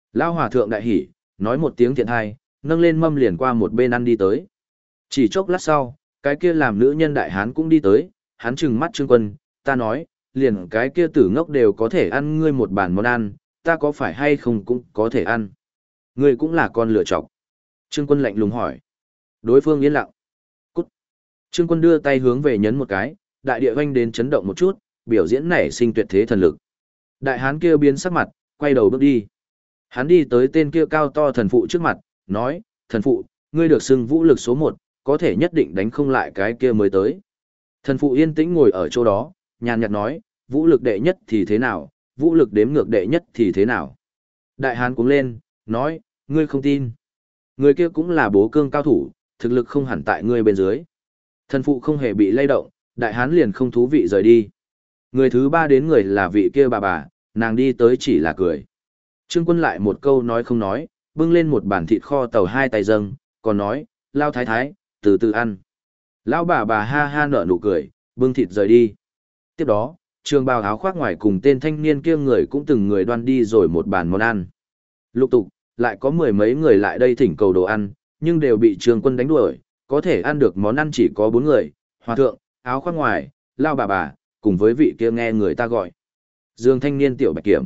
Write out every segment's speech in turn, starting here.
Lão hòa thượng đại hỉ, nói một tiếng thiện hai, nâng lên mâm liền qua một bên ăn đi tới. Chỉ chốc lát sau, cái kia làm nữ nhân đại hán cũng đi tới, hắn trừng mắt Trương Quân, ta nói, liền cái kia tử ngốc đều có thể ăn ngươi một bàn món ăn, ta có phải hay không cũng có thể ăn. Ngươi cũng là con lựa chọc. Trương Quân lạnh lùng hỏi. Đối phương yên lặng. Cút. Trương Quân đưa tay hướng về nhấn một cái, đại địa vanh đến chấn động một chút, biểu diễn nảy sinh tuyệt thế thần lực. Đại hán kia biến sắc mặt, quay đầu bước đi. Hắn đi tới tên kia cao to thần phụ trước mặt, nói, thần phụ, ngươi được xưng vũ lực số 1, có thể nhất định đánh không lại cái kia mới tới. Thần phụ yên tĩnh ngồi ở chỗ đó, nhàn nhạt nói, vũ lực đệ nhất thì thế nào, vũ lực đếm ngược đệ nhất thì thế nào. Đại hán cũng lên, nói, ngươi không tin. Người kia cũng là bố cương cao thủ, thực lực không hẳn tại ngươi bên dưới. Thần phụ không hề bị lay động, đại hán liền không thú vị rời đi. Người thứ ba đến người là vị kia bà, nàng đi tới chỉ là cười. Trương Quân lại một câu nói không nói, bưng lên một bàn thịt kho tàu hai tay dâng, còn nói, lao thái thái, từ từ ăn. Lão bà ha ha nở nụ cười, bưng thịt rời đi. Tiếp đó, trường bào áo khoác ngoài cùng tên thanh niên kia người cũng từng người đoan đi rồi một bàn món ăn. Lục tục, lại có mười mấy người lại đây thỉnh cầu đồ ăn, nhưng đều bị Trương Quân đánh đuổi, có thể ăn được món ăn chỉ có 4 người, hòa thượng, áo khoác ngoài, lao bà, cùng với vị kia nghe người ta gọi. Dương thanh niên tiểu bạch kiểm.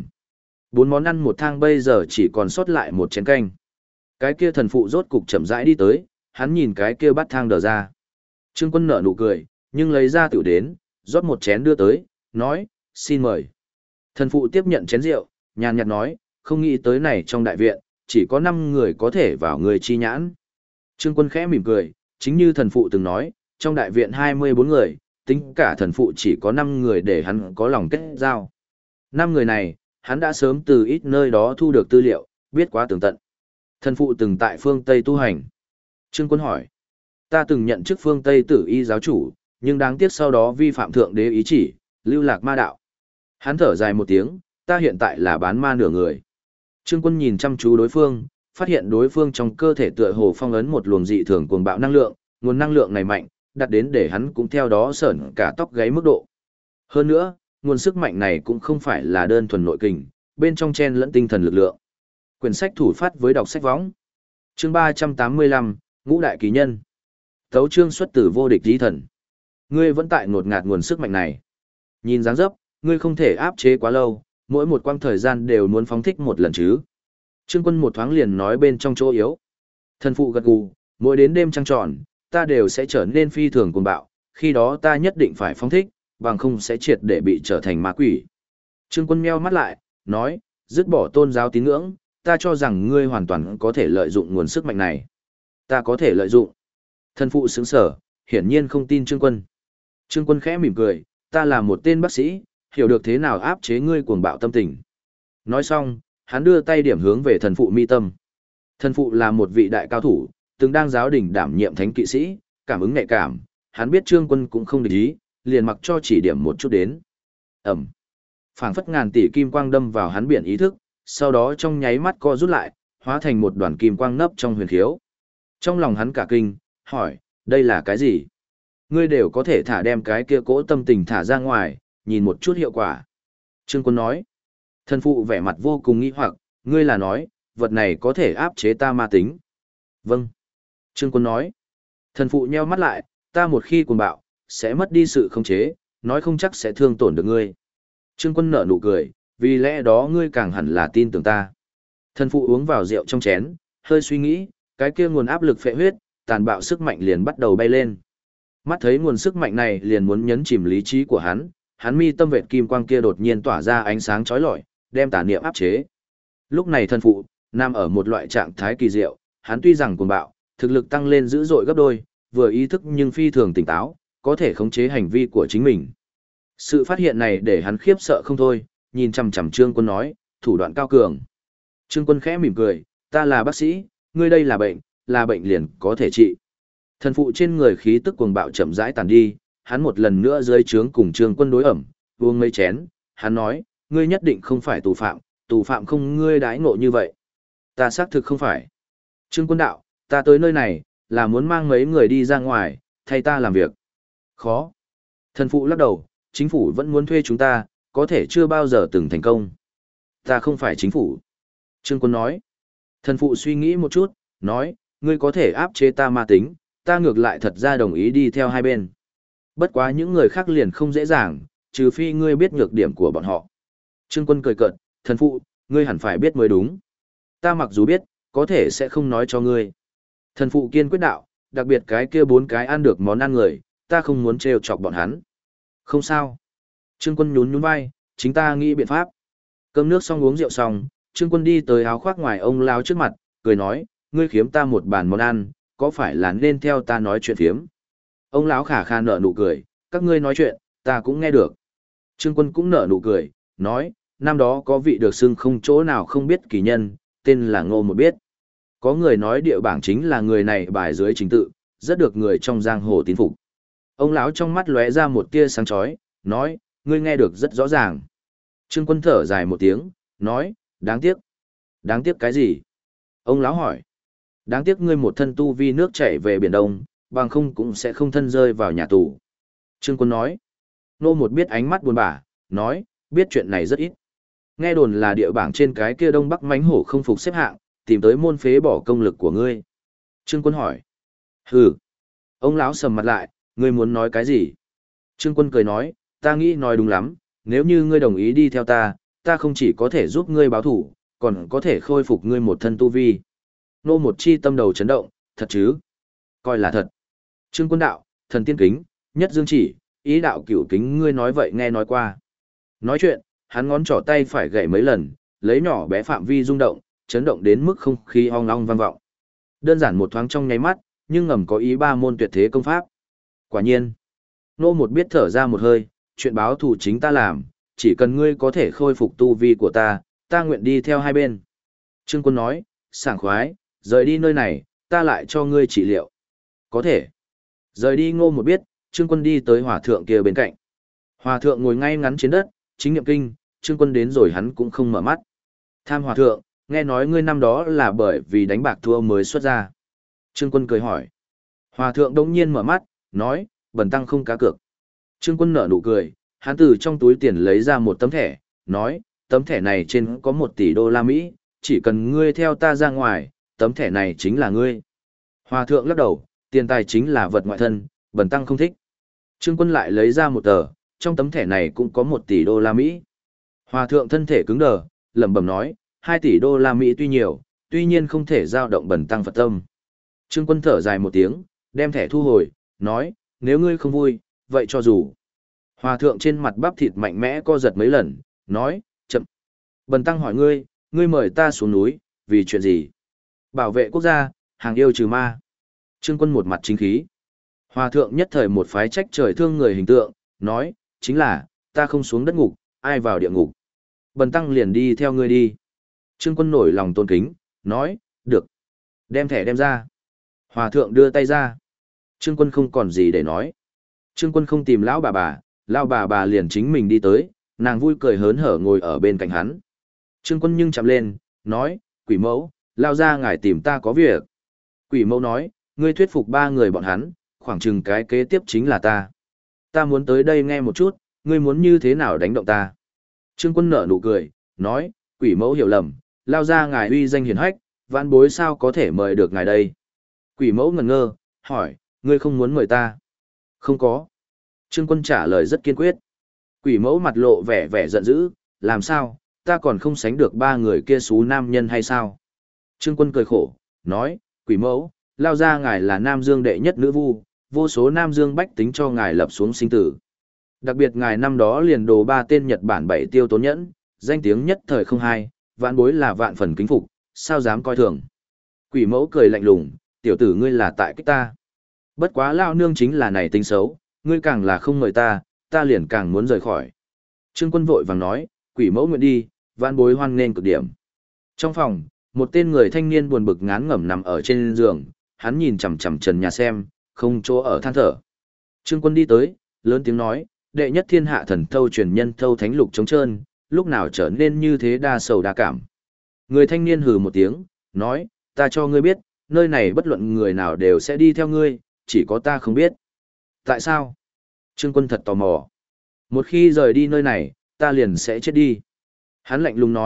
4 món ăn một thang bây giờ chỉ còn sót lại một chén canh. Cái kia thần phụ rốt cục chậm rãi đi tới, hắn nhìn cái kia bát thang đờ ra. Trương Quân nở nụ cười, nhưng lấy ra tiểu đến, rót một chén đưa tới, nói, xin mời. Thần phụ tiếp nhận chén rượu, nhàn nhạt nói, không nghĩ tới này trong đại viện, chỉ có 5 người có thể vào người chi nhãn. Trương Quân khẽ mỉm cười, chính như thần phụ từng nói, trong đại viện 24 người, tính cả thần phụ chỉ có 5 người để hắn có lòng kết giao. 5 người này, hắn đã sớm từ ít nơi đó thu được tư liệu, biết quá tường tận. Thần phụ từng tại phương Tây tu hành. Trương Quân hỏi, ta từng nhận chức phương Tây tử y giáo chủ, nhưng đáng tiếc sau đó vi phạm thượng đế ý chỉ, lưu lạc ma đạo. Hắn thở dài một tiếng, ta hiện tại là bán ma nửa người. Trương Quân nhìn chăm chú đối phương, phát hiện đối phương trong cơ thể tựa hồ phong ấn một luồng dị thường cuồng bạo năng lượng, nguồn năng lượng này mạnh, đặt đến để hắn cũng theo đó sởn cả tóc gáy mức độ. Hơn nữa, nguồn sức mạnh này cũng không phải là đơn thuần nội kình, bên trong chen lẫn tinh thần lực lượng. Quyển sách thủ phát với đọc sách võng. Chương 385, Ngũ đại kỳ nhân. Tấu chương xuất từ vô địch chí thần. Ngươi vẫn tại ngột ngạt nguồn sức mạnh này. Nhìn dáng dấp, ngươi không thể áp chế quá lâu, mỗi một quãng thời gian đều muốn phóng thích một lần chứ. Trương Quân một thoáng liền nói bên trong chỗ yếu. Thần phụ gật gù, mỗi đến đêm trăng tròn, ta đều sẽ trở nên phi thường cuồng bạo, khi đó ta nhất định phải phóng thích, bằng không sẽ triệt để bị trở thành ma quỷ. Trương Quân meo mắt lại, nói, dứt bỏ tôn giáo tín ngưỡng, ta cho rằng ngươi hoàn toàn có thể lợi dụng nguồn sức mạnh này. Ta có thể lợi dụng. Thần phụ sững sở, hiển nhiên không tin Trương Quân. Trương Quân khẽ mỉm cười, ta là một tên bác sĩ, hiểu được thế nào áp chế ngươi cuồng bạo tâm tình. Nói xong, hắn đưa tay điểm hướng về thần phụ mi tâm. Thần phụ là một vị đại cao thủ, từng đang giáo đình đảm nhiệm thánh kỵ sĩ, cảm ứng nhạy cảm, hắn biết Trương Quân cũng không để ý, liền mặc cho chỉ điểm một chút đến. Ẩm. Phảng phất ngàn tỷ kim quang đâm vào hắn biển ý thức, sau đó trong nháy mắt co rút lại, hóa thành một đoàn kim quang nấp trong huyền khiếu. Trong lòng hắn cả kinh, hỏi, đây là cái gì? Ngươi đều có thể thả đem cái kia cỗ tâm tình thả ra ngoài, nhìn một chút hiệu quả. Trương Quân nói, thần phụ vẻ mặt vô cùng nghi hoặc, ngươi là nói, vật này có thể áp chế ta ma tính. Vâng. Trương Quân nói, thần phụ nheo mắt lại, ta một khi cuồng bạo, sẽ mất đi sự khống chế, nói không chắc sẽ thương tổn được ngươi. Trương Quân nở nụ cười, vì lẽ đó ngươi càng hẳn là tin tưởng ta. Thần phụ uống vào rượu trong chén, hơi suy nghĩ, cái kia nguồn áp lực phệ huyết, tàn bạo sức mạnh liền bắt đầu bay lên. Mắt thấy nguồn sức mạnh này liền muốn nhấn chìm lý trí của hắn mi tâm vệt kim quang kia đột nhiên tỏa ra ánh sáng chói lọi, đem tà niệm áp chế. Lúc này thần phụ nằm ở một loại trạng thái kỳ diệu, hắn tuy rằng cuồng bạo, thực lực tăng lên dữ dội gấp đôi, vừa ý thức nhưng phi thường tỉnh táo, có thể khống chế hành vi của chính mình. Sự phát hiện này để hắn khiếp sợ không thôi, nhìn chằm chằm Trương Quân nói, thủ đoạn cao cường. Trương Quân khẽ mỉm cười, ta là bác sĩ, ngươi đây là bệnh liền có thể trị. Thần phụ trên người khí tức cuồng bạo chậm rãi tàn đi, hắn một lần nữa dưới trướng cùng Trương Quân đối ẩm, uống mấy chén, hắn nói, ngươi nhất định không phải tù phạm không ngươi đãi ngộ như vậy. Ta xác thực không phải. Trương Quân đạo, ta tới nơi này, là muốn mang mấy người đi ra ngoài, thay ta làm việc. Khó. Thần phụ lắc đầu, chính phủ vẫn muốn thuê chúng ta, có thể chưa bao giờ từng thành công. Ta không phải chính phủ. Trương Quân nói. Thần phụ suy nghĩ một chút, nói, ngươi có thể áp chế ta ma tính, ta ngược lại thật ra đồng ý đi theo hai bên. Bất quá những người khác liền không dễ dàng, trừ phi ngươi biết nhược điểm của bọn họ. Trương Quân cười cợt, thần phụ, ngươi hẳn phải biết mới đúng. Ta mặc dù biết, có thể sẽ không nói cho ngươi. Thần phụ kiên quyết đạo, đặc biệt cái kia 4 cái ăn được món ăn người, ta không muốn trêu chọc bọn hắn. Không sao. Trương Quân nhún nhún vai, chính ta nghĩ biện pháp. Cơm nước xong uống rượu xong, Trương Quân đi tới áo khoác ngoài ông lao trước mặt, cười nói, ngươi khiếm ta một bàn món ăn, có phải là nên theo ta nói chuyện phiếm? Ông lão khả khả nở nụ cười, các ngươi nói chuyện, ta cũng nghe được. Trương Quân cũng nở nụ cười, nói, năm đó có vị được xưng không chỗ nào không biết kỳ nhân, tên là Ngô Một Biết. Có người nói địa bảng chính là người này bài dưới chính tự, rất được người trong giang hồ tín phục. Ông lão trong mắt lóe ra một tia sáng chói, nói, ngươi nghe được rất rõ ràng. Trương Quân thở dài một tiếng, nói, đáng tiếc. Đáng tiếc cái gì? Ông lão hỏi. Đáng tiếc ngươi một thân tu vi nước chảy về Biển Đông, bằng không cũng sẽ không thân rơi vào nhà tù. Trương Quân nói. Nô Một Biết ánh mắt buồn bã, nói, biết chuyện này rất ít. Nghe đồn là địa bảng trên cái kia Đông Bắc mãnh hổ không phục xếp hạng, tìm tới môn phế bỏ công lực của ngươi. Trương Quân hỏi. Hừ. Ông lão sầm mặt lại, ngươi muốn nói cái gì? Trương Quân cười nói, ta nghĩ nói đúng lắm, nếu như ngươi đồng ý đi theo ta, ta không chỉ có thể giúp ngươi báo thủ, còn có thể khôi phục ngươi một thân tu vi. Nô Một Chi tâm đầu chấn động, thật chứ? Coi là thật. Trương Quân đạo, thần tiên kính, nhất dương chỉ, ý đạo cửu kính ngươi nói vậy nghe nói qua. Nói chuyện, hắn ngón trỏ tay phải gậy mấy lần, lấy nhỏ bé phạm vi rung động, chấn động đến mức không khí ong ong vang vọng. Đơn giản một thoáng trong nháy mắt, nhưng ngầm có ý 3 môn tuyệt thế công pháp. Quả nhiên, Nô Một Biết thở ra một hơi, chuyện báo thù chính ta làm, chỉ cần ngươi có thể khôi phục tu vi của ta nguyện đi theo hai bên. Trương Quân nói, sảng khoái, rời đi nơi này, ta lại cho ngươi trị liệu. Có thể. Rời đi Ngô Một Biết, Trương Quân đi tới hòa thượng kia bên cạnh. Hòa thượng ngồi ngay ngắn trên đất, chính niệm kinh, Trương Quân đến rồi hắn cũng không mở mắt. Tham hòa thượng, nghe nói ngươi năm đó là bởi vì đánh bạc thua mới xuất ra. Trương Quân cười hỏi. Hòa thượng đông nhiên mở mắt, nói, bần tăng không cá cược. Trương Quân nở nụ cười, hắn từ trong túi tiền lấy ra một tấm thẻ, nói, tấm thẻ này trên có 1 tỷ đô la Mỹ, chỉ cần ngươi theo ta ra ngoài, tấm thẻ này chính là ngươi. Hòa thượng lắc đầu, tiền tài chính là vật ngoại thân, bần tăng không thích. Trương Quân lại lấy ra một tờ, trong tấm thẻ này cũng có 1 tỷ đô la Mỹ. Hòa thượng thân thể cứng đờ, lẩm bẩm nói, 2 tỷ đô la Mỹ tuy nhiều, tuy nhiên không thể giao động bần tăng Phật tâm. Trương Quân thở dài một tiếng, đem thẻ thu hồi, nói, nếu ngươi không vui, vậy cho dù. Hòa thượng trên mặt bắp thịt mạnh mẽ co giật mấy lần, nói, chậm. Bần tăng hỏi ngươi, ngươi mời ta xuống núi, vì chuyện gì? Bảo vệ quốc gia, hàng yêu trừ ma. Trương Quân một mặt chính khí. Hòa thượng nhất thời một phái trách trời thương người hình tượng, nói, chính là, ta không xuống đất ngục, ai vào địa ngục. Bần tăng liền đi theo ngươi đi. Trương Quân nổi lòng tôn kính, nói, được. Đem thẻ đem ra. Hòa thượng đưa tay ra. Trương Quân không còn gì để nói. Trương Quân không tìm lão bà bà liền chính mình đi tới, nàng vui cười hớn hở ngồi ở bên cạnh hắn. Trương Quân nhưng chạm lên, nói, quỷ mẫu, lao ra ngài tìm ta có việc. Quỷ mẫu nói, ngươi thuyết phục 3 người bọn hắn, khoảng chừng cái kế tiếp chính là ta. Ta muốn tới đây nghe một chút, ngươi muốn như thế nào đánh động ta. Trương Quân nở nụ cười, nói, quỷ mẫu hiểu lầm, lao ra ngài uy danh hiển hách, vãn bối sao có thể mời được ngài đây. Quỷ mẫu ngẩn ngơ, hỏi, ngươi không muốn mời ta? Không có. Trương Quân trả lời rất kiên quyết. Quỷ mẫu mặt lộ vẻ vẻ giận dữ, làm sao, ta còn không sánh được 3 người kia xú nam nhân hay sao? Trương Quân cười khổ, nói, quỷ mẫu, lao ra ngài là Nam Dương đệ nhất nữ vu, vô số Nam Dương bách tính cho ngài lập xuống sinh tử. Đặc biệt ngài năm đó liền đồ 3 tên Nhật Bản 7 tiêu tốn nhẫn, danh tiếng nhất thời không hai, vạn bối là vạn phần kính phục, sao dám coi thường. Quỷ mẫu cười lạnh lùng, tiểu tử ngươi là tại kích ta. Bất quá lao nương chính là này tính xấu, ngươi càng là không mời ta liền càng muốn rời khỏi. Trương Quân vội vàng nói, quỷ mẫu nguyện đi, vạn bối hoan nghênh cực điểm. Trong phòng, một tên người thanh niên buồn bực ngán ngẩm nằm ở trên giường, hắn nhìn chằm chằm trần nhà xem, không chỗ ở than thở. Trương Quân đi tới, lớn tiếng nói, đệ nhất thiên hạ thần thâu truyền nhân thâu thánh lục trống trơn, lúc nào trở nên như thế đa sầu đa cảm. Người thanh niên hừ một tiếng, nói, ta cho ngươi biết, nơi này bất luận người nào đều sẽ đi theo ngươi, chỉ có ta không biết. Tại sao? Trương Quân thật tò mò. Một khi rời đi nơi này, ta liền sẽ chết đi. Hắn lạnh lùng nói,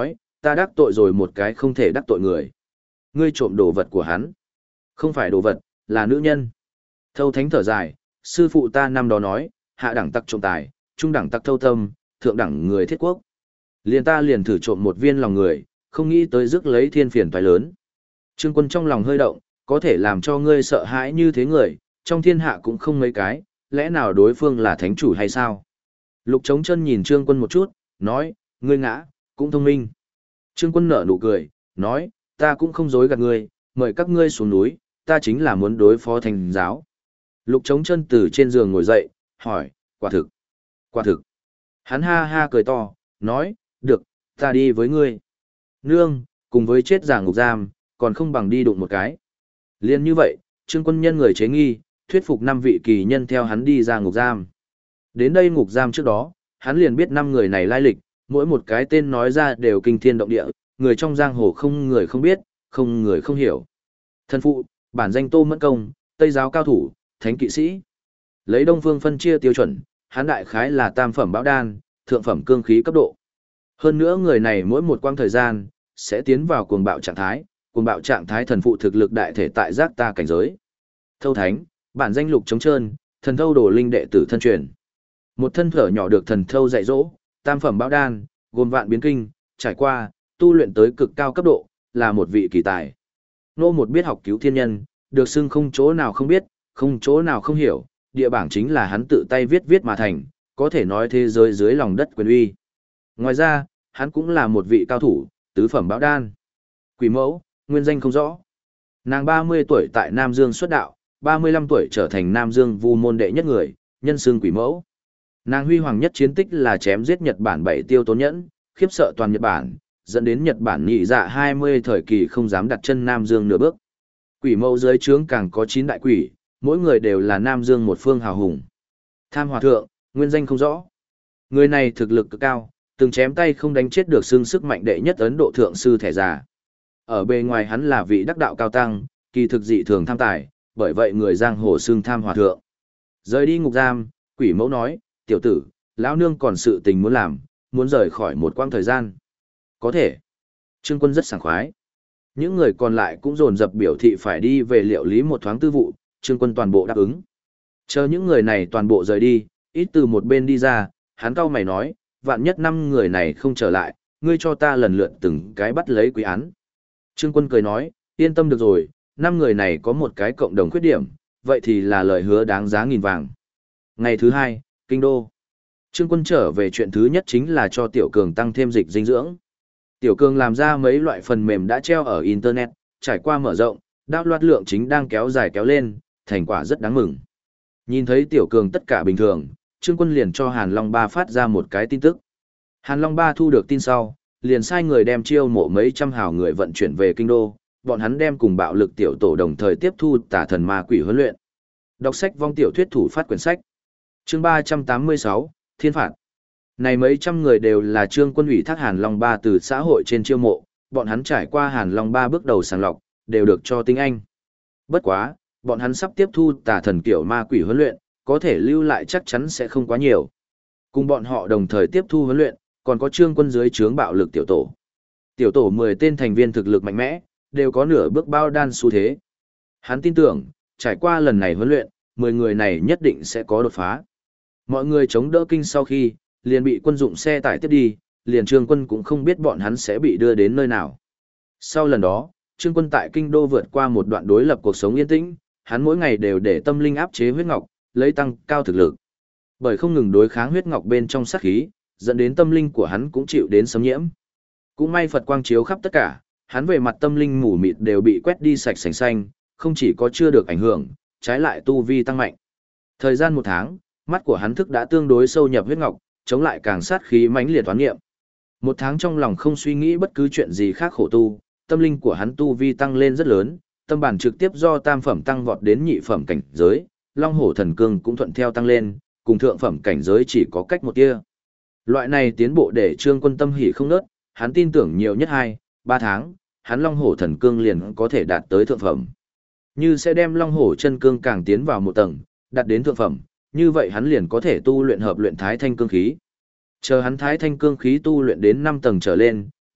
ta đắc tội rồi một cái không thể đắc tội người. Ngươi trộm đồ vật của hắn. Không phải đồ vật, là nữ nhân. Thâu Thánh thở dài, sư phụ ta năm đó nói, hạ đẳng tặc trộm tài, trung đẳng tặc thâu tâm, thượng đẳng người thiết quốc. Liền ta liền thử trộm một viên lòng người, không nghĩ tới rước lấy thiên phiền toái lớn. Trương Quân trong lòng hơi động, có thể làm cho ngươi sợ hãi như thế người, trong thiên hạ cũng không mấy cái, lẽ nào đối phương là thánh chủ hay sao? Lục Trống Chân nhìn Trương Quân một chút, nói, ngươi ngã, cũng thông minh. Trương Quân nở nụ cười, nói, ta cũng không dối gạt ngươi, mời các ngươi xuống núi, ta chính là muốn đối phó thành giáo. Lục Trống Chân từ trên giường ngồi dậy, hỏi, quả thực, quả thực. Hắn ha ha cười to, nói, được, ta đi với ngươi. Nương, cùng với chết giả ngục giam, còn không bằng đi đụng một cái. Liên như vậy, Trương Quân nhân người chế nghi, thuyết phục 5 vị kỳ nhân theo hắn đi ra ngục giam. Đến đây ngục giam trước đó, hắn liền biết 5 người này lai lịch, mỗi một cái tên nói ra đều kinh thiên động địa, người trong giang hồ không người không biết, không người không hiểu. Thân phụ, bản danh Tô Mẫn Công, Tây giáo cao thủ, thánh kỵ sĩ. Lấy Đông Phương phân chia tiêu chuẩn, hắn đại khái là tam phẩm bão đan, thượng phẩm cương khí cấp độ. Hơn nữa người này mỗi một quãng thời gian, sẽ tiến vào cuồng bạo trạng thái thần phụ thực lực đại thể tại giác ta cảnh giới. Thâu Thánh, bản danh Lục Trống Trơn, thần thâu đồ linh đệ tử thân truyền. Một thân thở nhỏ được thần thâu dạy dỗ, tam phẩm bão đan, gồm vạn biến kinh, trải qua, tu luyện tới cực cao cấp độ, là một vị kỳ tài. Nô một biết học cứu thiên nhân, được xưng không chỗ nào không biết, không chỗ nào không hiểu, địa bảng chính là hắn tự tay viết mà thành, có thể nói thế giới dưới lòng đất quyền uy. Ngoài ra, hắn cũng là một vị cao thủ, tứ phẩm bão đan. Quỷ mẫu, nguyên danh không rõ. Nàng 30 tuổi tại Nam Dương xuất đạo, 35 tuổi trở thành Nam Dương vu môn đệ nhất người, nhân xưng quỷ mẫu. Nàng huy hoàng nhất chiến tích là chém giết Nhật Bản 7 tiêu tốn nhẫn, khiếp sợ toàn Nhật Bản, dẫn đến Nhật Bản nhị dạ 20 thời kỳ không dám đặt chân Nam Dương nửa bước. Quỷ mẫu dưới trướng càng có 9 đại quỷ, mỗi người đều là Nam Dương một phương hào hùng. Tham Hòa Thượng, nguyên danh không rõ. Người này thực lực cực cao, từng chém tay không đánh chết được xưng sức mạnh đệ nhất Ấn Độ thượng sư thẻ già. Ở bề ngoài hắn là vị đắc đạo cao tăng, kỳ thực dị thường tham tài, bởi vậy người giang hồ xưng Tham Hòa Thượng. Rời đi ngục giam, quỷ mẫu nói, tiểu tử, lão nương còn sự tình muốn làm, muốn rời khỏi một quãng thời gian. Có thể. Trương Quân rất sảng khoái. Những người còn lại cũng dồn dập biểu thị phải đi về liệu lý một thoáng tư vụ, Trương Quân toàn bộ đáp ứng. Chờ những người này toàn bộ rời đi, ít từ một bên đi ra, hắn cau mày nói, vạn nhất 5 người này không trở lại, ngươi cho ta lần lượt từng cái bắt lấy quý án. Trương Quân cười nói, yên tâm được rồi, 5 người này có một cái cộng đồng khuyết điểm, vậy thì là lời hứa đáng giá nghìn vàng. Ngày thứ 2, Kinh Đô. Trương Quân trở về chuyện thứ nhất chính là cho Tiểu Cường tăng thêm dịch dinh dưỡng. Tiểu Cường làm ra mấy loại phần mềm đã treo ở Internet, trải qua mở rộng, download lượng chính đang kéo dài kéo lên, thành quả rất đáng mừng. Nhìn thấy Tiểu Cường tất cả bình thường, Trương Quân liền cho Hàn Long Ba phát ra một cái tin tức. Hàn Long Ba thu được tin sau, liền sai người đem chiêu mộ mấy trăm hào người vận chuyển về Kinh Đô, bọn hắn đem cùng bạo lực tiểu tổ đồng thời tiếp thu tả thần ma quỷ huấn luyện. Đọc sách vong tiểu thuyết thủ phát quyển sách. Chương 386, Thiên phạt. Này mấy trăm người đều là Trương Quân ủy thác Hàn Long Ba từ xã hội trên chiêu mộ, bọn hắn trải qua Hàn Long Ba bước đầu sàng lọc, đều được cho tinh anh. Bất quá, bọn hắn sắp tiếp thu tà thần kiểu ma quỷ huấn luyện, có thể lưu lại chắc chắn sẽ không quá nhiều. Cùng bọn họ đồng thời tiếp thu huấn luyện, còn có Trương Quân dưới trướng bạo lực tiểu tổ. Tiểu tổ 10 tên thành viên thực lực mạnh mẽ, đều có nửa bước bao đan xu thế. Hắn tin tưởng, trải qua lần này huấn luyện, 10 người này nhất định sẽ có đột phá. Mọi người chống đỡ kinh sau khi, liền bị quân dụng xe tải tiếp đi, liền Trương Quân cũng không biết bọn hắn sẽ bị đưa đến nơi nào. Sau lần đó, Trương Quân tại Kinh Đô vượt qua một đoạn đối lập cuộc sống yên tĩnh, hắn mỗi ngày đều để tâm linh áp chế huyết ngọc, lấy tăng cao thực lực. Bởi không ngừng đối kháng huyết ngọc bên trong sát khí, dẫn đến tâm linh của hắn cũng chịu đến xâm nhiễm. Cũng may Phật quang chiếu khắp tất cả, hắn về mặt tâm linh mù mịt đều bị quét đi sạch sành xanh, không chỉ có chưa được ảnh hưởng, trái lại tu vi tăng mạnh. Thời gian 1 tháng, mắt của hắn thức đã tương đối sâu nhập huyết ngọc, chống lại càng sát khí mãnh liệt toán nghiệm. 1 tháng trong lòng không suy nghĩ bất cứ chuyện gì khác khổ tu, tâm linh của hắn tu vi tăng lên rất lớn, tâm bản trực tiếp do tam phẩm tăng vọt đến nhị phẩm cảnh giới, Long Hổ Thần Cương cũng thuận theo tăng lên, cùng thượng phẩm cảnh giới chỉ có cách một tia. Loại này tiến bộ để Trương Quân tâm hỉ không nớt, hắn tin tưởng nhiều nhất 2-3 tháng, hắn Long Hổ Thần Cương liền có thể đạt tới thượng phẩm. Như sẽ đem Long Hổ Chân Cương càng tiến vào một tầng, đạt đến thượng phẩm, như vậy hắn liền có thể tu luyện hợp luyện Thái Thanh Cương khí. Chờ hắn Thái Thanh Cương khí tu luyện đến 5 tầng trở lên,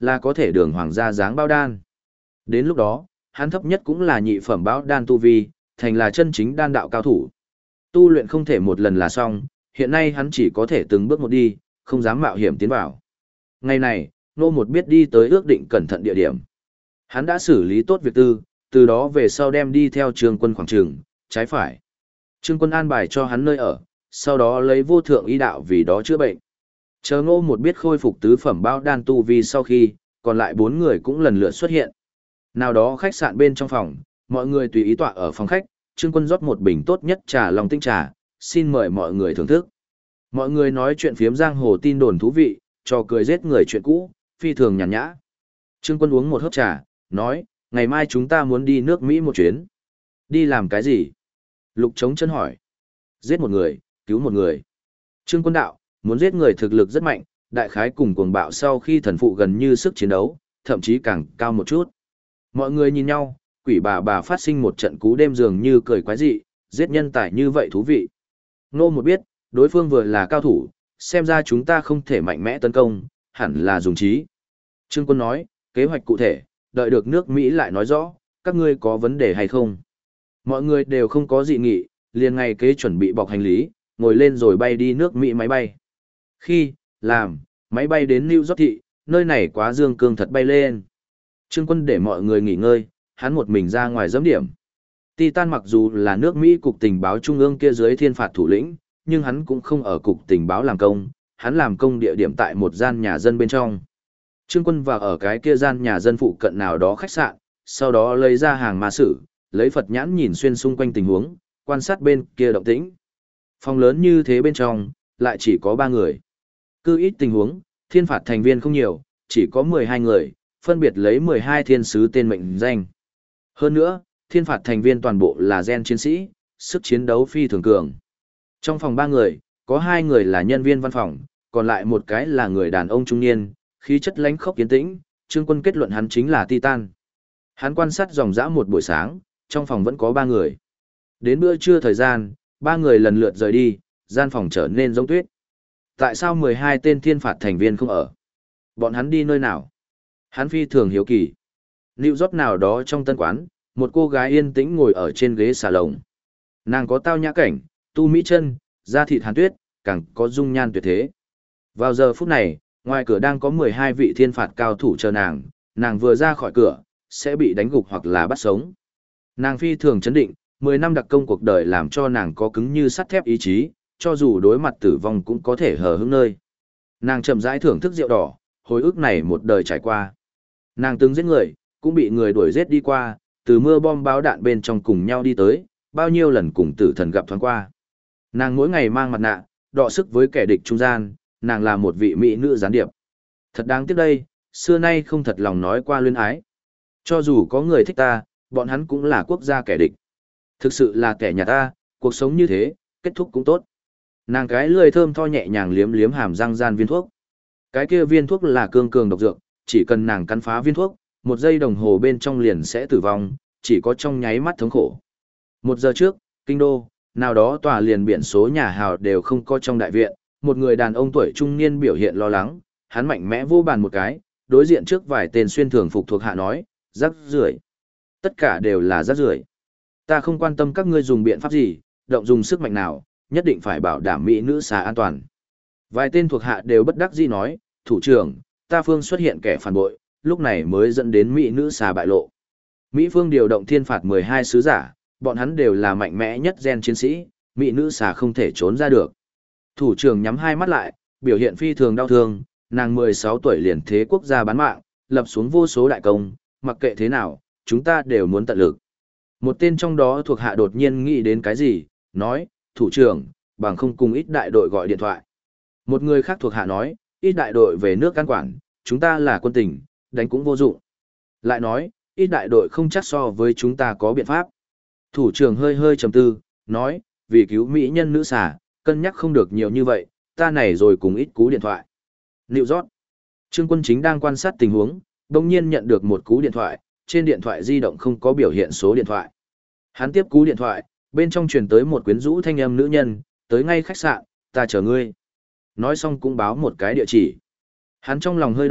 là có thể đường hoàng gia dáng bao đan. Đến lúc đó, hắn thấp nhất cũng là nhị phẩm bao đan tu vi, thành là chân chính đan đạo cao thủ. Tu luyện không thể một lần là xong, hiện nay hắn chỉ có thể từng bước một đi, không dám mạo hiểm tiến vào. Ngày này, Ngô Một biết đi tới ước định cẩn thận địa điểm. Hắn đã xử lý tốt việc tư, từ đó về sau đem đi theo Trương Quân khoảng trường, trái phải. Trương Quân an bài cho hắn nơi ở, sau đó lấy vô thượng y đạo vì đó chữa bệnh. Chờ Ngô Một biết khôi phục tứ phẩm bao đan tu vi sau khi, còn lại 4 người cũng lần lượt xuất hiện. Nào đó khách sạn bên trong phòng, mọi người tùy ý tọa ở phòng khách, Trương Quân rót một bình tốt nhất trà lòng tinh trà, xin mời mọi người thưởng thức. Mọi người nói chuyện phiếm giang hồ tin đồn thú vị, trò cười giết người chuyện cũ, phi thường nhàn nhã. Trương Quân uống một hớp trà, nói, ngày mai chúng ta muốn đi nước Mỹ một chuyến. Đi làm cái gì? Lục Trống Chân hỏi. Giết một người, cứu một người. Trương Quân đạo, muốn giết người thực lực rất mạnh, đại khái cùng cuồng bạo sau khi thần phụ gần như sức chiến đấu, thậm chí càng cao một chút. Mọi người nhìn nhau, quỷ bà phát sinh một trận cú đêm dường như cười quái dị, giết nhân tài như vậy thú vị. Ngô Một biết, đối phương vừa là cao thủ, xem ra chúng ta không thể mạnh mẽ tấn công, hẳn là dùng trí. Trương Quân nói, kế hoạch cụ thể, đợi được nước Mỹ lại nói rõ, các ngươi có vấn đề hay không. Mọi người đều không có dị nghị, liền ngày kế chuẩn bị bọc hành lý, ngồi lên rồi bay đi nước Mỹ máy bay. Khi, làm, máy bay đến New York thị, nơi này quá dương cương thật bay lên. Trương Quân để mọi người nghỉ ngơi, hắn một mình ra ngoài giẫm điểm. Titan mặc dù là nước Mỹ cục tình báo trung ương kia dưới thiên phạt thủ lĩnh, nhưng hắn cũng không ở cục tình báo làm công, hắn làm công địa điểm tại một gian nhà dân bên trong. Trương Quân vào ở cái kia gian nhà dân phụ cận nào đó khách sạn, sau đó lấy ra hàng ma sử, lấy Phật nhãn nhìn xuyên xung quanh tình huống, quan sát bên kia động tĩnh. Phòng lớn như thế bên trong, lại chỉ có 3 người. Cứ ít tình huống, thiên phạt thành viên không nhiều, chỉ có 12 người, phân biệt lấy 12 thiên sứ tên mệnh danh. Hơn nữa, thiên phạt thành viên toàn bộ là gen chiến sĩ, sức chiến đấu phi thường cường. Trong phòng 3 người, có 2 người là nhân viên văn phòng, còn lại một cái là người đàn ông trung niên, khí chất lãnh khốc yên tĩnh, Trương Quân kết luận hắn chính là Titan. Hắn quan sát dòng dã một buổi sáng, trong phòng vẫn có 3 người. Đến bữa trưa thời gian, 3 người lần lượt rời đi, gian phòng trở nên giống tuyết. Tại sao 12 tên thiên phạt thành viên không ở? Bọn hắn đi nơi nào? Hắn phi thường hiếu kỳ. New York nào đó trong tân quán, một cô gái yên tĩnh ngồi ở trên ghế xà lồng. Nàng có tao nhã cảnh, tu mỹ chân, da thịt hàn tuyết, càng có dung nhan tuyệt thế. Vào giờ phút này, ngoài cửa đang có 12 vị thiên phạt cao thủ chờ nàng vừa ra khỏi cửa, sẽ bị đánh gục hoặc là bắt sống. Nàng phi thường chấn định, 10 năm đặc công cuộc đời làm cho nàng có cứng như sắt thép ý chí, cho dù đối mặt tử vong cũng có thể hờ hững nơi. Nàng chậm rãi thưởng thức rượu đỏ, hồi ức này một đời trải qua. Nàng từng giết người, cũng bị người đuổi giết đi qua, từ mưa bom báo đạn bên trong cùng nhau đi tới, bao nhiêu lần cùng tử thần gặp thoáng qua. Nàng mỗi ngày mang mặt nạ, đọ sức với kẻ địch trung gian, nàng là một vị mỹ nữ gián điệp. Thật đáng tiếc đây, xưa nay không thật lòng nói qua luyến ái. Cho dù có người thích ta, bọn hắn cũng là quốc gia kẻ địch. Thực sự là kẻ nhà ta, cuộc sống như thế, kết thúc cũng tốt. Nàng cái lười thơm tho nhẹ nhàng liếm liếm hàm răng gian viên thuốc. Cái kia viên thuốc là cương cường độc dược, chỉ cần nàng cắn phá viên thuốc, 1 giây đồng hồ bên trong liền sẽ tử vong, chỉ có trong nháy mắt thống khổ. 1 giờ trước, kinh đô, nào đó tòa liền biển số nhà hào đều không có trong đại viện, một người đàn ông tuổi trung niên biểu hiện lo lắng, hắn mạnh mẽ vô bàn một cái, đối diện trước vài tên xuyên thường phục thuộc hạ nói, rác rưởi. Tất cả đều là rác rưởi. Ta không quan tâm các ngươi dùng biện pháp gì, động dùng sức mạnh nào, nhất định phải bảo đảm mỹ nữ xà an toàn. Vài tên thuộc hạ đều bất đắc dĩ nói, thủ trưởng, ta phương xuất hiện kẻ phản bội, lúc này mới dẫn đến mỹ nữ xà bại lộ. Mỹ phương điều động thiên phạt 12 sứ giả, bọn hắn đều là mạnh mẽ nhất gen chiến sĩ, mỹ nữ xà không thể trốn ra được. Thủ trưởng nhắm hai mắt lại, biểu hiện phi thường đau thương, nàng 16 tuổi liền thế quốc gia bán mạng, lập xuống vô số đại công, mặc kệ thế nào, chúng ta đều muốn tận lực. Một tên trong đó thuộc hạ đột nhiên nghĩ đến cái gì, nói, thủ trưởng, bằng không cùng ít đại đội gọi điện thoại. Một người khác thuộc hạ nói, ít đại đội về nước can quản, chúng ta là quân tình, đánh cũng vô dụng. Lại nói, ít đại đội không chắc so với chúng ta có biện pháp. Thủ trưởng hơi hơi trầm tư, nói, vì cứu mỹ nhân nữ xà, cân nhắc không được nhiều như vậy, ta này rồi cùng ít cú điện thoại. New York. Trương Quân chính đang quan sát tình huống, đồng nhiên nhận được một cú điện thoại, trên điện thoại di động không có biểu hiện số điện thoại. Hắn tiếp cú điện thoại, bên trong truyền tới một quyến rũ thanh âm nữ nhân, tới ngay khách sạn, ta chờ ngươi. Nói xong cũng báo một cái địa chỉ. Hắn trong lòng hơi động,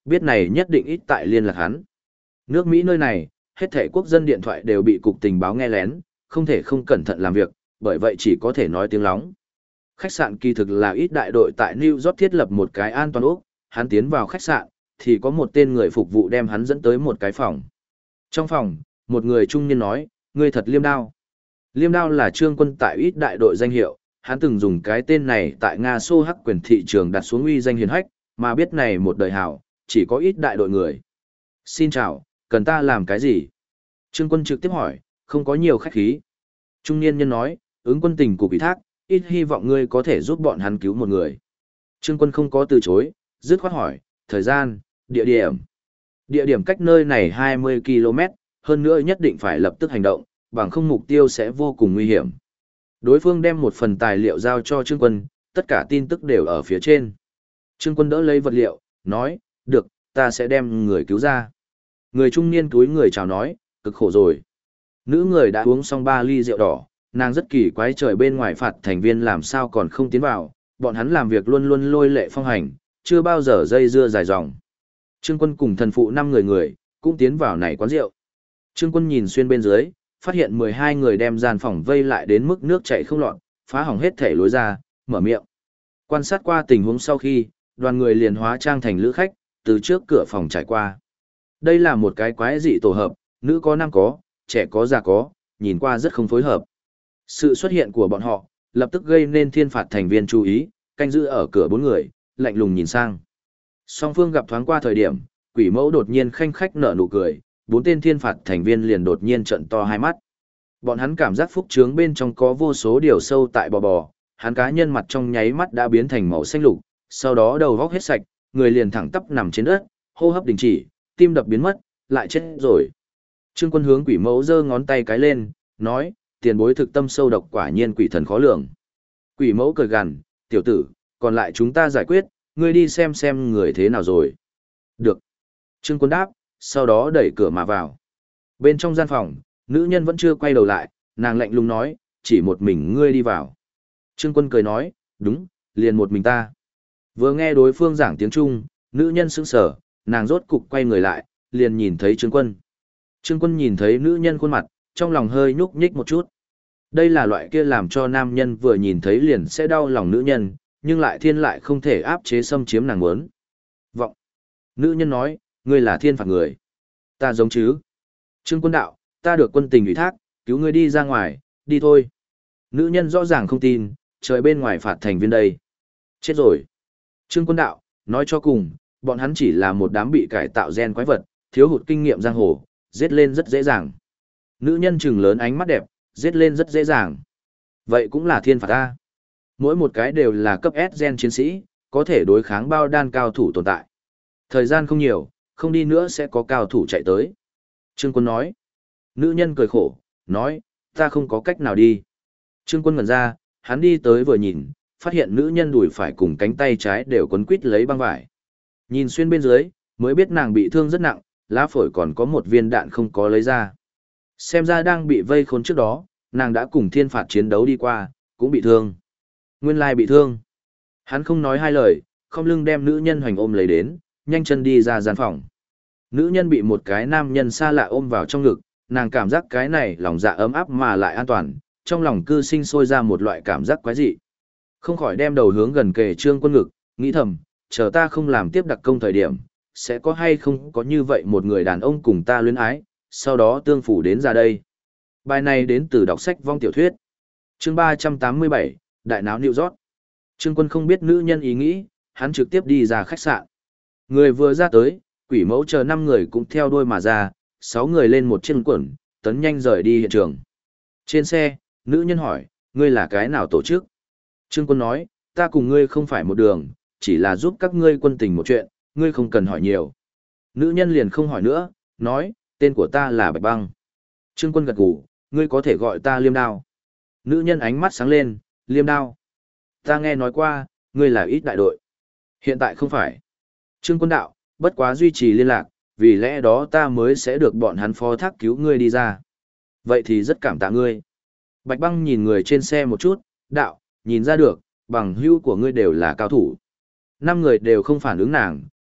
Biết này nhất định ít tại liên lạc hắn. Nước Mỹ nơi này, hết thảy quốc dân điện thoại đều bị cục tình báo nghe lén, không thể không cẩn thận làm việc, bởi vậy chỉ có thể nói tiếng lóng. Khách sạn kỳ thực là ít đại đội tại New York thiết lập một cái an toàn ốc, hắn tiến vào khách sạn, thì có một tên người phục vụ đem hắn dẫn tới một cái phòng. Trong phòng, một người trung niên nói, ngươi thật liêm đao. Liêm đao là Trương Quân tại ít đại đội danh hiệu, hắn từng dùng cái tên này tại Nga Xô hắc quyền thị trường đặt xuống uy danh hiền hách, mà biết này một đời hảo, chỉ có ít đại đội người. Xin chào, cần ta làm cái gì? Trương Quân trực tiếp hỏi, không có nhiều khách khí. Trung niên nhân nói, ứng quân tình cục ủy thác, ít hy vọng ngươi có thể giúp bọn hắn cứu một người. Trương Quân không có từ chối, dứt khoát hỏi, thời gian, địa điểm. Địa điểm cách nơi này 20 km, hơn nữa nhất định phải lập tức hành động, bằng không mục tiêu sẽ vô cùng nguy hiểm. Đối phương đem một phần tài liệu giao cho Trương Quân, tất cả tin tức đều ở phía trên. Trương Quân đỡ lấy vật liệu, nói, được, ta sẽ đem người cứu ra. Người trung niên túi người chào nói, cực khổ rồi. Nữ người đã uống xong 3 ly rượu đỏ, nàng rất kỳ quái trời bên ngoài phạt thành viên làm sao còn không tiến vào, bọn hắn làm việc luôn luôn lôi lệ phong hành, chưa bao giờ dây dưa dài dòng. Trương Quân cùng thần phụ 5 người cũng tiến vào này quán rượu. Trương Quân nhìn xuyên bên dưới, phát hiện 12 người đem gian phòng vây lại đến mức nước chảy không lọt, phá hỏng hết thể lối ra, mở miệng. Quan sát qua tình huống sau khi, đoàn người liền hóa trang thành lữ khách, từ trước cửa phòng trải qua. Đây là một cái quái dị tổ hợp, nữ có nam có, trẻ có già có, nhìn qua rất không phối hợp. Sự xuất hiện của bọn họ, lập tức gây nên thiên phạt thành viên chú ý, canh giữ ở cửa 4 người, lạnh lùng nhìn sang. Song phương gặp thoáng qua thời điểm, quỷ mẫu đột nhiên khanh khách nở nụ cười, 4 tên thiên phạt thành viên liền đột nhiên trợn to hai mắt. Bọn hắn cảm giác phúc trướng bên trong có vô số điều sâu tại bò bò, hắn cá nhân mặt trong nháy mắt đã biến thành màu xanh lục, sau đó đầu góc hết sạch, người liền thẳng tắp nằm trên đất, hô hấp đình chỉ, tim đập biến mất, lại chết rồi. Trương Quân hướng quỷ mẫu giơ ngón tay cái lên, nói, tiền bối thực tâm sâu độc quả nhiên quỷ thần khó lường. Quỷ mẫu cười gằn, tiểu tử, còn lại chúng ta giải quyết, ngươi đi xem người thế nào rồi. Được. Trương Quân đáp, sau đó đẩy cửa mà vào. Bên trong gian phòng, nữ nhân vẫn chưa quay đầu lại, nàng lạnh lùng nói, chỉ một mình ngươi đi vào. Trương Quân cười nói, đúng, liền một mình ta. Vừa nghe đối phương giảng tiếng Trung, nữ nhân sững sờ, nàng rốt cục quay người lại, liền nhìn thấy Trương Quân. Trương Quân nhìn thấy nữ nhân khuôn mặt, trong lòng hơi nhúc nhích một chút. Đây là loại kia làm cho nam nhân vừa nhìn thấy liền sẽ đau lòng nữ nhân, nhưng lại thiên lại không thể áp chế xâm chiếm nàng muốn. Vọng. Nữ nhân nói, ngươi là thiên phạt người. Ta giống chứ. Trương Quân đạo, ta được quân tình ủy thác, cứu ngươi đi ra ngoài, đi thôi. Nữ nhân rõ ràng không tin, trời bên ngoài phạt thành viên đây. Chết rồi. Trương Quân đạo, nói cho cùng, bọn hắn chỉ là một đám bị cải tạo gen quái vật, thiếu hụt kinh nghiệm giang hồ, giết lên rất dễ dàng. Nữ nhân trừng lớn ánh mắt đẹp, giết lên rất dễ dàng. Vậy cũng là thiên phạt ta. Mỗi một cái đều là cấp S gen chiến sĩ, có thể đối kháng bao đan cao thủ tồn tại. Thời gian không nhiều, không đi nữa sẽ có cao thủ chạy tới. Trương Quân nói. Nữ nhân cười khổ, nói, ta không có cách nào đi. Trương Quân ngẩn ra, hắn đi tới vừa nhìn, phát hiện nữ nhân đùi phải cùng cánh tay trái đều quấn quít lấy băng vải. Nhìn xuyên bên dưới, mới biết nàng bị thương rất nặng, lá phổi còn có một viên đạn không có lấy ra. Xem ra đang bị vây khốn trước đó, nàng đã cùng thiên phạt chiến đấu đi qua, cũng bị thương. Nguyên lai bị thương. Hắn không nói hai lời, không lưng đem nữ nhân hoành ôm lấy đến, nhanh chân đi ra gian phòng. Nữ nhân bị một cái nam nhân xa lạ ôm vào trong ngực, nàng cảm giác cái này lòng dạ ấm áp mà lại an toàn, trong lòng cư sinh sôi ra một loại cảm giác quái dị. Không khỏi đem đầu hướng gần kề Trương Quân ngực, nghĩ thầm, chờ ta không làm tiếp đặc công thời điểm, sẽ có hay không có như vậy một người đàn ông cùng ta luyến ái, sau đó tương phủ đến ra đây. Bài này đến từ đọc sách vong tiểu thuyết. Chương 387, Đại náo New York. Trương Quân không biết nữ nhân ý nghĩ, hắn trực tiếp đi ra khách sạn. Người vừa ra tới, quỷ mẫu chờ 5 người cũng theo đuôi mà ra, 6 người lên một chiếc quẩn, tấn nhanh rời đi hiện trường. Trên xe, nữ nhân hỏi, ngươi là cái nào tổ chức? Trương Quân nói, ta cùng ngươi không phải một đường, chỉ là giúp các ngươi quân tình một chuyện, ngươi không cần hỏi nhiều. Nữ nhân liền không hỏi nữa, nói, tên của ta là Bạch Băng. Trương Quân gật gù, ngươi có thể gọi ta Liêm Đao. Nữ nhân ánh mắt sáng lên, Liêm Đao. Ta nghe nói qua, ngươi là ít đại đội. Hiện tại không phải. Trương Quân đạo, bất quá duy trì liên lạc, vì lẽ đó ta mới sẽ được bọn hắn phó thác cứu ngươi đi ra. Vậy thì rất cảm tạ ngươi. Bạch Băng nhìn người trên xe một chút, đạo, nhìn ra được, bằng hữu của ngươi đều là cao thủ. 5 người đều không phản ứng nàng,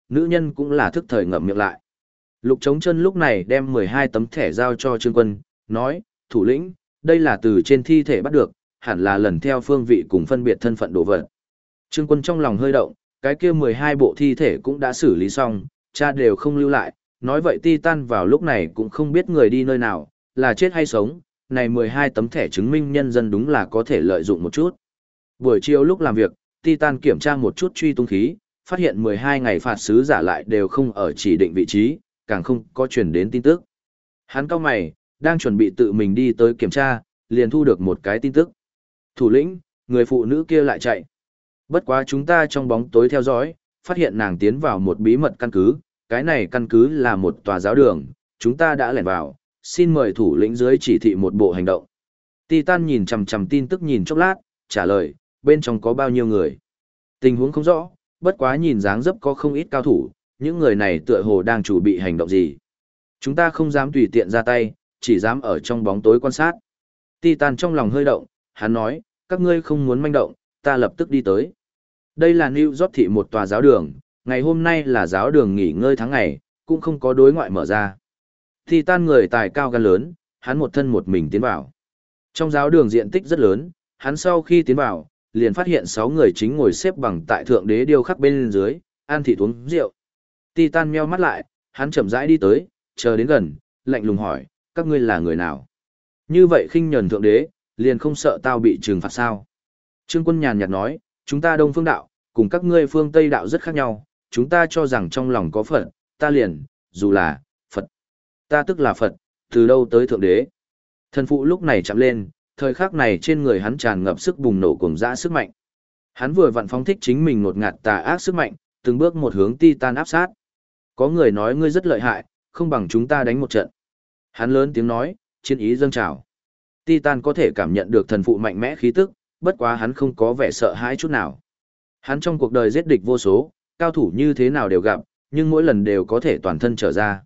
nữ nhân cũng là thức thời ngậm miệng lại. Lục Trống Chân lúc này đem 12 tấm thẻ giao cho Trương Quân, nói, thủ lĩnh, đây là từ trên thi thể bắt được, hẳn là lần theo phương vị cùng phân biệt thân phận đồ vật. Trương Quân trong lòng hơi động, cái kia 12 bộ thi thể cũng đã xử lý xong, cha đều không lưu lại, nói vậy Titan vào lúc này cũng không biết người đi nơi nào, là chết hay sống, này 12 tấm thẻ chứng minh nhân dân đúng là có thể lợi dụng một chút. Buổi chiều lúc làm việc, Titan kiểm tra một chút truy tung khí, phát hiện 12 ngày phạt sứ giả lại đều không ở chỉ định vị trí, càng không có truyền đến tin tức. Hắn cau mày, đang chuẩn bị tự mình đi tới kiểm tra, liền thu được một cái tin tức. Thủ lĩnh, người phụ nữ kia lại chạy. Bất quá chúng ta trong bóng tối theo dõi, phát hiện nàng tiến vào một bí mật căn cứ, cái này căn cứ là một tòa giáo đường, chúng ta đã lẻn vào, xin mời thủ lĩnh dưới chỉ thị một bộ hành động. Titan nhìn chằm chằm tin tức nhìn chốc lát, trả lời, bên trong có bao nhiêu người. Tình huống không rõ, bất quá nhìn dáng dấp có không ít cao thủ, những người này tựa hồ đang chuẩn bị hành động gì. Chúng ta không dám tùy tiện ra tay, chỉ dám ở trong bóng tối quan sát. Titan trong lòng hơi động, hắn nói, các ngươi không muốn manh động, ta lập tức đi tới. Đây là New York thị một tòa giáo đường, ngày hôm nay là giáo đường nghỉ ngơi tháng ngày, cũng không có đối ngoại mở ra. Titan người tài cao gan lớn, hắn một thân một mình tiến vào. Trong giáo đường diện tích rất lớn, hắn sau khi tiến vào, liền phát hiện 6 người chính ngồi xếp bằng tại thượng đế điêu khắc bên dưới, ăn thịt uống rượu. Titan meo mắt lại, hắn chậm rãi đi tới, chờ đến gần, lạnh lùng hỏi, các ngươi là người nào? Như vậy khinh nhẫn thượng đế, liền không sợ tao bị trừng phạt sao? Trương Quân nhàn nhạt nói, chúng ta Đông Phương đạo, cùng các ngươi phương Tây đạo rất khác nhau, chúng ta cho rằng trong lòng có Phật, ta liền, dù là, Phật. Ta tức là Phật, từ đâu tới thượng đế? Thần phụ lúc này chạm lên, thời khắc này trên người hắn tràn ngập sức bùng nổ cuồng dã sức mạnh. Hắn vừa vặn phóng thích chính mình ngột ngạt tà ác sức mạnh, từng bước một hướng Titan áp sát. Có người nói ngươi rất lợi hại, không bằng chúng ta đánh một trận. Hắn lớn tiếng nói, chiến ý dâng trào. Titan có thể cảm nhận được thần phụ mạnh mẽ khí tức, bất quá hắn không có vẻ sợ hãi chút nào. Hắn trong cuộc đời giết địch vô số, cao thủ như thế nào đều gặp, nhưng mỗi lần đều có thể toàn thân trở ra.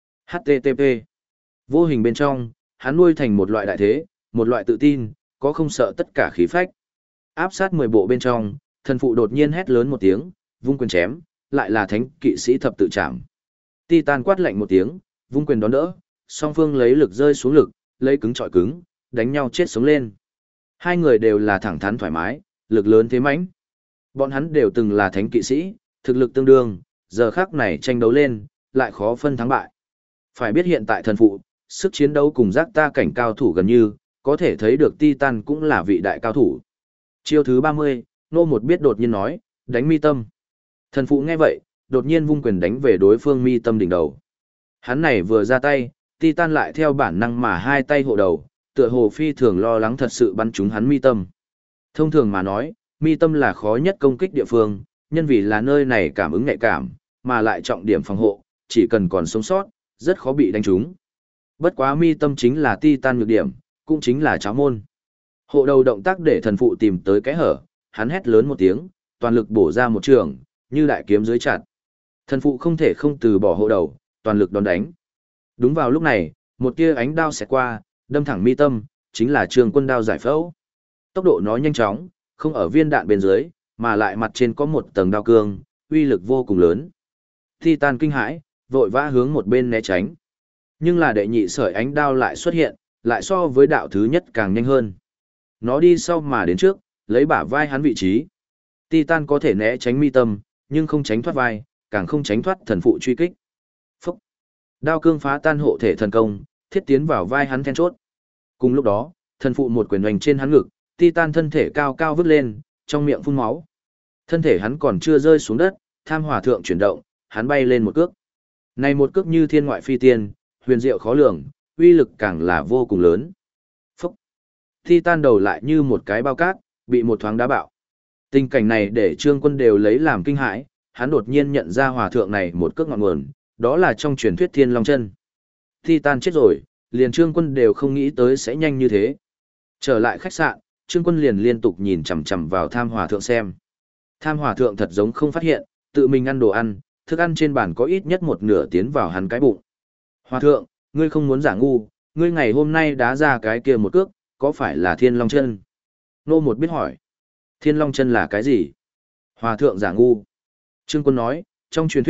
HTTP. Vô hình bên trong, hắn nuôi thành một loại đại thế, một loại tự tin, có không sợ tất cả khí phách. Áp sát 10 bộ bên trong, thần phụ đột nhiên hét lớn một tiếng, vung quyền chém, lại là thánh kỵ sĩ thập tự chạm. Titan quát lạnh một tiếng, vung quyền đón đỡ, song phương lấy lực rơi xuống lực, lấy cứng chọi cứng, đánh nhau chết sống lên. Hai người đều là thẳng thắn thoải mái, lực lớn thế mãnh. Bọn hắn đều từng là thánh kỵ sĩ, thực lực tương đương, giờ khắc này tranh đấu lên, lại khó phân thắng bại. Phải biết hiện tại thần phụ, sức chiến đấu cùng giác ta cảnh cao thủ gần như, có thể thấy được Titan cũng là vị đại cao thủ. Chiêu thứ 30, Nô Một biết đột nhiên nói, đánh mi tâm. Thần phụ nghe vậy, đột nhiên vung quyền đánh về đối phương mi tâm đỉnh đầu. Hắn này vừa ra tay, Titan lại theo bản năng mà hai tay hộ đầu, tựa hồ phi thường lo lắng thật sự bắn trúng hắn mi tâm. Thông thường mà nói, mi tâm là khó nhất công kích địa phương, nhân vì là nơi này cảm ứng nhạy cảm, mà lại trọng điểm phòng hộ, chỉ cần còn sống sót, rất khó bị đánh trúng. Bất quá mi tâm chính là Titan nhược điểm, cũng chính là cháo môn. Hộ đầu động tác để thần phụ tìm tới cái hở, hắn hét lớn một tiếng, toàn lực bổ ra một trường, như đại kiếm dưới chặt. Thần phụ không thể không từ bỏ hộ đầu, toàn lực đón đánh. Đúng vào lúc này, một tia ánh đao xẹt qua, đâm thẳng mi tâm, chính là Trương Quân đao giải phẫu. Tốc độ nó nhanh chóng, không ở viên đạn bên dưới, mà lại mặt trên có một tầng đao cương, uy lực vô cùng lớn. Titan kinh hãi, vội vã hướng một bên né tránh. Nhưng là đệ nhị sợi ánh đao lại xuất hiện, lại so với đạo thứ nhất càng nhanh hơn. Nó đi sau mà đến trước, lấy bả vai hắn vị trí. Titan có thể né tránh mi tâm, nhưng không tránh thoát vai, càng không tránh thoát thần phụ truy kích. Phúc! Đao cương phá tan hộ thể thần công, thiết tiến vào vai hắn then chốt. Cùng lúc đó, thần phụ một quyền oanh trên hắn ngực, Titan thân thể cao cao vứt lên, trong miệng phun máu. Thân thể hắn còn chưa rơi xuống đất, tham hòa thượng chuyển động, hắn bay lên một cước. Này một cước như thiên ngoại phi tiên, huyền diệu khó lường, uy lực càng là vô cùng lớn. Phúc! Titan đầu lại như một cái bao cát, bị một thoáng đá bạo. Tình cảnh này để Trương Quân đều lấy làm kinh hãi, hắn đột nhiên nhận ra hòa thượng này một cước ngọn nguồn, đó là trong truyền thuyết Thiên Long Chân. Titan chết rồi, liền Trương Quân đều không nghĩ tới sẽ nhanh như thế. Trở lại khách sạn, Trương Quân liền liên tục nhìn chằm chằm vào Tham Hòa thượng xem. Tham Hòa thượng thật giống không phát hiện, tự mình ăn đồ ăn, thức ăn trên bàn có ít nhất một nửa tiến vào hắn cái bụng. Hòa thượng, ngươi không muốn giả ngu, ngươi ngày hôm nay đá ra cái kia một cước, có phải là Thiên Long Chân? Nô Một biết hỏi. Thiên Long Chân là cái gì? Hòa thượng giả ngu. Trương Quân nói, trong truyền thuyết,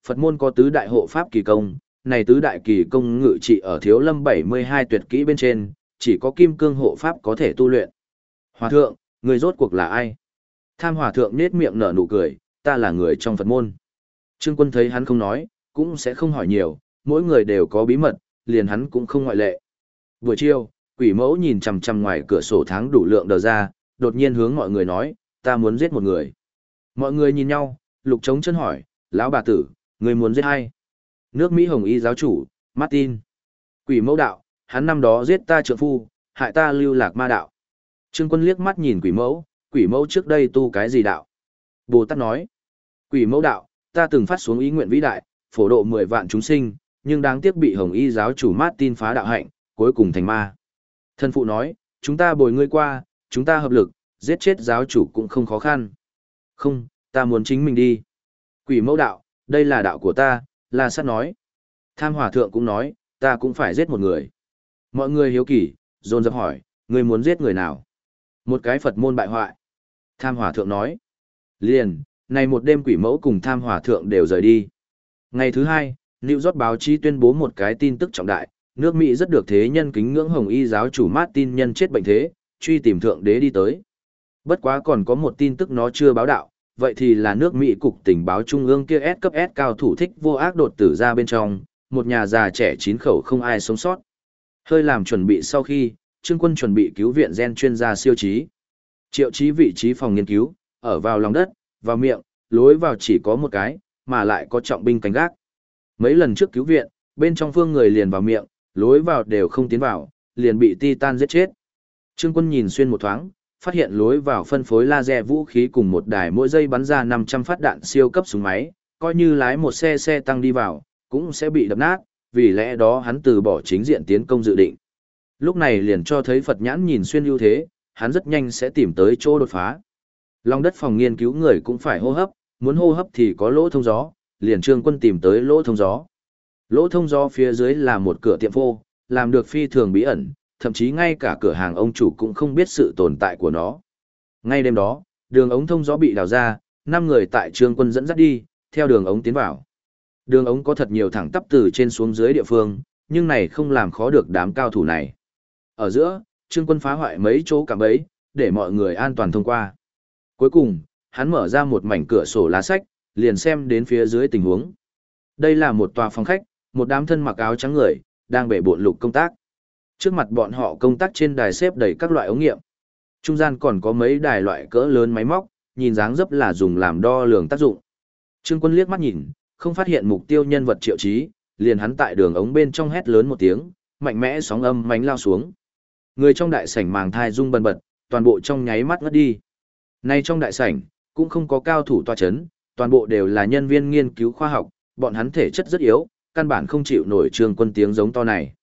Phật môn có tứ đại hộ pháp kỳ công, này tứ đại kỳ công ngự trị ở Thiếu Lâm 72 tuyệt kỹ bên trên, chỉ có Kim Cương hộ pháp có thể tu luyện. Hòa thượng, người rốt cuộc là ai? Tham Hòa thượng nết miệng nở nụ cười, ta là người trong Phật môn. Trương Quân thấy hắn không nói, cũng sẽ không hỏi nhiều, mỗi người đều có bí mật, liền hắn cũng không ngoại lệ. Buổi chiều, quỷ mẫu nhìn chằm chằm ngoài cửa sổ tháng đủ lượng đờ ra, đột nhiên hướng mọi người nói, ta muốn giết một người. Mọi người nhìn nhau, Lục Trống chân hỏi, lão bà tử, người muốn giết ai? Nước Mỹ Hồng Y giáo chủ, Martin. Quỷ mẫu đạo, hắn năm đó giết ta trượng phu, hại ta lưu lạc ma đạo. Trương Quân liếc mắt nhìn quỷ mẫu trước đây tu cái gì đạo? Bồ Tát nói, quỷ mẫu đạo, ta từng phát xuống ý nguyện vĩ đại, phổ độ 10 vạn chúng sinh, nhưng đáng tiếc bị Hồng Y giáo chủ Martin phá đạo hạnh, cuối cùng thành ma. Thân phụ nói, chúng ta bồi ngươi qua, chúng ta hợp lực, giết chết giáo chủ cũng không khó khăn. Không, ta muốn chính mình đi. Quỷ mẫu đạo, đây là đạo của ta, La Sát nói. Tham Hòa thượng cũng nói, ta cũng phải giết một người. Mọi người hiếu kỳ, dồn dập hỏi, ngươi muốn giết người nào? Một cái Phật môn bại hoại. Tham Hòa thượng nói. Liền, này một đêm quỷ mẫu cùng Tham Hòa thượng đều rời đi. Ngày thứ hai, New York báo chí tuyên bố một cái tin tức trọng đại, nước Mỹ rất được thế nhân kính ngưỡng Hồng Y giáo chủ Martin nhân chết bệnh thế, truy tìm thượng đế đi tới. Bất quá còn có một tin tức nó chưa báo đạo, vậy thì là nước Mỹ cục tình báo trung ương kia S cấp S cao thủ thích vô ác đột tử ra bên trong, một nhà già trẻ 9 khẩu không ai sống sót. Hơi làm chuẩn bị sau khi, Trương Quân chuẩn bị cứu viện gen chuyên gia siêu trí. Triệu trí vị trí phòng nghiên cứu, ở vào lòng đất, vào miệng, lối vào chỉ có một cái, mà lại có trọng binh canh gác. Mấy lần trước cứu viện, bên trong phương người liền vào miệng, lối vào đều không tiến vào, liền bị Titan giết chết. Trương Quân nhìn xuyên một thoáng, phát hiện lối vào phân phối laser vũ khí cùng một đài mỗi giây bắn ra 500 phát đạn siêu cấp súng máy, coi như lái một xe tăng đi vào, cũng sẽ bị đập nát, vì lẽ đó hắn từ bỏ chính diện tiến công dự định. Lúc này liền cho thấy Phật nhãn nhìn xuyên ưu thế, hắn rất nhanh sẽ tìm tới chỗ đột phá. Lòng đất phòng nghiên cứu người cũng phải hô hấp, muốn hô hấp thì có lỗ thông gió, liền Trương Quân tìm tới lỗ thông gió. Lỗ thông gió phía dưới là một cửa tiệm phô, làm được phi thường bí ẩn, thậm chí ngay cả cửa hàng ông chủ cũng không biết sự tồn tại của nó. Ngay đêm đó, đường ống thông gió bị đào ra, 5 người tại Trương Quân dẫn dắt đi, theo đường ống tiến vào. Đường ống có thật nhiều thẳng tắp từ trên xuống dưới địa phương, nhưng này không làm khó được đám cao thủ này. Ở giữa, Trương Quân phá hoại mấy chỗ cạm bẫy, để mọi người an toàn thông qua. Cuối cùng, hắn mở ra một mảnh cửa sổ lá sách, liền xem đến phía dưới tình huống. Đây là một tòa phòng khách, một đám thân mặc áo trắng người, đang bể bộn lục công tác. Trước mặt bọn họ công tác trên đài xếp đầy các loại ống nghiệm. Trung gian còn có mấy đài loại cỡ lớn máy móc, nhìn dáng dấp là dùng làm đo lường tác dụng. Trương Quân liếc mắt nhìn, không phát hiện mục tiêu nhân vật Triệu Chí, liền hắn tại đường ống bên trong hét lớn một tiếng, mạnh mẽ sóng âm mánh lao xuống. Người trong đại sảnh màng thai rung bần bật, toàn bộ trong nháy mắt ngất đi. Nay trong đại sảnh, cũng không có cao thủ tọa chấn, toàn bộ đều là nhân viên nghiên cứu khoa học, bọn hắn thể chất rất yếu, căn bản không chịu nổi Trương Quân tiếng giống to này.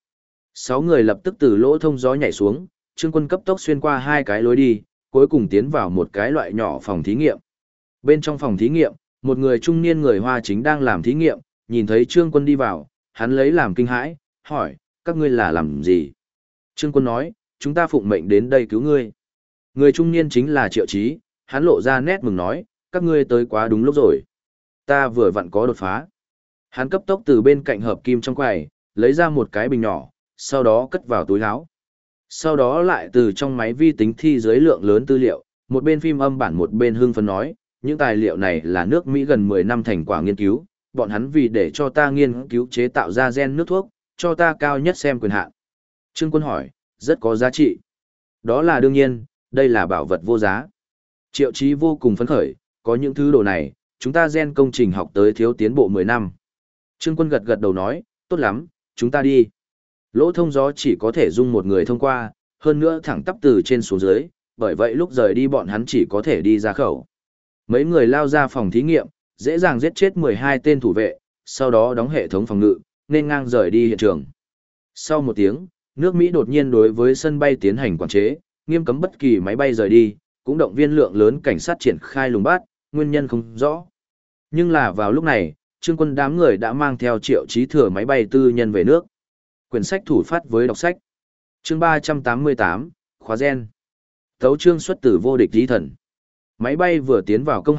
6 người lập tức từ lỗ thông gió nhảy xuống, Trương Quân cấp tốc xuyên qua 2 cái lối đi, cuối cùng tiến vào một cái loại nhỏ phòng thí nghiệm. Bên trong phòng thí nghiệm, một người trung niên người Hoa chính đang làm thí nghiệm, nhìn thấy Trương Quân đi vào, hắn lấy làm kinh hãi, hỏi, các ngươi là làm gì? Trương Quân nói, chúng ta phụng mệnh đến đây cứu ngươi. Người trung niên chính là Triệu Chí, hắn lộ ra nét mừng nói, các ngươi tới quá đúng lúc rồi. Ta vừa vặn có đột phá. Hắn cấp tốc từ bên cạnh hợp kim trong quầy, lấy ra một cái bình nhỏ, sau đó cất vào túi áo. Sau đó lại từ trong máy vi tính thi dưới lượng lớn tư liệu, một bên phim âm bản một bên hưng phấn nói, những tài liệu này là nước Mỹ gần 10 năm thành quả nghiên cứu, bọn hắn vì để cho ta nghiên cứu chế tạo ra gen nước thuốc, cho ta cao nhất xem quyền hạn. Trương Quân hỏi, rất có giá trị. Đó là đương nhiên, đây là bảo vật vô giá. Triệu Chí vô cùng phấn khởi, có những thứ đồ này, chúng ta gen công trình học tới thiếu tiến bộ 10 năm. Trương Quân gật gật đầu nói, tốt lắm, chúng ta đi. Lỗ thông gió chỉ có thể dung một người thông qua, hơn nữa thẳng tắp từ trên xuống dưới, bởi vậy lúc rời đi bọn hắn chỉ có thể đi ra khẩu. Mấy người lao ra phòng thí nghiệm, dễ dàng giết chết 12 tên thủ vệ, sau đó đóng hệ thống phòng ngự, nên ngang rời đi hiện trường. Sau một tiếng, nước Mỹ đột nhiên đối với sân bay tiến hành quản chế, nghiêm cấm bất kỳ máy bay rời đi, cũng động viên lượng lớn cảnh sát triển khai lùng bắt, nguyên nhân không rõ. Nhưng là vào lúc này, Trương Quân đám người đã mang theo Triệu Chí thừa máy bay tư nhân về nước. Quyển sách thủ phát với đọc sách. Chương 388, khóa gen. Tấu chương xuất từ vô địch lý thần. Máy bay vừa tiến vào công hải,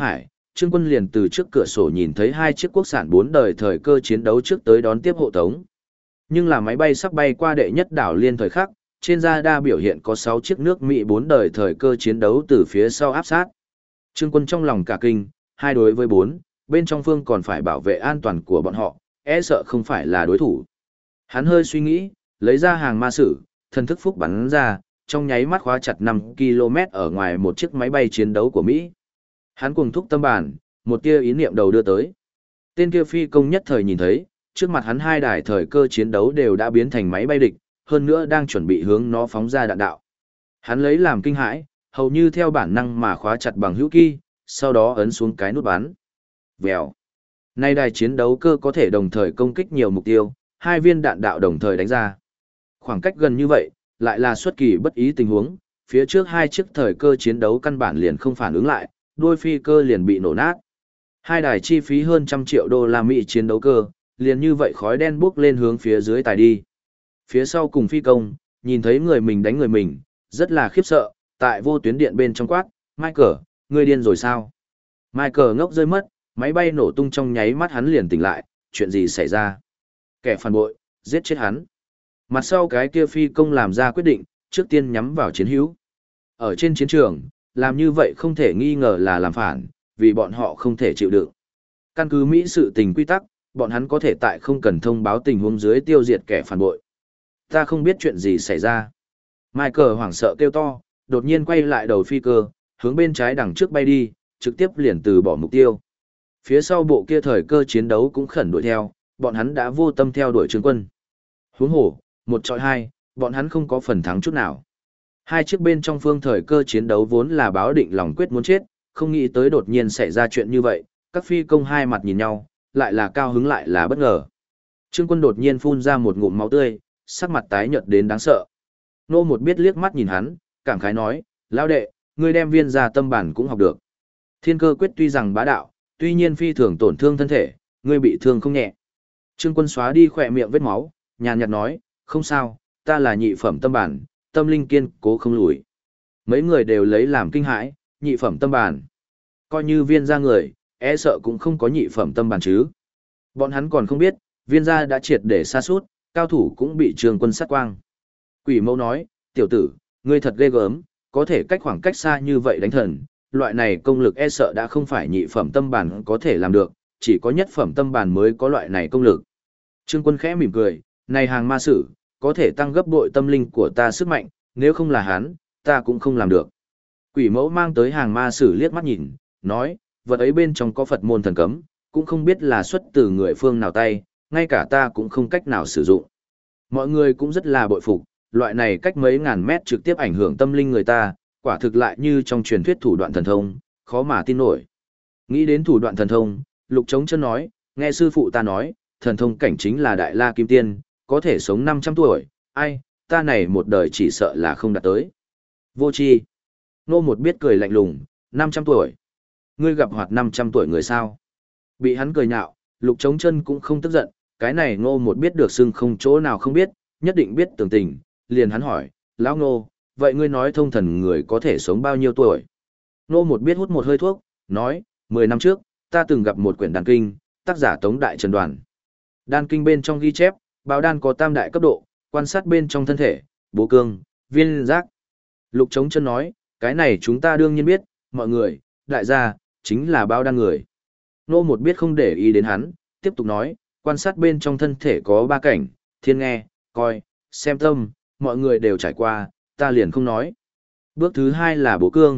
Trương Quân liền từ trước cửa sổ nhìn thấy hai chiếc quốc sản 4 đời thời cơ chiến đấu trước tới đón tiếp hộ tống. Nhưng là máy bay sắp bay qua đệ nhất đảo liên thời khắc, trên radar biểu hiện có 6 chiếc nước Mỹ 4 đời thời cơ chiến đấu từ phía sau áp sát. Trương Quân trong lòng cả kinh, 2 đối với 4, bên trong phương còn phải bảo vệ an toàn của bọn họ, e sợ không phải là đối thủ. Hắn hơi suy nghĩ, lấy ra hàng ma sử, thần thức phúc bắn ra, trong nháy mắt khóa chặt 5 km ở ngoài một chiếc máy bay chiến đấu của Mỹ. Hắn cuồng thúc tâm bản, một tia ý niệm đầu đưa tới. Tên kia phi công nhất thời nhìn thấy, trước mặt hắn 2 đài thời cơ chiến đấu đều đã biến thành máy bay địch, hơn nữa đang chuẩn bị hướng nó phóng ra đạn đạo. Hắn lấy làm kinh hãi, hầu như theo bản năng mà khóa chặt bằng hữu kỳ, sau đó ấn xuống cái nút bắn. Vèo. Nay đài chiến đấu cơ có thể đồng thời công kích nhiều mục tiêu, 2 viên đạn đạo đồng thời đánh ra. Khoảng cách gần như vậy, lại là xuất kỳ bất ý tình huống, phía trước 2 chiếc thời cơ chiến đấu căn bản liền không phản ứng lại, đuôi phi cơ liền bị nổ nát. 2 đài chi phí hơn 100 triệu đô la Mỹ chiến đấu cơ, liền như vậy khói đen bốc lên hướng phía dưới tài đi. Phía sau cùng phi công, nhìn thấy người mình đánh người mình, rất là khiếp sợ, tại vô tuyến điện bên trong quát, Michael, ngươi điên rồi sao? Michael ngốc rơi mất, máy bay nổ tung trong nháy mắt hắn liền tỉnh lại, chuyện gì xảy ra? Kẻ phản bội, giết chết hắn. Mặt sau cái kia phi công làm ra quyết định, trước tiên nhắm vào chiến hữu. Ở trên chiến trường, làm như vậy không thể nghi ngờ là làm phản, vì bọn họ không thể chịu đựng. Căn cứ Mỹ sự tình quy tắc, bọn hắn có thể tại không cần thông báo tình huống dưới tiêu diệt kẻ phản bội. Ta không biết chuyện gì xảy ra. Michael hoảng sợ kêu to, đột nhiên quay lại đầu phi cơ, hướng bên trái đằng trước bay đi, trực tiếp liền từ bỏ mục tiêu. Phía sau bộ kia thời cơ chiến đấu cũng khẩn đuổi theo, bọn hắn đã vô tâm theo đuổi Trương Quân. Huống hồ, 1-2, bọn hắn không có phần thắng chút nào. 2 chiếc bên trong phương thời cơ chiến đấu vốn là báo định lòng quyết muốn chết, không nghĩ tới đột nhiên xảy ra chuyện như vậy, các phi công hai mặt nhìn nhau, lại là cao hứng lại là bất ngờ. Trương Quân đột nhiên phun ra một ngụm máu tươi, sắc mặt tái nhợt đến đáng sợ. Nô một biết liếc mắt nhìn hắn, cảm khái nói, lão đệ, ngươi đem viên gia tâm bản cũng học được. Thiên cơ quyết tuy rằng bá đạo, tuy nhiên phi thường tổn thương thân thể, ngươi bị thương không nhẹ. Trương Quân xóa đi khỏe miệng vết máu, nhàn nhạt nói, không sao, ta là nhị phẩm tâm bản, tâm linh kiên cố không lùi. Mấy người đều lấy làm kinh hãi, nhị phẩm tâm bản. Coi như viên gia người, e sợ cũng không có nhị phẩm tâm bản chứ. Bọn hắn còn không biết, viên gia đã triệt để sa sút, cao thủ cũng bị Trương Quân sát quang. Quỷ mẫu nói, tiểu tử, ngươi thật ghê gớm, có thể cách khoảng cách xa như vậy đánh thần, loại này công lực e sợ đã không phải nhị phẩm tâm bản có thể làm được, chỉ có nhất phẩm tâm bản mới có loại này công lực. Trương Quân khẽ mỉm cười, này hàng ma sử, có thể tăng gấp bội tâm linh của ta sức mạnh, nếu không là hắn, ta cũng không làm được. Quỷ mẫu mang tới hàng ma sử liếc mắt nhìn, nói, vật ấy bên trong có Phật môn thần cấm, cũng không biết là xuất từ người phương nào tay, ngay cả ta cũng không cách nào sử dụng. Mọi người cũng rất là bội phục, loại này cách mấy ngàn mét trực tiếp ảnh hưởng tâm linh người ta, quả thực lại như trong truyền thuyết thủ đoạn thần thông, khó mà tin nổi. Nghĩ đến thủ đoạn thần thông, Lục Trống Chân nói, nghe sư phụ ta nói, thần thông cảnh chính là Đại La Kim Tiên, có thể sống 500 tuổi, ai, ta này một đời chỉ sợ là không đạt tới. Vô tri. Nô một biết cười lạnh lùng, 500 tuổi. Ngươi gặp hoạt 500 tuổi người sao? Bị hắn cười nhạo, Lục Trống Chân cũng không tức giận, cái này Ngô một biết được xưng không chỗ nào không biết, nhất định biết tường tình, liền hắn hỏi, lão Ngô, vậy ngươi nói thông thần người có thể sống bao nhiêu tuổi? Ngô một biết hút một hơi thuốc, nói, 10 năm trước, ta từng gặp một quyển đan kinh, tác giả Tống Đại Trần Đoàn. Đan kinh bên trong ghi chép, bào đan có tam đại cấp độ, quan sát bên trong thân thể, bố cương, viên giác. Lục Trống Chân nói, cái này chúng ta đương nhiên biết, mọi người, đại gia, chính là bao đan người. Nô một biết không để ý đến hắn, tiếp tục nói, quan sát bên trong thân thể có 3 cảnh, thiên nghe, coi, xem tâm, mọi người đều trải qua, ta liền không nói. Bước thứ 2 là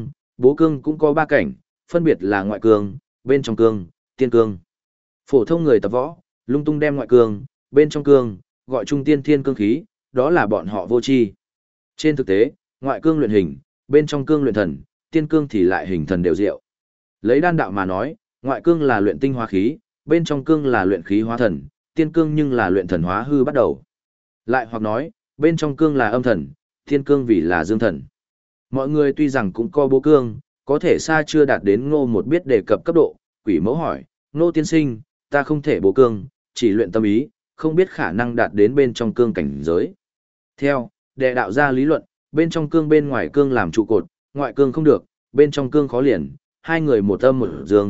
bố cương cũng có 3 cảnh, phân biệt là ngoại cương, bên trong cương, tiên cương. Phổ thông người tập võ, lung tung đem ngoại cương, bên trong cương, gọi trung tiên thiên cương khí, đó là bọn họ vô tri. Trên thực tế, ngoại cương luyện hình, bên trong cương luyện thần, tiên cương thì lại hình thần đều diệu. Lấy đan đạo mà nói, ngoại cương là luyện tinh hóa khí, bên trong cương là luyện khí hóa thần, tiên cương nhưng là luyện thần hóa hư bắt đầu. Lại hoặc nói, bên trong cương là âm thần, tiên cương vì là dương thần. Mọi người tuy rằng cũng có bố cương, có thể xa chưa đạt đến Ngô một biết đề cập cấp độ, quỷ mẫu hỏi, Ngô tiên sinh, ta không thể bố cương, chỉ luyện tâm ý, không biết khả năng đạt đến bên trong cương cảnh giới. Theo, đệ đạo ra lý luận, bên trong cương bên ngoài cương làm trụ cột, ngoại cương không được, bên trong cương khó liền, hai người một âm một dương,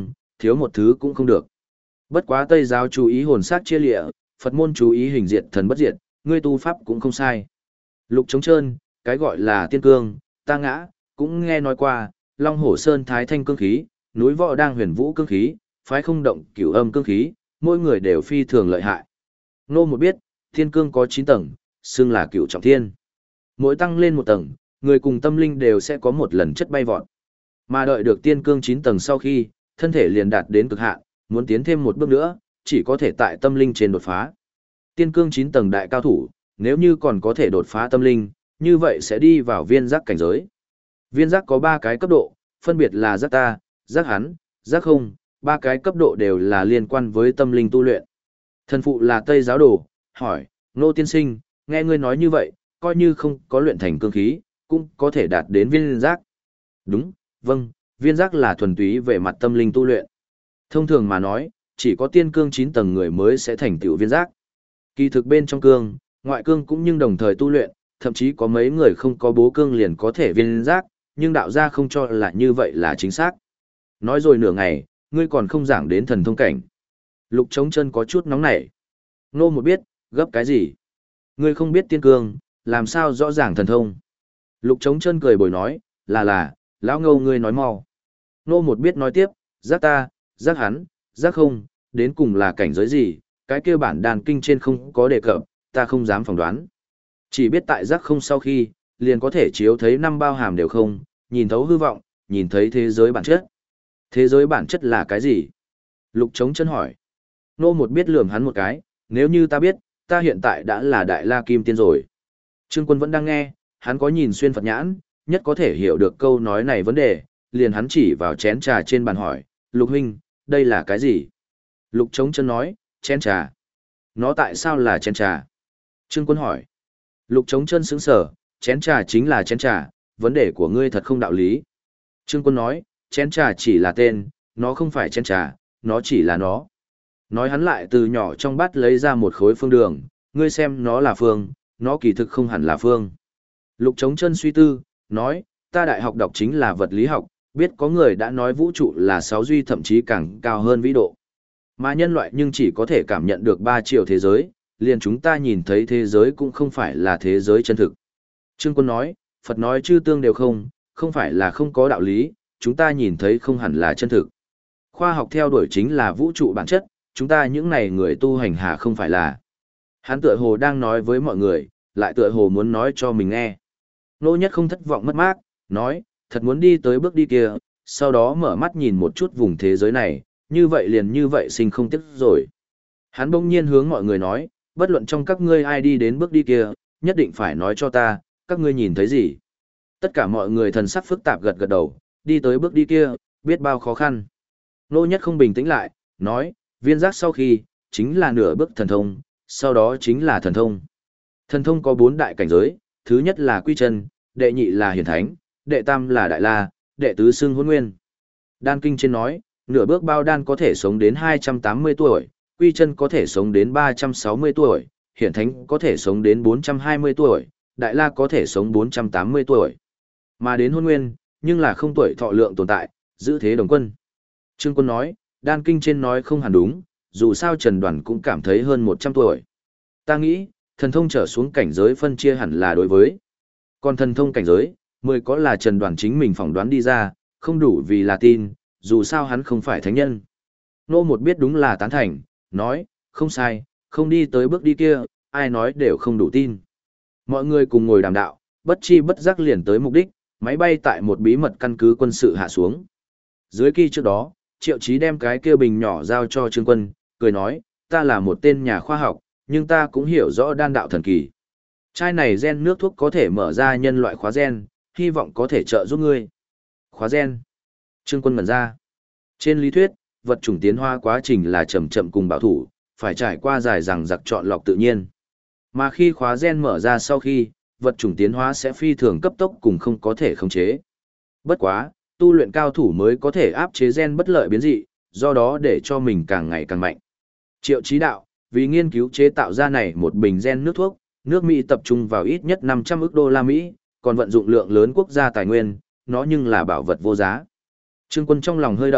thiếu một thứ cũng không được. Bất quá Tây giáo chú ý hồn xác chia lịa, Phật môn chú ý hình diệt thần bất diệt, ngươi tu pháp cũng không sai. Lục Trống Trơn, cái gọi là tiên cương, ta ngã, cũng nghe nói qua, Long Hổ Sơn thái thanh cương khí, núi Võ đang huyền vũ cương khí, phái không động cửu âm cương khí, mỗi người đều phi thường lợi hại. Nô một biết, thiên cương có 9 tầng, xưng là cửu trọng thiên. Mỗi tăng lên một tầng, người cùng tâm linh đều sẽ có một lần chất bay vọt. Mà đợi được tiên cương 9 tầng sau khi, thân thể liền đạt đến cực hạn, muốn tiến thêm một bước nữa, chỉ có thể tại tâm linh trên đột phá. Tiên cương 9 tầng đại cao thủ, nếu như còn có thể đột phá tâm linh, như vậy sẽ đi vào viên giác cảnh giới. Viên giác có 3 cái cấp độ, phân biệt là giác ta, giác hắn, giác không, 3 cái cấp độ đều là liên quan với tâm linh tu luyện. Thần phụ là Tây giáo đồ, hỏi, Nô tiên sinh, nghe ngươi nói như vậy, coi như không có luyện thành cương khí, cũng có thể đạt đến viên giác. Đúng, vâng, viên giác là thuần túy về mặt tâm linh tu luyện. Thông thường mà nói, chỉ có tiên cương 9 tầng người mới sẽ thành tựu viên giác. Kỳ thực bên trong cương, ngoại cương cũng nhưng đồng thời tu luyện, thậm chí có mấy người không có bố cương liền có thể viên giác, nhưng đạo gia không cho là như vậy là chính xác. Nói rồi nửa ngày, ngươi còn không giảng đến thần thông cảnh. Lục Trống Chân có chút nóng nảy. Nô một biết, gấp cái gì? Ngươi không biết tiên cương, làm sao rõ ràng thần thông? Lục Trống Chân cười bồi nói, là, lão ngâu ngươi nói mau. Nô một biết nói tiếp, giác ta, giác hắn, giác không, đến cùng là cảnh giới gì, cái kia bản đàn kinh trên không có đề cập, ta không dám phỏng đoán. Chỉ biết tại giác không sau khi, liền có thể chiếu thấy 5 bao hàm đều không, nhìn thấu hư vọng, nhìn thấy thế giới bản chất. Thế giới bản chất là cái gì? Lục Trống Chân hỏi. Nô một biết lườm hắn một cái, nếu như ta biết, ta hiện tại đã là Đại La Kim Tiên rồi. Trương Quân vẫn đang nghe, hắn có nhìn xuyên Phật nhãn, nhất có thể hiểu được câu nói này vấn đề, liền hắn chỉ vào chén trà trên bàn hỏi, Lục huynh, đây là cái gì? Lục Trống Chân nói, chén trà. Nó tại sao là chén trà? Trương Quân hỏi. Lục Trống Chân sững sờ, chén trà chính là chén trà, vấn đề của ngươi thật không đạo lý. Trương Quân nói, chén trà chỉ là tên, nó không phải chén trà, nó chỉ là nó. Nói hắn lại từ nhỏ trong bát lấy ra một khối phương đường, ngươi xem nó là phương, nó kỳ thực không hẳn là phương. Lục Trống Chân suy tư, nói, ta đại học đọc chính là vật lý học, biết có người đã nói vũ trụ là 6 duy thậm chí càng cao hơn vĩ độ. Mà nhân loại nhưng chỉ có thể cảm nhận được 3 triệu thế giới, liền chúng ta nhìn thấy thế giới cũng không phải là thế giới chân thực. Trương Quân nói, Phật nói chư tương đều không phải là không có đạo lý, chúng ta nhìn thấy không hẳn là chân thực. Khoa học theo đuổi chính là vũ trụ bản chất, chúng ta những này người tu hành hà không phải là. Hắn tựa hồ đang nói với mọi người, lại tựa hồ muốn nói cho mình nghe. Nô Nhất không thất vọng mất mát, nói, thật muốn đi tới bước đi kia, sau đó mở mắt nhìn một chút vùng thế giới này, như vậy liền như vậy sinh không tiếc rồi. Hắn bỗng nhiên hướng mọi người nói, bất luận trong các ngươi ai đi đến bước đi kia, nhất định phải nói cho ta, các ngươi nhìn thấy gì. Tất cả mọi người thần sắc phức tạp gật gật đầu, đi tới bước đi kia, biết bao khó khăn. Nô Nhất không bình tĩnh lại, nói, viên giác sau khi, chính là nửa bước thần thông, sau đó chính là thần thông. Thần thông có 4 đại cảnh giới, thứ nhất là quy chân, đệ nhị là hiển thánh, đệ tam là đại la, đệ tứ xưng hôn nguyên. Đan kinh trên nói, nửa bước bao đan có thể sống đến 280 tuổi, quy chân có thể sống đến 360 tuổi, hiển thánh có thể sống đến 420 tuổi, đại la có thể sống 480 tuổi. Mà đến hôn nguyên, nhưng là không tuổi thọ lượng tồn tại, giữ thế đồng quân. Trương Quân nói, đan kinh trên nói không hẳn đúng, dù sao Trần Đoàn cũng cảm thấy hơn 100 tuổi. Ta nghĩ, thần thông trở xuống cảnh giới phân chia hẳn là đối với. Còn thần thông cảnh giới, 10 có là Trần Đoàn chính mình phỏng đoán đi ra, không đủ vì là tin, dù sao hắn không phải thánh nhân. Nô một biết đúng là tán thành, nói, không sai, không đi tới bước đi kia, ai nói đều không đủ tin. Mọi người cùng ngồi đàm đạo, bất chi bất giác liền tới mục đích, máy bay tại một bí mật căn cứ quân sự hạ xuống. Dưới kỳ trước đó, Triệu Chí đem cái kia bình nhỏ giao cho Trương Quân, cười nói, ta là một tên nhà khoa học, nhưng ta cũng hiểu rõ đan đạo thần kỳ. Chai này gen nước thuốc có thể mở ra nhân loại khóa gen, hy vọng có thể trợ giúp ngươi. Khóa gen. Trương Quân mở ra. Trên lý thuyết, vật chủng tiến hóa quá trình là chậm chậm cùng bảo thủ, phải trải qua dài dằng dặc chọn lọc tự nhiên. Mà khi khóa gen mở ra sau khi, vật chủng tiến hóa sẽ phi thường cấp tốc cùng không có thể khống chế. Bất quá, tu luyện cao thủ mới có thể áp chế gen bất lợi biến dị, do đó để cho mình càng ngày càng mạnh. Triệu Chí đạo, vì nghiên cứu chế tạo ra này một bình gen nước thuốc, nước Mỹ tập trung vào ít nhất 500 ức đô la Mỹ, còn vận dụng lượng lớn quốc gia tài nguyên, nó nhưng là bảo vật vô giá. Trương Quân trong lòng hơi động,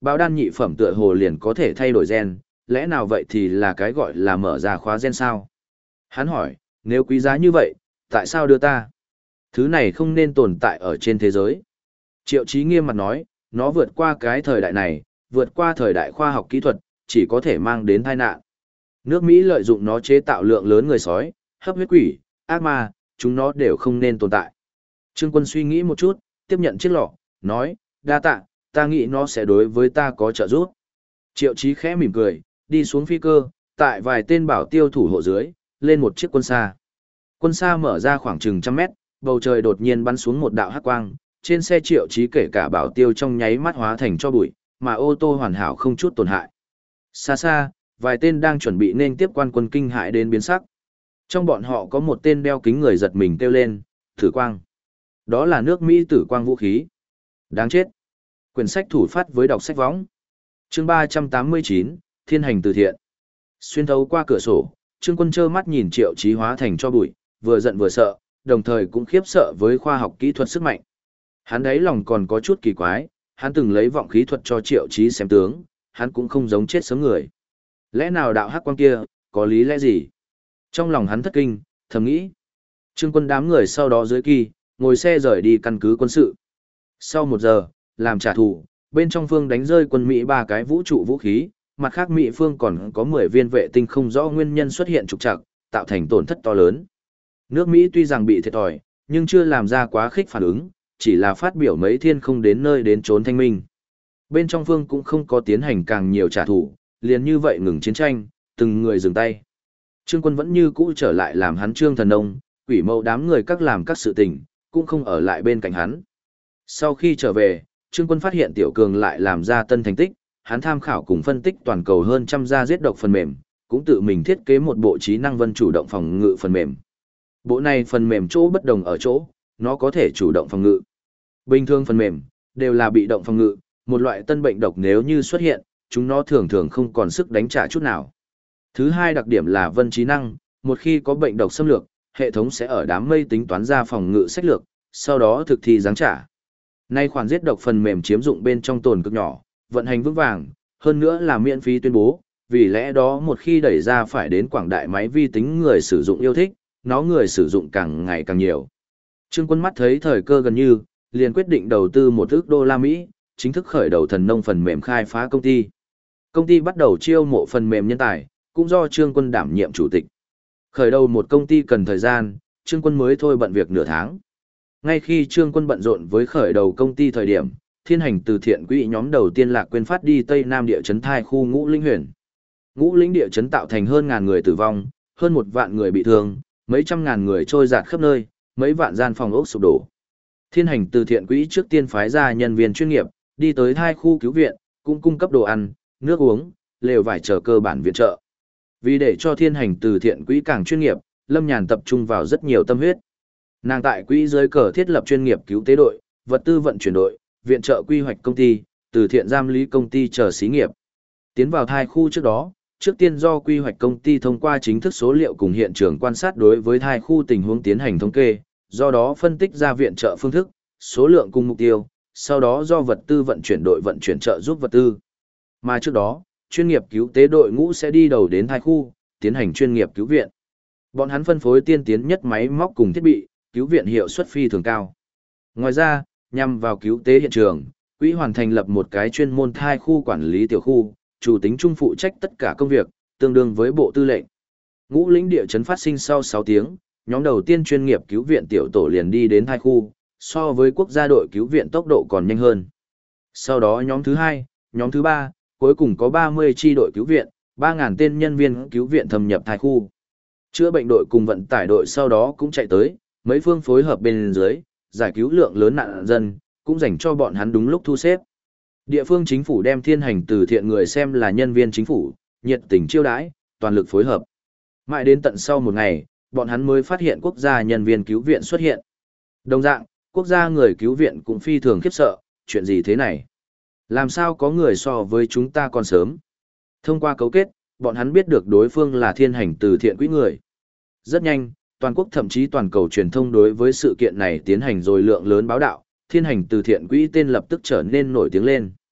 Báo đan nhị phẩm tựa hồ liền có thể thay đổi gen, lẽ nào vậy thì là cái gọi là mở ra khóa gen sao? Hắn hỏi, nếu quý giá như vậy, tại sao đưa ta? Thứ này không nên tồn tại ở trên thế giới. Triệu Chí nghiêm mặt nói, nó vượt qua cái thời đại này, vượt qua thời đại khoa học kỹ thuật, chỉ có thể mang đến tai nạn. Nước Mỹ lợi dụng nó chế tạo lượng lớn người sói, hấp huyết quỷ, ác ma, chúng nó đều không nên tồn tại. Trương Quân suy nghĩ một chút, tiếp nhận chiếc lọ, nói, đa tạ, ta nghĩ nó sẽ đối với ta có trợ giúp. Triệu Chí khẽ mỉm cười, đi xuống phi cơ, tại vài tên bảo tiêu thủ hộ dưới, lên một chiếc quân xa. Quân xa mở ra khoảng chừng 100 mét, bầu trời đột nhiên bắn xuống một đạo hắc quang, trên xe Triệu Chí kể cả bảo tiêu trong nháy mắt hóa thành cho bụi, mà ô tô hoàn hảo không chút tổn hại. Xa xa, vài tên đang chuẩn bị nên tiếp quan quân kinh hãi đến biến sắc. Trong bọn họ có một tên đeo kính người giật mình kêu lên, tử quang. Đó là nước Mỹ tử quang vũ khí. Đáng chết. Quyển sách thủ phát với đọc sách võng. Chương 389, Thiên hành từ thiện. Xuyên thấu qua cửa sổ, Trương Quân trơ mắt nhìn Triệu Chí hóa thành cho bụi, vừa giận vừa sợ, đồng thời cũng khiếp sợ với khoa học kỹ thuật sức mạnh. Hắn đấy lòng còn có chút kỳ quái, hắn từng lấy vọng khí thuật cho Triệu Chí xem tướng, hắn cũng không giống chết sớm người. Lẽ nào đạo hắc quang kia, có lý lẽ gì? Trong lòng hắn thất kinh, thầm nghĩ. Trương Quân đám người sau đó dưới kỳ, ngồi xe rời đi căn cứ quân sự. Sau 1 giờ, làm trả thù, bên trong phương đánh rơi quân Mỹ 3 cái vũ trụ vũ khí, mặt khác Mỹ phương còn có 10 viên vệ tinh không rõ nguyên nhân xuất hiện trục trặc, tạo thành tổn thất to lớn. Nước Mỹ tuy rằng bị thiệt thòi, nhưng chưa làm ra quá khích phản ứng, chỉ là phát biểu mấy thiên không đến nơi đến trốn thanh minh. Bên trong phương cũng không có tiến hành càng nhiều trả thù, liền như vậy ngừng chiến tranh, từng người dừng tay. Trương Quân vẫn như cũ trở lại làm hắn Trương Thần Nông, quỷ mẫu đám người các làm các sự tình, cũng không ở lại bên cạnh hắn. Sau khi trở về, Trương Quân phát hiện Tiểu Cường lại làm ra tân thành tích, hắn tham khảo cùng phân tích toàn cầu hơn 100 gia giết độc phần mềm, cũng tự mình thiết kế một bộ trí năng vân chủ động phòng ngự phần mềm. Bộ này phần mềm chỗ bất đồng ở chỗ, nó có thể chủ động phòng ngự. Bình thường phần mềm đều là bị động phòng ngự, một loại tân bệnh độc nếu như xuất hiện, chúng nó thường thường không còn sức đánh trả chút nào. Thứ hai đặc điểm là vân trí năng, một khi có bệnh độc xâm lược, hệ thống sẽ ở đám mây tính toán ra phòng ngự sách lược, sau đó thực thi giáng trả. Nay khoản giết độc phần mềm chiếm dụng bên trong tồn cực nhỏ, vận hành vững vàng, hơn nữa là miễn phí tuyên bố, vì lẽ đó một khi đẩy ra phải đến quảng đại máy vi tính người sử dụng yêu thích, nó người sử dụng càng ngày càng nhiều. Trương Quân mắt thấy thời cơ gần như, liền quyết định đầu tư $1 ức, chính thức khởi đầu thần nông phần mềm khai phá công ty. Công ty bắt đầu chiêu mộ phần mềm nhân tài, cũng do Trương Quân đảm nhiệm chủ tịch. Khởi đầu một công ty cần thời gian, Trương Quân mới thôi bận việc nửa tháng. Ngay khi Trương Quân bận rộn với khởi đầu công ty thời điểm, Thiên hành từ thiện quỹ nhóm đầu tiên lạc quên phát đi Tây Nam địa chấn thai khu Ngũ Lĩnh huyện. Ngũ Lĩnh địa chấn tạo thành hơn ngàn người tử vong, hơn 1 vạn người bị thương, mấy trăm ngàn người trôi dạt khắp nơi, mấy vạn gian phòng ốc sụp đổ. Thiên hành từ thiện quỹ trước tiên phái ra nhân viên chuyên nghiệp, đi tới thai khu cứu viện, cũng cung cấp đồ ăn, nước uống, lều vải chờ cơ bản viện trợ. Vì để cho thiên hành từ thiện quỹ càng chuyên nghiệp, Lâm Nhàn tập trung vào rất nhiều tâm huyết. Nàng tại quỹ dưới cờ thiết lập chuyên nghiệp cứu tế đội, vật tư vận chuyển đội, viện trợ quy hoạch công ty, từ thiện giam lý công ty chờ xí nghiệp. Tiến vào thai khu trước đó, trước tiên do quy hoạch công ty thông qua chính thức số liệu cùng hiện trường quan sát đối với thai khu tình huống tiến hành thống kê, do đó phân tích ra viện trợ phương thức, số lượng cùng mục tiêu, sau đó do vật tư vận chuyển đội vận chuyển trợ giúp vật tư. Mà trước đó, chuyên nghiệp cứu tế đội ngũ sẽ đi đầu đến thai khu, tiến hành chuyên nghiệp cứu viện. Bọn hắn phân phối tiên tiến nhất máy móc cùng thiết bị, cứu viện hiệu suất phi thường cao. Ngoài ra, nhằm vào cứu tế hiện trường, quỹ hoàn thành lập một cái chuyên môn thai khu quản lý tiểu khu, chủ tính trung phụ trách tất cả công việc, tương đương với bộ tư lệnh. Ngũ Lĩnh địa chấn phát sinh sau 6 tiếng, nhóm đầu tiên chuyên nghiệp cứu viện tiểu tổ liền đi đến thai khu, so với quốc gia đội cứu viện tốc độ còn nhanh hơn. Sau đó nhóm thứ 2, nhóm thứ 3, cuối cùng có 30 chi đội cứu viện, 3.000 tên nhân viên cứu viện thâm nhập thai khu. Chữa bệnh đội cùng vận tải đội sau đó cũng chạy tới, mấy phương phối hợp bên dưới, giải cứu lượng lớn nạn dân, cũng dành cho bọn hắn đúng lúc thu xếp. Địa phương chính phủ đem thiên hành từ thiện người xem là nhân viên chính phủ, nhiệt tình chiêu đãi, toàn lực phối hợp. Mãi đến tận sau một ngày, bọn hắn mới phát hiện quốc gia nhân viên cứu viện xuất hiện. Đồng dạng, quốc gia người cứu viện cũng phi thường khiếp sợ, chuyện gì thế này? Làm sao có người so với chúng ta còn sớm? Thông qua cấu kết, bọn hắn biết được đối phương là thiên hành từ thiện quỹ người. Rất nhanh, toàn quốc thậm chí toàn cầu truyền thông đối với sự kiện này tiến hành rồi lượng lớn báo đạo, thiên hành từ thiện quỹ tên lập tức trở nên nổi tiếng lên.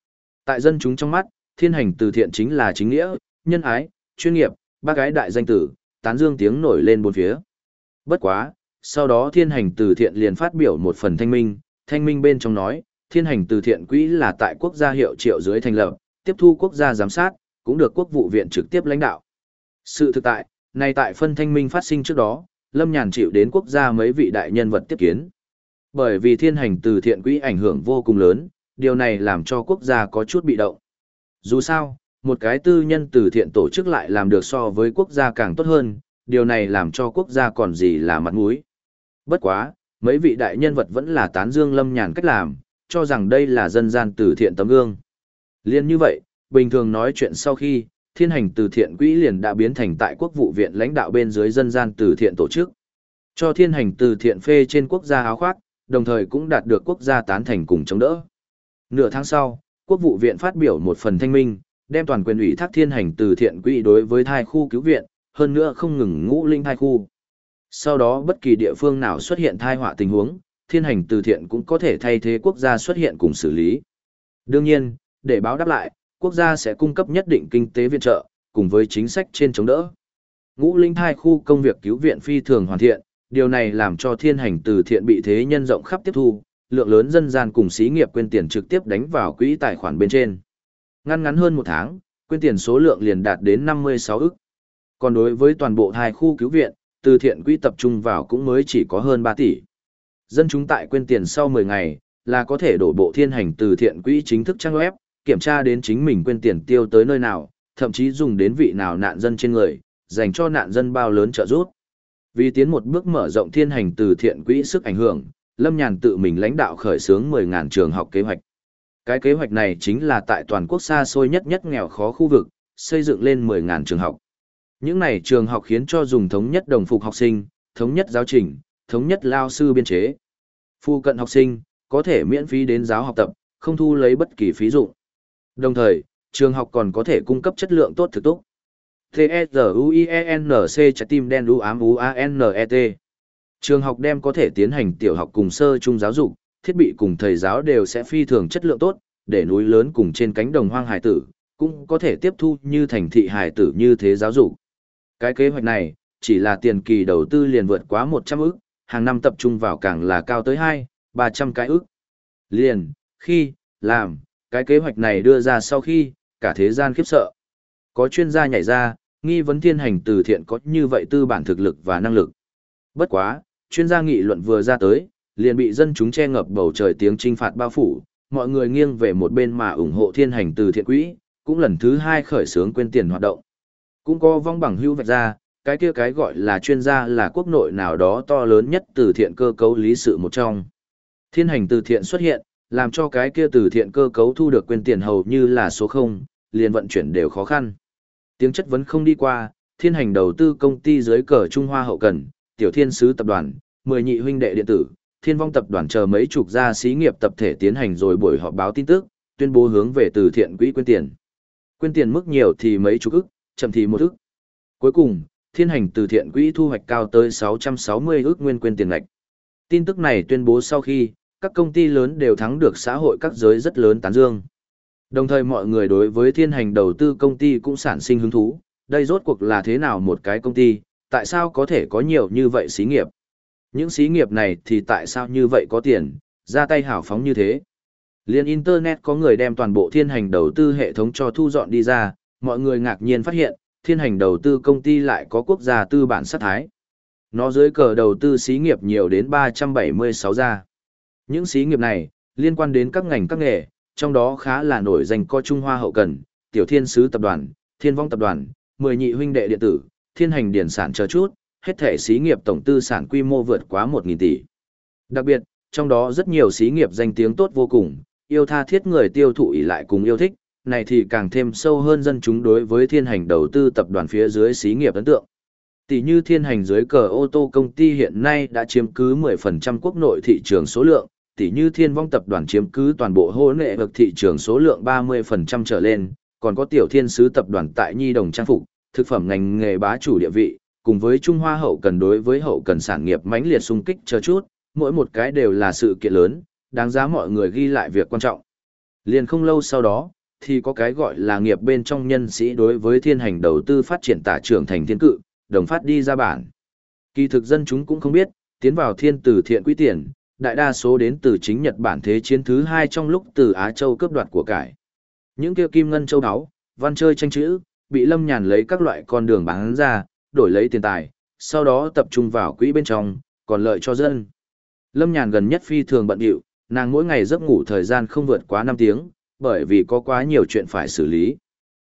Tại dân chúng trong mắt, thiên hành từ thiện chính là chính nghĩa, nhân ái, chuyên nghiệp, bác gái đại danh tử, tán dương tiếng nổi lên bốn phía. Bất quá, sau đó thiên hành từ thiện liền phát biểu một phần thanh minh bên trong nói, thiên hành từ thiện quỹ là tại quốc gia hiệu triệu dưới thành lập, tiếp thu quốc gia giám sát, cũng được quốc vụ viện trực tiếp lãnh đạo. Sự thực tại, này tại phân thanh minh phát sinh trước đó, Lâm Nhàn chịu đến quốc gia mấy vị đại nhân vật tiếp kiến. Bởi vì thiên hành từ thiện quỹ ảnh hưởng vô cùng lớn, điều này làm cho quốc gia có chút bị động. Dù sao, một cái tư nhân từ thiện tổ chức lại làm được so với quốc gia càng tốt hơn, điều này làm cho quốc gia còn gì là mặt mũi. Bất quá, mấy vị đại nhân vật vẫn là tán dương Lâm Nhàn cách làm, cho rằng đây là dân gian từ thiện tấm gương. Liên như vậy, bình thường nói chuyện sau khi, thiên hành từ thiện quỹ liền đã biến thành tại quốc vụ viện lãnh đạo bên dưới dân gian từ thiện tổ chức. Cho thiên hành từ thiện phê trên quốc gia áo khoác, đồng thời cũng đạt được quốc gia tán thành cùng chống đỡ. Nửa tháng sau, quốc vụ viện phát biểu một phần thanh minh, đem toàn quyền ủy thác thiên hành từ thiện quỹ đối với thai khu cứu viện, hơn nữa không ngừng ngũ linh thai khu. Sau đó bất kỳ địa phương nào xuất hiện thai họa tình huống, thiên hành từ thiện cũng có thể thay thế quốc gia xuất hiện cùng xử lý. Đương nhiên, để báo đáp lại, quốc gia sẽ cung cấp nhất định kinh tế viện trợ, cùng với chính sách trên chống đỡ. Ngũ linh thai khu công việc cứu viện phi thường hoàn thiện, điều này làm cho thiên hành từ thiện bị thế nhân rộng khắp tiếp thu, lượng lớn dân gian cùng xí nghiệp quyên tiền trực tiếp đánh vào quỹ tài khoản bên trên. Ngắn hơn một tháng, quyên tiền số lượng liền đạt đến 56 ức. Còn đối với toàn bộ hai khu cứu viện, từ thiện quỹ tập trung vào cũng mới chỉ có hơn 3 tỷ. Dân chúng tại quyên tiền sau 10 ngày, là có thể đổ bộ thiên hành từ thiện quỹ chính thức trang web, kiểm tra đến chính mình quyên tiền tiêu tới nơi nào, thậm chí dùng đến vị nào nạn dân trên người, dành cho nạn dân bao lớn trợ giúp. Vì tiến một bước mở rộng thiên hành từ thiện quỹ sức ảnh hưởng, Lâm Nhàn tự mình lãnh đạo khởi xướng 10.000 trường học kế hoạch. Cái kế hoạch này chính là tại toàn quốc xa xôi nhất nghèo khó khu vực, xây dựng lên 10.000 trường học. Những này trường học khiến cho dùng thống nhất đồng phục học sinh, thống nhất giáo trình, thống nhất lao sư biên chế. Phụ cận học sinh, có thể miễn phí đến giáo học tập, không thu lấy bất kỳ phí dụng. Đồng thời, trường học còn có thể cung cấp chất lượng tốt thực túc. T-E-Z-U-I-E-N-C trái tim đen U-A-N-E-T. Trường học đem có thể tiến hành tiểu học cùng sơ trung giáo dục, thiết bị cùng thầy giáo đều sẽ phi thường chất lượng tốt, để núi lớn cùng trên cánh đồng hoang hải tử, cũng có thể tiếp thu như thành thị hải tử như thế giáo dục. Cái kế hoạch này, chỉ là tiền kỳ đầu tư liền vượt quá 100 ức, hàng năm tập trung vào càng là cao tới 200-300 cái ức. Liền, khi, làm, cái kế hoạch này đưa ra sau khi, cả thế gian khiếp sợ. Có chuyên gia nhảy ra, nghi vấn thiên hành từ thiện có như vậy tư bản thực lực và năng lực. Bất quá, chuyên gia nghị luận vừa ra tới, liền bị dân chúng che ngập bầu trời tiếng chinh phạt bao phủ, mọi người nghiêng về một bên mà ủng hộ thiên hành từ thiện quỹ, cũng lần thứ 2 khởi xướng quyên tiền hoạt động. Cũng có vong bằng hữu vạch ra, cái kia cái gọi là chuyên gia là quốc nội nào đó to lớn nhất từ thiện cơ cấu lý sự một trong. Thiên hành từ thiện xuất hiện, làm cho cái kia từ thiện cơ cấu thu được quyên tiền hầu như là số 0, liền vận chuyển đều khó khăn. Tiếng chất vấn không đi qua, thiên hành đầu tư công ty dưới cờ Trung Hoa hậu cần, Tiểu Thiên Sứ tập đoàn, 10 nhị huynh đệ điện tử, Thiên Vong tập đoàn chờ mấy chục gia xí nghiệp tập thể tiến hành rồi buổi họp báo tin tức, tuyên bố hướng về từ thiện quỹ quyên tiền. Quyên tiền mức nhiều thì mấy chục ức, chậm thì 1 ức. Cuối cùng, thiên hành từ thiện quỹ thu hoạch cao tới 660 ức nguyên quyên tiền ngạch. Tin tức này tuyên bố sau khi, các công ty lớn đều thắng được xã hội các giới rất lớn tán dương. Đồng thời mọi người đối với thiên hành đầu tư công ty cũng sản sinh hứng thú, đây rốt cuộc là thế nào một cái công ty, tại sao có thể có nhiều như vậy xí nghiệp? Những xí nghiệp này thì tại sao như vậy có tiền, ra tay hào phóng như thế? Liên Internet có người đem toàn bộ thiên hành đầu tư hệ thống cho thu dọn đi ra, mọi người ngạc nhiên phát hiện, thiên hành đầu tư công ty lại có quốc gia tư bản sát thái. Nó dưới cờ đầu tư xí nghiệp nhiều đến 376 gia. Những xí nghiệp này, liên quan đến các ngành các nghề, trong đó khá là nổi danh có Trung Hoa hậu cần, Tiểu Thiên Sứ tập đoàn, Thiên Vong tập đoàn, 10 nhị huynh đệ điện tử, Thiên hành điển sản chờ chút, hết thể xí nghiệp tổng tư sản quy mô vượt quá 1.000 tỷ. Đặc biệt, trong đó rất nhiều xí nghiệp danh tiếng tốt vô cùng, yêu tha thiết người tiêu thụ ỷ lại cùng yêu thích, này thì càng thêm sâu hơn dân chúng đối với thiên hành đầu tư tập đoàn phía dưới xí nghiệp ấn tượng. Tỷ như thiên hành dưới cờ ô tô công ty hiện nay đã chiếm cứ 10% quốc nội thị trường số lượng, tỷ như Thiên Vong tập đoàn chiếm cứ toàn bộ hô nệ vực thị trường số lượng 30% trở lên, còn có Tiểu Thiên Sứ tập đoàn tại nhi đồng trang phục, thực phẩm ngành nghề bá chủ địa vị, cùng với Trung Hoa hậu cần đối với hậu cần sản nghiệp mãnh liệt xung kích chờ chút, mỗi một cái đều là sự kiện lớn, đáng giá mọi người ghi lại việc quan trọng. Liền không lâu sau đó, thì có cái gọi là nghiệp bên trong nhân sĩ đối với thiên hành đầu tư phát triển tả trưởng thành thiên cự, đồng phát đi ra bản. Kỳ thực dân chúng cũng không biết, tiến vào thiên từ thiện quỹ tiền, đại đa số đến từ chính Nhật Bản thế chiến thứ 2 trong lúc từ Á Châu cướp đoạt của cải. Những kia kim ngân châu áo, văn chơi tranh chữ, bị Lâm Nhàn lấy các loại con đường bán ra, đổi lấy tiền tài, sau đó tập trung vào quỹ bên trong, còn lợi cho dân. Lâm Nhàn gần nhất phi thường bận rộn, nàng mỗi ngày giấc ngủ thời gian không vượt quá 5 tiếng, bởi vì có quá nhiều chuyện phải xử lý.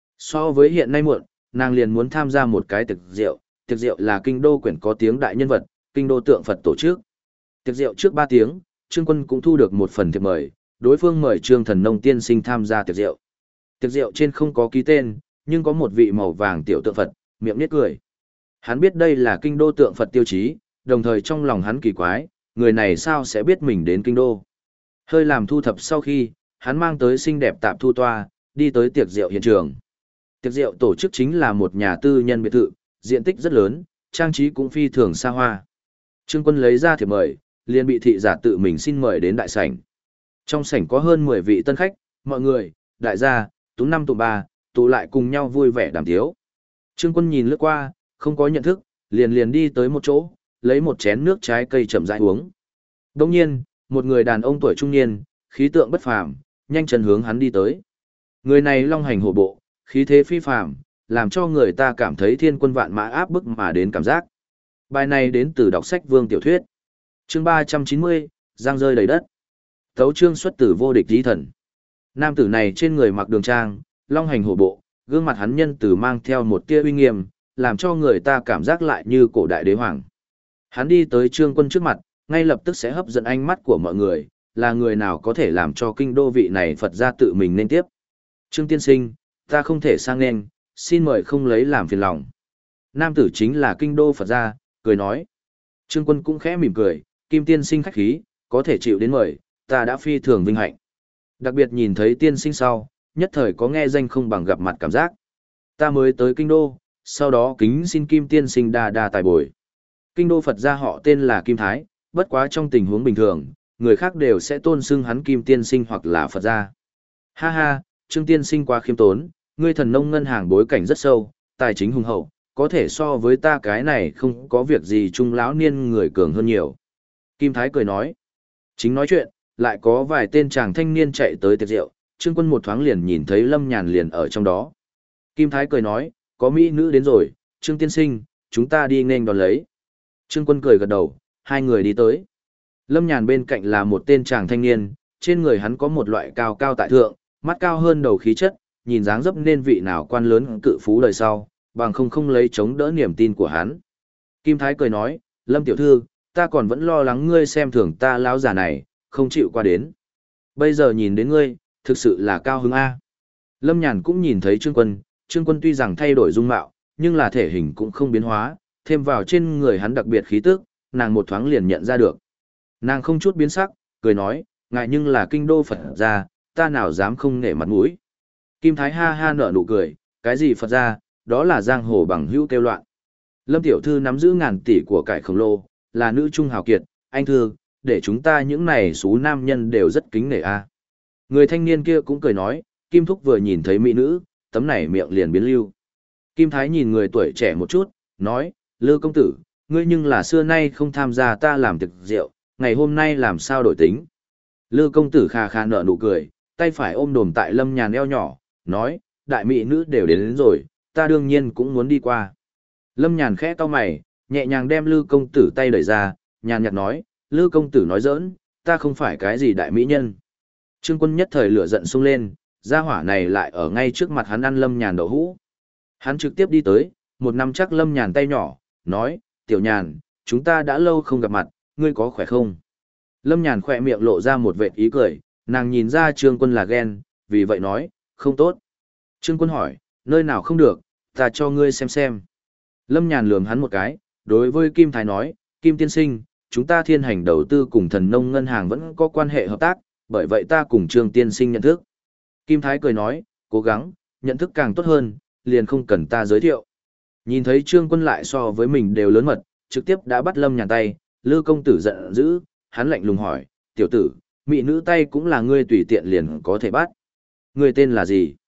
So với hiện nay muộn, nàng liền muốn tham gia một cái tiệc rượu là kinh đô quyển có tiếng đại nhân vật, kinh đô tượng Phật tổ chức. Tiệc rượu trước 3 tiếng, Trương Quân cũng thu được một phần thiệp mời, đối phương mời Trương Thần Nông tiên sinh tham gia tiệc rượu. Tiệc rượu trên không có ký tên, nhưng có một vị màu vàng tiểu tượng Phật, miệng nét cười. Hắn biết đây là kinh đô tượng Phật tiêu chí, đồng thời trong lòng hắn kỳ quái, người này sao sẽ biết mình đến kinh đô. Hơi làm thu thập sau khi, hắn mang tới xinh đẹp tạp thu toa, đi tới tiệc rượu hiện trường. Tiệc rượu tổ chức chính là một nhà tư nhân biệt thự, diện tích rất lớn, trang trí cũng phi thường xa hoa. Trương Quân lấy ra thiệp mời, liền bị thị giả tự mình xin mời đến đại sảnh. Trong sảnh có hơn 10 vị tân khách, mọi người, đại gia, tú năm tụ ba, tụ lại cùng nhau vui vẻ đàm tiếu. Trương Quân nhìn lướt qua, không có nhận thức, liền đi tới một chỗ, lấy một chén nước trái cây chậm rãi uống. Đồng nhiên, một người đàn ông tuổi trung niên, khí tượng bất phàm, nhanh chân hướng hắn đi tới. Người này long hành hổ bộ, khí thế phi phàm, làm cho người ta cảm thấy thiên quân vạn mã áp bức mà đến cảm giác. Bài này đến từ đọc sách Vương tiểu thuyết. Chương 390, giang rơi đầy đất. Tấu chương xuất tử vô địch lý thần. Nam tử này trên người mặc đường trang, long hành hổ bộ, gương mặt hắn nhân từ mang theo một tia uy nghiêm, làm cho người ta cảm giác lại như cổ đại đế hoàng. Hắn đi tới Trương Quân trước mặt, ngay lập tức sẽ hấp dẫn ánh mắt của mọi người, là người nào có thể làm cho kinh đô vị này Phật gia tự mình nên tiếp. Trương tiên sinh, ta không thể sang nên, xin mời không lấy làm phiền lòng. Nam tử chính là kinh đô Phật gia, cười nói. Trương Quân cũng khẽ mỉm cười, Kim tiên sinh khách khí, có thể chịu đến mời, ta đã phi thường vinh hạnh. Đặc biệt nhìn thấy tiên sinh sau, nhất thời có nghe danh không bằng gặp mặt cảm giác. Ta mới tới kinh đô, sau đó kính xin Kim tiên sinh đa đa tài bồi. Kinh đô Phật gia họ tên là Kim Thái, bất quá trong tình huống bình thường, người khác đều sẽ tôn xưng hắn Kim tiên sinh hoặc là Phật gia. Ha ha, Trương tiên sinh quá khiêm tốn, ngươi thần nông ngân hàng bối cảnh rất sâu, tài chính hùng hậu, có thể so với ta cái này không có việc gì trung lão niên người cường hơn nhiều. Kim Thái cười nói. Chính nói chuyện, lại có vài tên chàng thanh niên chạy tới tiệc rượu, Trương Quân một thoáng liền nhìn thấy Lâm Nhàn liền ở trong đó. Kim Thái cười nói, có mỹ nữ đến rồi, Trương tiên sinh, chúng ta đi nghênh đón lấy. Trương Quân cười gật đầu, hai người đi tới. Lâm Nhàn bên cạnh là một tên chàng thanh niên, trên người hắn có một loại cao cao tại thượng, mắt cao hơn đầu khí chất, nhìn dáng dấp nên vị nào quan lớn cự phú đời sau, bằng không lấy chống đỡ niềm tin của hắn. Kim Thái cười nói, Lâm tiểu thư, ta còn vẫn lo lắng ngươi xem thường ta lão già này, không chịu qua đến. Bây giờ nhìn đến ngươi, thực sự là cao hứng a. Lâm Nhàn cũng nhìn thấy Trương Quân tuy rằng thay đổi dung mạo, nhưng là thể hình cũng không biến hóa, thêm vào trên người hắn đặc biệt khí tức, nàng một thoáng liền nhận ra được. Nàng không chút biến sắc, cười nói, ngại nhưng là kinh đô Phật gia, ta nào dám không nể mặt mũi. Kim Thái ha ha nở nụ cười, cái gì Phật gia, đó là giang hồ bằng hữu kêu loạn. Lâm tiểu thư nắm giữ ngàn tỷ của cải khổng lồ, là nữ trung hào kiệt, anh thương, để chúng ta những này xú nam nhân đều rất kính nể a. Người thanh niên kia cũng cười nói, Kim Thúc vừa nhìn thấy mỹ nữ, tấm này miệng liền biến lưu. Kim Thái nhìn người tuổi trẻ một chút, nói, Lư công tử, ngươi nhưng là xưa nay không tham gia ta làm tiệc rượu, ngày hôm nay làm sao đổi tính. Lư công tử khà khà nở nụ cười, tay phải ôm đồm tại Lâm Nhàn eo nhỏ, nói, đại mỹ nữ đều đến rồi, ta đương nhiên cũng muốn đi qua. Lâm Nhàn khẽ cau mày, nhẹ nhàng đem Lư công tử tay đẩy ra, nhàn nhạt nói, Lư công tử nói giỡn, ta không phải cái gì đại mỹ nhân. Trương Quân nhất thời lửa giận sung lên, gia hỏa này lại ở ngay trước mặt hắn ăn Lâm Nhàn đậu hũ. Hắn trực tiếp đi tới, một nắm chắc Lâm Nhàn tay nhỏ, nói, tiểu Nhàn, chúng ta đã lâu không gặp mặt, ngươi có khỏe không? Lâm Nhàn khỏe miệng lộ ra một vệt ý cười, nàng nhìn ra Trương Quân là ghen, vì vậy nói, không tốt. Trương Quân hỏi, nơi nào không được, ta cho ngươi xem. Lâm Nhàn lườm hắn một cái, đối với Kim Thái nói, Kim tiên sinh, chúng ta thiên hành đầu tư cùng thần nông ngân hàng vẫn có quan hệ hợp tác, bởi vậy ta cùng Trương tiên sinh nhận thức. Kim Thái cười nói, cố gắng, nhận thức càng tốt hơn, liền không cần ta giới thiệu. Nhìn thấy Trương Quân lại so với mình đều lớn mật, trực tiếp đã bắt Lâm Nhàn tay, Lư công tử giận dữ, hắn lạnh lùng hỏi, tiểu tử, mỹ nữ tay cũng là ngươi tùy tiện liền có thể bắt. Ngươi tên là gì?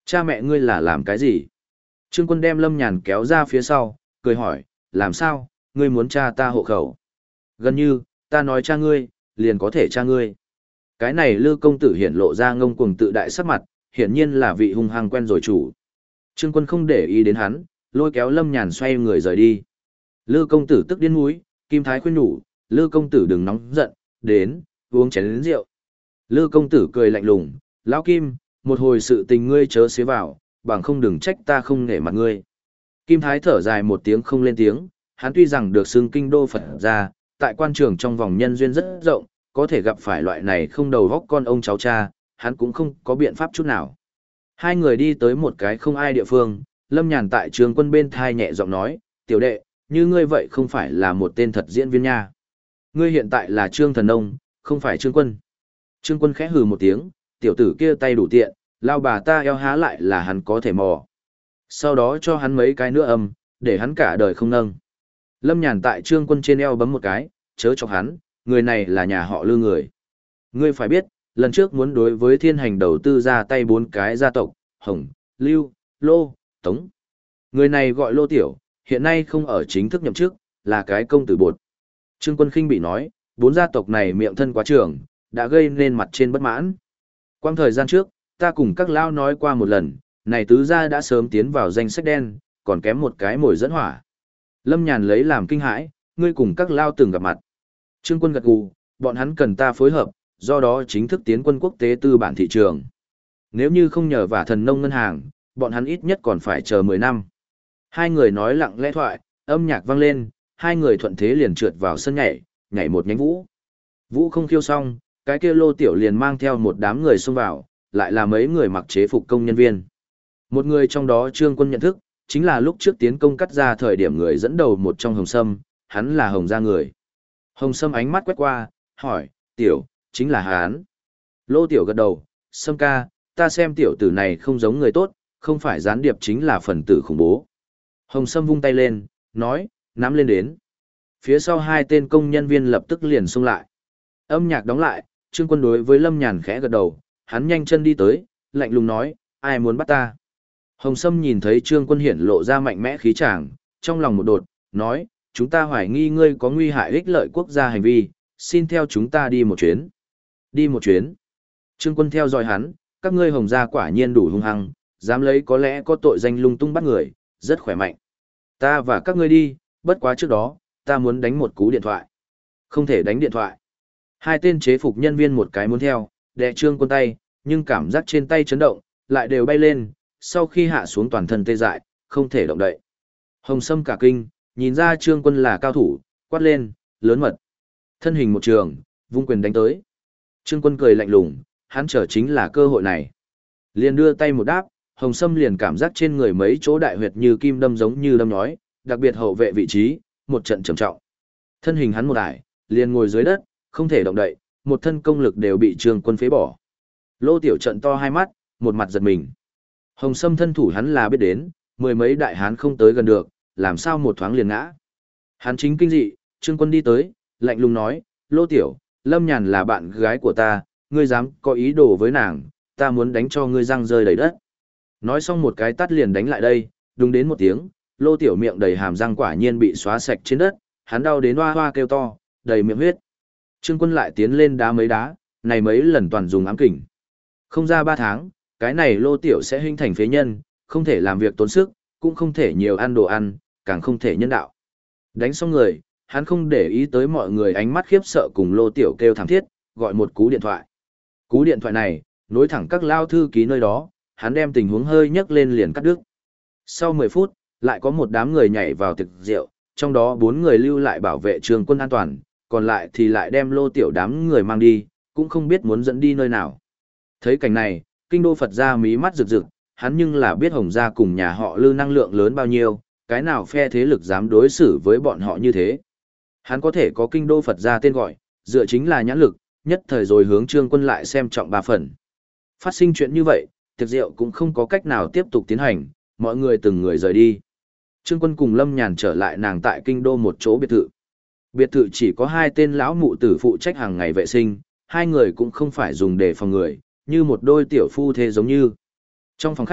Cha mẹ ngươi là làm cái gì? Trương Quân đem Lâm Nhàn kéo ra phía sau, cười hỏi, làm sao, ngươi muốn cha ta hộ khẩu? Gần như, ta nói cha ngươi, liền có thể cha ngươi. Cái này Lư công tử hiển lộ ra ngông cuồng tự đại sắc mặt, hiển nhiên là vị hung hăng quen rồi chủ. Trương Quân không để ý đến hắn, lôi kéo Lâm Nhàn xoay người rời đi. Lư công tử tức điên mũi, Kim Thái khuyên nhủ, Lư công tử đừng nóng giận, đến, uống chén đến rượu. Lư công tử cười lạnh lùng, lão Kim, một hồi sự tình ngươi chớ xía vào, bằng không đừng trách ta không nể mặt ngươi. Kim Thái thở dài một tiếng không lên tiếng, hắn tuy rằng được xưng kinh đô Phật ra, tại quan trường trong vòng nhân duyên rất rộng, có thể gặp phải loại này không đầu góc con ông cháu cha, hắn cũng không có biện pháp chút nào. Hai người đi tới một cái không ai địa phương, Lâm Nhàn tại Trương Quân bên thai nhẹ giọng nói, tiểu đệ, như ngươi vậy không phải là một tên thật diễn viên nha. Ngươi hiện tại là Trương Thần Nông, không phải Trương Quân. Trương Quân khẽ hừ một tiếng, tiểu tử kia tay đủ tiện, lao bà ta eo há lại là hắn có thể mò. Sau đó cho hắn mấy cái nữa âm, để hắn cả đời không nâng. Lâm Nhàn tại Trương Quân trên eo bấm một cái, chớ chọc hắn, người này là nhà họ Lư người. Ngươi phải biết, lần trước muốn đối với thiên hành đầu tư ra tay 4 cái gia tộc, Hồng, Lưu, Lô, Tống. Người này gọi Lô Tiểu, hiện nay không ở chính thức nhậm chức, là cái công tử bột. Trương Quân khinh bị nói, 4 gia tộc này miệng thân quá trưởng, đã gây nên mặt trên bất mãn. Quang thời gian trước, ta cùng các lao nói qua một lần, này tứ gia đã sớm tiến vào danh sách đen, còn kém một cái mồi dẫn hỏa. Lâm Nhàn lấy làm kinh hãi, ngươi cùng các lao từng gặp mặt. Trương Quân gật gù, bọn hắn cần ta phối hợp, do đó chính thức tiến quân quốc tế tư bản thị trường. Nếu như không nhờ vả Thần Nông ngân hàng, bọn hắn ít nhất còn phải chờ 10 năm. Hai người nói lặng lẽ thoại, âm nhạc vang lên, hai người thuận thế liền trượt vào sân nhảy, nhảy một nhánh vũ. Vũ không khiêu xong, cái kia Lô Tiểu liền mang theo một đám người xông vào, lại là mấy người mặc chế phục công nhân viên. Một người trong đó Trương Quân nhận thức, chính là lúc trước tiến công cắt ra thời điểm người dẫn đầu một trong Hồng Sâm, hắn là Hồng gia người. Hồng Sâm ánh mắt quét qua, hỏi, Tiểu, chính là hắn. Lô Tiểu gật đầu, Sâm ca, ta xem tiểu tử này không giống người tốt, không phải gián điệp chính là phần tử khủng bố. Hồng Sâm vung tay lên, nói, nắm lên đến. Phía sau hai tên công nhân viên lập tức liền xông lại. Âm nhạc đóng lại, Trương Quân đối với Lâm Nhàn khẽ gật đầu, hắn nhanh chân đi tới, lạnh lùng nói, ai muốn bắt ta. Hồng Sâm nhìn thấy Trương Quân hiển lộ ra mạnh mẽ khí tràng, trong lòng một đột, nói, chúng ta hoài nghi ngươi có nguy hại ích lợi quốc gia hành vi, xin theo chúng ta đi một chuyến. Đi một chuyến. Trương Quân theo dõi hắn, các ngươi Hồng gia quả nhiên đủ hung hăng, dám lấy có lẽ có tội danh lung tung bắt người, rất khỏe mạnh. Ta và các ngươi đi, bất quá trước đó, ta muốn đánh một cú điện thoại. Không thể đánh điện thoại. Hai tên chế phục nhân viên một cái muốn theo, đè Trương Quân tay, nhưng cảm giác trên tay chấn động, lại đều bay lên, sau khi hạ xuống toàn thân tê dại, không thể động đậy. Hồng Sâm cả kinh, nhìn ra Trương Quân là cao thủ, quát lên, lớn mật. Thân hình một trường, vung quyền đánh tới. Trương Quân cười lạnh lùng, hắn chờ chính là cơ hội này. Liền đưa tay một đáp, Hồng Sâm liền cảm giác trên người mấy chỗ đại huyệt như kim đâm giống như đâm nhói, đặc biệt hậu vệ vị trí, một trận trầm trọng. Thân hình hắn một ải, liền ngồi dưới đất, không thể động đậy, một thân công lực đều bị Trương Quân phế bỏ. Lô Tiểu trận to hai mắt, một mặt giật mình. Hồng Sâm thân thủ hắn là biết đến, mười mấy đại hán không tới gần được, làm sao một thoáng liền ngã. Hắn chính kinh dị, Trương Quân đi tới, lạnh lùng nói, Lô Tiểu, Lâm Nhàn là bạn gái của ta, ngươi dám có ý đồ với nàng, ta muốn đánh cho ngươi răng rơi đầy đất. Nói xong một cái tát liền đánh lại đây, đúng đến một tiếng, Lô Tiểu miệng đầy hàm răng quả nhiên bị xóa sạch trên đất, hắn đau đến hoa hoa kêu to, đầy miệng huyết. Trương Quân lại tiến lên đá mấy đá, này mấy lần toàn dùng ám kình. Không ra 3 tháng, cái này Lô Tiểu sẽ hình thành phế nhân, không thể làm việc tốn sức, cũng không thể nhiều ăn đồ ăn, càng không thể nhân đạo. Đánh xong người, hắn không để ý tới mọi người ánh mắt khiếp sợ cùng Lô Tiểu kêu thảm thiết, gọi một cú điện thoại. Cú điện thoại này, nối thẳng các lao thư ký nơi đó, hắn đem tình huống hơi nhấc lên liền cắt đứt. Sau 10 phút, lại có một đám người nhảy vào tiệc rượu, trong đó 4 người lưu lại bảo vệ Trương Quân an toàn, còn lại thì lại đem Lô Tiểu đám người mang đi, cũng không biết muốn dẫn đi nơi nào. Thấy cảnh này, kinh đô Phật gia mí mắt rực rực, hắn nhưng là biết Hồng gia cùng nhà họ Lư năng lượng lớn bao nhiêu, cái nào phe thế lực dám đối xử với bọn họ như thế. Hắn có thể có kinh đô Phật gia tên gọi, dựa chính là nhãn lực, nhất thời rồi hướng Trương Quân lại xem trọng 3 phần. Phát sinh chuyện như vậy, tiệc rượu cũng không có cách nào tiếp tục tiến hành, mọi người từng người rời đi. Trương Quân cùng Lâm Nhàn trở lại nàng tại kinh đô một chỗ biệt thự. Biệt thự chỉ có 2 tên lão mụ tử phụ trách hàng ngày vệ sinh, 2 người cũng không phải dùng để phòng người, như một đôi tiểu phu thế giống như. Trong phòng khách,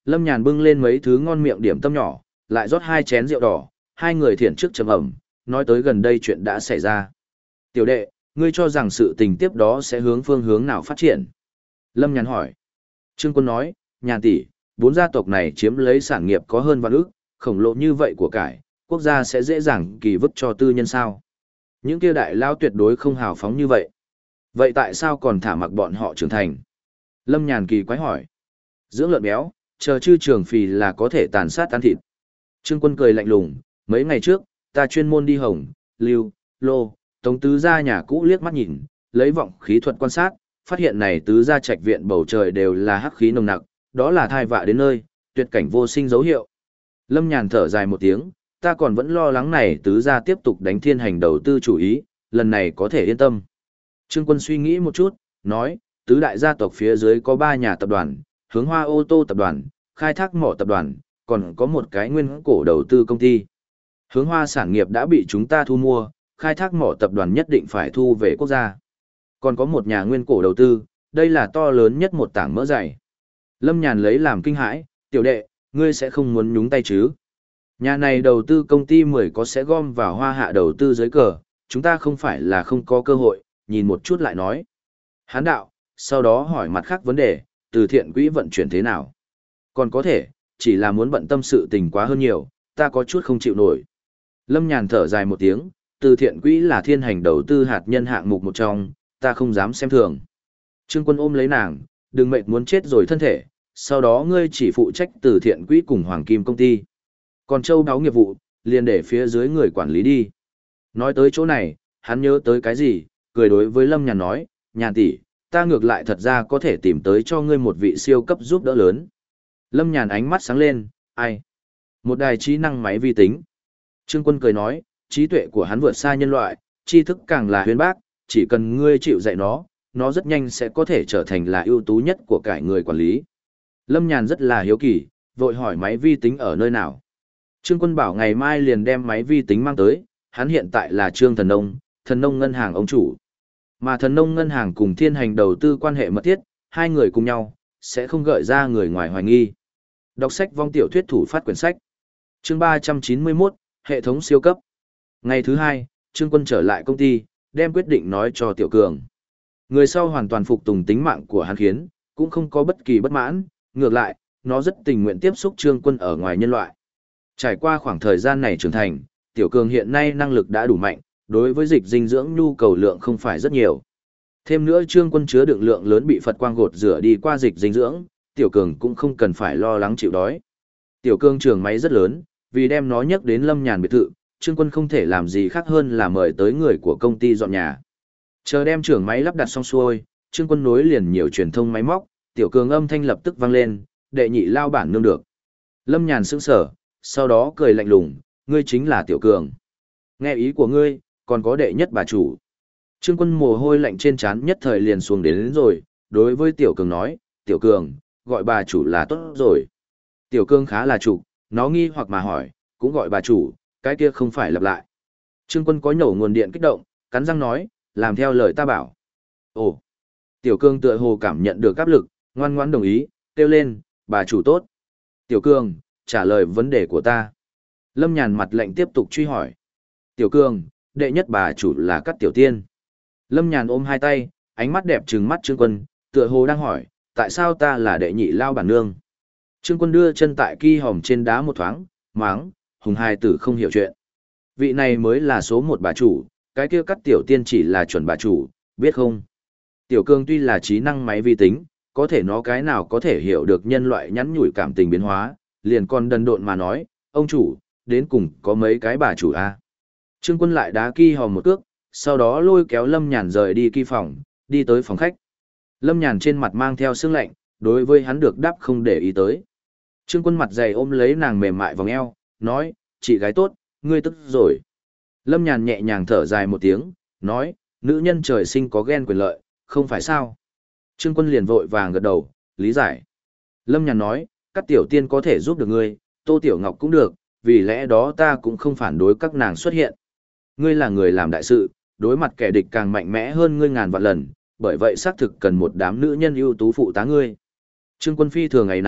Lâm Nhàn bưng lên mấy thứ ngon miệng điểm tâm nhỏ, lại rót 2 chén rượu đỏ, hai người thiện trước trầm ẩm, nói tới gần đây chuyện đã xảy ra. Tiểu đệ, ngươi cho rằng sự tình tiếp đó sẽ hướng phương hướng nào phát triển? Lâm Nhàn hỏi. Trương Quân nói, Nhàn tỷ, 4 gia tộc này chiếm lấy sản nghiệp có hơn vạn ức, khổng lồ như vậy của cải, quốc gia sẽ dễ dàng kỳ vứt cho tư nhân sao? Những kia đại lao tuyệt đối không hào phóng như vậy. Vậy tại sao còn thả mặc bọn họ trưởng thành? Lâm Nhàn kỳ quái hỏi. Dưỡng lợn béo, chờ chư trường phì là có thể tàn sát ăn thịt. Trương Quân cười lạnh lùng, mấy ngày trước, ta chuyên môn đi Hồng, Lưu, Lô, Tống tứ gia nhà cũ liếc mắt nhìn, lấy vọng khí thuật quan sát, phát hiện này tứ gia trạch viện bầu trời đều là hắc khí nồng nặc, đó là thai vạ đến nơi, tuyệt cảnh vô sinh dấu hiệu. Lâm Nhàn thở dài một tiếng, ta còn vẫn lo lắng này tứ gia tiếp tục đánh thiên hành đầu tư chủ ý, lần này có thể yên tâm. Trương Quân suy nghĩ một chút, nói, tứ đại gia tộc phía dưới có 3 nhà tập đoàn, Hướng Hoa ô tô tập đoàn, Khai thác mỏ tập đoàn, còn có một cái nguyên cổ đầu tư công ty. Hướng Hoa sản nghiệp đã bị chúng ta thu mua, khai thác mỏ tập đoàn nhất định phải thu về quốc gia. Còn có một nhà nguyên cổ đầu tư, đây là to lớn nhất một tảng mỡ dày. Lâm Nhàn lấy làm kinh hãi, tiểu đệ, ngươi sẽ không muốn nhúng tay chứ? Nhà này đầu tư công ty 10 có sẽ gom vào Hoa hạ đầu tư dưới cờ, chúng ta không phải là không có cơ hội, nhìn một chút lại nói. Hán đạo, sau đó hỏi mặt khác vấn đề, từ thiện quỹ vận chuyển thế nào? Còn có thể, chỉ là muốn bận tâm sự tình quá hơn nhiều, ta có chút không chịu nổi. Lâm Nhàn thở dài một tiếng, từ thiện quỹ là thiên hành đầu tư hạt nhân hạng mục một trong, ta không dám xem thường. Trương Quân ôm lấy nàng, đừng mệt muốn chết rồi thân thể, sau đó ngươi chỉ phụ trách từ thiện quỹ cùng Hoàng Kim công ty. Còn châu đáo nghiệp vụ, liền để phía dưới người quản lý đi. Nói tới chỗ này, hắn nhớ tới cái gì, cười đối với Lâm Nhàn nói, Nhàn tỷ, ta ngược lại thật ra có thể tìm tới cho ngươi một vị siêu cấp giúp đỡ lớn. Lâm Nhàn ánh mắt sáng lên, ai? Một đài trí năng máy vi tính. Trương Quân cười nói, trí tuệ của hắn vượt xa nhân loại, tri thức càng là huyền bác, chỉ cần ngươi chịu dạy nó rất nhanh sẽ có thể trở thành là ưu tú nhất của cả người quản lý. Lâm Nhàn rất là hiếu kỳ, vội hỏi máy vi tính ở nơi nào. Trương Quân bảo ngày mai liền đem máy vi tính mang tới, hắn hiện tại là Trương Thần Nông ngân hàng ông chủ. Mà Thần Nông ngân hàng cùng thiên hành đầu tư quan hệ mật thiết, hai người cùng nhau, sẽ không gợi ra người ngoài hoài nghi. Đọc sách vong tiểu thuyết thủ phát quyển sách. Chương 391, hệ thống siêu cấp. Ngày thứ 2, Trương Quân trở lại công ty, đem quyết định nói cho Tiểu Cường. Người sau hoàn toàn phục tùng tính mạng của hắn khiến, cũng không có bất kỳ bất mãn, ngược lại, nó rất tình nguyện tiếp xúc Trương Quân ở ngoài nhân loại. Trải qua khoảng thời gian này trưởng thành, Tiểu Cường hiện nay năng lực đã đủ mạnh, đối với dịch dinh dưỡng nhu cầu lượng không phải rất nhiều. Thêm nữa Trương Quân chứa đựng lượng lớn bị Phật quang gột rửa đi qua dịch dinh dưỡng, Tiểu Cường cũng không cần phải lo lắng chịu đói. Tiểu Cường trường máy rất lớn, vì đem nó nhắc đến Lâm Nhàn biệt thự, Trương Quân không thể làm gì khác hơn là mời tới người của công ty dọn nhà. Chờ đem trường máy lắp đặt xong xuôi, Trương Quân nối liền nhiều truyền thông máy móc, Tiểu Cường âm thanh lập tức vang lên, đệ nhị lao bản nương được. Lâm Nhàn sững sờ, sau đó cười lạnh lùng, ngươi chính là Tiểu Cường. Nghe ý của ngươi, còn có đệ nhất bà chủ. Trương Quân mồ hôi lạnh trên trán nhất thời liền xuống đến rồi, đối với Tiểu Cường nói, Tiểu Cường, gọi bà chủ là tốt rồi. Tiểu Cường khá là chủ, nó nghi hoặc mà hỏi, cũng gọi bà chủ, cái kia không phải lặp lại. Trương Quân có nhổ nguồn điện kích động, cắn răng nói, làm theo lời ta bảo. Ồ, Tiểu Cường tựa hồ cảm nhận được áp lực, ngoan ngoãn đồng ý, kêu lên, bà chủ tốt. Tiểu Cường, trả lời vấn đề của ta. Lâm Nhàn mặt lạnh tiếp tục truy hỏi. Tiểu Cường, đệ nhất bà chủ là Cát Tiểu Tiên. Lâm Nhàn ôm hai tay, ánh mắt đẹp trừng mắt Trương Quân, tựa hồ đang hỏi, tại sao ta là đệ nhị lao bản nương? Trương Quân đưa chân tại ki hòm trên đá một thoáng, máng, hùng hai tử không hiểu chuyện. Vị này mới là số 1 bà chủ, cái kia Cát Tiểu Tiên chỉ là chuẩn bà chủ, biết không? Tiểu Cường tuy là trí năng máy vi tính, có thể nó cái nào có thể hiểu được nhân loại nhắn nhủi cảm tình biến hóa, liền còn đần độn mà nói, ông chủ, đến cùng có mấy cái bà chủ a? Trương Quân lại đá ki hòm một cước, sau đó lôi kéo Lâm Nhàn rời đi ki phòng, đi tới phòng khách. Lâm Nhàn trên mặt mang theo sương lạnh, đối với hắn được đáp không để ý tới. Trương Quân mặt dày ôm lấy nàng mềm mại vòng eo, nói, chị gái tốt, ngươi tức rồi. Lâm Nhàn nhẹ nhàng thở dài một tiếng, nói, nữ nhân trời sinh có ghen quyền lợi, không phải sao. Trương Quân liền vội vàng gật đầu, lý giải. Lâm Nhàn nói, các tiểu tiên có thể giúp được ngươi, Tô Tiểu Ngọc cũng được, vì lẽ đó ta cũng không phản đối các nàng xuất hiện. Ngươi là người làm đại sự, đối mặt kẻ địch càng mạnh mẽ hơn ngươi ngàn vạn lần, bởi vậy xác thực cần một đám nữ nhân ưu tú phụ tá ngươi. Trương Quân phi thường ngày nấy,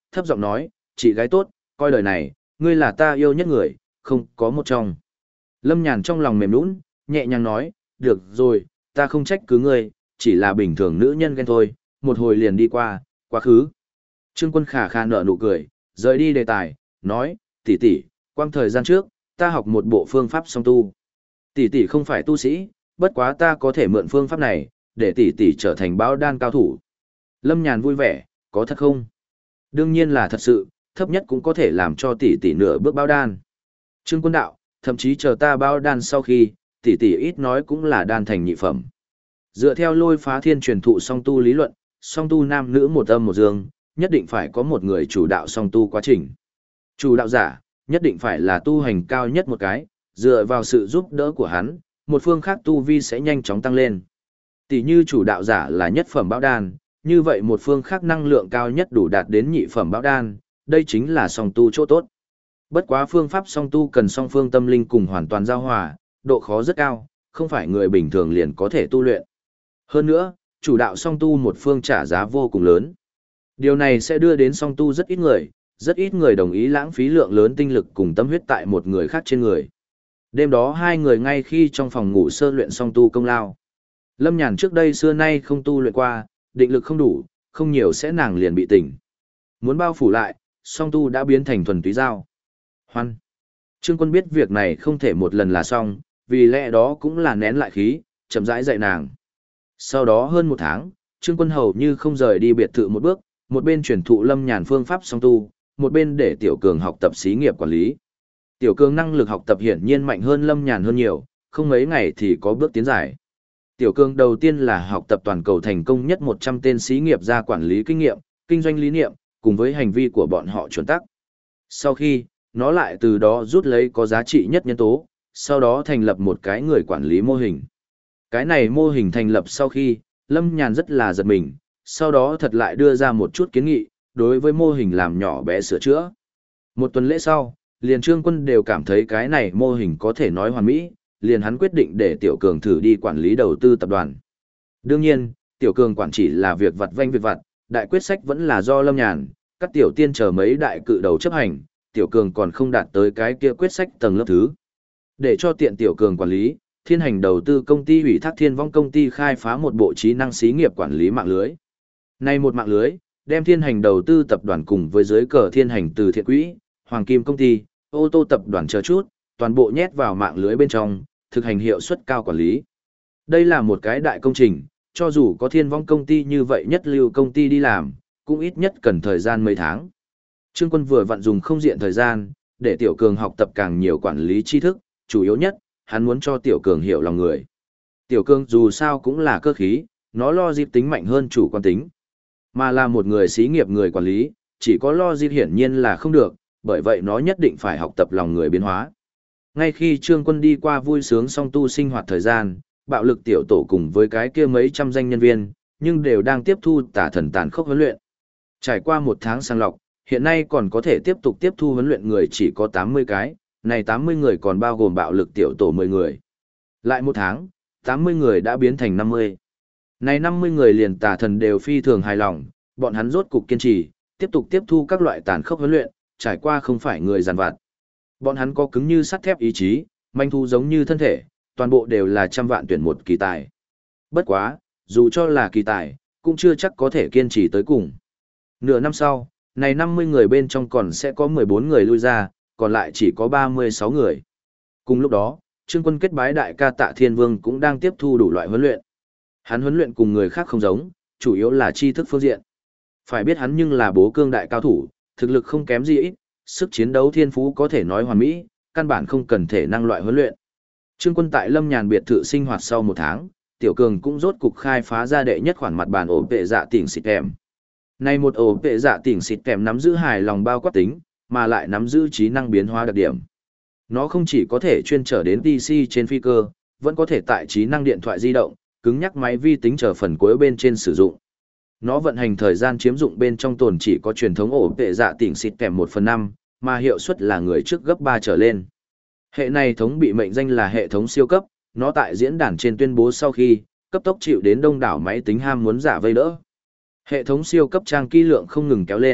thấp giọng nói, chị gái tốt, coi đời này, ngươi là ta yêu nhất người, không có một trong. Lâm Nhàn trong lòng mềm nũng, nhẹ nhàng nói, được rồi, ta không trách cứ ngươi, chỉ là bình thường nữ nhân ghen thôi, một hồi liền đi qua, quá khứ. Trương Quân khả khả nở nụ cười, rời đi đề tài, nói, tỷ tỷ, quang thời gian trước, ta học một bộ phương pháp song tu. Tỷ tỷ không phải tu sĩ, bất quá ta có thể mượn phương pháp này, để tỷ tỷ trở thành báo đan cao thủ. Lâm Nhàn vui vẻ, có thật không? Đương nhiên là thật sự, thấp nhất cũng có thể làm cho tỷ tỷ nửa bước báo đan. Trương Quân đạo, thậm chí chờ ta báo đan sau khi, tỷ tỷ ít nói cũng là đan thành nhị phẩm. Dựa theo Lôi Phá Thiên truyền thụ song tu lý luận, song tu nam nữ một âm một dương, nhất định phải có một người chủ đạo song tu quá trình. Chủ đạo giả, nhất định phải là tu hành cao nhất một cái, dựa vào sự giúp đỡ của hắn, một phương khác tu vi sẽ nhanh chóng tăng lên. Tỷ như chủ đạo giả là nhất phẩm báo đan, như vậy một phương khác năng lượng cao nhất đủ đạt đến nhị phẩm báo đan, đây chính là song tu chỗ tốt. Bất quá phương pháp song tu cần song phương tâm linh cùng hoàn toàn giao hòa, độ khó rất cao, không phải người bình thường liền có thể tu luyện. Hơn nữa, chủ đạo song tu một phương trả giá vô cùng lớn. Điều này sẽ đưa đến song tu rất ít người đồng ý lãng phí lượng lớn tinh lực cùng tâm huyết tại một người khác trên người. Đêm đó hai người ngay khi trong phòng ngủ sơ luyện song tu công lao. Lâm Nhàn trước đây xưa nay không tu luyện qua, định lực không đủ, không nhiều sẽ nàng liền bị tỉnh. Muốn bao phủ lại, song tu đã biến thành thuần túy dao. Hoan. Trương Quân biết việc này không thể một lần là xong, vì lẽ đó cũng là nén lại khí, chậm rãi dạy nàng. Sau đó hơn một tháng, Trương Quân hầu như không rời đi biệt thự một bước, một bên truyền thụ Lâm Nhàn phương pháp song tu, một bên để Tiểu Cường học tập xí nghiệp quản lý. Tiểu Cường năng lực học tập hiển nhiên mạnh hơn Lâm Nhàn hơn nhiều, không mấy ngày thì có bước tiến giải. Tiểu Cường đầu tiên là học tập toàn cầu thành công nhất 100 tên xí nghiệp gia quản lý kinh nghiệm, kinh doanh lý niệm, cùng với hành vi của bọn họ chuẩn tắc. Sau khi, nó lại từ đó rút lấy có giá trị nhất nhân tố, sau đó thành lập một cái người quản lý mô hình. Cái này mô hình thành lập sau khi, Lâm Nhàn rất là giật mình, sau đó thật lại đưa ra một chút kiến nghị, đối với mô hình làm nhỏ bé sửa chữa. Một tuần lễ sau, liền Trương Quân đều cảm thấy cái này mô hình có thể nói hoàn mỹ, liền hắn quyết định để Tiểu Cường thử đi quản lý đầu tư tập đoàn. Đương nhiên, Tiểu Cường quản chỉ là việc vặt vanh việc vặt, đại quyết sách vẫn là do Lâm Nhàn, các tiểu tiên chờ mấy đại cự đầu chấp hành, Tiểu Cường còn không đạt tới cái kia quyết sách tầng lớp thứ. Để cho tiện Tiểu Cường quản lý, Thiên Hành đầu tư công ty ủy thác Thiên Vong công ty khai phá một bộ trí năng xí nghiệp quản lý mạng lưới. Nay một mạng lưới, đem Thiên Hành đầu tư tập đoàn cùng với dưới cờ Thiên Hành từ thiện quỹ, Hoàng Kim công ty, ô tô tập đoàn chờ chút, toàn bộ nhét vào mạng lưới bên trong, thực hành hiệu suất cao quản lý. Đây là một cái đại công trình, cho dù có Thiên Vong công ty như vậy nhất lưu công ty đi làm, cũng ít nhất cần thời gian mấy tháng. Trương Quân vừa vặn dùng không diện thời gian, để Tiểu Cường học tập càng nhiều quản lý tri thức, chủ yếu nhất, hắn muốn cho Tiểu Cường hiểu lòng người. Tiểu Cường dù sao cũng là cơ khí, nó lo dịp tính mạnh hơn chủ quan tính. Mà là một người xí nghiệp người quản lý, chỉ có lo dịp hiển nhiên là không được, bởi vậy nó nhất định phải học tập lòng người biến hóa. Ngay khi Trương Quân đi qua vui sướng song tu sinh hoạt thời gian, bạo lực tiểu tổ cùng với cái kia mấy trăm danh nhân viên, nhưng đều đang tiếp thu tả thần tàn khốc huấn luyện. Trải qua một tháng sàng lọc, hiện nay còn có thể tiếp tục tiếp thu huấn luyện người chỉ có 80 cái, này 80 người còn bao gồm bạo lực tiểu tổ 10 người. Lại một tháng, 80 người đã biến thành 50. Này 50 người liền tà thần đều phi thường hài lòng, bọn hắn rốt cục kiên trì, tiếp tục tiếp thu các loại tàn khốc huấn luyện, trải qua không phải người giàn vặt. Bọn hắn có cứng như sắt thép ý chí, manh thu giống như thân thể, toàn bộ đều là trăm vạn tuyển một kỳ tài. Bất quá, dù cho là kỳ tài, cũng chưa chắc có thể kiên trì tới cùng. Nửa năm sau, này 50 người bên trong còn sẽ có 14 người lui ra, còn lại chỉ có 36 người. Cùng lúc đó, Trương Quân kết bái đại ca Tạ Thiên Vương cũng đang tiếp thu đủ loại huấn luyện. Hắn huấn luyện cùng người khác không giống, chủ yếu là tri thức phương diện. Phải biết hắn nhưng là bố cương đại cao thủ, thực lực không kém gì ít, sức chiến đấu thiên phú có thể nói hoàn mỹ, căn bản không cần thể năng loại huấn luyện. Trương Quân tại Lâm Nhàn biệt thự sinh hoạt sau một tháng, Tiểu Cường cũng rốt cục khai phá ra đệ nhất khoản mặt bàn ổ vệ dạ tỉnh xịt kèm. Này một ổ vệ dạ tỉnh xịt kèm nắm giữ hài lòng bao quát tính, mà lại nắm giữ trí năng biến hóa đặc điểm. Nó không chỉ có thể chuyên trở đến PC trên phi cơ, vẫn có thể tại trí năng điện thoại di động, cứng nhắc máy vi tính chờ phần cuối bên trên sử dụng. Nó vận hành thời gian chiếm dụng bên trong tồn chỉ có truyền thống ổ vệ dạ tỉnh xịt kèm 1/5, mà hiệu suất là người trước gấp 3 trở lên. Hệ này thống bị mệnh danh là hệ thống siêu cấp, nó tại diễn đàn trên tuyên bố sau khi, cấp tốc chịu đến đông đảo máy tính ham muốn giả vây đỡ. Hệ thống siêu cấp trang kỹ lượng không ngừng kéo lên,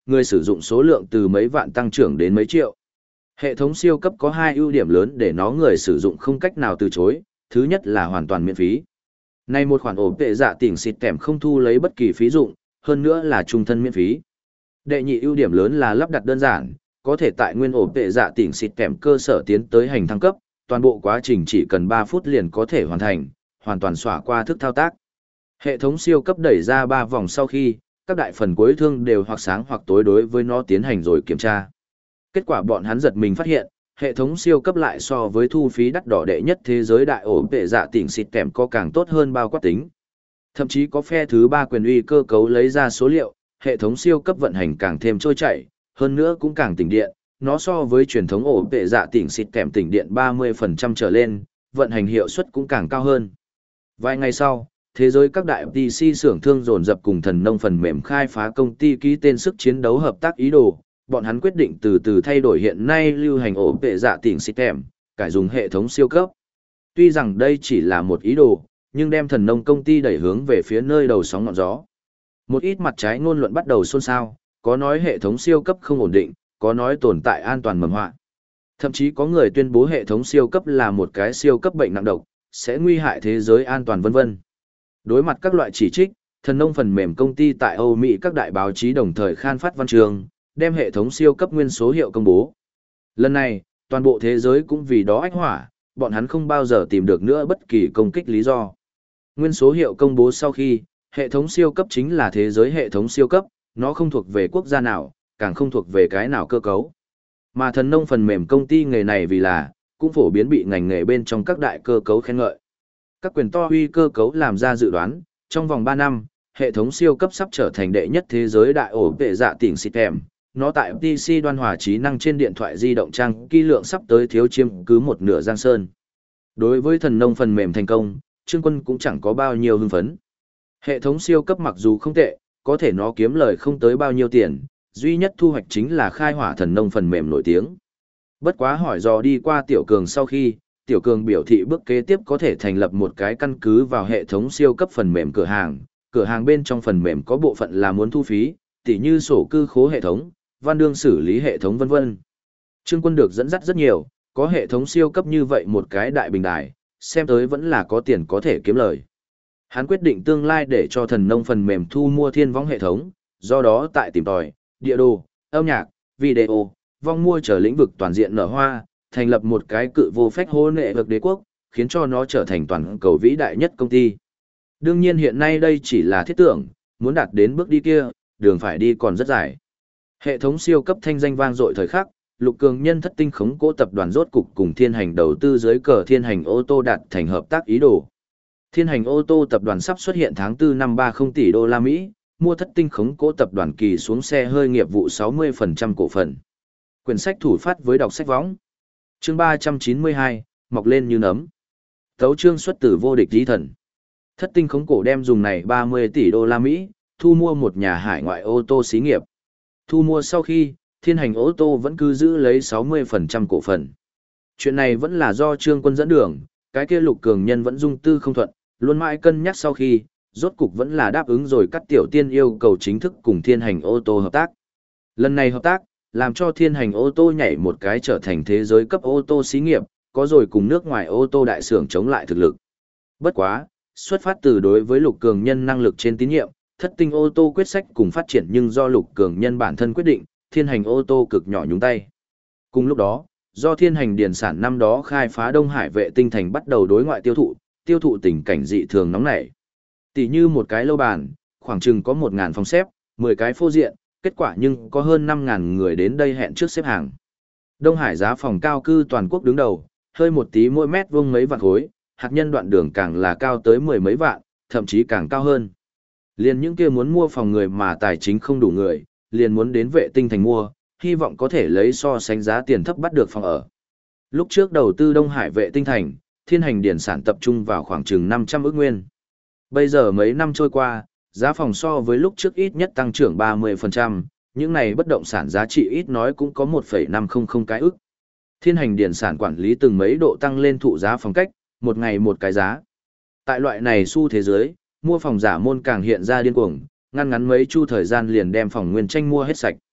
người sử dụng số lượng từ mấy vạn tăng trưởng đến mấy triệu. Hệ thống siêu cấp có hai ưu điểm lớn để nó người sử dụng không cách nào từ chối, thứ nhất là hoàn toàn miễn phí. Này một khoản ổ tệ dạ tỉnh xịt kèm không thu lấy bất kỳ phí dụng, hơn nữa là trung thân miễn phí. Đệ nhị ưu điểm lớn là lắp đặt đơn giản, có thể tại nguyên ổ tệ dạ tỉnh xịt kèm cơ sở tiến tới hành thăng cấp, toàn bộ quá trình chỉ cần 3 phút liền có thể hoàn thành, hoàn toàn xóa qua thức thao tác. Hệ thống siêu cấp đẩy ra 3 vòng sau khi, các đại phần cuối thương đều hoặc sáng hoặc tối đối với nó tiến hành rồi kiểm tra. Kết quả bọn hắn giật mình phát hiện, hệ thống siêu cấp lại so với thu phí đắt đỏ đệ nhất thế giới đại ổ tệ dạ tỉnh xịt kèm có càng tốt hơn bao quát tính. Thậm chí có phe thứ 3 quyền uy cơ cấu lấy ra số liệu, hệ thống siêu cấp vận hành càng thêm trôi chảy, hơn nữa cũng càng tỉnh điện, nó so với truyền thống ổ tệ dạ tỉnh xịt kèm tỉnh điện 30% trở lên, vận hành hiệu suất cũng càng cao hơn. Vài ngày sau, thế giới các đại PC xưởng thương dồn dập cùng thần nông phần mềm khai phá công ty ký tên sức chiến đấu hợp tác ý đồ, bọn hắn quyết định từ từ thay đổi hiện nay lưu hành ổ tệ dạ tỉnh xịt kèm, cải dùng hệ thống siêu cấp. Tuy rằng đây chỉ là một ý đồ, nhưng đem thần nông công ty đẩy hướng về phía nơi đầu sóng ngọn gió. Một ít mặt trái ngôn luận bắt đầu xôn xao, có nói hệ thống siêu cấp không ổn định, có nói tồn tại an toàn mầm họa. Thậm chí có người tuyên bố hệ thống siêu cấp là một cái siêu cấp bệnh nặng độc, sẽ nguy hại thế giới an toàn vân vân. Đối mặt các loại chỉ trích, thần nông phần mềm công ty tại Âu Mỹ các đại báo chí đồng thời khan phát văn trường, đem hệ thống siêu cấp nguyên số hiệu công bố. Lần này, toàn bộ thế giới cũng vì đó ách hỏa, bọn hắn không bao giờ tìm được nữa bất kỳ công kích lý do. Nguyên số hiệu công bố sau khi, hệ thống siêu cấp chính là thế giới hệ thống siêu cấp, nó không thuộc về quốc gia nào, càng không thuộc về cái nào cơ cấu. Mà thần nông phần mềm công ty nghề này vì là, cũng phổ biến bị ngành nghề bên trong các đại cơ cấu khen ngợi. Các quyền to huy cơ cấu làm ra dự đoán, trong vòng 3 năm, hệ thống siêu cấp sắp trở thành đệ nhất thế giới đại ổ tệ dạ tỉnh xịt kèm. Nó tại PC đoan hòa trí năng trên điện thoại di động trang kỹ lượng sắp tới thiếu chiếm cứ một nửa giang sơn. Đối với thần nông phần mềm thành công, Trương Quân cũng chẳng có bao nhiêu hưng phấn. Hệ thống siêu cấp mặc dù không tệ, có thể nó kiếm lời không tới bao nhiêu tiền, duy nhất thu hoạch chính là khai hỏa thần nông phần mềm nổi tiếng. Bất quá hỏi dò đi qua Tiểu Cường sau khi, Tiểu Cường biểu thị bước kế tiếp có thể thành lập một cái căn cứ vào hệ thống siêu cấp phần mềm cửa hàng bên trong phần mềm có bộ phận là muốn thu phí, tỉ như sổ cư khố hệ thống, văn đương xử lý hệ thống vân vân. Trương Quân được dẫn dắt rất nhiều, có hệ thống siêu cấp như vậy một cái đại bình đài, xem tới vẫn là có tiền có thể kiếm lời. Hắn quyết định tương lai để cho thần nông phần mềm thu mua thiên võng hệ thống, do đó tại tìm tòi, địa đồ, âm nhạc, video, vong mua trở lĩnh vực toàn diện nở hoa, thành lập một cái cự vô phách hô nệ vực đế quốc, khiến cho nó trở thành toàn cầu vĩ đại nhất công ty. Đương nhiên hiện nay đây chỉ là thiết tưởng, muốn đạt đến bước đi kia, đường phải đi còn rất dài. Hệ thống siêu cấp thanh danh vang dội thời khắc, Lục Cường Nhân thất tinh khống cố tập đoàn rốt cục cùng Thiên Hành đầu tư dưới cờ Thiên Hành ô tô đạt thành hợp tác ý đồ. Thiên Hành ô tô tập đoàn sắp xuất hiện tháng 4 năm 30 tỷ đô la Mỹ, mua thất tinh khống cố tập đoàn kỳ xuống xe hơi nghiệp vụ 60% cổ phần. Quyển sách thủ phát với đọc sách võng. Chương 392, mọc lên như nấm. Tấu chương xuất từ vô địch tí thần. Thất tinh khống cổ đem dùng này 30 tỷ đô la Mỹ, thu mua một nhà hải ngoại ô tô xí nghiệp. Thu mua sau khi, Thiên Hành ô tô vẫn cứ giữ lấy 60% cổ phần. Chuyện này vẫn là do Trương Quân dẫn đường, cái kia Lục Cường Nhân vẫn dung tư không thuận, luôn mãi cân nhắc sau khi, rốt cục vẫn là đáp ứng rồi cắt Tiểu Tiên yêu cầu chính thức cùng Thiên Hành ô tô hợp tác. Lần này hợp tác, làm cho Thiên Hành ô tô nhảy một cái trở thành thế giới cấp ô tô xí nghiệp, có rồi cùng nước ngoài ô tô đại xưởng chống lại thực lực. Bất quá, xuất phát từ đối với Lục Cường Nhân năng lực trên tín nhiệm, thất tinh ô tô quyết sách cùng phát triển nhưng do Lục Cường Nhân bản thân quyết định, Thiên Hành ô tô cực nhỏ nhúng tay. Cùng lúc đó, do Thiên Hành điền sản năm đó khai phá Đông Hải vệ tinh thành bắt đầu đối ngoại tiêu thụ tình cảnh dị thường nóng nảy. Tỷ như một cái lâu bàn, khoảng chừng có 1.000 phòng xếp, 10 cái phô diện, kết quả nhưng có hơn 5.000 người đến đây hẹn trước xếp hàng. Đông Hải giá phòng cao cư toàn quốc đứng đầu, hơi một tí mỗi mét vuông mấy vạn khối, hạt nhân đoạn đường càng là cao tới 10 mấy vạn, thậm chí càng cao hơn. Liền những kia muốn mua phòng người mà tài chính không đủ người, liền muốn đến vệ tinh thành mua, hy vọng có thể lấy so sánh giá tiền thấp bắt được phòng ở. Lúc trước đầu tư Đông Hải vệ tinh thành, Thiên Hành điển sản tập trung vào khoảng chừng 500 ức nguyên. Bây giờ mấy năm trôi qua, giá phòng so với lúc trước ít nhất tăng trưởng 30%, những này bất động sản giá trị ít nói cũng có 1,500 cái ức. Thiên Hành điển sản quản lý từng mấy độ tăng lên thụ giá phòng cách, một ngày một cái giá. Tại loại này xu thế giới, mua phòng giả môn càng hiện ra điên cuồng, ngăn ngắn mấy chu thời gian liền đem phòng nguyên tranh mua hết sạch.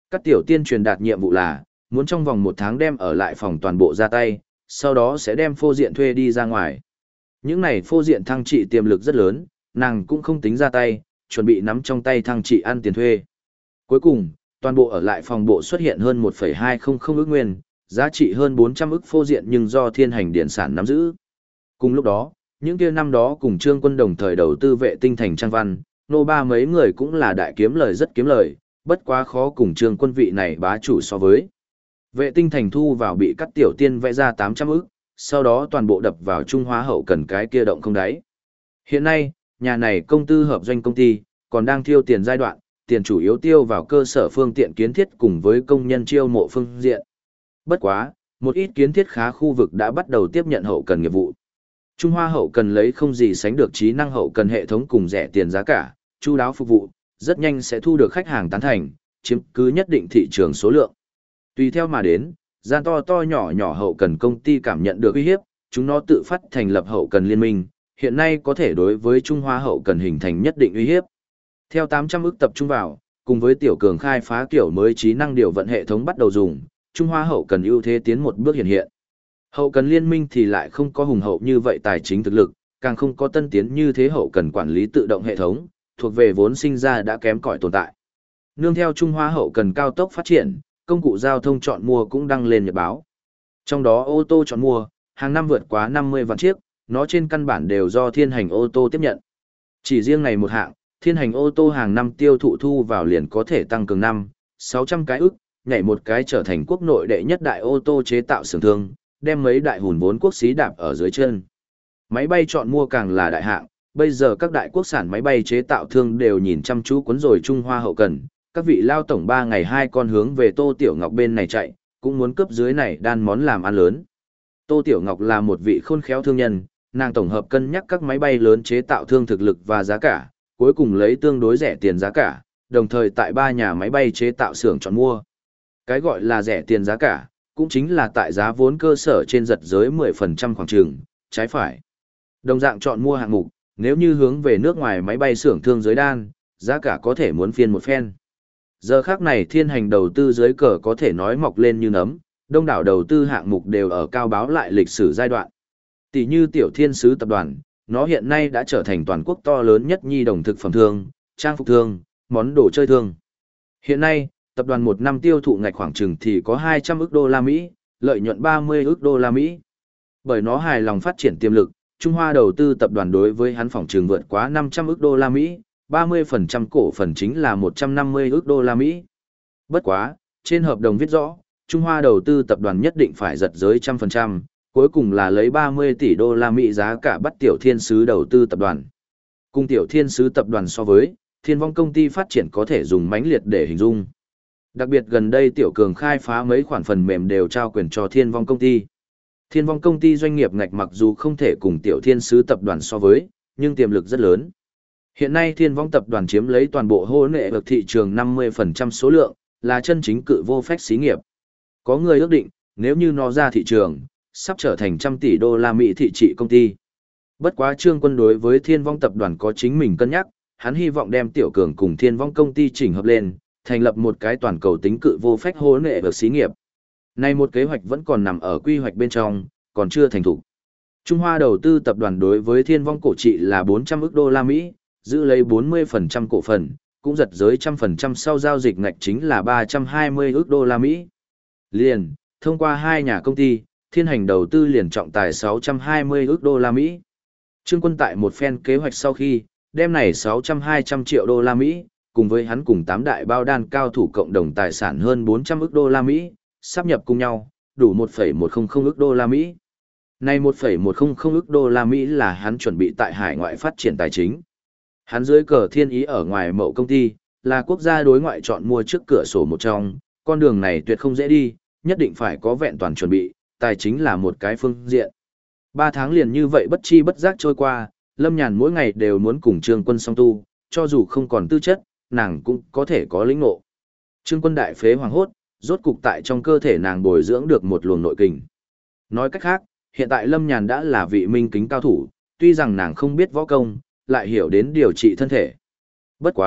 Các tiểu tiên truyền đạt nhiệm vụ là, muốn trong vòng 1 tháng đem ở lại phòng toàn bộ ra tay, sau đó sẽ đem phô diện thuê đi ra ngoài. Những này phô diện thăng trị tiềm lực rất lớn, nàng cũng không tính ra tay, chuẩn bị nắm trong tay thăng trị ăn tiền thuê. Cuối cùng, toàn bộ ở lại phòng bộ xuất hiện hơn 1,200 ức nguyên, giá trị hơn 400 ức phô diện nhưng do thiên hành điện sản nắm giữ. Cùng lúc đó, những kia năm đó cùng Trương Quân đồng thời đầu tư vệ tinh thành trang văn, nô ba mấy người cũng là đại kiếm lời rất kiếm lời, bất quá khó cùng Trương Quân vị này bá chủ so với. Vệ tinh thành thu vào bị cắt tiểu tiên vẽ ra 800 ức, sau đó toàn bộ đập vào Trung Hoa hậu cần cái kia động không đáy. Hiện nay, nhà này công tư hợp doanh công ty, còn đang tiêu tiền giai đoạn, tiền chủ yếu tiêu vào cơ sở phương tiện kiến thiết cùng với công nhân chiêu mộ phương diện. Bất quá, một ít kiến thiết khá khu vực đã bắt đầu tiếp nhận hậu cần nghiệp vụ. Trung Hoa hậu cần lấy không gì sánh được trí năng hậu cần hệ thống cùng rẻ tiền giá cả, chu đáo phục vụ, rất nhanh sẽ thu được khách hàng tán thành, chiếm cứ nhất định thị trường số lượng. Tùy theo mà đến, gian to to nhỏ nhỏ hậu cần công ty cảm nhận được uy hiếp, chúng nó tự phát thành lập hậu cần liên minh, hiện nay có thể đối với Trung Hoa hậu cần hình thành nhất định uy hiếp. Theo 800 ức tập trung vào, cùng với tiểu cường khai phá kiểu mới trí năng điều vận hệ thống bắt đầu dùng, Trung Hoa hậu cần ưu thế tiến một bước hiện hiện. Hậu cần liên minh thì lại không có hùng hậu như vậy tài chính thực lực, càng không có tân tiến như thế hậu cần quản lý tự động hệ thống, thuộc về vốn sinh ra đã kém cỏi tồn tại. Nương theo Trung Hoa hậu cần cao tốc phát triển, công cụ giao thông chọn mua cũng đăng lên nhật báo. Trong đó ô tô chọn mua, hàng năm vượt quá 50 vạn chiếc, nó trên căn bản đều do thiên hành ô tô tiếp nhận. Chỉ riêng này một hạng, thiên hành ô tô hàng năm tiêu thụ thu vào liền có thể tăng cường 600 cái ức, nhảy một cái trở thành quốc nội đệ nhất đại ô tô chế tạo xưởng thương, đem mấy đại hùn vốn quốc xí đạp ở dưới chân. Máy bay chọn mua càng là đại hạng, bây giờ các đại quốc sản máy bay chế tạo thương đều nhìn chăm chú cuốn rồi Trung Hoa hậu cần, các vị lao tổng 3 ngày 2 con hướng về Tô Tiểu Ngọc bên này chạy, cũng muốn cướp dưới này đan món làm ăn lớn. Tô Tiểu Ngọc là một vị khôn khéo thương nhân, nàng tổng hợp cân nhắc các máy bay lớn chế tạo thương thực lực và giá cả, cuối cùng lấy tương đối rẻ tiền giá cả, đồng thời tại 3 nhà máy bay chế tạo xưởng chọn mua. Cái gọi là rẻ tiền giá cả, cũng chính là tại giá vốn cơ sở trên giật giới 10% khoảng trường, trái phải. Đồng dạng chọn mua hạng mục, nếu như hướng về nước ngoài máy bay xưởng thương giới đan, giá cả có thể muốn phiên một phen. Giờ khác này thiên hành đầu tư dưới cờ có thể nói mọc lên như nấm, đông đảo đầu tư hạng mục đều ở cao báo lại lịch sử giai đoạn. Tỷ như Tiểu Thiên Sứ tập đoàn, nó hiện nay đã trở thành toàn quốc to lớn nhất nhi đồng thực phẩm thương, trang phục thương, món đồ chơi thương. Hiện nay, tập đoàn một năm tiêu thụ ngạch khoảng chừng thì có 200 ức đô la Mỹ, lợi nhuận 30 ức đô la Mỹ. Bởi nó hài lòng phát triển tiềm lực, Trung Hoa đầu tư tập đoàn đối với hắn phòng trường vượt quá 500 ức đô la Mỹ, 30% cổ phần chính là 150 ức đô la Mỹ. Bất quá, trên hợp đồng viết rõ, Trung Hoa đầu tư tập đoàn nhất định phải giật giới 100%, cuối cùng là lấy 30 tỷ đô la Mỹ giá cả bắt Tiểu Thiên Sứ đầu tư tập đoàn. Cùng Tiểu Thiên Sứ tập đoàn so với, Thiên Vong công ty phát triển có thể dùng mãnh liệt để hình dung. Đặc biệt gần đây Tiểu Cường khai phá mấy khoản phần mềm đều trao quyền cho Thiên Vong công ty. Thiên Vong công ty doanh nghiệp ngạch mặc dù không thể cùng Tiểu Thiên Sứ tập đoàn so với, nhưng tiềm lực rất lớn. Hiện nay Thiên Vong tập đoàn chiếm lấy toàn bộ hô nệ vực thị trường 50% số lượng, là chân chính cự vô phách xí nghiệp. Có người ước định, nếu như nó ra thị trường, sắp trở thành 100 tỷ đô la Mỹ thị trị công ty. Bất quá Trương Quân đối với Thiên Vong tập đoàn có chính mình cân nhắc, hắn hy vọng đem Tiểu Cường cùng Thiên Vong công ty chỉnh hợp lên, thành lập một cái toàn cầu tính cự vô phách hô nệ vực xí nghiệp. Nay một kế hoạch vẫn còn nằm ở quy hoạch bên trong, còn chưa thành thủ. Trung Hoa đầu tư tập đoàn đối với Thiên Vong cổ trị là 400 ức đô la Mỹ, giữ lấy 40% cổ phần, cũng giật giới 100% sau giao dịch ngạch chính là 320 ức đô la Mỹ. Liền, thông qua 2 nhà công ty, thiên hành đầu tư liền trọng tài 620 ức đô la Mỹ. Trương Quân tại một phen kế hoạch sau khi, đem này 600-200 triệu đô la Mỹ, cùng với hắn cùng 8 đại bao đan cao thủ cộng đồng tài sản hơn 400 ức đô la Mỹ, sáp nhập cùng nhau, đủ 1,100 ức đô la Mỹ. Này 1,100 ức đô la Mỹ là hắn chuẩn bị tại hải ngoại phát triển tài chính. Hắn dưới cờ thiên ý ở ngoài mậu công ty, là quốc gia đối ngoại chọn mua trước cửa sổ một trong, con đường này tuyệt không dễ đi, nhất định phải có vẹn toàn chuẩn bị, tài chính là một cái phương diện. 3 tháng liền như vậy bất chi bất giác trôi qua, Lâm Nhàn mỗi ngày đều muốn cùng Trương Quân song tu, cho dù không còn tư chất, nàng cũng có thể có lĩnh ngộ. Trương Quân đại phế hoàng hốt, rốt cục tại trong cơ thể nàng bồi dưỡng được một luồng nội kình. Nói cách khác, hiện tại Lâm Nhàn đã là vị minh kính cao thủ, tuy rằng nàng không biết võ công, lại hiểu đến điều trị thân thể. Bất quá,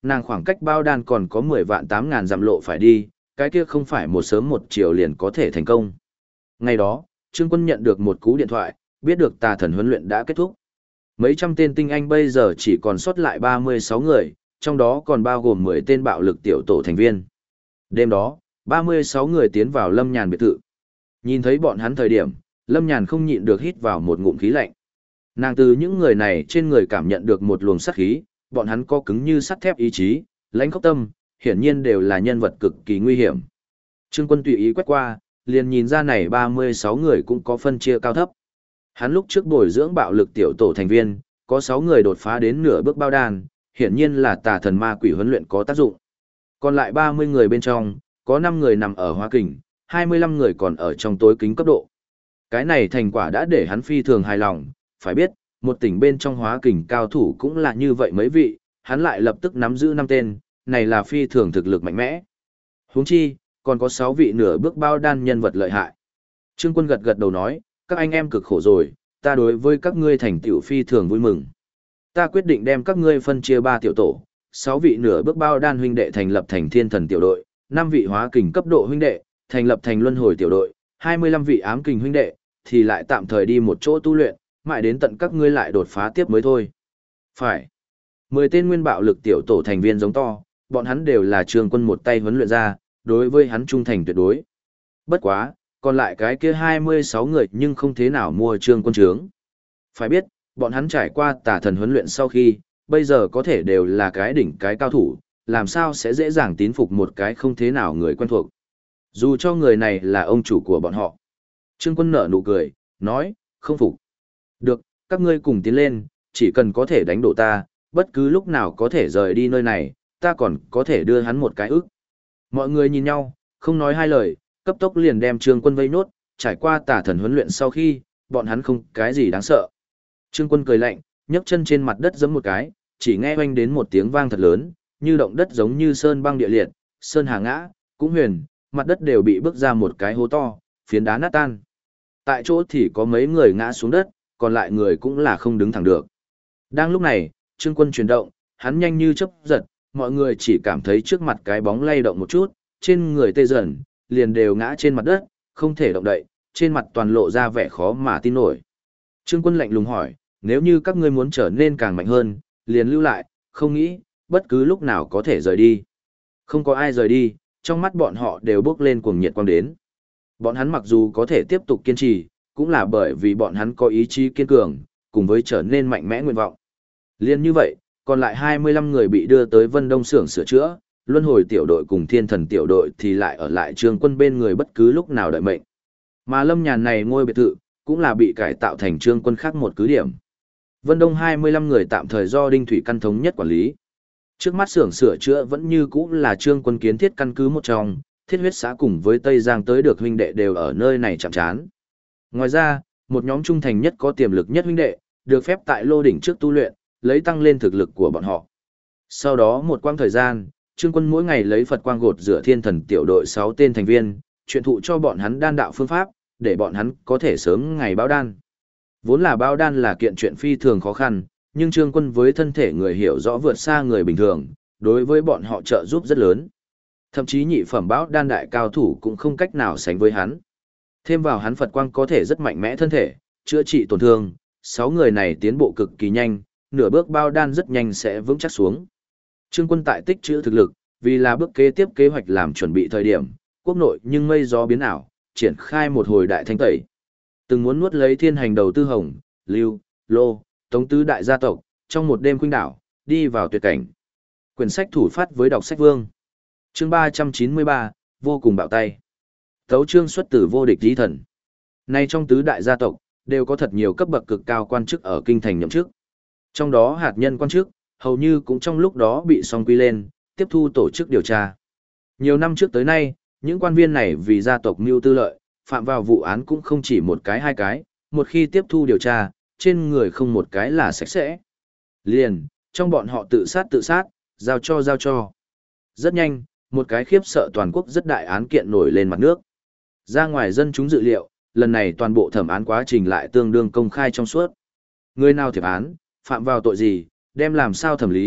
Nàng khoảng cách bao đan còn có 10 vạn 8 ngàn dặm lộ phải đi, cái kia không phải một sớm một chiều liền có thể thành công. Ngày đó, Trương Quân nhận được một cú điện thoại, biết được tà thần huấn luyện đã kết thúc. Mấy trăm tên tinh anh bây giờ chỉ còn sót lại 36 người, trong đó còn bao gồm 10 tên bạo lực tiểu tổ thành viên. Đêm đó, 36 người tiến vào Lâm Nhàn biệt thự. Nhìn thấy bọn hắn thời điểm, Lâm Nhàn không nhịn được hít vào một ngụm khí lạnh. Nàng từ những người này trên người cảm nhận được một luồng sát khí, bọn hắn có cứng như sắt thép ý chí, lãnh khốc tâm, hiển nhiên đều là nhân vật cực kỳ nguy hiểm. Trương Quân tùy ý quét qua, liền nhìn ra này 36 người cũng có phân chia cao thấp. Hắn lúc trước bồi dưỡng bạo lực tiểu tổ thành viên, có 6 người đột phá đến nửa bước bao đan, hiển nhiên là tà thần ma quỷ huấn luyện có tác dụng. Còn lại 30 người bên trong, có 5 người nằm ở hóa kình, 25 người còn ở trong tối kính cấp độ. Cái này thành quả đã để hắn phi thường hài lòng, phải biết, một tỉnh bên trong hóa kình cao thủ cũng là như vậy mấy vị, hắn lại lập tức nắm giữ 5 tên, này là phi thường thực lực mạnh mẽ. Huống chi, còn có 6 vị nửa bước bao đan nhân vật lợi hại. Trương Quân gật gật đầu nói, các anh em cực khổ rồi, ta đối với các ngươi thành tựu phi thường vui mừng. Ta quyết định đem các ngươi phân chia 3 tiểu tổ, 6 vị nửa bước bao đan huynh đệ thành lập thành thiên thần tiểu đội, 5 vị hóa kình cấp độ huynh đệ, thành lập thành luân hồi tiểu đội, 25 vị ám kình huynh đệ, thì lại tạm thời đi một chỗ tu luyện, mãi đến tận các ngươi lại đột phá tiếp mới thôi. Phải. 10 tên nguyên bạo lực tiểu tổ thành viên giống to, bọn hắn đều là Trương Quân một tay huấn luyện ra, đối với hắn trung thành tuyệt đối. Bất quá, còn lại cái kia 26 người nhưng không thế nào mua Trương Quân trướng. Phải biết, bọn hắn trải qua tà thần huấn luyện sau khi, bây giờ có thể đều là cái đỉnh cái cao thủ, làm sao sẽ dễ dàng tín phục một cái không thế nào người quen thuộc. Dù cho người này là ông chủ của bọn họ. Trương Quân nở nụ cười, nói, không phục. Được, các ngươi cùng tiến lên, chỉ cần có thể đánh đổ ta, bất cứ lúc nào có thể rời đi nơi này, ta còn có thể đưa hắn một cái ức. Mọi người nhìn nhau, không nói hai lời, cấp tốc liền đem Trương Quân vây nốt, trải qua tà thần huấn luyện sau khi, bọn hắn không cái gì đáng sợ. Trương Quân cười lạnh, nhấc chân trên mặt đất giẫm một cái, chỉ nghe oanh đến một tiếng vang thật lớn, như động đất giống như sơn băng địa liệt, sơn hà ngã, cũng huyền, mặt đất đều bị bước ra một cái hố to, phiến đá nát tan. Tại chỗ thì có mấy người ngã xuống đất, còn lại người cũng là không đứng thẳng được. Đang lúc này, Trương Quân chuyển động, hắn nhanh như chớp giật, mọi người chỉ cảm thấy trước mặt cái bóng lay động một chút, trên người tê dần, liền đều ngã trên mặt đất, không thể động đậy, trên mặt toàn lộ ra vẻ khó mà tin nổi. Trương Quân lạnh lùng hỏi, nếu như các ngươi muốn trở nên càng mạnh hơn, liền lưu lại, không nghĩ, bất cứ lúc nào có thể rời đi. Không có ai rời đi, trong mắt bọn họ đều bước lên cuồng nhiệt quang đến. Bọn hắn mặc dù có thể tiếp tục kiên trì, cũng là bởi vì bọn hắn có ý chí kiên cường, cùng với trở nên mạnh mẽ nguyện vọng. Liên như vậy, còn lại 25 người bị đưa tới Vân Đông xưởng sửa chữa, luân hồi tiểu đội cùng thiên thần tiểu đội thì lại ở lại Trương Quân bên người bất cứ lúc nào đợi mệnh. Mà Lâm Nhàn này ngôi biệt thự, cũng là bị cải tạo thành Trương Quân khác một cứ điểm. Vân Đông 25 người tạm thời do Đinh Thủy Căn thống nhất quản lý. Trước mắt xưởng sửa chữa vẫn như cũ là Trương Quân kiến thiết căn cứ một trong, thiết huyết xã cùng với Tây Giang tới được huynh đệ đều ở nơi này chạm trán. Ngoài ra, một nhóm trung thành nhất có tiềm lực nhất huynh đệ, được phép tại lô đỉnh trước tu luyện, lấy tăng lên thực lực của bọn họ. Sau đó một quãng thời gian, Trương Quân mỗi ngày lấy Phật quang gột rửa thiên thần tiểu đội 6 tên thành viên, truyền thụ cho bọn hắn đan đạo phương pháp, để bọn hắn có thể sớm ngày báo đan. Vốn là báo đan là kiện chuyện phi thường khó khăn, nhưng Trương Quân với thân thể người hiểu rõ vượt xa người bình thường, đối với bọn họ trợ giúp rất lớn. Thậm chí nhị phẩm báo đan đại cao thủ cũng không cách nào sánh với hắn. Thêm vào hắn Phật quang có thể rất mạnh mẽ thân thể, chữa trị tổn thương, 6 người này tiến bộ cực kỳ nhanh, nửa bước bao đan rất nhanh sẽ vững chắc xuống. Trương Quân tại tích trữ thực lực, vì là bước kế tiếp kế hoạch làm chuẩn bị thời điểm, quốc nội nhưng mây gió biến ảo, triển khai một hồi đại thanh tẩy. Từng muốn nuốt lấy thiên hành đầu tư Hồng, Lưu, Lô, Tống tứ đại gia tộc, trong một đêm khuynh đảo, đi vào tuyệt cảnh. Quyển sách thủ phát với đọc sách vương. Chương 393, vô cùng bạo tay. Tấu chương xuất từ vô địch chí thần. Nay trong tứ đại gia tộc, đều có thật nhiều cấp bậc cực cao quan chức ở kinh thành nhậm chức. Trong đó hạt nhân quan chức, hầu như cũng trong lúc đó bị song quy lên, tiếp thu tổ chức điều tra. Nhiều năm trước tới nay, những quan viên này vì gia tộc mưu tư lợi, phạm vào vụ án cũng không chỉ một cái hai cái, một khi tiếp thu điều tra, trên người không một cái là sạch sẽ. Liền, trong bọn họ tự sát, giao cho. Rất nhanh, một cái khiếp sợ toàn quốc rất đại án kiện nổi lên mặt nước. Ra ngoài dân chúng dự liệu, lần này toàn bộ thẩm án quá trình lại tương đương công khai trong suốt. Người nào thiệp án, phạm vào tội gì, đem làm sao thẩm lý,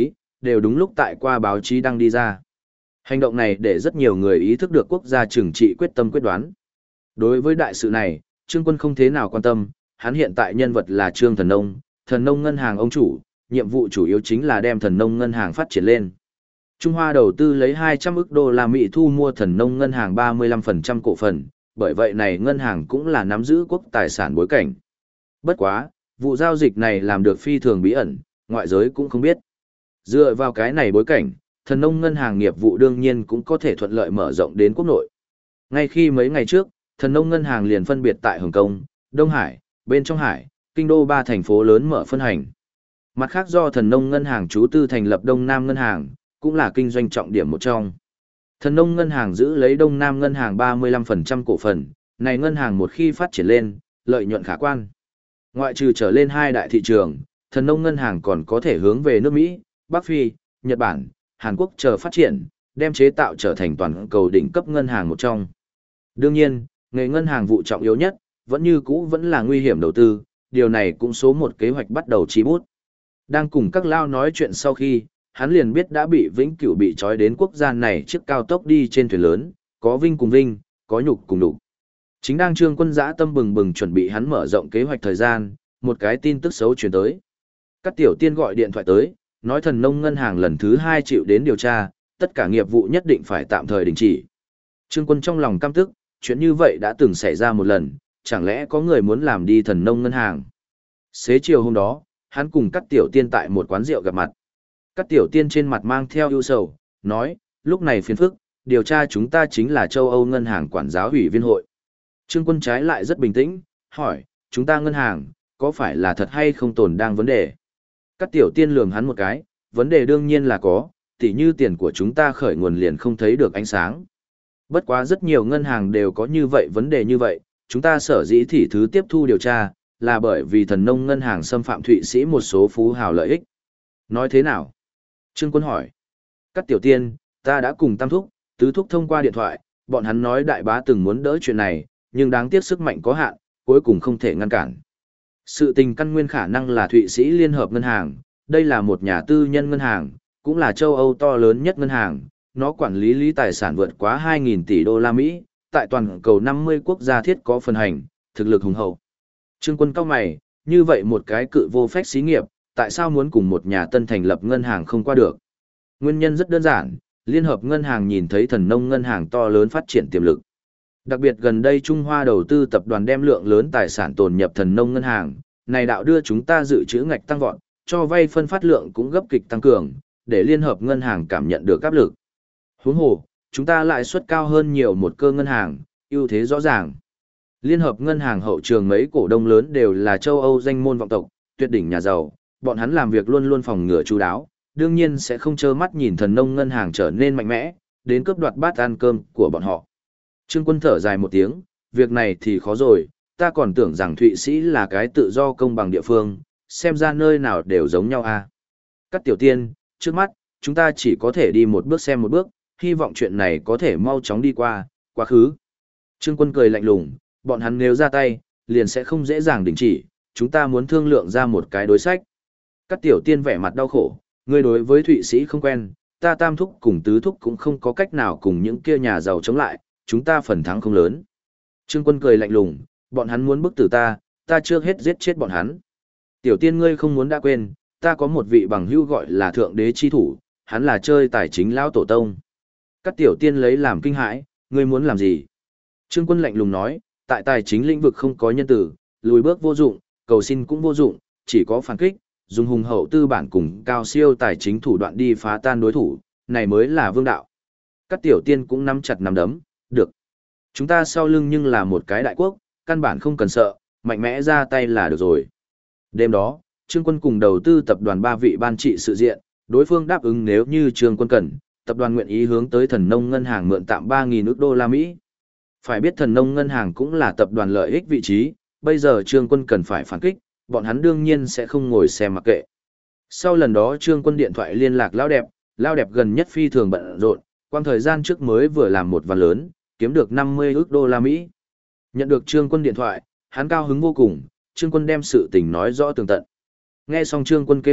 đều đúng lúc tại qua báo chí đăng đi ra. Hành động này để rất nhiều người ý thức được quốc gia trừng trị quyết tâm quyết đoán. Đối với đại sự này, Trương Quân không thế nào quan tâm, hắn hiện tại nhân vật là Trương Thần Nông ngân hàng ông chủ, nhiệm vụ chủ yếu chính là đem Thần Nông ngân hàng phát triển lên. Trung Hoa đầu tư lấy 200 ức đô la Mỹ thu mua Thần Nông ngân hàng 35% cổ phần, bởi vậy này ngân hàng cũng là nắm giữ quốc tài sản bối cảnh. Bất quá, vụ giao dịch này làm được phi thường bí ẩn, ngoại giới cũng không biết. Dựa vào cái này bối cảnh, Thần Nông ngân hàng nghiệp vụ đương nhiên cũng có thể thuận lợi mở rộng đến quốc nội. Ngay khi mấy ngày trước, Thần Nông ngân hàng liền phân biệt tại Hồng Kông, Đông Hải, bên trong Hải, Kinh Đô 3 thành phố lớn mở phân hành. Mặt khác do Thần Nông ngân hàng chú tư thành lập Đông Nam ngân hàng, cũng là kinh doanh trọng điểm một trong. Thần Nông ngân hàng giữ lấy Đông Nam ngân hàng 35% cổ phần, này ngân hàng một khi phát triển lên, lợi nhuận khả quan. Ngoại trừ trở lên hai đại thị trường, Thần Nông ngân hàng còn có thể hướng về nước Mỹ, Bắc Phi, Nhật Bản, Hàn Quốc chờ phát triển, đem chế tạo trở thành toàn cầu đỉnh cấp ngân hàng một trong. Đương nhiên, nghề ngân hàng vụ trọng yếu nhất, vẫn là nguy hiểm đầu tư, điều này cũng số một kế hoạch bắt đầu chí bút. Đang cùng các lao nói chuyện sau khi, hắn liền biết đã bị vĩnh cửu bị trói đến quốc gia này chiếc cao tốc đi trên thuyền lớn, có vinh cùng vinh, có nhục cùng nhục. Chính đang Trương Quân dã tâm bừng bừng chuẩn bị hắn mở rộng kế hoạch thời gian, một cái tin tức xấu truyền tới. Các tiểu tiên gọi điện thoại tới, nói Thần Nông ngân hàng lần thứ 2 chịu đến điều tra, tất cả nghiệp vụ nhất định phải tạm thời đình chỉ. Trương Quân trong lòng căm tức, chuyện như vậy đã từng xảy ra một lần, chẳng lẽ có người muốn làm đi Thần Nông ngân hàng. Xế chiều hôm đó, hắn cùng các tiểu tiên tại một quán rượu gặp mặt. Các tiểu tiên trên mặt mang theo ưu sầu, nói, lúc này phiền phức, điều tra chúng ta chính là châu Âu ngân hàng quản giáo ủy viên hội. Trương Quân trái lại rất bình tĩnh, hỏi, chúng ta ngân hàng, có phải là thật hay không tồn đang vấn đề? Các tiểu tiên lườm hắn một cái, vấn đề đương nhiên là có, tỉ như tiền của chúng ta khởi nguồn liền không thấy được ánh sáng. Bất quá rất nhiều ngân hàng đều có như vậy vấn đề như vậy, chúng ta sở dĩ thì thứ tiếp thu điều tra, là bởi vì Thần Nông ngân hàng xâm phạm Thụy Sĩ một số phú hào lợi ích. Nói thế nào? Trương Quân hỏi. Các tiểu tiên, ta đã cùng tam thúc, tứ thúc thông qua điện thoại, bọn hắn nói đại bá từng muốn đỡ chuyện này, nhưng đáng tiếc sức mạnh có hạn, cuối cùng không thể ngăn cản. Sự tình căn nguyên khả năng là Thụy Sĩ Liên hợp ngân hàng, đây là một nhà tư nhân ngân hàng, cũng là châu Âu to lớn nhất ngân hàng, nó quản lý tài sản vượt quá 2.000 tỷ đô la Mỹ, tại toàn cầu 50 quốc gia thiết có phần hành, thực lực hùng hậu. Trương Quân cao mày, như vậy một cái cự vô phách xí nghiệp, tại sao muốn cùng một nhà tân thành lập ngân hàng không qua được? Nguyên nhân rất đơn giản, Liên hợp ngân hàng nhìn thấy Thần Nông ngân hàng to lớn phát triển tiềm lực. Đặc biệt gần đây Trung Hoa đầu tư tập đoàn đem lượng lớn tài sản tồn nhập Thần Nông ngân hàng, này đạo đưa chúng ta dự trữ ngạch tăng vọt, cho vay phân phát lượng cũng gấp kịch tăng cường, để Liên hợp ngân hàng cảm nhận được áp lực. Huống hồ, chúng ta lãi suất cao hơn nhiều một cơ ngân hàng, ưu thế rõ ràng. Liên hợp ngân hàng hậu trường mấy cổ đông lớn đều là châu Âu danh môn vọng tộc, tuyệt đỉnh nhà giàu, bọn hắn làm việc luôn luôn phòng ngừa chu đáo, đương nhiên sẽ không trơ mắt nhìn Thần Nông ngân hàng trở nên mạnh mẽ, đến cướp đoạt bát ăn cơm của bọn họ. Trương Quân thở dài một tiếng, việc này thì khó rồi, ta còn tưởng rằng Thụy Sĩ là cái tự do công bằng địa phương, xem ra nơi nào đều giống nhau à. Các tiểu tiên, trước mắt, chúng ta chỉ có thể đi một bước xem một bước, hy vọng chuyện này có thể mau chóng đi qua, quá khứ. Trương Quân cười lạnh lùng, bọn hắn nếu ra tay, liền sẽ không dễ dàng đình chỉ, chúng ta muốn thương lượng ra một cái đối sách. Các tiểu tiên vẻ mặt đau khổ, người đối với Thụy Sĩ không quen, ta tam thúc cùng tứ thúc cũng không có cách nào cùng những kia nhà giàu chống lại, chúng ta phần thắng không lớn. Trương Quân cười lạnh lùng, bọn hắn muốn bức tử ta trước hết giết chết bọn hắn. Tiểu tiên ngươi không muốn đã quên, ta có một vị bằng hữu gọi là thượng đế chi thủ, hắn là chơi tài chính lão tổ tông. Các tiểu tiên lấy làm kinh hãi, ngươi muốn làm gì? Trương Quân lạnh lùng nói, tại tài chính lĩnh vực không có nhân tử, lùi bước vô dụng, cầu xin cũng vô dụng, chỉ có phản kích, dùng hùng hậu tư bản cùng cao siêu tài chính thủ đoạn đi phá tan đối thủ, này mới là vương đạo. Các tiểu tiên cũng nắm chặt nắm đấm, được. Chúng ta sau lưng nhưng là một cái đại quốc, căn bản không cần sợ, mạnh mẽ ra tay là được rồi. Đêm đó, Trương Quân cùng đầu tư tập đoàn 3 vị ban trị sự diện, đối phương đáp ứng nếu như Trương Quân cần, tập đoàn nguyện ý hướng tới Thần Nông ngân hàng mượn tạm 3.000 ức đô la Mỹ. Phải biết Thần Nông ngân hàng cũng là tập đoàn lợi ích vị trí, bây giờ Trương Quân cần phải phản kích, bọn hắn đương nhiên sẽ không ngồi xem mặc kệ. Sau lần đó Trương Quân điện thoại liên lạc Lao đẹp gần nhất phi thường bận rộn, quang thời gian trước mới vừa làm một ván lớn, kiếm được 50 ức đô la Mỹ. Nhận được Trương Quân điện thoại, hắn cao hứng vô cùng, Trương Quân đem sự tình nói rõ tường tận. Nghe xong Trương Quân kế hoạch,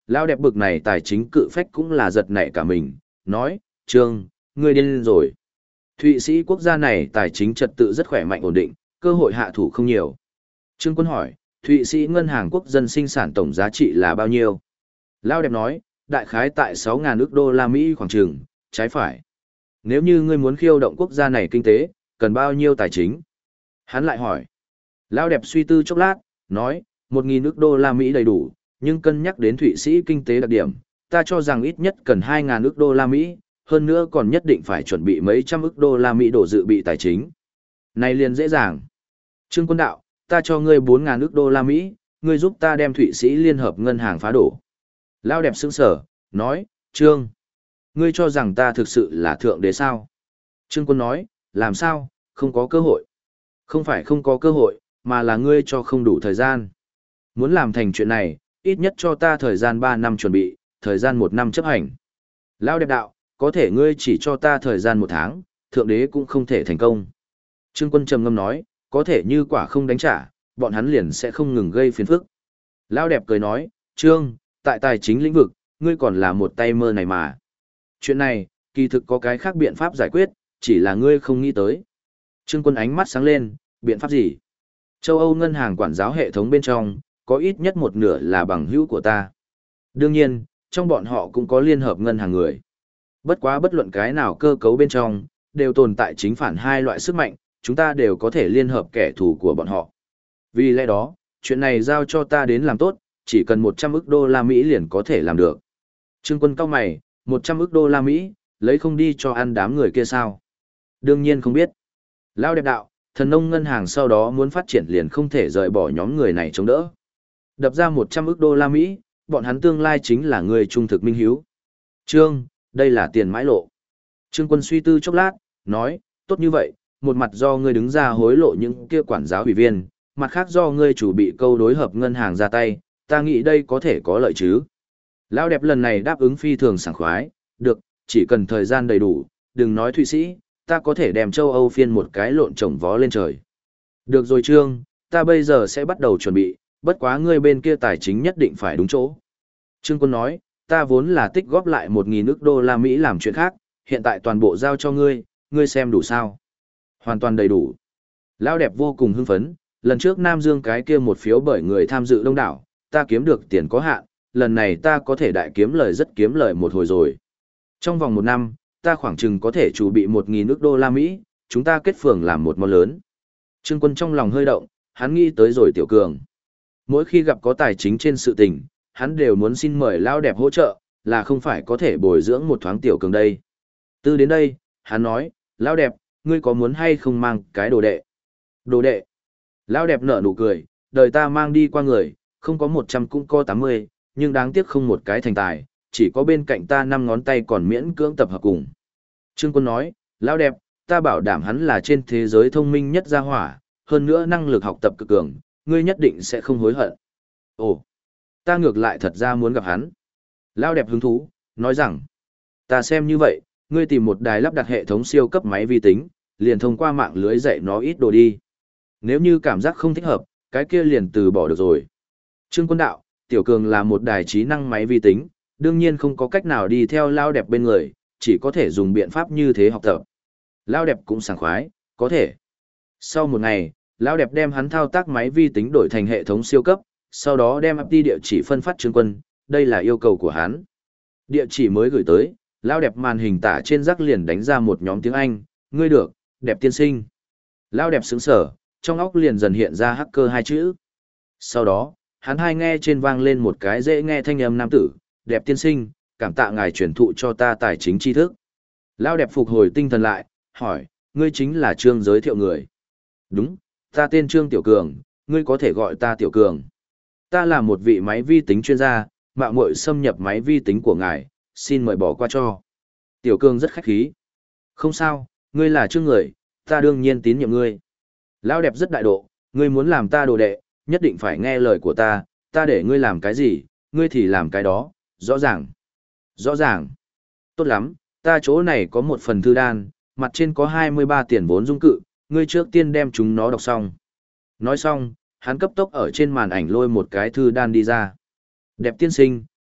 Lao đẹp bực này tài chính cự phách cũng là giật nảy cả mình, nói, Trương, ngươi điên rồi. Thụy Sĩ quốc gia này tài chính trật tự rất khỏe mạnh ổn định, cơ hội hạ thủ không nhiều. Trương Quân hỏi, Thụy Sĩ ngân hàng quốc dân sinh sản tổng giá trị là bao nhiêu? Lao đẹp nói, đại khái tại 6.000 ức đô la Mỹ khoảng chừng, trái phải. Nếu như ngươi muốn khiêu động quốc gia này kinh tế, cần bao nhiêu tài chính? Hắn lại hỏi. Lao đẹp suy tư chốc lát, nói, 1.000 ức đô la Mỹ đầy đủ, nhưng cân nhắc đến Thụy Sĩ kinh tế đặc điểm, ta cho rằng ít nhất cần 2.000 ức đô la Mỹ, hơn nữa còn nhất định phải chuẩn bị mấy trăm ức đô la Mỹ đổ dự bị tài chính. Này liền dễ dàng. Trương Quân đạo, ta cho ngươi 4.000 ức đô la Mỹ, ngươi giúp ta đem Thụy Sĩ liên hợp ngân hàng phá đổ. Lao đẹp sững sở, nói, Trương, ngươi cho rằng ta thực sự là thượng đế sao? Trương Quân nói, làm sao, không có cơ hội. Không phải không có cơ hội, mà là ngươi cho không đủ thời gian. Muốn làm thành chuyện này, ít nhất cho ta thời gian 3 năm chuẩn bị, thời gian 1 năm chấp hành. Lao đẹp đạo, có thể ngươi chỉ cho ta thời gian 1 tháng, thượng đế cũng không thể thành công. Trương Quân trầm ngâm nói, có thể như quả không đánh trả, bọn hắn liền sẽ không ngừng gây phiền phức. Lao đẹp cười nói, Trương, tại tài chính lĩnh vực, ngươi còn là một tay mơ này mà. Chuyện này, kỳ thực có cái khác biện pháp giải quyết, chỉ là ngươi không nghĩ tới. Trương Quân ánh mắt sáng lên, biện pháp gì? Châu Âu ngân hàng quản giáo hệ thống bên trong, có ít nhất một nửa là bằng hữu của ta. Đương nhiên, trong bọn họ cũng có liên hợp ngân hàng người. Bất quá bất luận cái nào cơ cấu bên trong, đều tồn tại chính phản hai loại sức mạnh, chúng ta đều có thể liên hợp kẻ thù của bọn họ. Vì lẽ đó, chuyện này giao cho ta đến làm tốt, chỉ cần 100 ức đô la Mỹ liền có thể làm được. Trương Quân cau mày, 100 ức đô la Mỹ, lấy không đi cho ăn đám người kia sao? Đương nhiên không biết. Lao đẹp đạo, thần nông ngân hàng sau đó muốn phát triển liền không thể rời bỏ nhóm người này chống đỡ. Đập ra 100 ức đô la Mỹ, bọn hắn tương lai chính là người trung thực minh hiếu. Trương, đây là tiền mãi lộ. Trương Quân suy tư chốc lát, nói, tốt như vậy, một mặt do ngươi đứng ra hối lộ những kia quản giáo ủy viên, mặt khác do ngươi chủ bị câu đối hợp ngân hàng ra tay, ta nghĩ đây có thể có lợi chứ. Lão đẹp lần này đáp ứng phi thường sảng khoái, được, chỉ cần thời gian đầy đủ, đừng nói Thụy Sĩ, ta có thể đem châu Âu phiên một cái lộn trồng vó lên trời. Được rồi Trương, ta bây giờ sẽ bắt đầu chuẩn bị, bất quá ngươi bên kia tài chính nhất định phải đúng chỗ. Trương Quân nói, ta vốn là tích góp lại 1.000 ức đô la Mỹ làm chuyện khác, hiện tại toàn bộ giao cho ngươi, ngươi xem đủ sao? Hoàn toàn đầy đủ. Lão đẹp vô cùng hưng phấn, lần trước Nam Dương cái kia một phiếu bởi người tham dự đông đảo, ta kiếm được tiền có hạn, lần này ta có thể đại kiếm lời rất kiếm lời một hồi rồi. Trong vòng 1 năm, ta khoảng chừng có thể chuẩn bị 1.000 ức đô la Mỹ, chúng ta kết phường làm một món lớn. Trương Quân trong lòng hơi động, hắn nghĩ tới rồi Tiểu Cường. Mỗi khi gặp có tài chính trên sự tình, hắn đều muốn xin mời Lão đẹp hỗ trợ, là không phải có thể bồi dưỡng một thoáng Tiểu Cường đây. Từ đến đây, hắn nói, Lão đẹp, ngươi có muốn hay không mang cái đồ đệ? Đồ đệ. Lão đẹp nở nụ cười, đời ta mang đi qua người, không có 100 cũng có 80, nhưng đáng tiếc không một cái thành tài, chỉ có bên cạnh ta 5 ngón tay còn miễn cưỡng tập hợp cùng. Trương Quân nói, Lão đẹp, ta bảo đảm hắn là trên thế giới thông minh nhất gia hỏa, hơn nữa năng lực học tập cực cường, ngươi nhất định sẽ không hối hận. Ồ, ta ngược lại thật ra muốn gặp hắn. Lão đẹp hứng thú, nói rằng, ta xem như vậy, ngươi tìm một đài lắp đặt hệ thống siêu cấp máy vi tính, liền thông qua mạng lưới dạy nó ít đồ đi. Nếu như cảm giác không thích hợp, cái kia liền từ bỏ được rồi. Trương Quân đạo, Tiểu Cường là một đài trí năng máy vi tính, đương nhiên không có cách nào đi theo Lao đẹp bên người, chỉ có thể dùng biện pháp như thế học tập. Lao đẹp cũng sảng khoái, có thể. Sau một ngày, Lao đẹp đem hắn thao tác máy vi tính đổi thành hệ thống siêu cấp, sau đó đem IP địa chỉ phân phát Trương Quân, đây là yêu cầu của hắn. Địa chỉ mới gửi tới, Lao đẹp màn hình tả trên rắc liền đánh ra một nhóm tiếng Anh, ngươi được, đẹp tiên sinh. Lao đẹp sững sở, trong óc liền dần hiện ra hacker 2 chữ. Sau đó, hắn hai nghe trên vang lên một cái dễ nghe thanh âm nam tử, đẹp tiên sinh, cảm tạ ngài truyền thụ cho ta tài chính tri thức. Lao đẹp phục hồi tinh thần lại, hỏi, ngươi chính là Trương giới thiệu người. Đúng, ta tên Trương Tiểu Cường, ngươi có thể gọi ta Tiểu Cường. Ta là một vị máy vi tính chuyên gia, mạo muội xâm nhập máy vi tính của ngài, xin mời bỏ qua cho. Tiểu Cường rất khách khí. Không sao, ngươi là Trương người, ta đương nhiên tín nhiệm ngươi. Lao đẹp rất đại độ, ngươi muốn làm ta đồ đệ, nhất định phải nghe lời của ta để ngươi làm cái gì, ngươi thì làm cái đó, rõ ràng. Rõ ràng. Tốt lắm, ta chỗ này có một phần thư đan, mặt trên có 23 tiền vốn dung cự, ngươi trước tiên đem chúng nó đọc xong. Nói xong, hắn cấp tốc ở trên màn ảnh lôi một cái thư đan đi ra. Đẹp tiên sinh,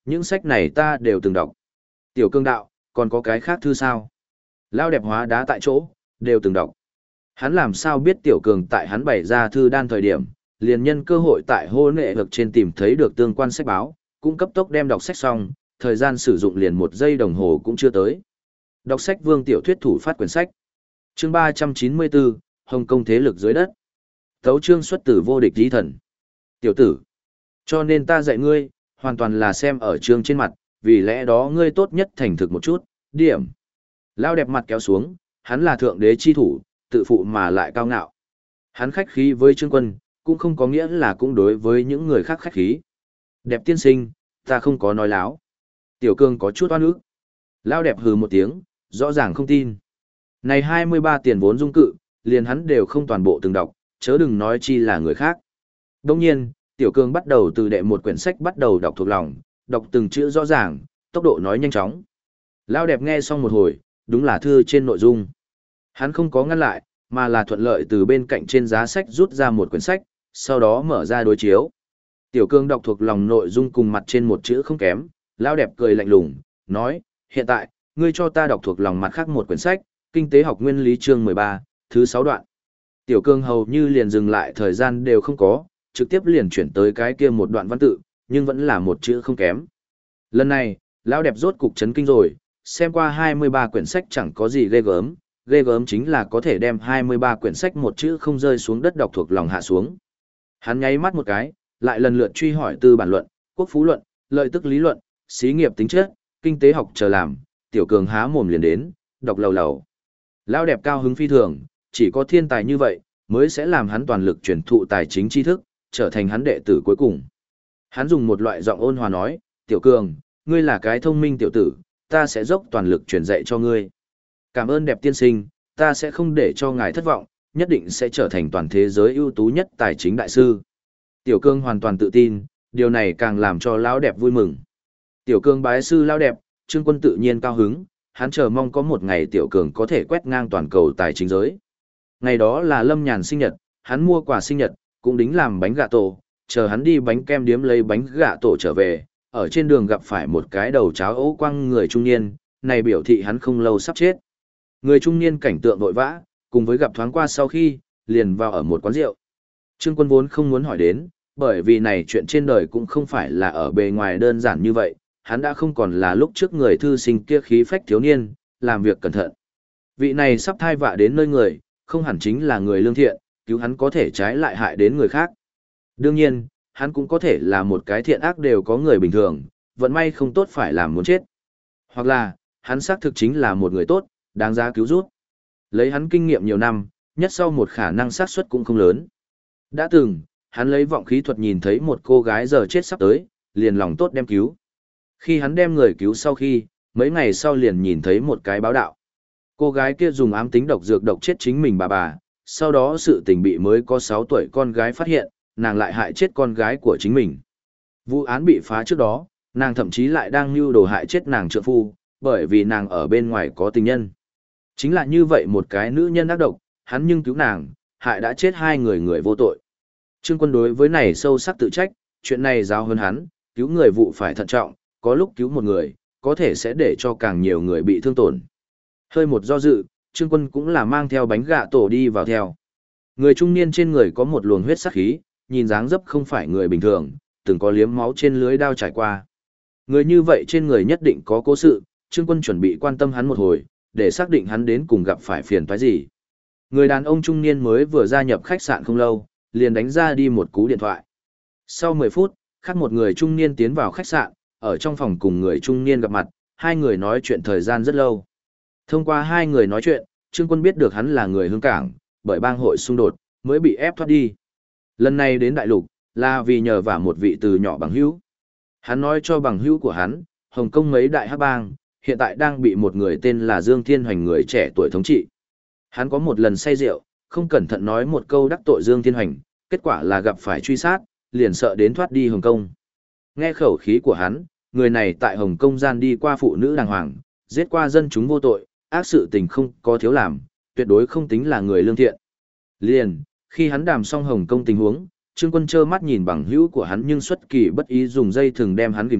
những sách này ta đều từng đọc. Tiểu Cương đạo, còn có cái khác thư sao? Lao đẹp hóa đá tại chỗ, đều từng đọc. Hắn làm sao biết Tiểu Cường tại hắn bày ra thư đan thời điểm, liền nhân cơ hội tại hô nệ vực trên tìm thấy được tương quan sách báo, cũng cấp tốc đem đọc sách xong, thời gian sử dụng liền 1 giây đồng hồ cũng chưa tới. Đọc sách Vương tiểu thuyết thủ phát quyển sách. Chương 394, Hồng Kông thế lực dưới đất. Tấu chương xuất từ vô địch lý thần. Tiểu tử, cho nên ta dạy ngươi, hoàn toàn là xem ở chương trên mặt, vì lẽ đó ngươi tốt nhất thành thực một chút, điểm. Lao đẹp mặt kéo xuống, hắn là thượng đế chi thủ, tự phụ mà lại cao ngạo. Hắn khách khí với Trương Quân, cũng không có nghĩa là cũng đối với những người khác khách khí. Đẹp tiên sinh, ta không có nói láo. Tiểu Cương có chút oan ức. Lao đẹp hừ một tiếng, rõ ràng không tin. Này 23 tiền vốn dung cự, liền hắn đều không toàn bộ từng đọc, chớ đừng nói chi là người khác. Đồng nhiên, Tiểu Cương bắt đầu từ đệ một quyển sách bắt đầu đọc thuộc lòng, đọc từng chữ rõ ràng, tốc độ nói nhanh chóng. Lao đẹp nghe xong một hồi, đúng là thư trên nội dung. Hắn không có ngăn lại, mà là thuận lợi từ bên cạnh trên giá sách rút ra một quyển sách, sau đó mở ra đối chiếu. Tiểu Cương đọc thuộc lòng nội dung cùng mặt trên một chữ không kém, Lao đẹp cười lạnh lùng, nói, hiện tại, ngươi cho ta đọc thuộc lòng mặt khác một quyển sách, Kinh tế học nguyên lý chương 13, thứ 6 đoạn. Tiểu Cương hầu như liền dừng lại thời gian đều không có, trực tiếp liền chuyển tới cái kia một đoạn văn tự, nhưng vẫn là một chữ không kém. Lần này, Lão đẹp rốt cục chấn kinh rồi, xem qua 23 quyển sách chẳng có gì ghê gớm chính là có thể đem 23 quyển sách một chữ không rơi xuống đất đọc thuộc lòng hạ xuống. Hắn nháy mắt một cái, lại lần lượt truy hỏi tư bản luận, quốc phú luận, lợi tức lý luận, xí nghiệp tính chất, kinh tế học chờ làm, Tiểu Cường há mồm liền đến, đọc lầu lầu. Lão đẹp cao hứng phi thường, chỉ có thiên tài như vậy, mới sẽ làm hắn toàn lực truyền thụ tài chính tri thức, trở thành hắn đệ tử cuối cùng. Hắn dùng một loại giọng ôn hòa nói, Tiểu Cường, ngươi là cái thông minh tiểu tử, ta sẽ dốc toàn lực truyền dạy cho ngươi. Cảm ơn đẹp tiên sinh, ta sẽ không để cho ngài thất vọng, nhất định sẽ trở thành toàn thế giới ưu tú nhất tài chính đại sư. Tiểu Cường hoàn toàn tự tin, điều này càng làm cho Lão đẹp vui mừng. Tiểu Cường bái sư Lão đẹp, Trương Quân tự nhiên cao hứng, hắn chờ mong có một ngày Tiểu Cường có thể quét ngang toàn cầu tài chính giới. Ngày đó là Lâm Nhàn sinh nhật, hắn mua quà sinh nhật, cũng đính làm bánh gà tổ, chờ hắn đi bánh kem điếm lấy bánh gà tổ trở về, ở trên đường gặp phải một cái đầu cháo ấu quăng người trung niên, này biểu thị hắn không lâu sắp chết. Người trung niên cảnh tượng vội vã, cùng với gặp thoáng qua sau khi, liền vào ở một quán rượu. Trương Quân vốn không muốn hỏi đến, bởi vì này chuyện trên đời cũng không phải là ở bề ngoài đơn giản như vậy, hắn đã không còn là lúc trước người thư sinh kia khí phách thiếu niên, làm việc cẩn thận. Vị này sắp thai vạ đến nơi người, không hẳn chính là người lương thiện, cứu hắn có thể trái lại hại đến người khác. Đương nhiên, hắn cũng có thể là một cái thiện ác đều có người bình thường, vận may không tốt phải làm muốn chết. Hoặc là, hắn xác thực chính là một người tốt, đáng giá cứu giúp. Lấy hắn kinh nghiệm nhiều năm, nhất sau một khả năng xác suất cũng không lớn. Đã từng, hắn lấy vọng khí thuật nhìn thấy một cô gái giờ chết sắp tới, liền lòng tốt đem cứu. Khi hắn đem người cứu sau khi, mấy ngày sau liền nhìn thấy một cái báo đạo. Cô gái kia dùng ám tính độc dược độc chết chính mình bà, sau đó sự tình bị mới có 6 tuổi con gái phát hiện, nàng lại hại chết con gái của chính mình. Vụ án bị phá trước đó, nàng thậm chí lại đang mưu đồ hại chết nàng trượng phu, bởi vì nàng ở bên ngoài có tình nhân. Chính là như vậy một cái nữ nhân ác độc, hắn nhưng cứu nàng, hại đã chết 2 người vô tội. Trương Quân đối với này sâu sắc tự trách, chuyện này giáo hơn hắn, cứu người vụ phải thận trọng, có lúc cứu một người, có thể sẽ để cho càng nhiều người bị thương tổn. Hơi một do dự, Trương Quân cũng là mang theo bánh gạ tổ đi vào theo. Người trung niên trên người có một luồng huyết sắc khí, nhìn dáng dấp không phải người bình thường, từng có liếm máu trên lưới đao trải qua. Người như vậy trên người nhất định có cố sự, Trương Quân chuẩn bị quan tâm hắn một hồi, để xác định hắn đến cùng gặp phải phiền toái gì. Người đàn ông trung niên mới vừa gia nhập khách sạn không lâu, liền đánh ra đi một cú điện thoại. Sau 10 phút, khác một người trung niên tiến vào khách sạn, ở trong phòng cùng người trung niên gặp mặt, 2 người nói chuyện thời gian rất lâu. Thông qua 2 người nói chuyện, Trương Quân biết được hắn là người Hương Cảng, bởi bang hội xung đột, mới bị ép thoát đi. Lần này đến đại lục, là vì nhờ vả một vị từ nhỏ bằng hữu. Hắn nói cho bằng hữu của hắn, Hồng Kông mấy đại hắc bang, hiện tại đang bị một người tên là Dương Thiên Hoành người trẻ tuổi thống trị. Hắn có một lần say rượu, không cẩn thận nói một câu đắc tội Dương Thiên Hoành, kết quả là gặp phải truy sát, liền sợ đến thoát đi Hồng Kông. Nghe khẩu khí của hắn, người này tại Hồng Kông gian đi qua phụ nữ đàng hoàng, giết qua dân chúng vô tội, ác sự tình không có thiếu làm, tuyệt đối không tính là người lương thiện. Liền, khi hắn đàm xong Hồng Kông tình huống, Trương Quân trơ mắt nhìn bằng hữu của hắn nhưng xuất kỳ bất ý dùng dây thừng đem hắn kìm chết,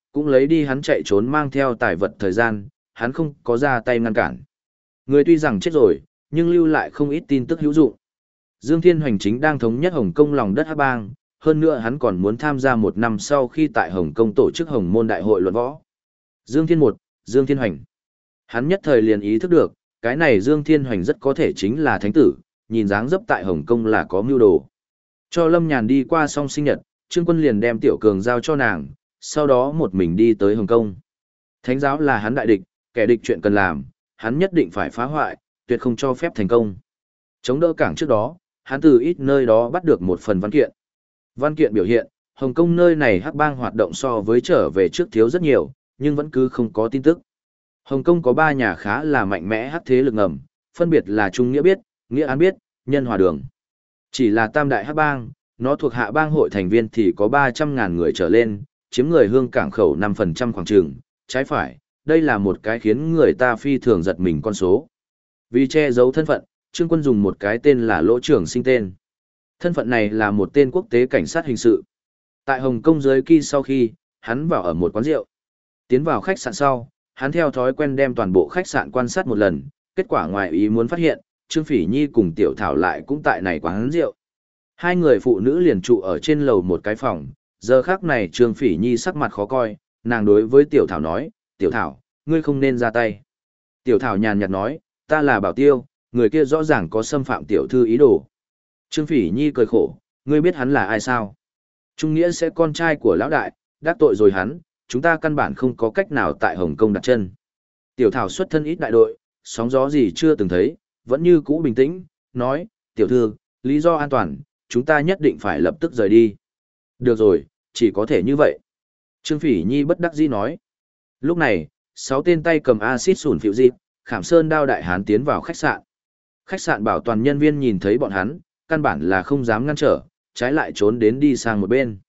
cũng lấy đi hắn chạy trốn mang theo tài vật thời gian, hắn không có ra tay ngăn cản. Người tuy rằng chết rồi, nhưng lưu lại không ít tin tức hữu dụng. Dương Thiên Hoành chính đang thống nhất Hồng Kông lòng đất Hắc Bang, hơn nữa hắn còn muốn tham gia một năm sau khi tại Hồng Kông tổ chức Hồng Môn Đại hội luận võ. Dương Thiên Một, Dương Thiên Hoành. Hắn nhất thời liền ý thức được, cái này Dương Thiên Hoành rất có thể chính là thánh tử, nhìn dáng dấp tại Hồng Kông là có mưu đồ. Cho Lâm Nhàn đi qua xong sinh nhật, Trương Quân liền đem Tiểu Cường giao cho nàng, sau đó một mình đi tới Hồng Kông. Thánh giáo là hắn đại địch, kẻ địch chuyện cần làm, hắn nhất định phải phá hoại, tuyệt không cho phép thành công. Chống đỡ cảng trước đó, hắn từ ít nơi đó bắt được một phần văn kiện. Văn kiện biểu hiện, Hồng Kông nơi này Hắc Bang hoạt động so với trở về trước thiếu rất nhiều, nhưng vẫn cứ không có tin tức. Hồng Kông có 3 nhà khá là mạnh mẽ hắc thế lực ngầm, phân biệt là Trung Nghĩa biết, Nghĩa An biết, Nhân Hòa Đường. Chỉ là tam đại Hắc Bang, nó thuộc hạ bang hội thành viên thì có 300.000 người trở lên, chiếm người hương cảng khẩu 5% khoảng trường, trái phải, đây là một cái khiến người ta phi thường giật mình con số. Vì che giấu thân phận, Trương Quân dùng một cái tên là Lỗ Trường Sinh tên. Thân phận này là một tên quốc tế cảnh sát hình sự. Tại Hồng Kông dưới kỳ sau khi, hắn vào ở một quán rượu. Tiến vào khách sạn sau, hắn theo thói quen đem toàn bộ khách sạn quan sát một lần, kết quả ngoài ý muốn phát hiện, Trương Phỉ Nhi cùng Tiểu Thảo lại cũng tại này quán rượu. Hai người phụ nữ liền trụ ở trên lầu một cái phòng, giờ khác này Trương Phỉ Nhi sắc mặt khó coi, nàng đối với Tiểu Thảo nói, Tiểu Thảo, ngươi không nên ra tay. Tiểu Thảo nhàn nhạt nói, ta là Bảo Tiêu, người kia rõ ràng có xâm phạm tiểu thư ý đồ. Trương Phỉ Nhi cười khổ, ngươi biết hắn là ai sao? Trung Nghĩa sẽ con trai của lão đại, đắc tội rồi hắn, chúng ta căn bản không có cách nào tại Hồng Kông đặt chân. Tiểu Thảo xuất thân ít đại đội, sóng gió gì chưa từng thấy, vẫn như cũ bình tĩnh, nói, tiểu thư, lý do an toàn, chúng ta nhất định phải lập tức rời đi. Được rồi, chỉ có thể như vậy. Trương Phỉ Nhi bất đắc dĩ nói. Lúc này, 6 tên tay cầm axit sủn phịu dịp, khảm sơn đao đại hán tiến vào khách sạn. Khách sạn bảo toàn nhân viên nhìn thấy bọn hắn, căn bản là không dám ngăn trở, trái lại trốn đến đi sang một bên.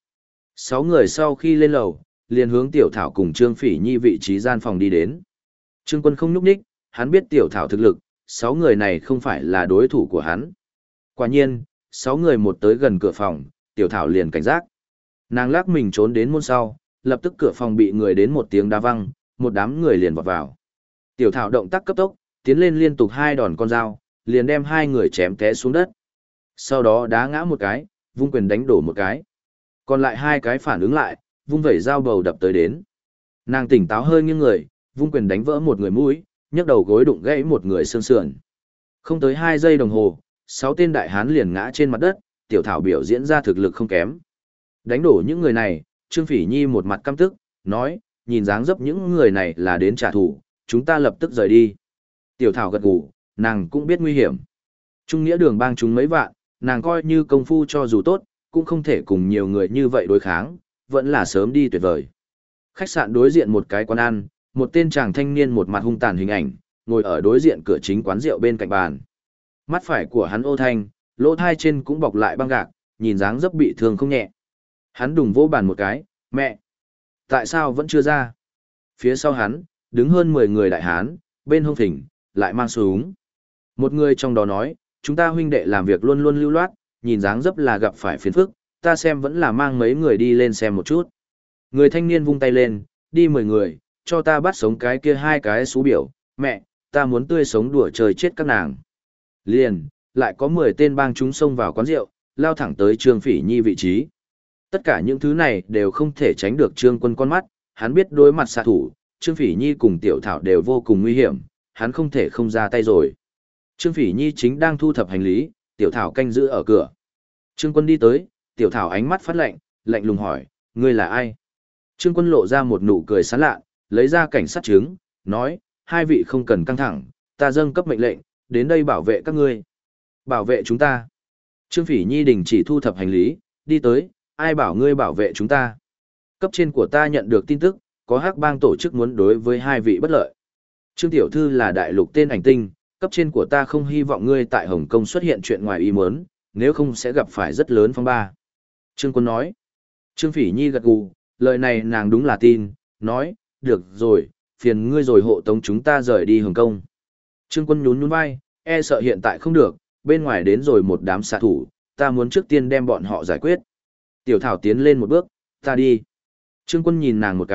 6 người sau khi lên lầu, liền hướng Tiểu Thảo cùng Trương Phỉ Nhi vị trí gian phòng đi đến. Trương Quân không nhúc nhích, hắn biết Tiểu Thảo thực lực, 6 người này không phải là đối thủ của hắn. Quả nhiên, 6 người một tới gần cửa phòng, Tiểu Thảo liền cảnh giác. Nàng lắc mình trốn đến môn sau, lập tức cửa phòng bị người đến một tiếng đá văng, một đám người liền vọt vào. Tiểu Thảo động tác cấp tốc, tiến lên liên tục 2 đòn con dao, liền đem 2 người chém té xuống đất. Sau đó đá ngã một cái, vung quyền đánh đổ một cái. Còn lại 2 cái phản ứng lại, vung vẩy dao bầu đập tới đến. Nàng tỉnh táo hơi nghiêng người, vung quyền đánh vỡ một người mũi, nhấc đầu gối đụng gãy một người xương sườn. Không tới 2 giây đồng hồ, 6 tên đại hán liền ngã trên mặt đất, Tiểu Thảo biểu diễn ra thực lực không kém. Đánh đổ những người này, Trương Phỉ Nhi một mặt căm tức, nói, nhìn dáng dấp những người này là đến trả thù, chúng ta lập tức rời đi. Tiểu Thảo gật gù, nàng cũng biết nguy hiểm. Trung Nghĩa Đường bang chúng mấy vạn, nàng coi như công phu cho dù tốt, cũng không thể cùng nhiều người như vậy đối kháng, vẫn là sớm đi tuyệt vời. Khách sạn đối diện một cái quán ăn, một tên chàng thanh niên một mặt hung tàn hình ảnh, ngồi ở đối diện cửa chính quán rượu bên cạnh bàn. Mắt phải của hắn ô thanh, lỗ thai trên cũng bọc lại băng gạc, nhìn dáng dấp bị thương không nhẹ. Hắn đùng vỗ bàn một cái, mẹ! Tại sao vẫn chưa ra? Phía sau hắn, đứng hơn 10 người đại hán, bên hông thỉnh, lại mang súng. Một người trong đó nói, chúng ta huynh đệ làm việc luôn luôn lưu loát, nhìn dáng dấp là gặp phải phiền phức, ta xem vẫn là mang mấy người đi lên xem một chút. Người thanh niên vung tay lên, đi 10 người, cho ta bắt sống cái kia 2 cái xú biểu, mẹ, ta muốn tươi sống đùa trời chết các nàng. Liền, lại có 10 tên bang chúng xông vào quán rượu, lao thẳng tới Trương Phỉ Nhi vị trí. Tất cả những thứ này đều không thể tránh được Trương Quân con mắt, hắn biết đối mặt xạ thủ, Trương Phỉ Nhi cùng Tiểu Thảo đều vô cùng nguy hiểm, hắn không thể không ra tay rồi. Trương Phỉ Nhi chính đang thu thập hành lý, Tiểu Thảo canh giữ ở cửa. Trương Quân đi tới, Tiểu Thảo ánh mắt phát lạnh, lạnh lùng hỏi, ngươi là ai? Trương Quân lộ ra một nụ cười sán lạ, lấy ra cảnh sát chứng, nói, 2 vị không cần căng thẳng, ta dâng cấp mệnh lệnh, đến đây bảo vệ các ngươi. Bảo vệ chúng ta. Trương Phỉ Nhi đình chỉ thu thập hành lý, đi tới, ai bảo ngươi bảo vệ chúng ta? Cấp trên của ta nhận được tin tức, có hắc bang tổ chức muốn đối với 2 vị bất lợi. Trương Tiểu Thư là đại lục tên ảnh tinh, cấp trên của ta không hy vọng ngươi tại Hồng Kông xuất hiện chuyện ngoài ý muốn, nếu không sẽ gặp phải rất lớn phong ba. Trương Quân nói. Trương Phỉ Nhi gật gù, lời này nàng đúng là tin, nói, được rồi, phiền ngươi rồi hộ tống chúng ta rời đi Hồng Kông. Trương Quân nhún nhún vai, e sợ hiện tại không được, bên ngoài đến rồi một đám xạ thủ, ta muốn trước tiên đem bọn họ giải quyết. Tiểu Thảo tiến lên một bước, ta đi. Trương Quân nhìn nàng một cái,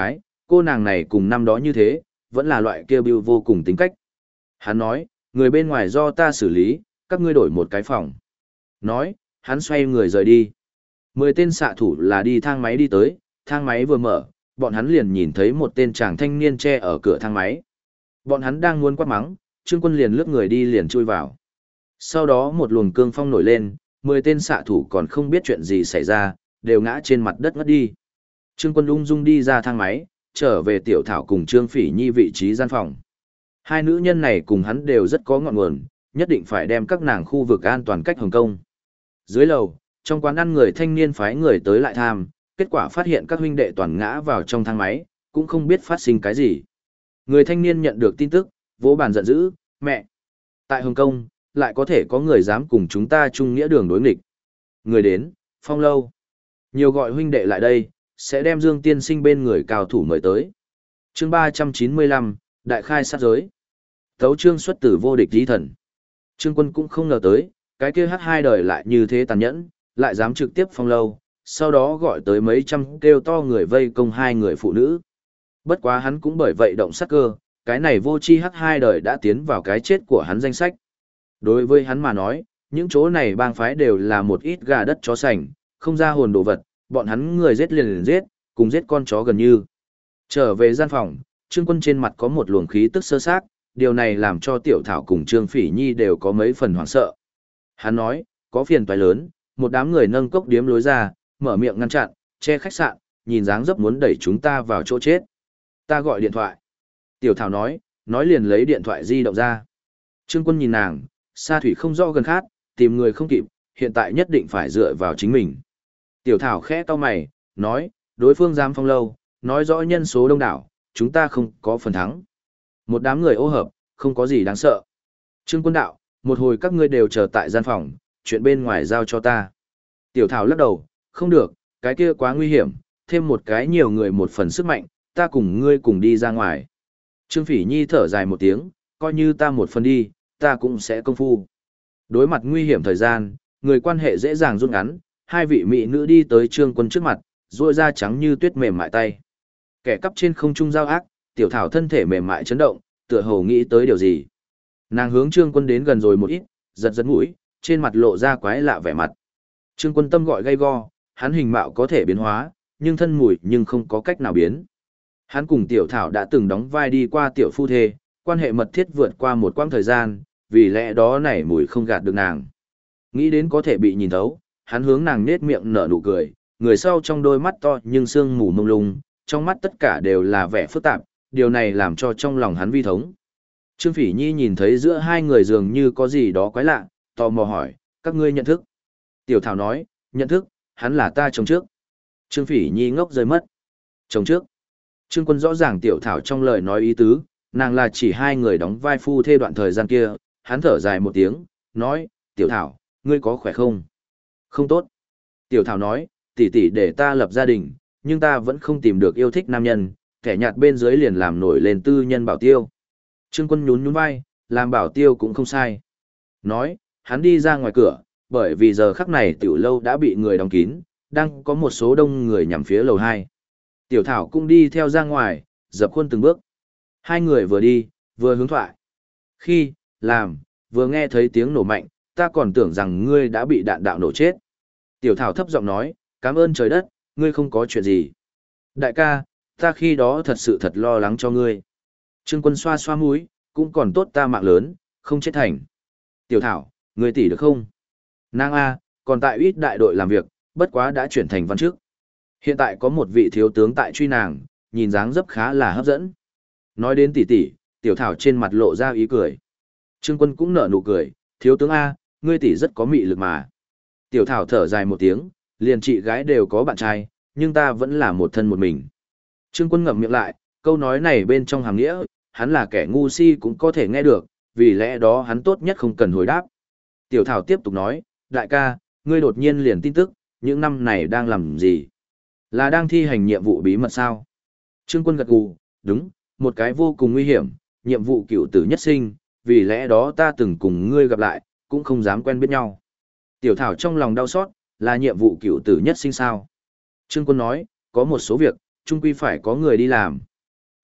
cô nàng này cùng năm đó như thế, vẫn là loại kia bưu vô cùng tính cách. Hắn nói, người bên ngoài do ta xử lý, các ngươi đổi một cái phòng. Nói, hắn xoay người rời đi. 10 tên xạ thủ là đi thang máy đi tới, thang máy vừa mở, bọn hắn liền nhìn thấy một tên chàng thanh niên che ở cửa thang máy. Bọn hắn đang muốn quát mắng, Trương Quân liền lướt người đi liền chui vào. Sau đó một luồng cương phong nổi lên, 10 tên xạ thủ còn không biết chuyện gì xảy ra, đều ngã trên mặt đất ngất đi. Trương Quân ung dung đi ra thang máy, trở về Tiểu Thảo cùng Trương Phỉ Nhi vị trí gian phòng. Hai nữ nhân này cùng hắn đều rất có ngọn nguồn, nhất định phải đem các nàng khu vực an toàn cách Hồng Kông. Dưới lầu, trong quán ăn người thanh niên phái người tới lại tham, kết quả phát hiện các huynh đệ toàn ngã vào trong thang máy, cũng không biết phát sinh cái gì. Người thanh niên nhận được tin tức, vỗ bàn giận dữ, mẹ! Tại Hồng Kông, lại có thể có người dám cùng chúng ta chung nghĩa đường đối nghịch. Người đến, Phong Lâu. Nhiều gọi huynh đệ lại đây, sẽ đem Dương Tiên Sinh bên người cao thủ mời tới. Chương 395, Đại khai sát giới. Tấu chương xuất tử vô địch tí thần. Trương Quân cũng không ngờ tới, cái kia H2 đời lại như thế tàn nhẫn, lại dám trực tiếp Phong Lâu, sau đó gọi tới mấy trăm kêu to người vây công hai người phụ nữ. Bất quá hắn cũng bởi vậy động sát cơ, cái này vô chi H2 đời đã tiến vào cái chết của hắn danh sách. Đối với hắn mà nói, những chỗ này bang phái đều là một ít gà đất chó sành, không ra hồn đồ vật, bọn hắn người giết liền giết, cùng giết con chó gần như. Trở về gian phòng, Trương Quân trên mặt có một luồng khí tức sơ sát, điều này làm cho Tiểu Thảo cùng Trương Phỉ Nhi đều có mấy phần hoảng sợ. Hắn nói, có phiền toái lớn, một đám người nâng cốc điếm lối ra, mở miệng ngăn chặn, che khách sạn, nhìn dáng dấp muốn đẩy chúng ta vào chỗ chết. Ta gọi điện thoại. Tiểu Thảo nói liền lấy điện thoại di động ra. Trương Quân nhìn nàng, xa thủy không rõ gần khát, tìm người không kịp, hiện tại nhất định phải dựa vào chính mình. Tiểu Thảo khẽ cau mày, nói, đối phương dám Phong Lâu, nói rõ nhân số đông đảo, chúng ta không có phần thắng. Một đám người ô hợp, không có gì đáng sợ. Trương Quân đạo, một hồi các ngươi đều chờ tại gian phòng, chuyện bên ngoài giao cho ta. Tiểu Thảo lắc đầu, không được, cái kia quá nguy hiểm, thêm một cái nhiều người một phần sức mạnh, ta cùng ngươi cùng đi ra ngoài. Trương Phỉ Nhi thở dài một tiếng, coi như ta một phần đi, ta cũng sẽ công phu. Đối mặt nguy hiểm thời gian, người quan hệ dễ dàng rút ngắn, hai vị mỹ nữ đi tới Trương Quân trước mặt, duỗi da trắng như tuyết mềm mại tay. Kẻ cắp trên không trung giao ác, Tiểu Thảo thân thể mềm mại chấn động, tựa hồ nghĩ tới điều gì. Nàng hướng Trương Quân đến gần rồi một ít, giật giật mũi, trên mặt lộ ra quái lạ vẻ mặt. Trương Quân tâm gọi gay go, hắn hình mạo có thể biến hóa, nhưng thân mùi nhưng không có cách nào biến. Hắn cùng Tiểu Thảo đã từng đóng vai đi qua tiểu phu thê, quan hệ mật thiết vượt qua một quãng thời gian, vì lẽ đó này mùi không gạt được nàng. Nghĩ đến có thể bị nhìn thấu, hắn hướng nàng nết miệng nở nụ cười, người sau trong đôi mắt to nhưng sương mù mông lung, trong mắt tất cả đều là vẻ phức tạp, điều này làm cho trong lòng hắn vi thống. Trương Phỉ Nhi nhìn thấy giữa hai người dường như có gì đó quái lạ, tò mò hỏi, các ngươi nhận thức? Tiểu Thảo nói, nhận thức, hắn là ta chồng trước. Trương Phỉ Nhi ngốc rơi mất. Chồng trước. Trương Quân rõ ràng Tiểu Thảo trong lời nói ý tứ, nàng là chỉ hai người đóng vai phu thê đoạn thời gian kia, hắn thở dài một tiếng, nói, Tiểu Thảo, ngươi có khỏe không? Không tốt. Tiểu Thảo nói, tỷ tỷ để ta lập gia đình, nhưng ta vẫn không tìm được yêu thích nam nhân, kẻ nhạt bên dưới liền làm nổi lên tư nhân bảo tiêu. Trương Quân nhún nhún vai, làm bảo tiêu cũng không sai. Nói, hắn đi ra ngoài cửa, bởi vì giờ khắc này tiểu lâu đã bị người đóng kín, đang có một số đông người nhằm phía lầu 2. Tiểu Thảo cũng đi theo ra ngoài, dập khuôn từng bước. Hai người vừa đi, vừa hướng thoại. Khi, vừa nghe thấy tiếng nổ mạnh, ta còn tưởng rằng ngươi đã bị đạn đạo nổ chết. Tiểu Thảo thấp giọng nói, cảm ơn trời đất, ngươi không có chuyện gì. Đại ca, ta khi đó thật sự thật lo lắng cho ngươi. Trương Quân xoa xoa mũi, cũng còn tốt ta mạng lớn, không chết thành. Tiểu Thảo, ngươi tỷ được không? Nàng A, còn tại ít đại đội làm việc, bất quá đã chuyển thành văn chức. Hiện tại có một vị thiếu tướng tại truy nàng, nhìn dáng dấp khá là hấp dẫn. Nói đến tỷ tỷ, Tiểu Thảo trên mặt lộ ra ý cười. Trương Quân cũng nở nụ cười, thiếu tướng A, ngươi tỷ rất có mị lực mà. Tiểu Thảo thở dài một tiếng, liền chị gái đều có bạn trai, nhưng ta vẫn là một thân một mình. Trương Quân ngậm miệng lại, câu nói này bên trong hàm nghĩa, hắn là kẻ ngu si cũng có thể nghe được, vì lẽ đó hắn tốt nhất không cần hồi đáp. Tiểu Thảo tiếp tục nói, đại ca, ngươi đột nhiên liền tin tức, những năm này đang làm gì? Là đang thi hành nhiệm vụ bí mật sao? Trương Quân gật gù, đúng, một cái vô cùng nguy hiểm, nhiệm vụ cựu tử nhất sinh, vì lẽ đó ta từng cùng ngươi gặp lại, cũng không dám quen biết nhau. Tiểu Thảo trong lòng đau xót, là nhiệm vụ cựu tử nhất sinh sao? Trương Quân nói, có một số việc, chung quy phải có người đi làm.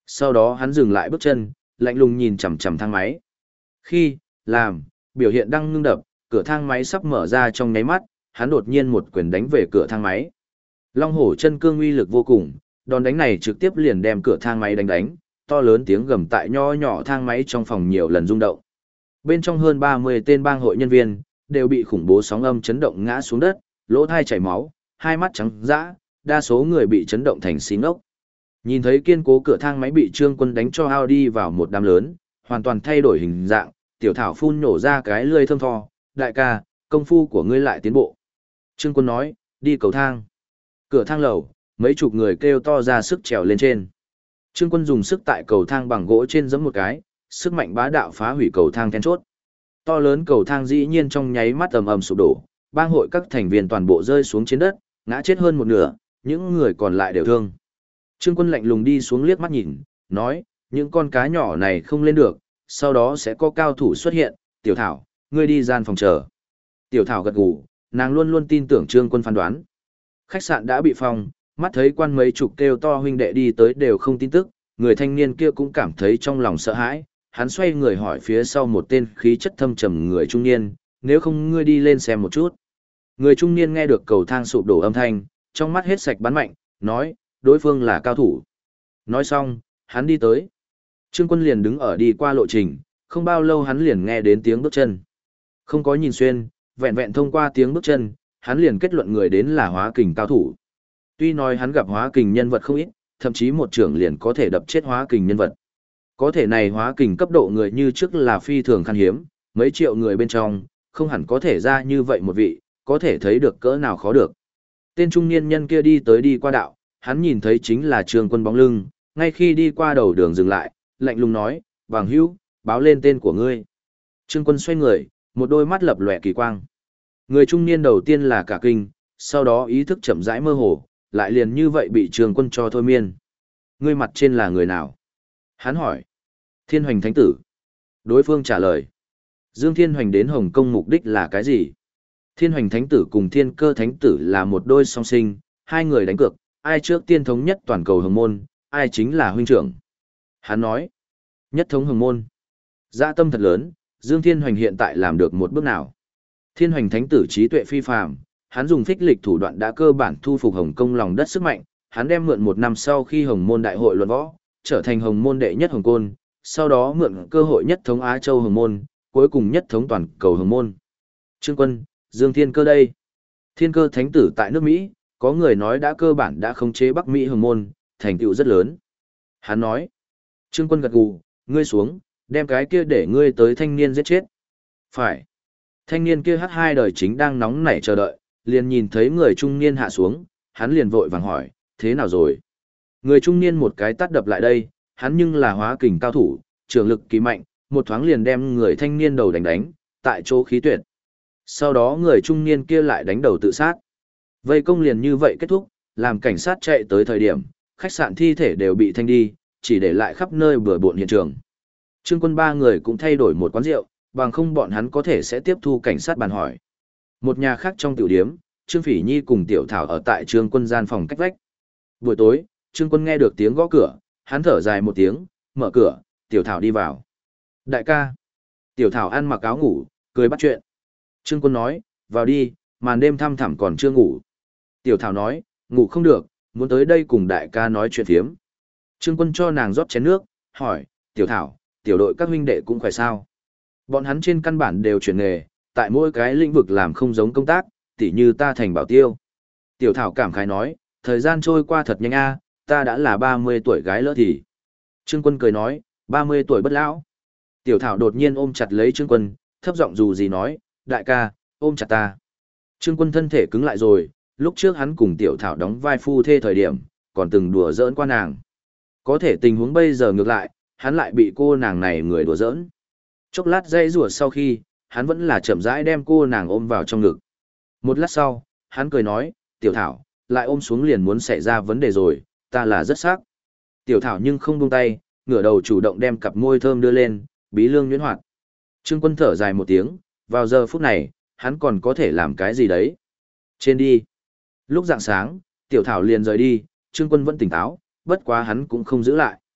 Sau đó hắn dừng lại bước chân, lạnh lùng nhìn chằm chằm thang máy. Khi, làm, biểu hiện đang ngưng đập, cửa thang máy sắp mở ra trong nháy mắt, hắn đột nhiên một quyền đánh về cửa thang máy. Long hổ chân cương uy lực vô cùng, đòn đánh này trực tiếp liền đem cửa thang máy đánh, to lớn tiếng gầm tại nho nhỏ thang máy trong phòng nhiều lần rung động. Bên trong hơn 30 tên bang hội nhân viên, đều bị khủng bố sóng âm chấn động ngã xuống đất, lỗ thai chảy máu, hai mắt trắng dã, đa số người bị chấn động thành xí ngốc. Nhìn thấy kiên cố cửa thang máy bị Trương Quân đánh cho ao đi vào một đám lớn, hoàn toàn thay đổi hình dạng, Tiểu Thảo phun nổ ra cái lưỡi thơm tho, đại ca, công phu của ngươi lại tiến bộ. Trương Quân nói, đi cầu thang. Cửa thang lầu, mấy chục người kêu to ra sức trèo lên trên. Trương Quân dùng sức tại cầu thang bằng gỗ trên giẫm một cái, sức mạnh bá đạo phá hủy cầu thang then chốt. To lớn cầu thang dĩ nhiên trong nháy mắt ầm ầm sụp đổ, bang hội các thành viên toàn bộ rơi xuống trên đất, ngã chết hơn một nửa, những người còn lại đều thương. Trương Quân lạnh lùng đi xuống liếc mắt nhìn, nói, những con cá nhỏ này không lên được, sau đó sẽ có cao thủ xuất hiện, Tiểu Thảo, ngươi đi gian phòng chờ. Tiểu Thảo gật gù, nàng luôn luôn tin tưởng Trương Quân phán đoán. Khách sạn đã bị phong, mắt thấy quan mấy chục kêu to huynh đệ đi tới đều không tin tức, người thanh niên kia cũng cảm thấy trong lòng sợ hãi, hắn xoay người hỏi phía sau một tên khí chất thâm trầm người trung niên, nếu không ngươi đi lên xem một chút. Người trung niên nghe được cầu thang sụp đổ âm thanh, trong mắt hết sạch bắn mạnh, nói, đối phương là cao thủ. Nói xong, hắn đi tới. Trương Quân liền đứng ở đi qua lộ trình, không bao lâu hắn liền nghe đến tiếng bước chân. Không có nhìn xuyên, vẹn vẹn thông qua tiếng bước chân, hắn liền kết luận người đến là hóa kình cao thủ. Tuy nói hắn gặp hóa kình nhân vật không ít, thậm chí một trưởng liền có thể đập chết hóa kình nhân vật. Có thể này hóa kình cấp độ người như trước là phi thường khan hiếm, mấy triệu người bên trong, không hẳn có thể ra như vậy một vị, có thể thấy được cỡ nào khó được. Tên trung niên nhân kia đi tới đi qua đạo, hắn nhìn thấy chính là Trương Quân bóng lưng, ngay khi đi qua đầu đường dừng lại, lạnh lùng nói, bằng hữu, báo lên tên của ngươi. Trương Quân xoay người, một đôi mắt lập lòe kỳ quang. Người trung niên đầu tiên là cả kinh, sau đó ý thức chậm rãi mơ hồ, lại liền như vậy bị Trương Quân cho thôi miên. Ngươi mặt trên là người nào? Hắn hỏi. Thiên Hoành Thánh Tử. Đối phương trả lời. Dương Thiên Hoành đến Hồng Kông mục đích là cái gì? Thiên Hoành Thánh Tử cùng Thiên Cơ Thánh Tử là một đôi song sinh, hai người đánh cược, ai trước tiên thống nhất toàn cầu Hồng Môn, ai chính là huynh trưởng. Hắn nói. Nhất thống Hồng Môn. Dạ tâm thật lớn, Dương Thiên Hoành hiện tại làm được một bước nào? Thiên Hoành Thánh Tử trí tuệ phi phàm, hắn dùng phích lịch thủ đoạn đã cơ bản thu phục Hồng Kông lòng đất sức mạnh, hắn đem mượn một năm sau khi Hồng Môn đại hội luận võ, trở thành Hồng Môn đệ nhất Hồng Côn, sau đó mượn cơ hội nhất thống Á Châu Hồng Môn, cuối cùng nhất thống toàn cầu Hồng Môn. Trương Quân, Dương Thiên Cơ đây. Thiên Cơ Thánh Tử tại nước Mỹ, có người nói đã cơ bản đã khống chế Bắc Mỹ Hồng Môn, thành tựu rất lớn. Hắn nói. Trương Quân gật gù, ngươi xuống, đem cái kia để ngươi tới thanh niên giết chết. Phải. Thanh niên kia hắc hai đời chính đang nóng nảy chờ đợi, liền nhìn thấy người trung niên hạ xuống, hắn liền vội vàng hỏi, thế nào rồi? Người trung niên một cái tát đập lại đây, hắn nhưng là hóa kình cao thủ, trường lực kỳ mạnh, một thoáng liền đem người thanh niên đầu đánh, tại chỗ khí tuyệt. Sau đó người trung niên kia lại đánh đầu tự sát. Vây công liền như vậy kết thúc, làm cảnh sát chạy tới thời điểm, khách sạn thi thể đều bị thanh đi, chỉ để lại khắp nơi bừa bộn hiện trường. Trương Quân ba người cũng thay đổi một quán rượu, bằng không bọn hắn có thể sẽ tiếp thu cảnh sát bàn hỏi. Một nhà khác trong tiểu điếm, Trương Phỉ Nhi cùng Tiểu Thảo ở tại Trương Quân gian phòng cách vách. Buổi tối, Trương Quân nghe được tiếng gõ cửa, hắn thở dài một tiếng, mở cửa, Tiểu Thảo đi vào. Đại ca. Tiểu Thảo ăn mặc áo ngủ, cười bắt chuyện. Trương Quân nói, vào đi, màn đêm thăm thẳm còn chưa ngủ. Tiểu Thảo nói, ngủ không được, muốn tới đây cùng đại ca nói chuyện phiếm. Trương Quân cho nàng rót chén nước, hỏi, Tiểu Thảo, tiểu đội các huynh đệ cũng khỏe sao? Bọn hắn trên căn bản đều chuyển nghề, tại mỗi cái lĩnh vực làm không giống công tác, tỉ như ta thành bảo tiêu. Tiểu Thảo cảm khái nói, thời gian trôi qua thật nhanh a, ta đã là 30 tuổi gái lỡ thì. Trương Quân cười nói, 30 tuổi bất lão. Tiểu Thảo đột nhiên ôm chặt lấy Trương Quân, thấp giọng dù gì nói, đại ca, ôm chặt ta. Trương Quân thân thể cứng lại rồi, lúc trước hắn cùng Tiểu Thảo đóng vai phu thê thời điểm, còn từng đùa giỡn qua nàng. Có thể tình huống bây giờ ngược lại, hắn lại bị cô nàng này người đùa giỡn. Chốc lát dây rủa sau khi, hắn vẫn là chậm rãi đem cô nàng ôm vào trong ngực. Một lát sau, hắn cười nói, Tiểu Thảo, lại ôm xuống liền muốn xảy ra vấn đề rồi, ta là rất sắc. Tiểu Thảo nhưng không buông tay, ngửa đầu chủ động đem cặp môi thơm đưa lên, bí lương nhuyễn hoạt. Trương Quân thở dài một tiếng, vào giờ phút này, hắn còn có thể làm cái gì đấy. Trên đi. Lúc rạng sáng, Tiểu Thảo liền rời đi, Trương Quân vẫn tỉnh táo, bất quá hắn cũng không giữ lại.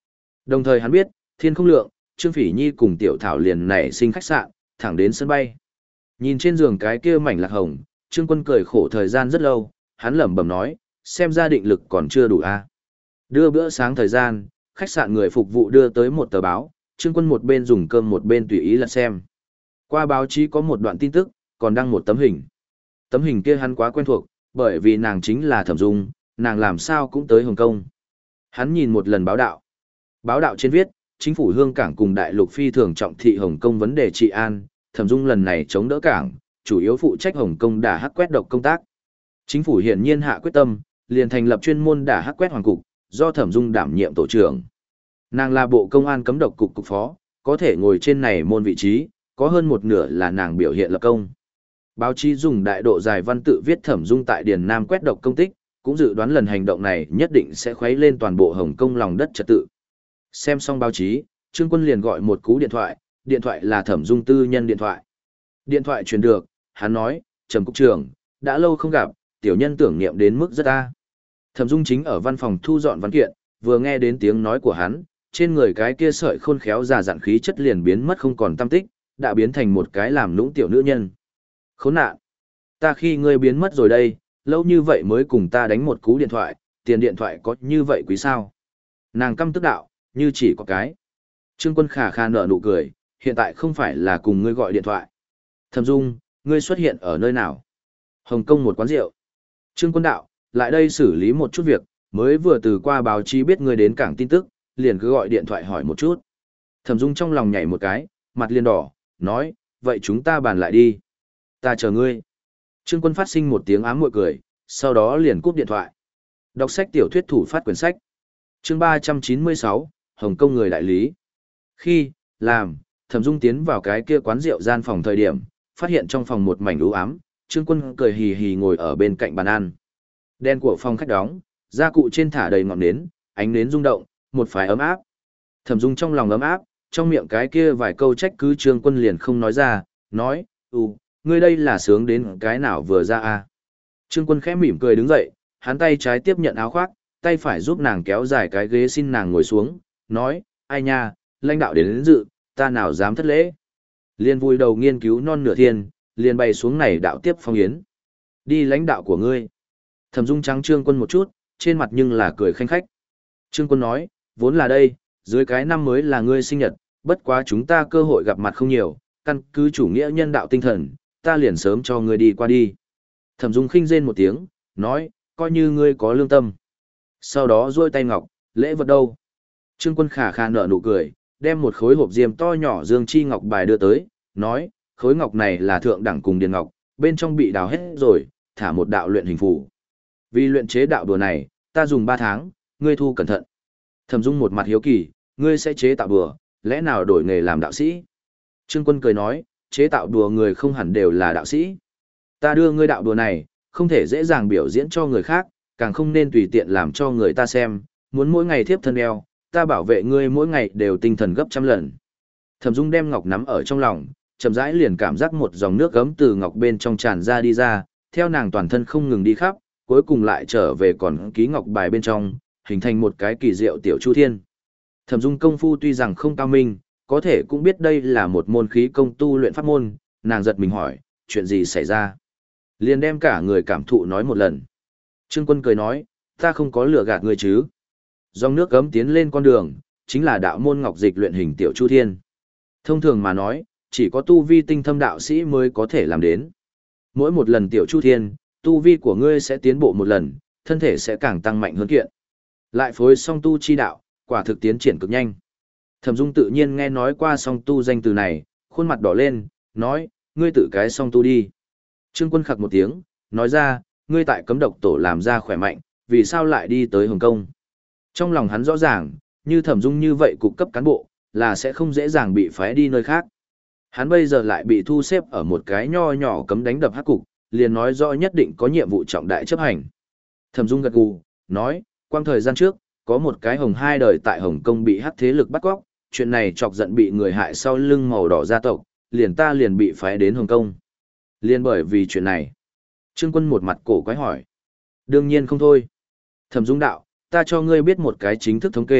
Đồng thời hắn biết, thiên không lượng, Trương Phỉ Nhi cùng Tiểu Thảo liền nảy sinh khách sạn, thẳng đến sân bay. Nhìn trên giường cái kia mảnh lạc hồng, Trương Quân cười khổ thời gian rất lâu, hắn lẩm bẩm nói, xem ra định lực còn chưa đủ a. Đưa bữa sáng thời gian, khách sạn người phục vụ đưa tới một tờ báo, Trương Quân một bên dùng cơm một bên tùy ý lật xem. Qua báo chí có một đoạn tin tức, còn đăng một tấm hình. Tấm hình kia hắn quá quen thuộc, bởi vì nàng chính là Thẩm Dung, nàng làm sao cũng tới Hồng Kông. Hắn nhìn một lần báo đạo. Báo đạo trên viết, chính phủ Hương Cảng cùng đại lục phi thường trọng thị Hồng Kông vấn đề trị an, Thẩm Dung lần này chống đỡ cảng, chủ yếu phụ trách Hồng Kông đả hắc quét độc công tác. Chính phủ hiển nhiên hạ quyết tâm, liền thành lập chuyên môn đả hắc quét hoàng cục, do Thẩm Dung đảm nhiệm tổ trưởng. Nàng là bộ công an cấm độc cục cục phó, có thể ngồi trên này môn vị trí, có hơn một nửa là nàng biểu hiện lập công. Báo chí dùng đại độ dài văn tự viết Thẩm Dung tại Điền Nam quét độc công tích, cũng dự đoán lần hành động này nhất định sẽ khuấy lên toàn bộ Hồng Kông lòng đất trật tự. Xem xong báo chí, Trương Quân liền gọi một cú điện thoại là Thẩm Dung tư nhân điện thoại. Điện thoại truyền được, hắn nói, Trầm cục trưởng, đã lâu không gặp, tiểu nhân tưởng niệm đến mức rất a. Thẩm Dung chính ở văn phòng thu dọn văn kiện, vừa nghe đến tiếng nói của hắn, trên người cái kia sợi khôn khéo già dặn khí chất liền biến mất không còn tăm tích, đã biến thành một cái làm nũng tiểu nữ nhân. Khốn nạn! Ta khi ngươi biến mất rồi đây, lâu như vậy mới cùng ta đánh một cú điện thoại, tiền điện thoại có như vậy quý sao? Nàng căm tức đạo, như chỉ có cái. Trương Quân khà khà nở nụ cười, hiện tại không phải là cùng ngươi gọi điện thoại. Thẩm Dung, ngươi xuất hiện ở nơi nào? Hồng Kông một quán rượu. Trương Quân đạo, lại đây xử lý một chút việc, mới vừa từ qua báo chí biết ngươi đến cảng tin tức, liền cứ gọi điện thoại hỏi một chút. Thẩm Dung trong lòng nhảy một cái, mặt liền đỏ, nói, vậy chúng ta bàn lại đi. Ta chờ ngươi. Trương Quân phát sinh một tiếng ám muội cười, sau đó liền cúp điện thoại. Đọc sách tiểu thuyết thủ phát quyển sách. Chương 396, Hồng Kông người đại lý. Khi, làm, Thẩm Dung tiến vào cái kia quán rượu gian phòng thời điểm, phát hiện trong phòng một mảnh u ám, Trương Quân cười hì hì ngồi ở bên cạnh bàn ăn. Đèn của phòng khách đóng, gia cụ trên thả đầy ngọn nến, ánh nến rung động, một phái ấm áp. Thẩm Dung trong lòng ấm áp, trong miệng cái kia vài câu trách cứ Trương Quân liền không nói ra, nói, ngươi đây là sướng đến cái nào vừa ra à. Trương Quân khẽ mỉm cười đứng dậy, hắn tay trái tiếp nhận áo khoác, tay phải giúp nàng kéo dài cái ghế xin nàng ngồi xuống, nói, ai nha, lãnh đạo đến dự, ta nào dám thất lễ. Liên vui đầu nghiên cứu non nửa thiên, liền bày xuống này đạo tiếp phong yến. Đi lãnh đạo của ngươi. Thẩm Dung trắng Trương Quân một chút, trên mặt nhưng là cười khanh khách. Trương Quân nói, vốn là đây, dưới cái năm mới là ngươi sinh nhật, bất quá chúng ta cơ hội gặp mặt không nhiều, căn cứ chủ nghĩa nhân đạo tinh thần, ta liền sớm cho ngươi đi qua đi. Thẩm Dung khinh rên một tiếng, nói, coi như ngươi có lương tâm. Sau đó duỗi tay ngọc, lễ vật đâu? Trương Quân khả khả nở nụ cười, đem một khối hộp diêm to nhỏ dương chi ngọc bài đưa tới, nói, khối ngọc này là thượng đẳng cùng điền ngọc, bên trong bị đào hết rồi, thả một đạo luyện hình phù. Vì luyện chế đạo đùa này, ta dùng 3 tháng, ngươi thu cẩn thận. Thẩm Dung một mặt hiếu kỳ, ngươi sẽ chế tạo đùa, lẽ nào đổi nghề làm đạo sĩ? Trương Quân cười nói, chế tạo đùa người không hẳn đều là đạo sĩ. Ta đưa ngươi đạo đùa này, không thể dễ dàng biểu diễn cho người khác, càng không nên tùy tiện làm cho người ta xem, muốn mỗi ngày thiếp thân eo, ta bảo vệ ngươi mỗi ngày đều tinh thần gấp trăm lần. Thẩm Dung đem ngọc nắm ở trong lòng, chậm rãi liền cảm giác một dòng nước gấm từ ngọc bên trong tràn ra đi ra, theo nàng toàn thân không ngừng đi khắp, cuối cùng lại trở về còn ký ngọc bài bên trong, hình thành một cái kỳ diệu tiểu chu thiên. Thẩm Dung công phu tuy rằng không cao minh, có thể cũng biết đây là một môn khí công tu luyện pháp môn, nàng giật mình hỏi, chuyện gì xảy ra? Liền đem cả người cảm thụ nói một lần. Trương Quân cười nói, ta không có lừa gạt ngươi chứ. Dòng nước gấm tiến lên con đường, chính là đạo môn ngọc dịch luyện hình tiểu chu thiên. Thông thường mà nói, chỉ có tu vi tinh thâm đạo sĩ mới có thể làm đến. Mỗi một lần tiểu chu thiên, tu vi của ngươi sẽ tiến bộ một lần, thân thể sẽ càng tăng mạnh hơn kiện. Lại phối song tu chi đạo, quả thực tiến triển cực nhanh. Thẩm Dung tự nhiên nghe nói qua song tu danh từ này, khuôn mặt đỏ lên, nói, ngươi tự cái song tu đi. Trương Quân khặc một tiếng, nói ra, ngươi tại cấm độc tổ làm ra khỏe mạnh, vì sao lại đi tới Hồng Kông? Trong lòng hắn rõ ràng, như Thẩm Dung như vậy cục cấp cán bộ, là sẽ không dễ dàng bị phái đi nơi khác. Hắn bây giờ lại bị thu xếp ở một cái nho nhỏ cấm đánh đập hắc cục, liền nói rõ nhất định có nhiệm vụ trọng đại chấp hành. Thẩm Dung gật gù, nói, quang thời gian trước, có một cái hồng hai đời tại Hồng Kông bị hắc thế lực bắt cóc, chuyện này chọc giận bị người hại sau lưng màu đỏ gia tộc, liền bị phái đến Hồng Kông. Liên bởi vì chuyện này. Trương Quân một mặt cổ quái hỏi. Đương nhiên không thôi. Thẩm Dung đạo, ta cho ngươi biết một cái chính thức thống kê,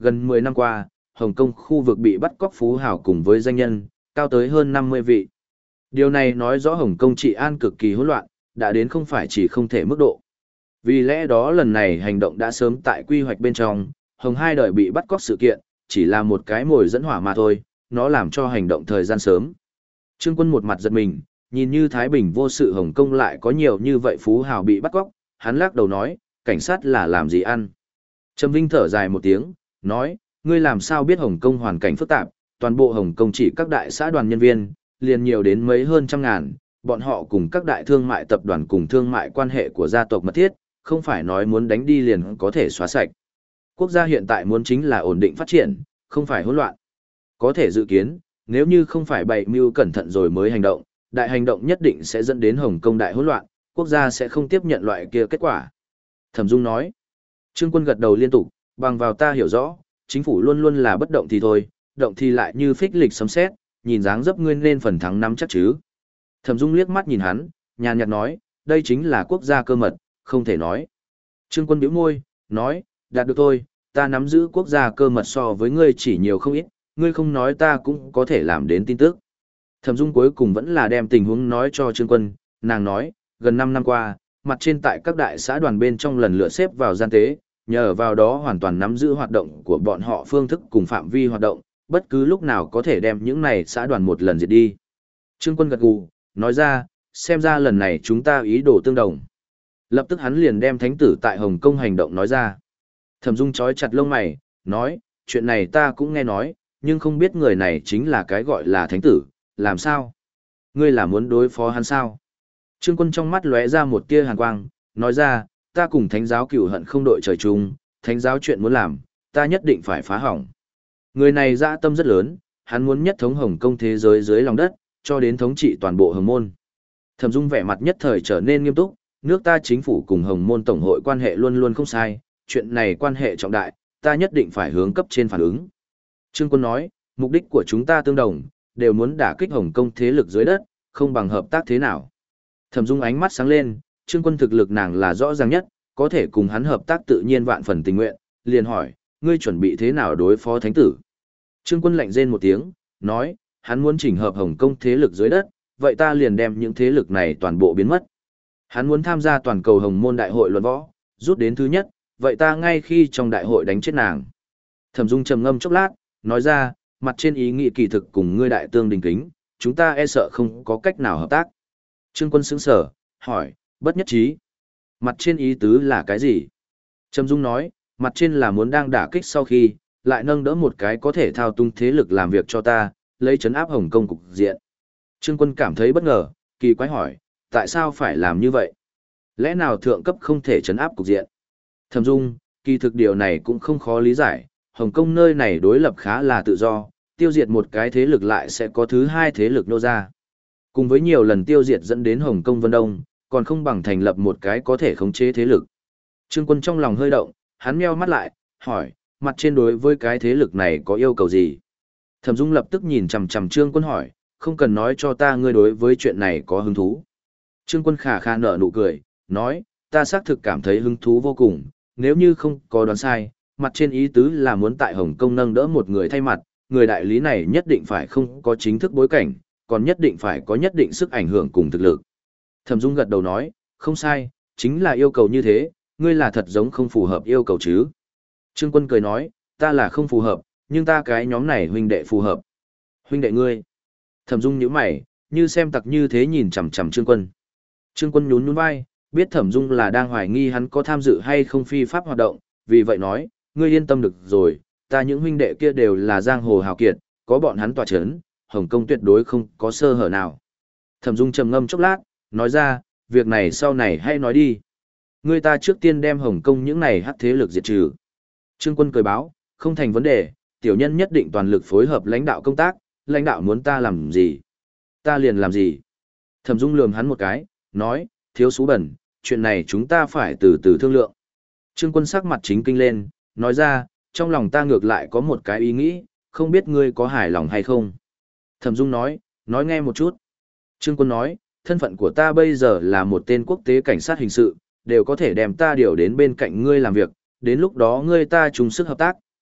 gần 10 năm qua, Hồng Kông khu vực bị bắt cóc phú hào cùng với danh nhân, cao tới hơn 50 vị. Điều này nói rõ Hồng Kông trị an cực kỳ hỗn loạn, đã đến không phải chỉ không thể mức độ. Vì lẽ đó lần này hành động đã sớm tại quy hoạch bên trong, Hồng Hai đời bị bắt cóc sự kiện, chỉ là một cái mồi dẫn hỏa mà thôi, nó làm cho hành động thời gian sớm. Trương Quân một mặt giật mình, nhìn như Thái Bình vô sự Hồng Kông lại có nhiều như vậy phú hào bị bắt cóc, hắn lắc đầu nói, cảnh sát là làm gì ăn. Trầm Vinh thở dài một tiếng, nói, ngươi làm sao biết Hồng Kông hoàn cảnh phức tạp, toàn bộ Hồng Kông chỉ các đại xã đoàn nhân viên, liền nhiều đến mấy hơn trăm ngàn, bọn họ cùng các đại thương mại tập đoàn cùng thương mại quan hệ của gia tộc mật thiết, không phải nói muốn đánh đi liền có thể xóa sạch. Quốc gia hiện tại muốn chính là ổn định phát triển, không phải hỗn loạn. Có thể dự kiến, nếu như không phải bày mưu cẩn thận rồi mới hành động, đại hành động nhất định sẽ dẫn đến Hồng Kông đại hỗn loạn, quốc gia sẽ không tiếp nhận loại kia kết quả. Thẩm Dung nói, Trương Quân gật đầu liên tục, bằng vào ta hiểu rõ, chính phủ luôn luôn là bất động thì thôi, động thì lại như phích lịch sấm sét, nhìn dáng dấp ngươi nên phần thắng nắm chắc chứ. Thẩm Dung liếc mắt nhìn hắn, nhàn nhạt nói, đây chính là quốc gia cơ mật, không thể nói. Trương Quân bĩu môi, nói, đạt được thôi, ta nắm giữ quốc gia cơ mật so với ngươi chỉ nhiều không ít, ngươi không nói ta cũng có thể làm đến tin tức. Thẩm Dung cuối cùng vẫn là đem tình huống nói cho Trương Quân, nàng nói, gần 5 năm qua, mặt trên tại các đại xã đoàn bên trong lần lượt xếp vào gian tế, nhờ vào đó hoàn toàn nắm giữ hoạt động của bọn họ phương thức cùng phạm vi hoạt động, bất cứ lúc nào có thể đem những này xã đoàn một lần diệt đi. Trương Quân gật gù, nói ra, xem ra lần này chúng ta ý đồ tương đồng. Lập tức hắn liền đem thánh tử tại Hồng Kông hành động nói ra. Thẩm Dung chói chặt lông mày, nói, chuyện này ta cũng nghe nói, nhưng không biết người này chính là cái gọi là thánh tử, làm sao? Ngươi là muốn đối phó hắn sao? Trương Quân trong mắt lóe ra một tia hàn quang, nói ra, ta cùng thánh giáo cửu hận không đội trời chung, thánh giáo chuyện muốn làm, ta nhất định phải phá hỏng. Người này dã tâm rất lớn, hắn muốn nhất thống Hồng Kông thế giới dưới lòng đất, cho đến thống trị toàn bộ Hồng Môn. Thẩm Dung vẻ mặt nhất thời trở nên nghiêm túc, nước ta chính phủ cùng Hồng Môn Tổng hội quan hệ luôn luôn không sai, chuyện này quan hệ trọng đại, ta nhất định phải hướng cấp trên phản ứng. Trương Quân nói, mục đích của chúng ta tương đồng, đều muốn đả kích Hồng Kông thế lực dưới đất, không bằng hợp tác thế nào. Thẩm Dung ánh mắt sáng lên, Trương Quân thực lực nàng là rõ ràng nhất, có thể cùng hắn hợp tác tự nhiên vạn phần tình nguyện, liền hỏi, ngươi chuẩn bị thế nào đối phó thánh tử? Trương Quân lạnh rên một tiếng, nói, hắn muốn chỉnh hợp Hồng Kông thế lực dưới đất, vậy ta liền đem những thế lực này toàn bộ biến mất. Hắn muốn tham gia toàn cầu Hồng Môn đại hội luận võ, rút đến thứ nhất, vậy ta ngay khi trong đại hội đánh chết nàng. Thẩm Dung trầm ngâm chốc lát, nói ra, mặt trên ý nghĩ kỳ thực cùng ngươi đại tương đình kính, chúng ta e sợ không có cách nào hợp tác. Trương Quân sững sờ, hỏi, bất nhất trí. Mặt trên ý tứ là cái gì? Trầm Dung nói, mặt trên là muốn đang đả kích sau khi, lại nâng đỡ một cái có thể thao tung thế lực làm việc cho ta, lấy chấn áp Hồng Kông cục diện. Trương Quân cảm thấy bất ngờ, kỳ quái hỏi, tại sao phải làm như vậy? Lẽ nào thượng cấp không thể chấn áp cục diện? Thẩm Dung, kỳ thực điều này cũng không khó lý giải, Hồng Kông nơi này đối lập khá là tự do, tiêu diệt một cái thế lực lại sẽ có thứ hai thế lực nô ra. Cùng với nhiều lần tiêu diệt dẫn đến Hồng Kông Vân Đông, còn không bằng thành lập một cái có thể khống chế thế lực. Trương Quân trong lòng hơi động, hắn meo mắt lại, hỏi, mặt trên đối với cái thế lực này có yêu cầu gì? Thẩm Dung lập tức nhìn chằm chằm Trương Quân hỏi, không cần nói cho ta ngươi đối với chuyện này có hứng thú. Trương Quân khà khà nở nụ cười, nói, ta xác thực cảm thấy hứng thú vô cùng, nếu như không có đoán sai, mặt trên ý tứ là muốn tại Hồng Kông nâng đỡ một người thay mặt, người đại lý này nhất định phải không có chính thức bối cảnh, còn nhất định phải có nhất định sức ảnh hưởng cùng thực lực. Thẩm Dung gật đầu nói, không sai, chính là yêu cầu như thế, ngươi là thật giống không phù hợp yêu cầu chứ. Trương Quân cười nói, ta là không phù hợp, nhưng ta cái nhóm này huynh đệ phù hợp. Huynh đệ ngươi. Thẩm Dung nhíu mày, như xem tặc như thế nhìn chằm chằm Trương Quân. Trương Quân nhún nhún vai, biết Thẩm Dung là đang hoài nghi hắn có tham dự hay không phi pháp hoạt động, vì vậy nói, ngươi yên tâm được rồi, ta những huynh đệ kia đều là giang hồ hào kiệt, có bọn hắn tỏa chấn, Hồng Kông tuyệt đối không có sơ hở nào. Thẩm Dung trầm ngâm chốc lát, nói ra, việc này sau này hay nói đi. Ngươi ta trước tiên đem Hồng Kông những này hắc thế lực diệt trừ. Trương Quân cười báo, không thành vấn đề, tiểu nhân nhất định toàn lực phối hợp lãnh đạo công tác, lãnh đạo muốn ta làm gì? Ta liền làm gì? Thẩm Dung lườm hắn một cái, nói, thiếu sú bẩn, chuyện này chúng ta phải từ từ thương lượng. Trương Quân sắc mặt chính kinh lên, nói ra, trong lòng ta ngược lại có một cái ý nghĩ, không biết ngươi có hài lòng hay không? Thẩm Dung nói nghe một chút. Trương Quân nói, thân phận của ta bây giờ là một tên quốc tế cảnh sát hình sự, đều có thể đem ta điều đến bên cạnh ngươi làm việc, đến lúc đó ngươi ta chung sức hợp tác,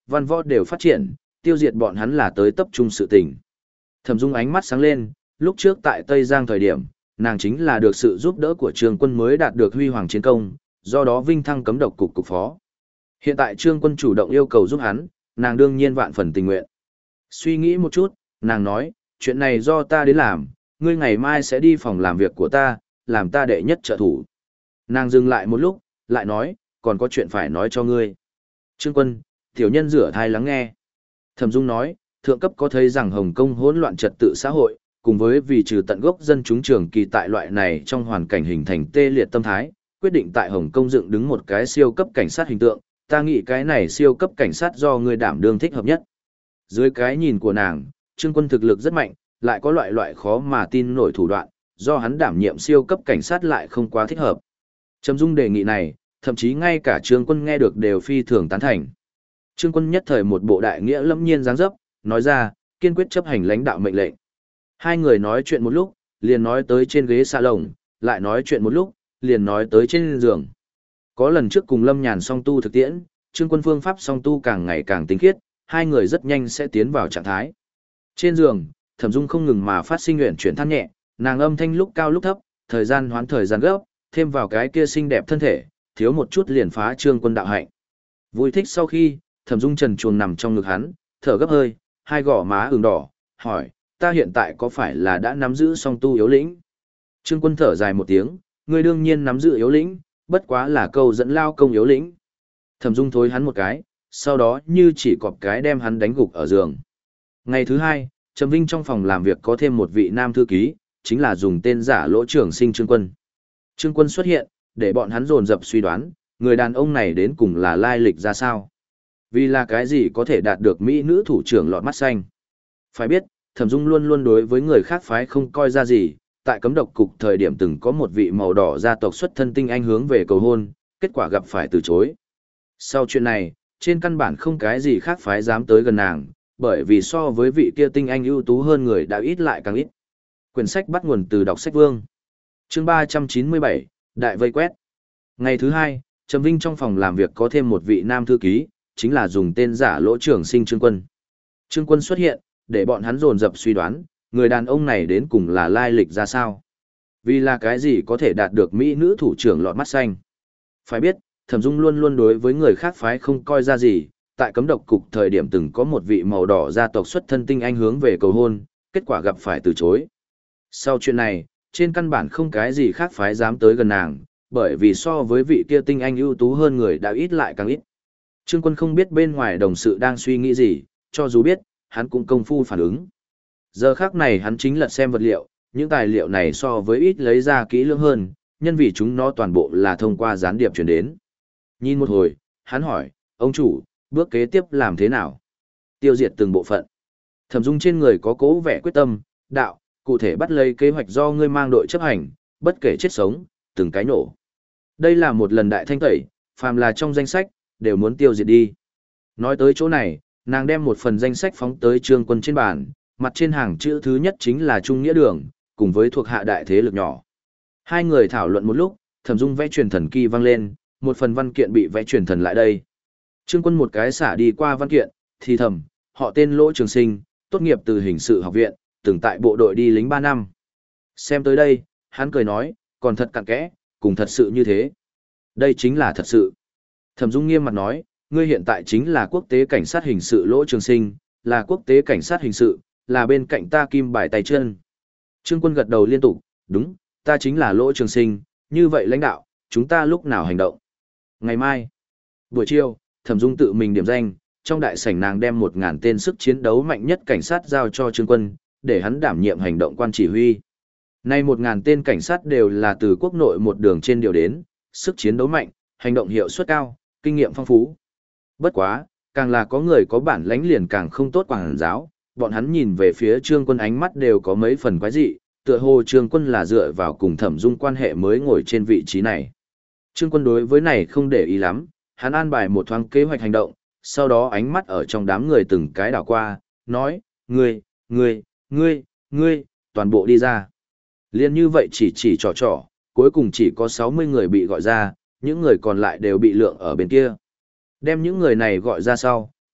văn võ đều phát triển, tiêu diệt bọn hắn là tới tập trung sự tình. Thẩm Dung ánh mắt sáng lên, lúc trước tại Tây Giang thời điểm, nàng chính là được sự giúp đỡ của Trương Quân mới đạt được huy hoàng chiến công, do đó vinh thăng cấm độc cục cục phó. Hiện tại Trương Quân chủ động yêu cầu giúp hắn, nàng đương nhiên vạn phần tình nguyện. Suy nghĩ một chút, nàng nói, chuyện này do ta đến làm, ngươi ngày mai sẽ đi phòng làm việc của ta, làm ta đệ nhất trợ thủ. Nàng dừng lại một lúc, lại nói, còn có chuyện phải nói cho ngươi. Trương Quân, tiểu nhân rửa thai lắng nghe. Thẩm Dung nói, thượng cấp có thấy rằng Hồng Kông hỗn loạn trật tự xã hội, cùng với vì trừ tận gốc dân chúng trường kỳ tại loại này trong hoàn cảnh hình thành tê liệt tâm thái, quyết định tại Hồng Kông dựng đứng một cái siêu cấp cảnh sát hình tượng, ta nghĩ cái này siêu cấp cảnh sát do ngươi đảm đương thích hợp nhất. Dưới cái nhìn của nàng, Trương Quân thực lực rất mạnh, lại có loại khó mà tin nổi thủ đoạn, do hắn đảm nhiệm siêu cấp cảnh sát lại không quá thích hợp. Trầm Dung đề nghị này, thậm chí ngay cả Trương Quân nghe được đều phi thường tán thành. Trương Quân nhất thời một bộ đại nghĩa lâm nhiên dáng dấp, nói ra, kiên quyết chấp hành lãnh đạo mệnh lệnh. Hai người nói chuyện một lúc, liền nói tới trên ghế salon, lại nói chuyện một lúc, liền nói tới trên giường. Có lần trước cùng Lâm Nhàn song tu thực tiễn, Trương Quân phương pháp song tu càng ngày càng tinh khiết, hai người rất nhanh sẽ tiến vào trạng thái. Trên giường, Thẩm Dung không ngừng mà phát sinh luyện chuyển than nhẹ, nàng âm thanh lúc cao lúc thấp, thời gian hoán thời gian gấp, thêm vào cái kia xinh đẹp thân thể, thiếu một chút liền phá Trương Quân đạo hạnh. Vui thích sau khi, Thẩm Dung trần truồng nằm trong ngực hắn, thở gấp hơi, hai gò má ửng đỏ, hỏi, ta hiện tại có phải là đã nắm giữ song tu yếu lĩnh? Trương Quân thở dài một tiếng, ngươi đương nhiên nắm giữ yếu lĩnh, bất quá là câu dẫn lao công yếu lĩnh. Thẩm Dung thối hắn một cái, sau đó như chỉ cọp cái đem hắn đánh gục ở giường. Ngày thứ hai, Trầm Vinh trong phòng làm việc có thêm một vị nam thư ký, chính là dùng tên giả Lỗ Trường Sinh Trương Quân. Trương Quân xuất hiện, để bọn hắn dồn dập suy đoán, người đàn ông này đến cùng là lai lịch ra sao. Vì là cái gì có thể đạt được mỹ nữ thủ trưởng lọt mắt xanh. Phải biết, Thẩm Dung luôn luôn đối với người khác phái không coi ra gì, tại cấm độc cục thời điểm từng có một vị màu đỏ gia tộc xuất thân tinh anh hướng về cầu hôn, kết quả gặp phải từ chối. Sau chuyện này, trên căn bản không cái gì khác phái dám tới gần nàng, bởi vì so với vị kia tinh anh ưu tú hơn người đã ít lại càng ít. Quyển sách bắt nguồn từ đọc sách Vương. Chương 397, Đại vây quét. Ngày thứ hai, Trầm Vinh trong phòng làm việc có thêm một vị nam thư ký, chính là dùng tên giả Lỗ Trường Sinh Trương Quân. Trương Quân xuất hiện, để bọn hắn dồn dập suy đoán, người đàn ông này đến cùng là lai lịch ra sao. Vì là cái gì có thể đạt được mỹ nữ thủ trưởng lọt mắt xanh. Phải biết, Thẩm Dung luôn luôn đối với người khác phái không coi ra gì, tại cấm độc cục thời điểm từng có một vị màu đỏ gia tộc xuất thân tinh anh hướng về cầu hôn, kết quả gặp phải từ chối. Sau chuyện này, trên căn bản không cái gì khác phái dám tới gần nàng, bởi vì so với vị kia tinh anh ưu tú hơn người đã ít lại càng ít. Trương Quân không biết bên ngoài đồng sự đang suy nghĩ gì, cho dù biết, hắn cũng công phu phản ứng. Giờ khác này hắn chính lật xem vật liệu, những tài liệu này so với ít lấy ra kỹ lưỡng hơn, nhân vì chúng nó toàn bộ là thông qua gián điệp chuyển đến. Nhìn một hồi, hắn hỏi, ông chủ, bước kế tiếp làm thế nào? Tiêu diệt từng bộ phận. Thẩm Dung trên người có cố vẻ quyết tâm, đạo, cụ thể bắt lấy kế hoạch do ngươi mang đội chấp hành, bất kể chết sống, từng cái nổ. Đây là một lần đại thanh tẩy, phàm là trong danh sách, đều muốn tiêu diệt đi. Nói tới chỗ này, nàng đem một phần danh sách phóng tới Trương Quân trên bàn, mặt trên hàng chữ thứ nhất chính là Trung Nghĩa Đường, cùng với thuộc hạ đại thế lực nhỏ. Hai người thảo luận một lúc, Thẩm Dung vẽ truyền thần kỳ vang lên, một phần văn kiện bị vẽ truyền thần lại đây. Trương Quân một cái xả đi qua văn kiện, thì thầm, họ tên Lỗ Trường Sinh, tốt nghiệp từ hình sự học viện, từng tại bộ đội đi lính 3 năm. Xem tới đây, hắn cười nói, còn thật cặn kẽ, cùng thật sự như thế. Đây chính là thật sự. Thẩm Dung nghiêm mặt nói, ngươi hiện tại chính là quốc tế cảnh sát hình sự Lỗ Trường Sinh, là quốc tế cảnh sát hình sự, là bên cạnh ta kim bài tay chân. Trương Quân gật đầu liên tục, đúng, ta chính là Lỗ Trường Sinh, như vậy lãnh đạo, chúng ta lúc nào hành động? Ngày mai, buổi chiều, Thẩm Dung tự mình điểm danh, trong đại sảnh nàng đem 1000 tên sức chiến đấu mạnh nhất cảnh sát giao cho Trương Quân, để hắn đảm nhiệm hành động quan chỉ huy. Nay 1000 tên cảnh sát đều là từ quốc nội một đường trên điều đến, sức chiến đấu mạnh, hành động hiệu suất cao, kinh nghiệm phong phú. Bất quá, càng là có người có bản lãnh liền càng không tốt quảng giáo, bọn hắn nhìn về phía Trương Quân ánh mắt đều có mấy phần quái dị, tựa hồ Trương Quân là dựa vào cùng Thẩm Dung quan hệ mới ngồi trên vị trí này. Trương Quân đối với này không để ý lắm, hắn an bài một thoáng kế hoạch hành động, sau đó ánh mắt ở trong đám người từng cái đảo qua, nói, ngươi, toàn bộ đi ra. Liên như vậy chỉ trò, cuối cùng chỉ có 60 người bị gọi ra, những người còn lại đều bị lượng ở bên kia. Đem những người này gọi ra sau,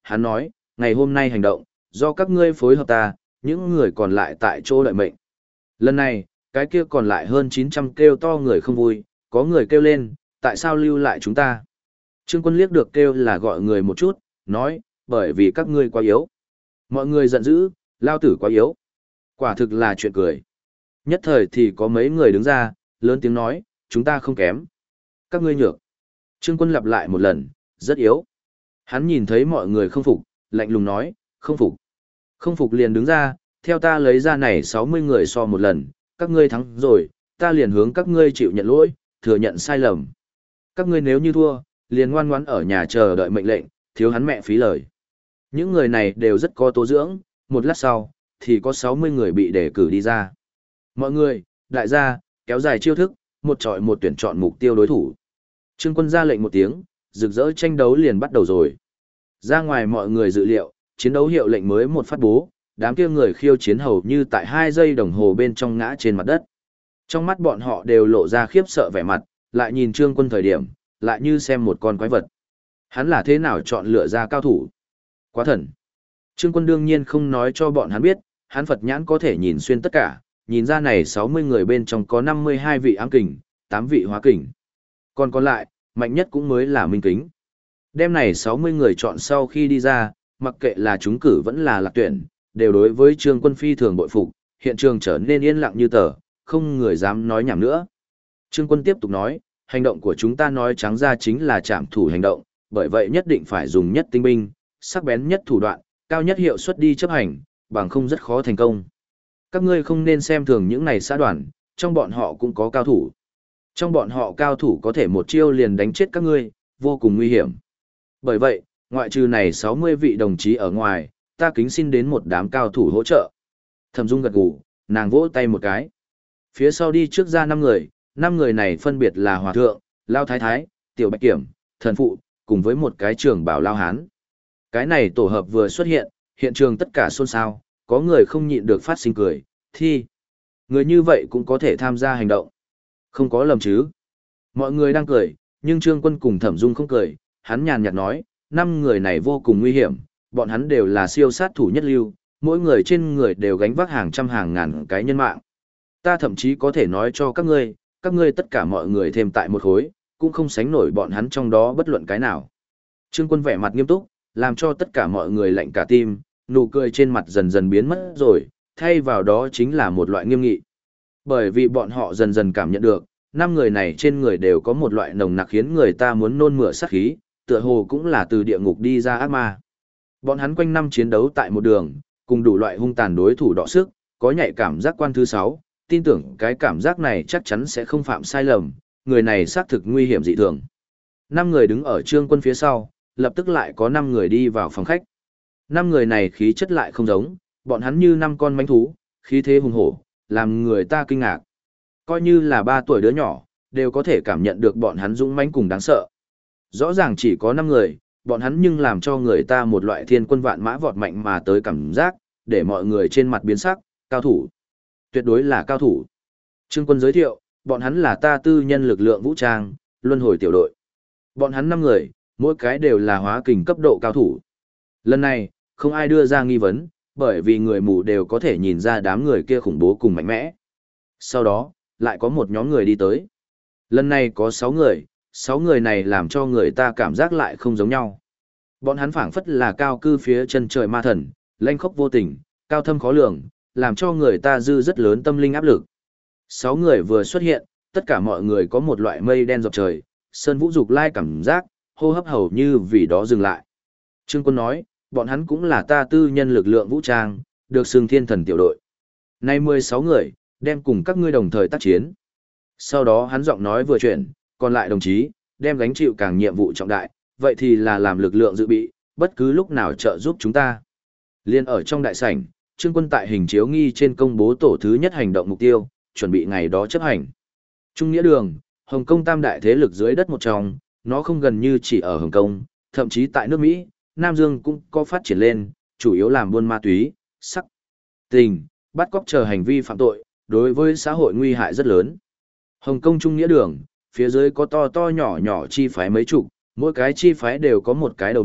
hắn nói, ngày hôm nay hành động, do các ngươi phối hợp ta, những người còn lại tại chỗ đợi mệnh. Lần này, cái kia còn lại hơn 900 kêu to người không vui, có người kêu lên, tại sao lưu lại chúng ta? Trương Quân liếc được kêu là gọi người một chút, nói, bởi vì các ngươi quá yếu. Mọi người giận dữ, lao tử quá yếu. Quả thực là chuyện cười. Nhất thời thì có mấy người đứng ra, lớn tiếng nói, chúng ta không kém. Các ngươi nhược. Trương Quân lặp lại một lần, rất yếu. Hắn nhìn thấy mọi người không phục, lạnh lùng nói, không phục. Không phục liền đứng ra, theo ta lấy ra này 60 người so một lần, các ngươi thắng rồi, ta liền hướng các ngươi chịu nhận lỗi, thừa nhận sai lầm. Các ngươi nếu như thua, liền ngoan ngoãn ở nhà chờ đợi mệnh lệnh, thiếu hắn mẹ phí lời. Những người này đều rất có tố dưỡng, một lát sau, thì có 60 người bị đề cử đi ra. Mọi người, đại gia, kéo dài chiêu thức, một chọi một tuyển chọn mục tiêu đối thủ. Trương Quân ra lệnh một tiếng, rực rỡ tranh đấu liền bắt đầu rồi. Ra ngoài mọi người dự liệu, chiến đấu hiệu lệnh mới một phát bố, đám kia người khiêu chiến hầu như tại 2 giây đồng hồ bên trong ngã trên mặt đất. Trong mắt bọn họ đều lộ ra khiếp sợ vẻ mặt, lại nhìn Trương Quân thời điểm, lại như xem một con quái vật. Hắn là thế nào chọn lựa ra cao thủ? Quá thần. Trương Quân đương nhiên không nói cho bọn hắn biết, hắn Phật nhãn có thể nhìn xuyên tất cả, nhìn ra này 60 người bên trong có 52 vị ám kình, 8 vị hóa kình. Còn lại, mạnh nhất cũng mới là minh kính. Đêm này 60 người chọn sau khi đi ra, mặc kệ là trúng cử vẫn là lạc tuyển, đều đối với Trương Quân phi thường bội phục, hiện trường trở nên yên lặng như tờ, không người dám nói nhảm nữa. Trương Quân tiếp tục nói, hành động của chúng ta nói trắng ra chính là trảm thủ hành động, bởi vậy nhất định phải dùng nhất tinh binh, sắc bén nhất thủ đoạn, cao nhất hiệu suất đi chấp hành, bằng không rất khó thành công. Các ngươi không nên xem thường những này xã đoàn, trong bọn họ cũng có cao thủ. Trong bọn họ cao thủ có thể một chiêu liền đánh chết các ngươi, vô cùng nguy hiểm. Bởi vậy, ngoại trừ này 60 vị đồng chí ở ngoài, ta kính xin đến một đám cao thủ hỗ trợ. Thẩm Dung gật gù, nàng vỗ tay một cái. Phía sau đi trước ra 5 người, 5 người này phân biệt là Hòa Thượng, Lao Thái Thái, Tiểu Bạch Kiểm, Thần Phụ, cùng với một cái trưởng bảo Lao Hán. Cái này tổ hợp vừa xuất hiện, hiện trường tất cả xôn xao, có người không nhịn được phát sinh cười, thì người như vậy cũng có thể tham gia hành động. Không có lầm chứ. Mọi người đang cười, nhưng Trương Quân cùng Thẩm Dung không cười, hắn nhàn nhạt nói, 5 người này vô cùng nguy hiểm, bọn hắn đều là siêu sát thủ nhất lưu, mỗi người trên người đều gánh vác hàng trăm hàng ngàn cái nhân mạng. Ta thậm chí có thể nói cho các ngươi tất cả mọi người thêm tại một khối, cũng không sánh nổi bọn hắn trong đó bất luận cái nào. Trương Quân vẻ mặt nghiêm túc, làm cho tất cả mọi người lạnh cả tim, nụ cười trên mặt dần dần biến mất rồi, thay vào đó chính là một loại nghiêm nghị. Bởi vì bọn họ dần dần cảm nhận được, 5 người này trên người đều có một loại nồng nặc khiến người ta muốn nôn mửa sát khí, tựa hồ cũng là từ địa ngục đi ra ác ma. Bọn hắn quanh năm chiến đấu tại một đường, cùng đủ loại hung tàn đối thủ đọ sức, có nhạy cảm giác quan thứ 6, tin tưởng cái cảm giác này chắc chắn sẽ không phạm sai lầm, người này xác thực nguy hiểm dị thường. 5 người đứng ở Trương Quân phía sau, lập tức lại có 5 người đi vào phòng khách. 5 người này khí chất lại không giống, bọn hắn như 5 con mãnh thú, khí thế hùng hổ, làm người ta kinh ngạc. Coi như là 3 tuổi đứa nhỏ, đều có thể cảm nhận được bọn hắn dũng mãnh cùng đáng sợ. Rõ ràng chỉ có 5 người, bọn hắn nhưng làm cho người ta một loại thiên quân vạn mã vọt mạnh mà tới cảm giác, để mọi người trên mặt biến sắc, cao thủ. Tuyệt đối là cao thủ. Trương Quân giới thiệu, bọn hắn là ta tư nhân lực lượng vũ trang, luân hồi tiểu đội. Bọn hắn 5 người, mỗi cái đều là hóa kình cấp độ cao thủ. Lần này, không ai đưa ra nghi vấn, bởi vì người mù đều có thể nhìn ra đám người kia khủng bố cùng mạnh mẽ. Sau đó, lại có một nhóm người đi tới. Lần này có 6 người, 6 người này làm cho người ta cảm giác lại không giống nhau. Bọn hắn phảng phất là cao cư phía chân trời ma thần, lanh khốc vô tình, cao thâm khó lường, làm cho người ta dư rất lớn tâm linh áp lực. 6 người vừa xuất hiện, tất cả mọi người có một loại mây đen dọc trời, sơn vũ dục lai cảm giác, hô hấp hầu như vì đó dừng lại. Trương Quân nói, bọn hắn cũng là ta tư nhân lực lượng vũ trang, được xưng thiên thần tiểu đội. Nay 16 người, đem cùng các ngươi đồng thời tác chiến. Sau đó hắn giọng nói vừa chuyển, còn lại đồng chí, đem gánh chịu càng nhiệm vụ trọng đại, vậy thì là làm lực lượng dự bị, bất cứ lúc nào trợ giúp chúng ta. Liên ở trong đại sảnh, Trương Quân tại hình chiếu nghi trên công bố tổ thứ nhất hành động mục tiêu, chuẩn bị ngày đó chấp hành. Trung Nghĩa Đường, Hồng Kông tam đại thế lực dưới đất một trong, nó không gần như chỉ ở Hồng Kông, thậm chí tại nước Mỹ, Nam Dương cũng có phát triển lên, chủ yếu làm buôn ma túy, sắc, tình, bắt cóc chờ hành vi phạm tội, đối với xã hội nguy hại rất lớn. Hồng Kông Trung Nghĩa Đường, phía dưới có to to nhỏ nhỏ chi phái mấy chục, mỗi cái chi phái đều có một cái đầu mục,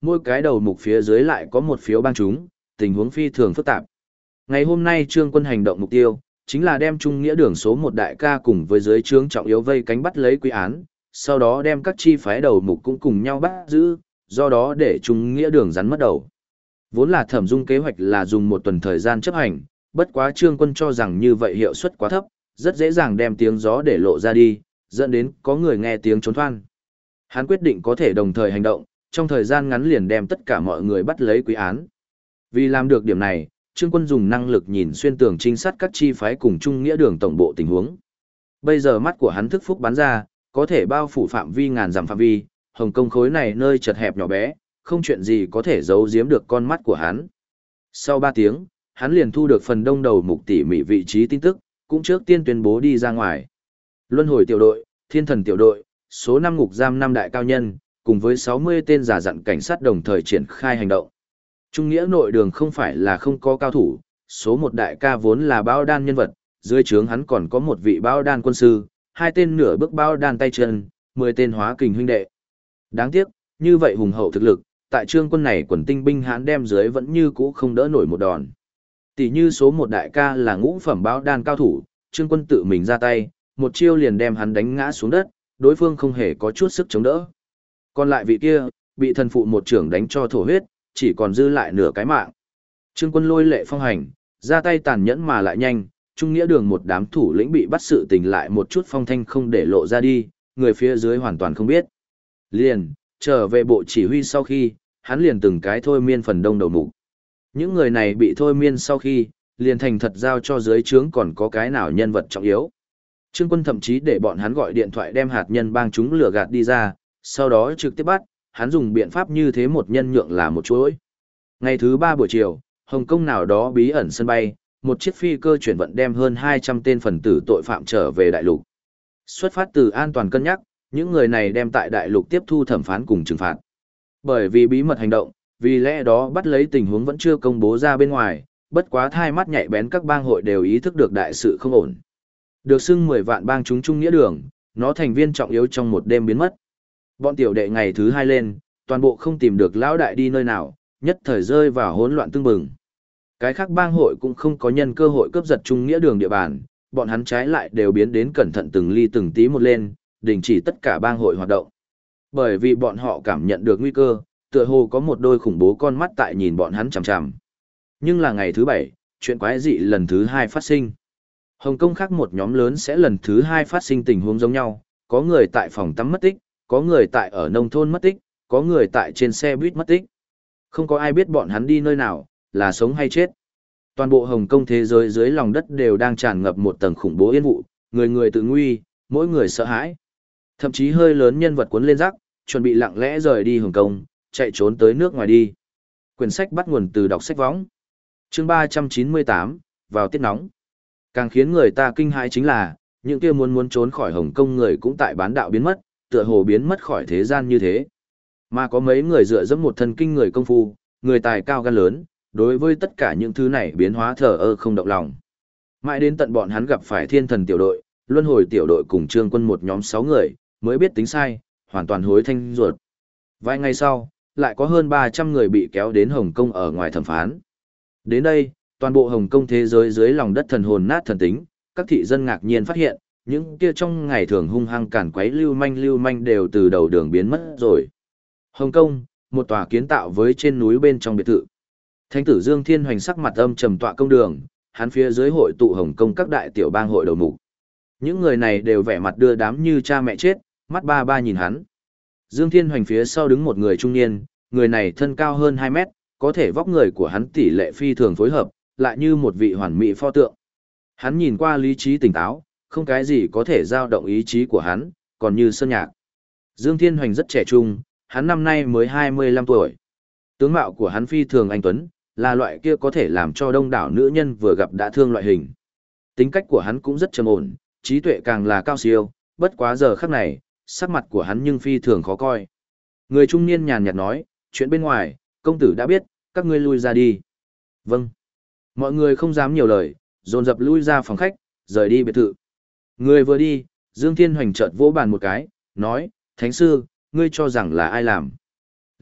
mỗi cái đầu mục phía dưới lại có một phiếu bang chúng, tình huống phi thường phức tạp. Ngày hôm nay Trương Quân hành động mục tiêu, chính là đem Trung Nghĩa Đường số 1 đại ca cùng với dưới trướng trọng yếu vây cánh bắt lấy quy án, sau đó đem các chi phái đầu mục cũng cùng nhau bắt giữ, do đó để Trung Nghĩa Đường rắn mất đầu. Vốn là Thẩm Dung kế hoạch là dùng một tuần thời gian chấp hành, bất quá Trương Quân cho rằng như vậy hiệu suất quá thấp, rất dễ dàng đem tiếng gió để lộ ra đi, dẫn đến có người nghe tiếng trốn thoan. Hắn quyết định có thể đồng thời hành động, trong thời gian ngắn liền đem tất cả mọi người bắt lấy quý án. Vì làm được điểm này, Trương Quân dùng năng lực nhìn xuyên tường trinh sát các chi phái cùng Trung Nghĩa Đường tổng bộ tình huống. Bây giờ mắt của hắn thức phúc bắn ra, có thể bao phủ phạm vi ngàn dặm phạm vi, Hồng Kông khối này nơi chật hẹp nhỏ bé, không chuyện gì có thể giấu giếm được con mắt của hắn. Sau 3 tiếng, hắn liền thu được phần đông đầu mục tỉ mỉ vị trí tin tức, cũng trước tiên tuyên bố đi ra ngoài. Luân hồi tiểu đội, Thiên Thần tiểu đội, số 5 ngục giam 5 đại cao nhân, cùng với 60 tên giả dặn cảnh sát đồng thời triển khai hành động. Trung Nghĩa nội đường không phải là không có cao thủ, số 1 đại ca vốn là bao đan nhân vật, dưới trướng hắn còn có một vị bao đan quân sư, 2 tên nửa bước bao đan tay chân, 10 tên hóa kình huynh đệ. Đáng tiếc, như vậy hùng hậu thực lực, tại Trương Quân này quần tinh binh hãn đem dưới vẫn như cũ không đỡ nổi một đòn. Tỷ như số 1 đại ca là ngũ phẩm bao đan cao thủ, Trương Quân tự mình ra tay, một chiêu liền đem hắn đánh ngã xuống đất, đối phương không hề có chút sức chống đỡ. Còn lại vị kia, bị thần phụ một trưởng đánh cho thổ huyết, chỉ còn dư lại nửa cái mạng. Trương Quân lôi lệ phong hành, ra tay tàn nhẫn mà lại nhanh, Trung Nghĩa Đường một đám thủ lĩnh bị bắt sự tình lại một chút phong thanh không để lộ ra đi, người phía dưới hoàn toàn không biết. Liền, trở về bộ chỉ huy sau khi, hắn liền từng cái thôi miên phần đông đầu mục. Những người này bị thôi miên sau khi, liền thành thật giao cho dưới trướng còn có cái nào nhân vật trọng yếu. Trương Quân thậm chí để bọn hắn gọi điện thoại đem hạt nhân bang chúng lừa gạt đi ra, sau đó trực tiếp bắt, hắn dùng biện pháp như thế một nhân nhượng là một chuỗi. Ngày thứ 3 buổi chiều, Hồng Kông nào đó bí ẩn sân bay, một chiếc phi cơ chuyển vận đem hơn 200 tên phần tử tội phạm trở về đại lục. Xuất phát từ an toàn cân nhắc, những người này đem tại đại lục tiếp thu thẩm phán cùng trừng phạt. Bởi vì bí mật hành động, vì lẽ đó bắt lấy tình huống vẫn chưa công bố ra bên ngoài, bất quá thai mắt nhạy bén các bang hội đều ý thức được đại sự không ổn. Được xưng 10 vạn bang chúng Trung Nghĩa Đường, nó thành viên trọng yếu trong một đêm biến mất. Bọn tiểu đệ ngày thứ 2 lên, toàn bộ không tìm được lão đại đi nơi nào, nhất thời rơi vào hỗn loạn tương bừng. Cái khác bang hội cũng không có nhân cơ hội cướp giật Trung Nghĩa Đường địa bàn, bọn hắn trái lại đều biến đến cẩn thận từng ly từng tí một lên, đình chỉ tất cả bang hội hoạt động. Bởi vì bọn họ cảm nhận được nguy cơ, tựa hồ có một đôi khủng bố con mắt tại nhìn bọn hắn chằm chằm. Nhưng là ngày thứ 7, chuyện quái dị lần thứ 2 phát sinh. Hồng Kông khác một nhóm lớn sẽ lần thứ 2 phát sinh tình huống giống nhau, có người tại phòng tắm mất tích, có người tại ở nông thôn mất tích, có người tại trên xe buýt mất tích. Không có ai biết bọn hắn đi nơi nào, là sống hay chết. Toàn bộ Hồng Kông thế giới dưới lòng đất đều đang tràn ngập một tầng khủng bố yên vụ, người người tự nguy, mỗi người sợ hãi. Thậm chí hơi lớn nhân vật cuốn lên rác, chuẩn bị lặng lẽ rời đi Hồng Kông, chạy trốn tới nước ngoài đi. Quyển sách bắt nguồn từ đọc sách võng. Chương 398, vào tiết nóng. Càng khiến người ta kinh hãi chính là, những kia muốn trốn khỏi Hồng Kông người cũng tại bán đạo biến mất, tựa hồ biến mất khỏi thế gian như thế. Mà có mấy người dựa dẫm một thân kinh người công phu, người tài cao gan lớn, đối với tất cả những thứ này biến hóa thờ ơ không động lòng. Mãi đến tận bọn hắn gặp phải Thiên Thần tiểu đội, Luân Hồi tiểu đội cùng Trương Quân một nhóm 6 người, mới biết tính sai, hoàn toàn hối thanh ruột. Vài ngày sau, lại có hơn 300 người bị kéo đến Hồng Kông ở ngoài thẩm phán. Đến đây, toàn bộ Hồng Kông thế giới dưới lòng đất thần hồn nát thần tính, các thị dân ngạc nhiên phát hiện, những kia trong ngày thường hung hăng cản quấy lưu manh đều từ đầu đường biến mất rồi. Hồng Kông, một tòa kiến tạo với trên núi bên trong biệt thự. Thánh tử Dương Thiên Hoành sắc mặt âm trầm tọa công đường, hắn phía dưới hội tụ Hồng Kông các đại tiểu bang hội đầu mục. Những người này đều vẻ mặt đưa đám như cha mẹ chết, mắt ba ba nhìn hắn. Dương Thiên Hoành phía sau đứng một người trung niên, người này thân cao hơn 2 mét, có thể vóc người của hắn tỷ lệ phi thường phối hợp, lại như một vị hoàn mỹ pho tượng. Hắn nhìn qua lý trí tỉnh táo, không cái gì có thể dao động ý chí của hắn, còn như sơn nhạc. Dương Thiên Hoành rất trẻ trung, hắn năm nay mới 25 tuổi. Tướng mạo của hắn phi thường anh tuấn, là loại kia có thể làm cho đông đảo nữ nhân vừa gặp đã thương loại hình. Tính cách của hắn cũng rất trầm ổn, trí tuệ càng là cao siêu, bất quá giờ khắc này, sắc mặt của hắn nhưng phi thường khó coi. Người trung niên nhàn nhạt nói, chuyện bên ngoài, công tử đã biết, các ngươi lui ra đi. Vâng. Mọi người không dám nhiều lời, dồn dập lui ra phòng khách, rời đi biệt thự. Người vừa đi, Dương Thiên Hoành chợt vỗ bàn một cái, nói, Thánh sư, ngươi cho rằng là ai làm?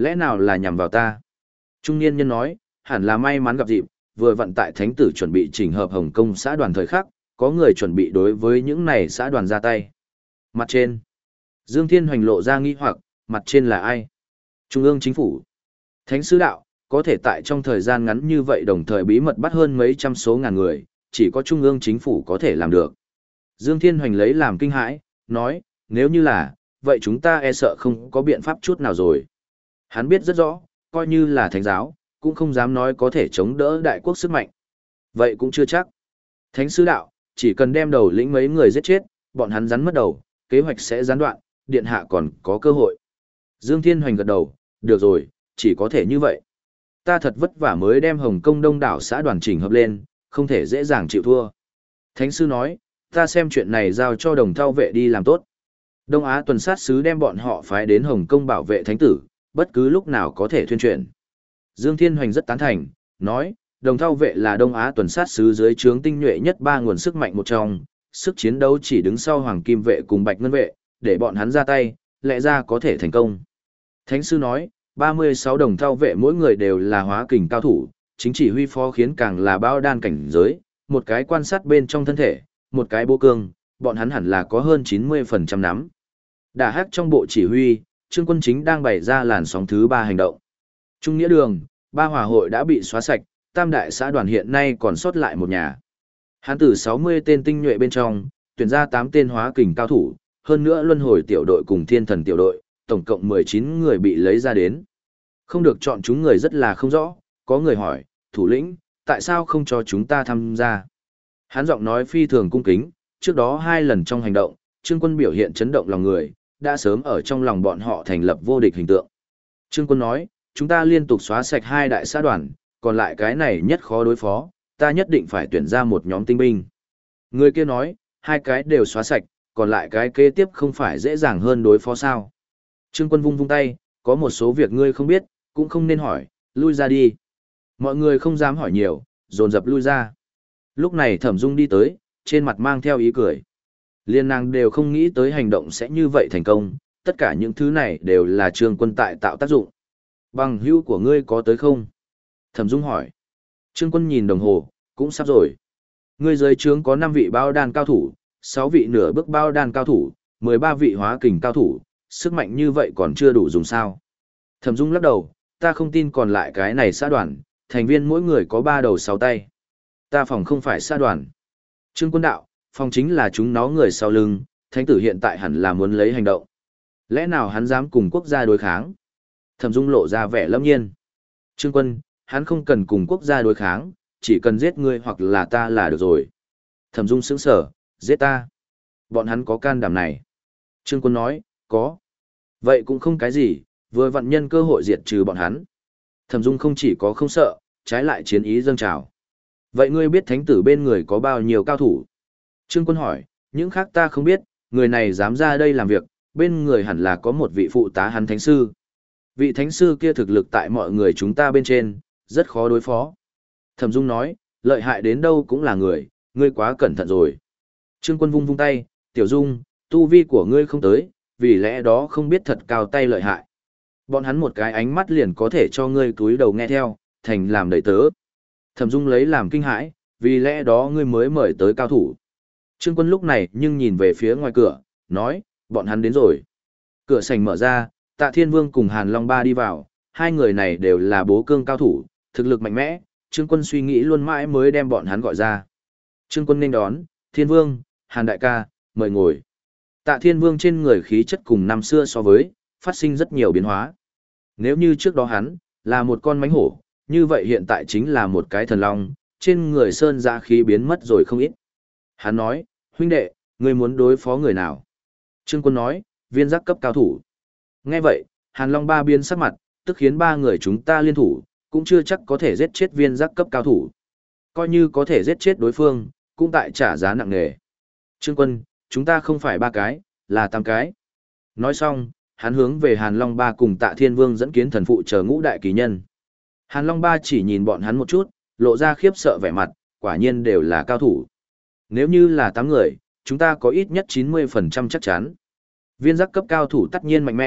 Lẽ nào là nhằm vào ta? Trung niên nhân nói, hẳn là may mắn gặp dịp, vừa vận tại thánh tử chuẩn bị chỉnh hợp Hồng Kông xã đoàn thời khắc, có người chuẩn bị đối với những này xã đoàn ra tay. Mặt trên, Dương Thiên Hoành lộ ra nghi hoặc, mặt trên là ai? Trung ương chính phủ. Thánh sứ đạo, có thể tại trong thời gian ngắn như vậy đồng thời bí mật bắt hơn mấy trăm số ngàn người, chỉ có Trung ương chính phủ có thể làm được. Dương Thiên Hoành lấy làm kinh hãi, nói, nếu như là, vậy chúng ta e sợ không có biện pháp chút nào rồi. Hắn biết rất rõ, coi như là thánh giáo, cũng không dám nói có thể chống đỡ đại quốc sức mạnh. Vậy cũng chưa chắc. Thánh sứ đạo, chỉ cần đem đầu lĩnh mấy người giết chết, bọn hắn rắn mất đầu, kế hoạch sẽ gián đoạn, điện hạ còn có cơ hội. Dương Thiên Hoành gật đầu, được rồi, chỉ có thể như vậy. Ta thật vất vả mới đem Hồng Kông đông đảo xã đoàn chỉnh hợp lên, không thể dễ dàng chịu thua. Thánh sư nói, ta xem chuyện này giao cho đồng thao vệ đi làm tốt. Đông Á tuần sát sứ đem bọn họ phái đến Hồng Kông bảo vệ thánh tử, bất cứ lúc nào có thể thuyên chuyển. Dương Thiên Hoành rất tán thành, nói, đồng thao vệ là Đông Á tuần sát sứ dưới trướng tinh nhuệ nhất ba nguồn sức mạnh một trong, sức chiến đấu chỉ đứng sau Hoàng Kim vệ cùng Bạch Ngân vệ, để bọn hắn ra tay, lẽ ra có thể thành công. Thánh sư nói, 36 đồng thao vệ mỗi người đều là hóa kình cao thủ, chính chỉ huy phó khiến càng là bao đan cảnh giới, một cái quan sát bên trong thân thể, một cái bố cương, bọn hắn hẳn là có hơn 90% nắm. Đả hắc trong bộ chỉ huy, Trương Quân Chính đang bày ra làn sóng thứ 3 hành động. Trung nghĩa đường, ba hòa hội đã bị xóa sạch, tam đại xã đoàn hiện nay còn sót lại một nhà. Hắn từ 60 tên tinh nhuệ bên trong, tuyển ra 8 tên hóa kình cao thủ, hơn nữa luân hồi tiểu đội cùng thiên thần tiểu đội, tổng cộng 19 người bị lấy ra đến. Không được chọn chúng người rất là không rõ, có người hỏi, thủ lĩnh, tại sao không cho chúng ta tham gia? Hắn giọng nói phi thường cung kính, trước đó 2 lần trong hành động, Trương Quân biểu hiện chấn động lòng người, đã sớm ở trong lòng bọn họ thành lập vô địch hình tượng. Trương Quân nói, chúng ta liên tục xóa sạch 2 đại xã đoàn, còn lại cái này nhất khó đối phó, ta nhất định phải tuyển ra một nhóm tinh binh. Người kia nói, 2 cái đều xóa sạch, còn lại cái kế tiếp không phải dễ dàng hơn đối phó sao. Trương Quân vung vung tay, có một số việc ngươi không biết, cũng không nên hỏi, lui ra đi. Mọi người không dám hỏi nhiều, dồn dập lui ra. Lúc này Thẩm Dung đi tới, trên mặt mang theo ý cười. Liên nàng đều không nghĩ tới hành động sẽ như vậy thành công, tất cả những thứ này đều là Trương Quân tại tạo tác dụng. Bằng hữu của ngươi có tới không? Thẩm Dung hỏi. Trương Quân nhìn đồng hồ, cũng sắp rồi. Ngươi dưới trướng có 5 vị bao đan cao thủ, 6 vị nửa bước bao đan cao thủ, 13 vị hóa kình cao thủ, sức mạnh như vậy còn chưa đủ dùng sao? Thẩm Dung lắc đầu, ta không tin còn lại cái này xã đoàn, thành viên mỗi người có 3 đầu 6 tay. Ta phòng không phải xã đoàn. Trương Quân đạo, phòng chính là chúng nó người sau lưng, thánh tử hiện tại hẳn là muốn lấy hành động. Lẽ nào hắn dám cùng quốc gia đối kháng? Thẩm Dung lộ ra vẻ lâm nhiên. Trương Quân, hắn không cần cùng quốc gia đối kháng, chỉ cần giết ngươi hoặc là ta là được rồi. Thẩm Dung sững sờ, giết ta. Bọn hắn có can đảm này. Trương Quân nói, có. Vậy cũng không cái gì, vừa vặn nhân cơ hội diệt trừ bọn hắn. Thẩm Dung không chỉ có không sợ, trái lại chiến ý dâng trào. Vậy ngươi biết thánh tử bên người có bao nhiêu cao thủ? Trương Quân hỏi, những khác ta không biết, người này dám ra đây làm việc, bên người hẳn là có một vị phụ tá hắn thánh sư. Vị thánh sư kia thực lực tại mọi người chúng ta bên trên, rất khó đối phó. Thẩm Dung nói, lợi hại đến đâu cũng là người, ngươi quá cẩn thận rồi. Trương Quân vung vung tay, Tiểu Dung, tu vi của ngươi không tới, vì lẽ đó không biết thật cao tay lợi hại. Bọn hắn một cái ánh mắt liền có thể cho ngươi cúi đầu nghe theo, thành làm đầy tớ. Thẩm Dung lấy làm kinh hãi, vì lẽ đó ngươi mới mời tới cao thủ. Trương Quân lúc này nhưng nhìn về phía ngoài cửa, nói, bọn hắn đến rồi. Cửa sảnh mở ra, Tạ Thiên Vương cùng Hàn Long Ba đi vào, 2 người này đều là bố cương cao thủ, thực lực mạnh mẽ, Trương Quân suy nghĩ luôn mãi mới đem bọn hắn gọi ra. Trương Quân nên đón, Thiên Vương, Hàn Đại ca, mời ngồi. Tạ Thiên Vương trên người khí chất cùng năm xưa so với, phát sinh rất nhiều biến hóa. Nếu như trước đó hắn, là một con mánh hổ, như vậy hiện tại chính là một cái thần long, trên người sơn giã khí biến mất rồi không ít. Hắn nói, huynh đệ, ngươi muốn đối phó người nào? Trương Quân nói, viên giác cấp cao thủ. Nghe vậy, Hàn Long Ba biến sắc mặt, tức khiến 3 người chúng ta liên thủ, cũng chưa chắc có thể giết chết viên giác cấp cao thủ. Coi như có thể giết chết đối phương, cũng tại trả giá nặng nề. Trương Quân, chúng ta không phải 3 cái, là 8 cái. Nói xong, hắn hướng về Hàn Long Ba cùng Tạ Thiên Vương dẫn kiến thần phụ chờ ngũ đại kỳ nhân. Hàn Long Ba chỉ nhìn bọn hắn một chút, lộ ra khiếp sợ vẻ mặt, quả nhiên đều là cao thủ. Nếu như là 8 người, chúng ta có ít nhất 90% chắc chắn. Viên giác cấp cao thủ tất nhiên mạnh mẽ,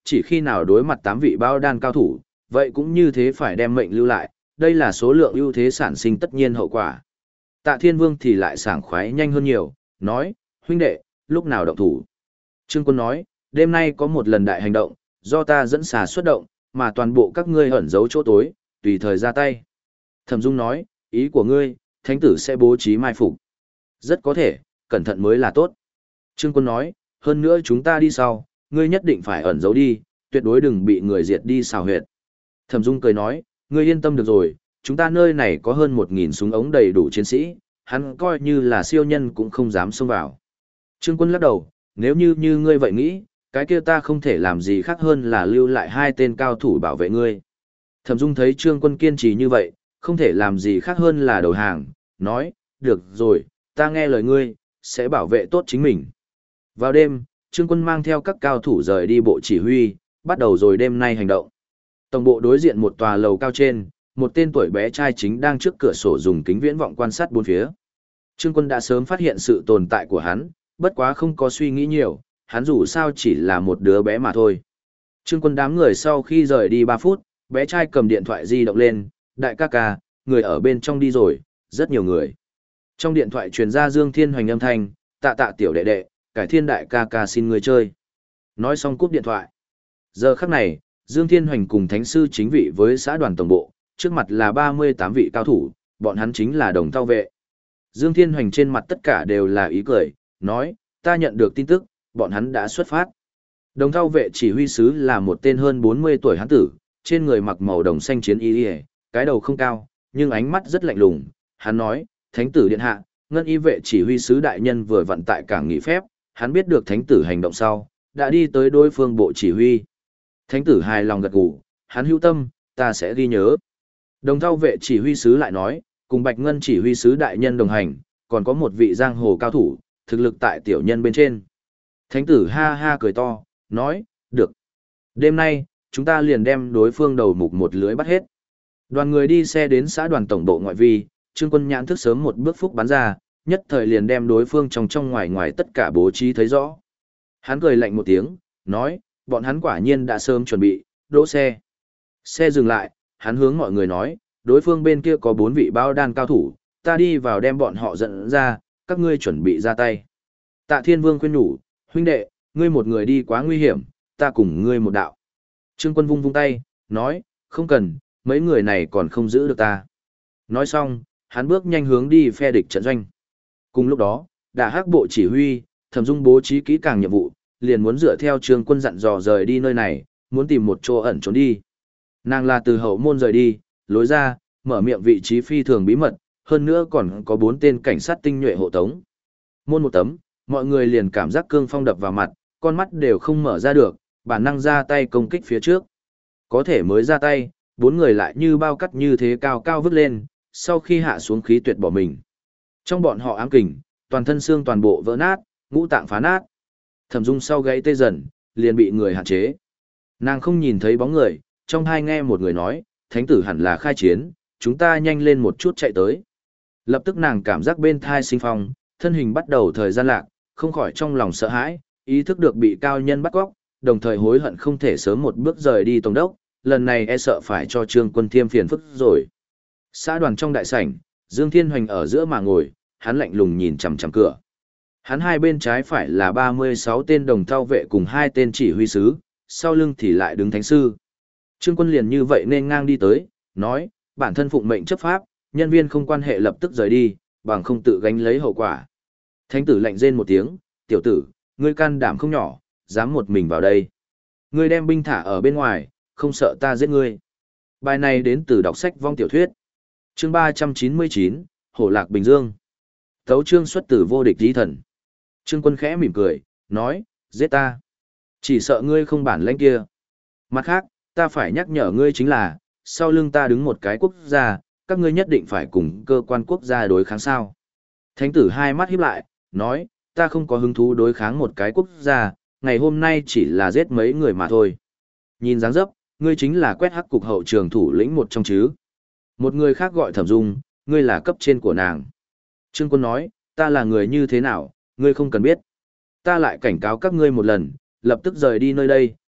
chỉ khi nào đối mặt 8 vị bao đan cao thủ, vậy cũng như thế phải đem mệnh lưu lại, đây là số lượng ưu thế sản sinh tất nhiên hậu quả. Tạ Thiên Vương thì lại sảng khoái nhanh hơn nhiều, nói, huynh đệ, lúc nào động thủ. Trương Quân nói, đêm nay có một lần đại hành động, do ta dẫn xà xuất động, mà toàn bộ các ngươi ẩn giấu chỗ tối, tùy thời ra tay. Thẩm Dung nói, ý của ngươi, thánh tử sẽ bố trí mai phục. Rất có thể, cẩn thận mới là tốt. Trương Quân nói, hơn nữa chúng ta đi sau, ngươi nhất định phải ẩn giấu đi, tuyệt đối đừng bị người diệt đi xào huyệt. Thẩm Dung cười nói, ngươi yên tâm được rồi, chúng ta nơi này có hơn 1.000 súng ống đầy đủ chiến sĩ, hắn coi như là siêu nhân cũng không dám xông vào. Trương Quân lắc đầu, nếu như ngươi vậy nghĩ, cái kia ta không thể làm gì khác hơn là lưu lại 2 tên cao thủ bảo vệ ngươi. Thẩm Dung thấy Trương Quân kiên trì như vậy, không thể làm gì khác hơn là đầu hàng, nói, được rồi, ta nghe lời ngươi, sẽ bảo vệ tốt chính mình. Vào đêm, Trương Quân mang theo các cao thủ rời đi bộ chỉ huy, bắt đầu rồi đêm nay hành động. Tổng bộ đối diện một tòa lầu cao trên, một tên tuổi bé trai chính đang trước cửa sổ dùng kính viễn vọng quan sát bốn phía. Trương Quân đã sớm phát hiện sự tồn tại của hắn, bất quá không có suy nghĩ nhiều, hắn dù sao chỉ là một đứa bé mà thôi. Trương Quân đám người sau khi rời đi 3 phút, bé trai cầm điện thoại di động lên, đại ca ca, người ở bên trong đi rồi, rất nhiều người. Trong điện thoại truyền ra Dương Thiên Hoành âm thanh, tạ tạ tiểu đệ đệ, cải thiên đại ca ca xin người chơi. Nói xong cúp điện thoại. Giờ khắc này, Dương Thiên Hoành cùng thánh sư chính vị với xã đoàn tổng bộ, trước mặt là 38 vị cao thủ, bọn hắn chính là đồng thao vệ. Dương Thiên Hoành trên mặt tất cả đều là ý cười, nói, ta nhận được tin tức, bọn hắn đã xuất phát. Đồng thao vệ chỉ huy sứ là một tên hơn 40 tuổi hán tử, trên người mặc màu đồng xanh chiến y, cái đầu không cao, nhưng ánh mắt rất lạnh lùng. Hắn nói, thánh tử điện hạ, ngân y vệ chỉ huy sứ đại nhân vừa vận tại cảng nghỉ phép, hắn biết được thánh tử hành động sau, đã đi tới đối phương bộ chỉ huy. Thánh tử hài lòng gật gù, hắn hữu tâm, ta sẽ ghi nhớ. Đồng thao vệ chỉ huy sứ lại nói, cùng Bạch Ngân chỉ huy sứ đại nhân đồng hành, còn có một vị giang hồ cao thủ, thực lực tại tiểu nhân bên trên. Thánh tử ha ha cười to, nói, được. Đêm nay, chúng ta liền đem đối phương đầu mục một lưới bắt hết. Đoàn người đi xe đến xã đoàn tổng bộ ngoại vi, Trương Quân nhãn thức sớm một bước phúc bắn ra, nhất thời liền đem đối phương trong ngoài ngoài tất cả bố trí thấy rõ. Hắn cười lạnh một tiếng, nói, bọn hắn quả nhiên đã sớm chuẩn bị, đỗ xe. Xe dừng lại, hắn hướng mọi người nói, đối phương bên kia có 4 vị bao đan cao thủ, ta đi vào đem bọn họ dẫn ra, các ngươi chuẩn bị ra tay. Tạ Thiên Vương khuyên nhủ, huynh đệ, ngươi một người đi quá nguy hiểm, ta cùng ngươi một đạo. Trương Quân vung vung tay, nói, không cần, mấy người này còn không giữ được ta. Nói xong, hắn bước nhanh hướng đi phe địch trận doanh. Cùng lúc đó, Đả Hắc bộ chỉ huy, Thẩm Dung bố trí kỹ càng nhiệm vụ, liền muốn dựa theo Trương Quân dặn dò rời đi nơi này, muốn tìm một chỗ ẩn trốn đi. Nàng là từ hậu môn rời đi, lối ra, mở miệng vị trí phi thường bí mật, hơn nữa còn có 4 tên cảnh sát tinh nhuệ hộ tống. Môn một tấm, mọi người liền cảm giác cương phong đập vào mặt, con mắt đều không mở ra được, bản năng ra tay công kích phía trước. Có thể mới ra tay, 4 người lại như bao cắt như thế cao cao vứt lên, sau khi hạ xuống khí tuyệt bỏ mình. Trong bọn họ ám kình, toàn thân xương toàn bộ vỡ nát, ngũ tạng phá nát. Thẩm Dung sau gãy tê dần, liền bị người hạn chế. Nàng không nhìn thấy bóng người, trong hai nghe một người nói, thánh tử hẳn là khai chiến, chúng ta nhanh lên một chút chạy tới. Lập tức nàng cảm giác bên thai sinh phong, thân hình bắt đầu thời gian lạc, không khỏi trong lòng sợ hãi, ý thức được bị cao nhân bắt cóc, đồng thời hối hận không thể sớm một bước rời đi tổng đốc, lần này e sợ phải cho Trương Quân thêm phiền phức rồi. Xã đoàn trong đại sảnh, Dương Thiên Hoành ở giữa mà ngồi, hắn lạnh lùng nhìn chằm chằm cửa. Hắn hai bên trái phải là 36 tên đồng thao vệ cùng 2 tên chỉ huy sứ, sau lưng thì lại đứng thánh sư. Trương Quân liền như vậy nên ngang đi tới, nói, bản thân phụng mệnh chấp pháp, nhân viên không quan hệ lập tức rời đi, bằng không tự gánh lấy hậu quả. Thánh tử lạnh rên một tiếng, tiểu tử, ngươi can đảm không nhỏ, dám một mình vào đây. Ngươi đem binh thả ở bên ngoài, không sợ ta giết ngươi. Bài này đến từ đọc sách vong tiểu thuyết. Chương 399, Hổ Lạc Bình Dương. Tấu chương xuất từ vô địch di thần. Trương Quân khẽ mỉm cười, nói, giết ta. Chỉ sợ ngươi không bản lãnh kia. Mặt khác, ta phải nhắc nhở ngươi chính là, sau lưng ta đứng một cái quốc gia, các ngươi nhất định phải cùng cơ quan quốc gia đối kháng sao. Thánh tử hai mắt híp lại, nói, ta không có hứng thú đối kháng một cái quốc gia, ngày hôm nay chỉ là giết mấy người mà thôi. Nhìn dáng dấp, ngươi chính là quét hắc cục hậu trường thủ lĩnh một trong chứ. Một người khác gọi Thẩm Dung, ngươi là cấp trên của nàng. Trương Quân nói, ta là người như thế nào, ngươi không cần biết. Ta lại cảnh cáo các ngươi một lần, lập tức rời đi nơi đây,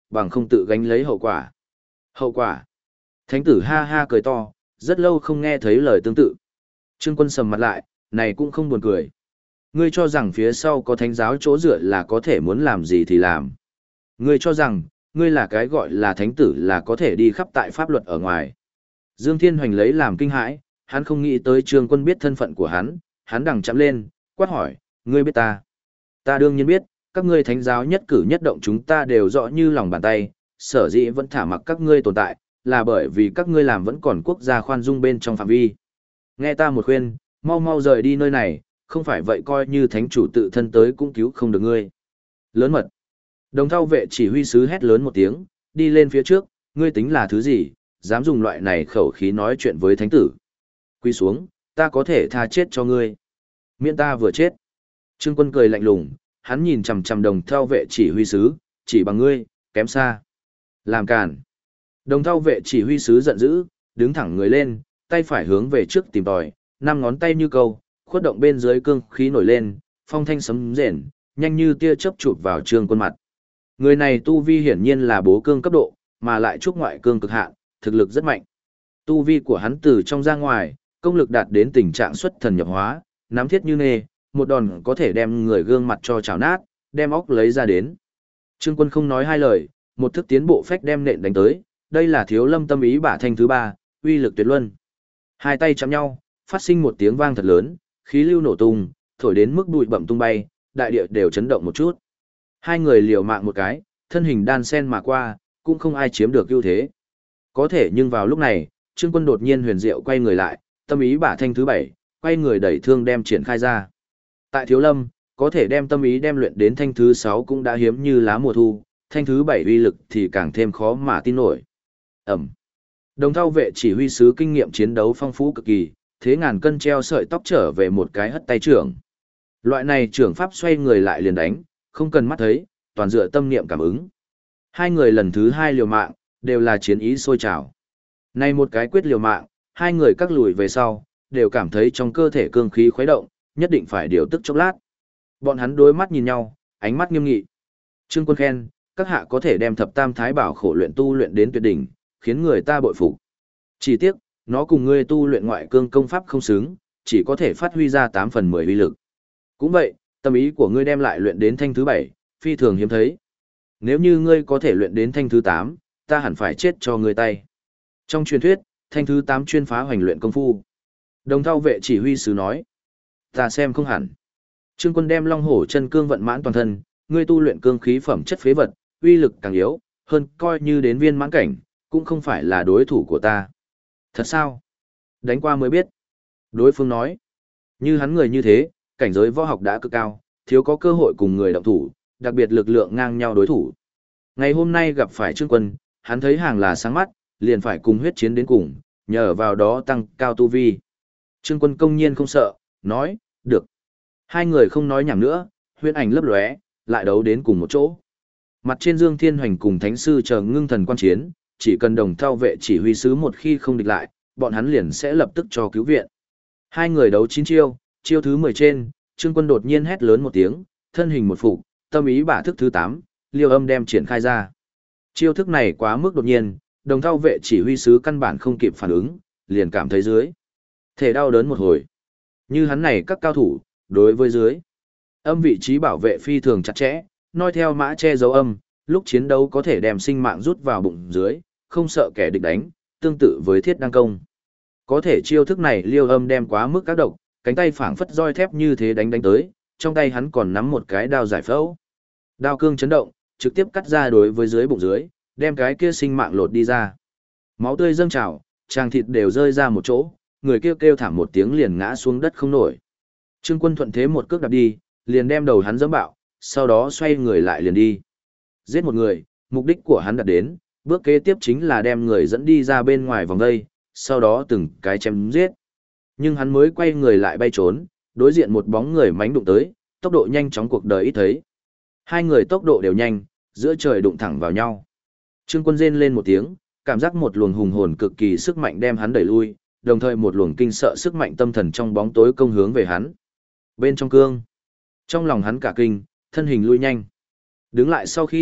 bằng không tự gánh lấy hậu quả. Hậu quả? Thánh tử ha ha cười to, rất lâu không nghe thấy lời tương tự. Trương Quân sầm mặt lại, này cũng không buồn cười. Ngươi cho rằng phía sau có thánh giáo chỗ dựa là có thể muốn làm gì thì làm. Ngươi cho rằng, ngươi là cái gọi là thánh tử là có thể đi khắp tại pháp luật ở ngoài. Dương Thiên Hoành lấy làm kinh hãi, hắn không nghĩ tới Trương Quân biết thân phận của hắn đằng chạm lên, quát hỏi, ngươi biết ta? Ta đương nhiên biết, các ngươi thánh giáo nhất cử nhất động chúng ta đều rõ như lòng bàn tay, sở dĩ vẫn thả mặc các ngươi tồn tại, là bởi vì các ngươi làm vẫn còn quốc gia khoan dung bên trong phạm vi. Nghe ta một khuyên, mau mau rời đi nơi này, không phải vậy coi như thánh chủ tự thân tới cũng cứu không được ngươi. Lớn mật. Đồng thao vệ chỉ huy sứ hét lớn một tiếng, đi lên phía trước, ngươi tính là thứ gì, dám dùng loại này khẩu khí nói chuyện với thánh tử. Quy xuống, ta có thể tha chết cho ngươi. Miễn ta vừa chết. Trương Quân cười lạnh lùng, hắn nhìn chằm chằm đồng thao vệ chỉ huy sứ, chỉ bằng ngươi, kém xa. Làm cản. Đồng thao vệ chỉ huy sứ giận dữ, đứng thẳng người lên, tay phải hướng về trước tìm tòi, năm ngón tay như câu, khuất động bên dưới cương khí nổi lên, phong thanh sấm rền, nhanh như tia chớp chụp vào Trương Quân mặt. Người này tu vi hiển nhiên là bố cương cấp độ, mà lại trúc ngoại cương cực hạn, thực lực rất mạnh. Tu vi của hắn từ trong ra ngoài, công lực đạt đến tình trạng xuất thần nhập hóa, nắm thiết như nê, một đòn có thể đem người gương mặt cho chảo nát, đem óc lấy ra đến. Trương Quân không nói hai lời, một thức tiến bộ phách đem nện đánh tới, đây là Thiếu Lâm tâm ý bả thanh thứ ba, uy lực tuyệt luân. Hai tay chạm nhau, phát sinh một tiếng vang thật lớn, khí lưu nổ tung, thổi đến mức bụi bặm tung bay, đại địa đều chấn động một chút. Hai người liều mạng một cái, thân hình đan sen mà qua, cũng không ai chiếm được ưu thế. Có thể nhưng vào lúc này, Trương Quân đột nhiên huyền diệu quay người lại, tâm ý bả thanh thứ bảy, quay người đẩy thương đem triển khai ra. Tại Thiếu Lâm, có thể đem tâm ý đem luyện đến thanh thứ 6 cũng đã hiếm như lá mùa thu, thanh thứ 7 uy lực thì càng thêm khó mà tin nổi. Ẩm. Đồng thao vệ chỉ huy sứ kinh nghiệm chiến đấu phong phú cực kỳ, thế ngàn cân treo sợi tóc trở về một cái hất tay trưởng. Loại này trưởng pháp xoay người lại liền đánh, không cần mắt thấy, toàn dựa tâm niệm cảm ứng. Hai người lần thứ hai liều mạng, đều là chiến ý sôi trào. Này một cái quyết liều mạng, hai người các lùi về sau, đều cảm thấy trong cơ thể cương khí khuấy động, nhất định phải điều tức chốc lát. Bọn hắn đối mắt nhìn nhau, ánh mắt nghiêm nghị. Trương Quân khen, các hạ có thể đem thập tam thái bảo khổ luyện tu luyện đến tuyệt đỉnh, khiến người ta bội phục. Chỉ tiếc, nó cùng ngươi tu luyện ngoại cương công pháp không xứng, chỉ có thể phát huy ra 8 phần 10 uy lực. Cũng vậy, tâm ý của ngươi đem lại luyện đến thanh thứ 7, phi thường hiếm thấy. Nếu như ngươi có thể luyện đến thanh thứ 8, ta hẳn phải chết cho ngươi tay. Trong truyền thuyết, thanh thứ 8 chuyên phá hoành luyện công phu. Đồng thao vệ chỉ huy sứ nói, ta xem không hẳn. Trương Quân đem long hổ chân cương vận mãn toàn thân, ngươi tu luyện cương khí phẩm chất phế vật, uy lực càng yếu, hơn coi như đến viên mãn cảnh, cũng không phải là đối thủ của ta. Thật sao? Đánh qua mới biết. Đối phương nói, như hắn người như thế, cảnh giới võ học đã cực cao, thiếu có cơ hội cùng người động thủ, đặc biệt lực lượng ngang nhau đối thủ. Ngày hôm nay gặp phải Trương Quân, hắn thấy hàng là sáng mắt, liền phải cùng huyết chiến đến cùng, nhờ vào đó tăng cao tu vi. Trương Quân công nhiên không sợ, nói, được. Hai người không nói nhảm nữa, huyễn ảnh lấp lóe, lại đấu đến cùng một chỗ. Mặt trên Dương Thiên Hoành cùng Thánh Sư chờ ngưng thần quan chiến, chỉ cần đồng thao vệ chỉ huy sứ một khi không địch lại, bọn hắn liền sẽ lập tức cho cứu viện. Hai người đấu 9 chiêu, chiêu thứ 10 trên, Trương Quân đột nhiên hét lớn một tiếng, thân hình một phục, tâm ý bả thức thứ 8, liêu âm đem triển khai ra. Chiêu thức này quá mức đột nhiên, đồng thao vệ chỉ huy sứ căn bản không kịp phản ứng, liền cảm thấy dưới thể đau đớn một hồi. Như hắn này các cao thủ, đối với dưới âm vị trí bảo vệ phi thường chặt chẽ, noi theo mã che dấu âm, lúc chiến đấu có thể đem sinh mạng rút vào bụng dưới, không sợ kẻ địch đánh, tương tự với thiết đăng công. Có thể chiêu thức này liêu âm đem quá mức các độc, cánh tay phảng phất roi thép như thế đánh tới, trong tay hắn còn nắm một cái đao giải phẫu. Đao cương chấn động, trực tiếp cắt ra đối với dưới bụng dưới, đem cái kia sinh mạng lột đi ra. Máu tươi dâng trào, tràng thịt đều rơi ra một chỗ, người kia kêu thảm một tiếng liền ngã xuống đất không nổi. Trương Quân thuận thế một cước đạp đi, liền đem đầu hắn giẫm bạo, sau đó xoay người lại liền đi. Giết một người, mục đích của hắn đạt đến, bước kế tiếp chính là đem người dẫn đi ra bên ngoài vòng đây, sau đó từng cái chém giết. Nhưng hắn mới quay người lại bay trốn, đối diện một bóng người mánh đụng tới, tốc độ nhanh chóng cuộc đời ít thấy. Hai người tốc độ đều nhanh, giữa trời đụng thẳng vào nhau. Trương Quân rên lên một tiếng, cảm giác một luồng hùng hồn cực kỳ sức mạnh đem hắn đẩy lui, đồng thời một luồng kinh sợ sức mạnh tâm thần trong bóng tối công hướng về hắn. Bên trong cương, trong lòng hắn cả kinh, thân hình lui nhanh. Đứng lại sau khi,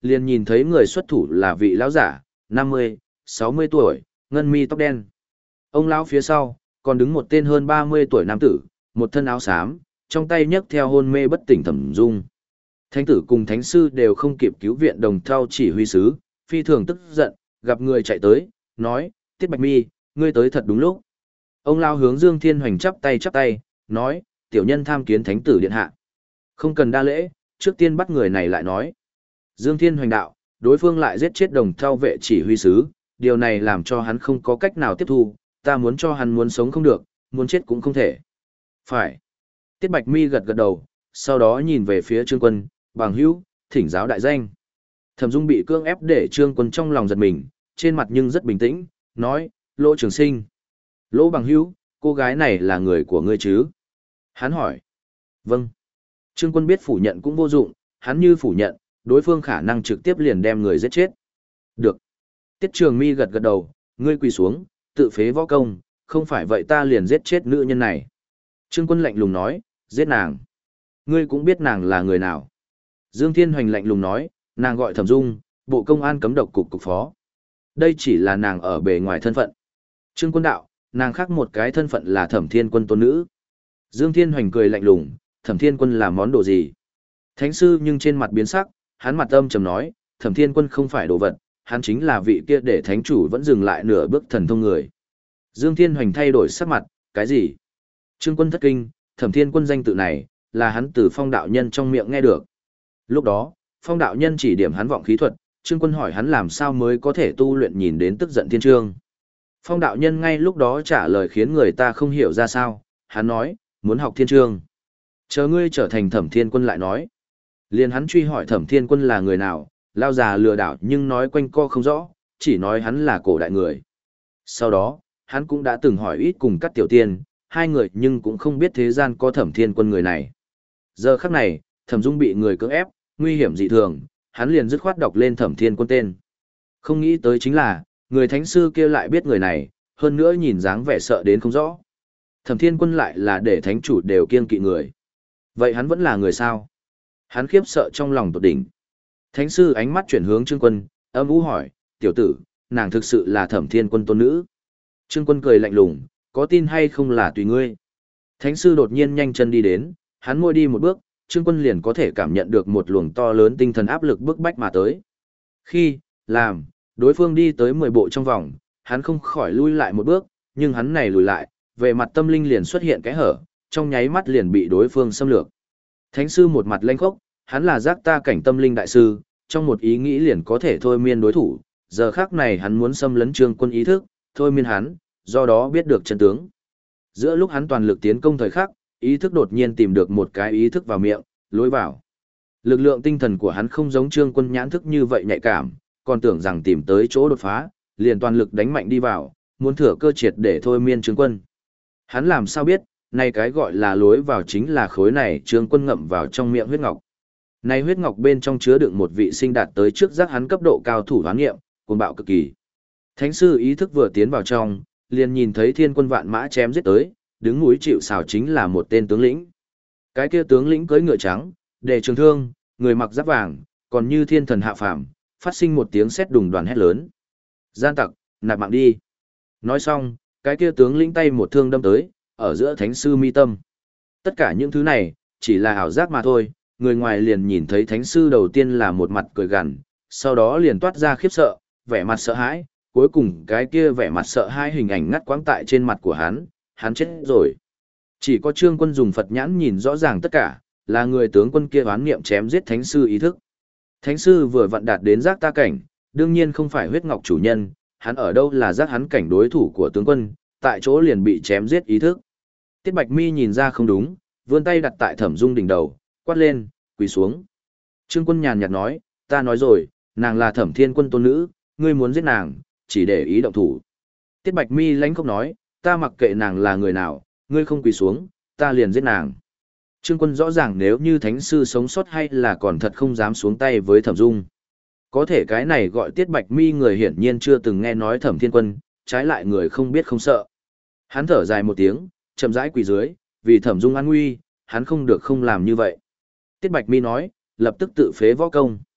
liền nhìn thấy người xuất thủ là vị lão giả, 50, 60 tuổi, ngân mi tóc đen. Ông lão phía sau, còn đứng một tên hơn 30 tuổi nam tử, một thân áo xám, trong tay nhấc theo hôn mê bất tỉnh Thẩm Dung. Thánh tử cùng thánh sư đều không kịp cứu viện đồng thao chỉ huy sứ, phi thường tức giận, gặp người chạy tới, nói, Tiết Bạch Mi, ngươi tới thật đúng lúc. Ông lao hướng Dương Thiên Hoành chắp tay, nói, tiểu nhân tham kiến thánh tử điện hạ. Không cần đa lễ, trước tiên bắt người này lại nói. Dương Thiên Hoành đạo, đối phương lại giết chết đồng thao vệ chỉ huy sứ, điều này làm cho hắn không có cách nào tiếp thu, ta muốn cho hắn muốn sống không được, muốn chết cũng không thể. Phải. Tiết Bạch Mi gật gật đầu, sau đó nhìn về phía Trương Quân, bằng hữu, thỉnh giáo đại danh. Thẩm Dung bị cưỡng ép để Trương Quân trong lòng giật mình, trên mặt nhưng rất bình tĩnh, nói, Lỗ Trường Sinh. Lỗ bằng hữu, cô gái này là người của ngươi chứ? Hắn hỏi. Vâng. Trương Quân biết phủ nhận cũng vô dụng, hắn như phủ nhận, đối phương khả năng trực tiếp liền đem người giết chết. Được. Tiết Trường Mi gật gật đầu, ngươi quỳ xuống, tự phế võ công, không phải vậy ta liền giết chết nữ nhân này. Trương Quân lạnh lùng nói, giết nàng. Ngươi cũng biết nàng là người nào. Dương Thiên Hoành lạnh lùng nói, nàng gọi Thẩm Dung, Bộ Công an cấm độc cục phó. Đây chỉ là nàng ở bề ngoài thân phận. Trương Quân đạo, nàng khác một cái thân phận là Thẩm Thiên Quân tôn nữ. Dương Thiên Hoành cười lạnh lùng, Thẩm Thiên Quân là món đồ gì? Thánh sư nhưng trên mặt biến sắc, hắn mặt âm trầm nói, Thẩm Thiên Quân không phải đồ vật, hắn chính là vị kia để thánh chủ vẫn dừng lại nửa bước thần thông người. Dương Thiên Hoành thay đổi sắc mặt, cái gì? Trương Quân thất kinh, Thẩm Thiên Quân danh tự này, là hắn từ Phong đạo nhân trong miệng nghe được. Lúc đó, Phong đạo nhân chỉ điểm hắn vọng khí thuật, Trương Quân hỏi hắn làm sao mới có thể tu luyện nhìn đến tức giận thiên trương. Phong đạo nhân ngay lúc đó trả lời khiến người ta không hiểu ra sao, hắn nói, muốn học thiên trương. Chờ ngươi trở thành Thẩm Thiên Quân lại nói. Liền hắn truy hỏi Thẩm Thiên Quân là người nào, lao già lừa đảo nhưng nói quanh co không rõ, chỉ nói hắn là cổ đại người. Sau đó, hắn cũng đã từng hỏi ít cùng các tiểu tiên, hai người nhưng cũng không biết thế gian có Thẩm Thiên Quân người này. Giờ khắc này, Thẩm Dung bị người cưỡng ép, nguy hiểm dị thường, hắn liền dứt khoát đọc lên Thẩm Thiên Quân tên. Không nghĩ tới chính là, người thánh sư kia lại biết người này, hơn nữa nhìn dáng vẻ sợ đến không rõ. Thẩm Thiên Quân lại là để thánh chủ đều kiêng kỵ người. Vậy hắn vẫn là người sao? Hắn khiếp sợ trong lòng tột đỉnh. Thánh sư ánh mắt chuyển hướng Trương Quân, âm u hỏi, tiểu tử, nàng thực sự là Thẩm Thiên Quân tôn nữ. Trương Quân cười lạnh lùng, có tin hay không là tùy ngươi. Thánh sư đột nhiên nhanh chân đi đến, hắn môi đi một bước, Trương Quân liền có thể cảm nhận được một luồng to lớn tinh thần áp lực bức bách mà tới. Khi, làm, đối phương đi tới 10 bộ trong vòng, hắn không khỏi lui lại một bước, nhưng hắn này lùi lại, về mặt tâm linh liền xuất hiện cái hở, trong nháy mắt liền bị đối phương xâm lược. Thánh sư một mặt lênh khốc, hắn là giác ta cảnh tâm linh đại sư, trong một ý nghĩ liền có thể thôi miên đối thủ, giờ khác này hắn muốn xâm lấn Trương Quân ý thức, thôi miên hắn, do đó biết được chân tướng. Giữa lúc hắn toàn lực tiến công thời khắc, ý thức đột nhiên tìm được một cái ý thức vào miệng, lối vào. Lực lượng tinh thần của hắn không giống Trương Quân nhãn thức như vậy nhạy cảm, còn tưởng rằng tìm tới chỗ đột phá, liền toàn lực đánh mạnh đi vào, muốn thừa cơ triệt để thôi miên Trương Quân. Hắn làm sao biết, này cái gọi là lối vào chính là khối này Trương Quân ngậm vào trong miệng huyết ngọc. Này huyết ngọc bên trong chứa đựng một vị sinh đạt tới trước giác hắn cấp độ cao thủ hoán nghiệm, cuồng bạo cực kỳ. Thánh sư ý thức vừa tiến vào trong, liền nhìn thấy Thiên Quân vạn mã chém giết tới, đứng núi chịu sào chính là một tên tướng lĩnh. Cái kia tướng lĩnh cưỡi ngựa trắng, đề trường thương, người mặc giáp vàng, còn như thiên thần hạ phàm, phát sinh một tiếng sét đùng đoàn hét lớn. Gian tặc, nạp mạng đi. Nói xong, cái kia tướng lĩnh tay một thương đâm tới, ở giữa thánh sư mi tâm. Tất cả những thứ này, chỉ là ảo giác mà thôi, người ngoài liền nhìn thấy thánh sư đầu tiên là một mặt cười gằn, sau đó liền toát ra khiếp sợ, vẻ mặt sợ hãi, cuối cùng cái kia vẻ mặt sợ hãi hình ảnh ngắt quãng tại trên mặt của hắn chết rồi. Chỉ có Trương Quân dùng Phật nhãn nhìn rõ ràng tất cả, là người tướng quân kia oán niệm chém giết thánh sư ý thức. Thánh sư vừa vặn đạt đến giác ta cảnh, đương nhiên không phải huyết ngọc chủ nhân, hắn ở đâu là giác hắn cảnh đối thủ của tướng quân, tại chỗ liền bị chém giết ý thức. Tiết Bạch Mi nhìn ra không đúng, vươn tay đặt tại Thẩm Dung đỉnh đầu, quát lên, quỳ xuống. Trương Quân nhàn nhạt nói, ta nói rồi, nàng là Thẩm Thiên Quân tôn nữ, ngươi muốn giết nàng, chỉ để ý động thủ. Tiết Bạch Mi lãnh khốc nói, ta mặc kệ nàng là người nào, ngươi không quỳ xuống, ta liền giết nàng. Trương Quân rõ ràng nếu như thánh sư sống sót hay là còn thật không dám xuống tay với Thẩm Dung. Có thể cái này gọi Tiết Bạch Mi người hiển nhiên chưa từng nghe nói Thẩm Thiên Quân, trái lại người không biết không sợ. Hắn thở dài một tiếng, chậm rãi quỳ dưới, vì Thẩm Dung an nguy, hắn không được không làm như vậy. Tiết Bạch Mi nói, lập tức tự phế võ công.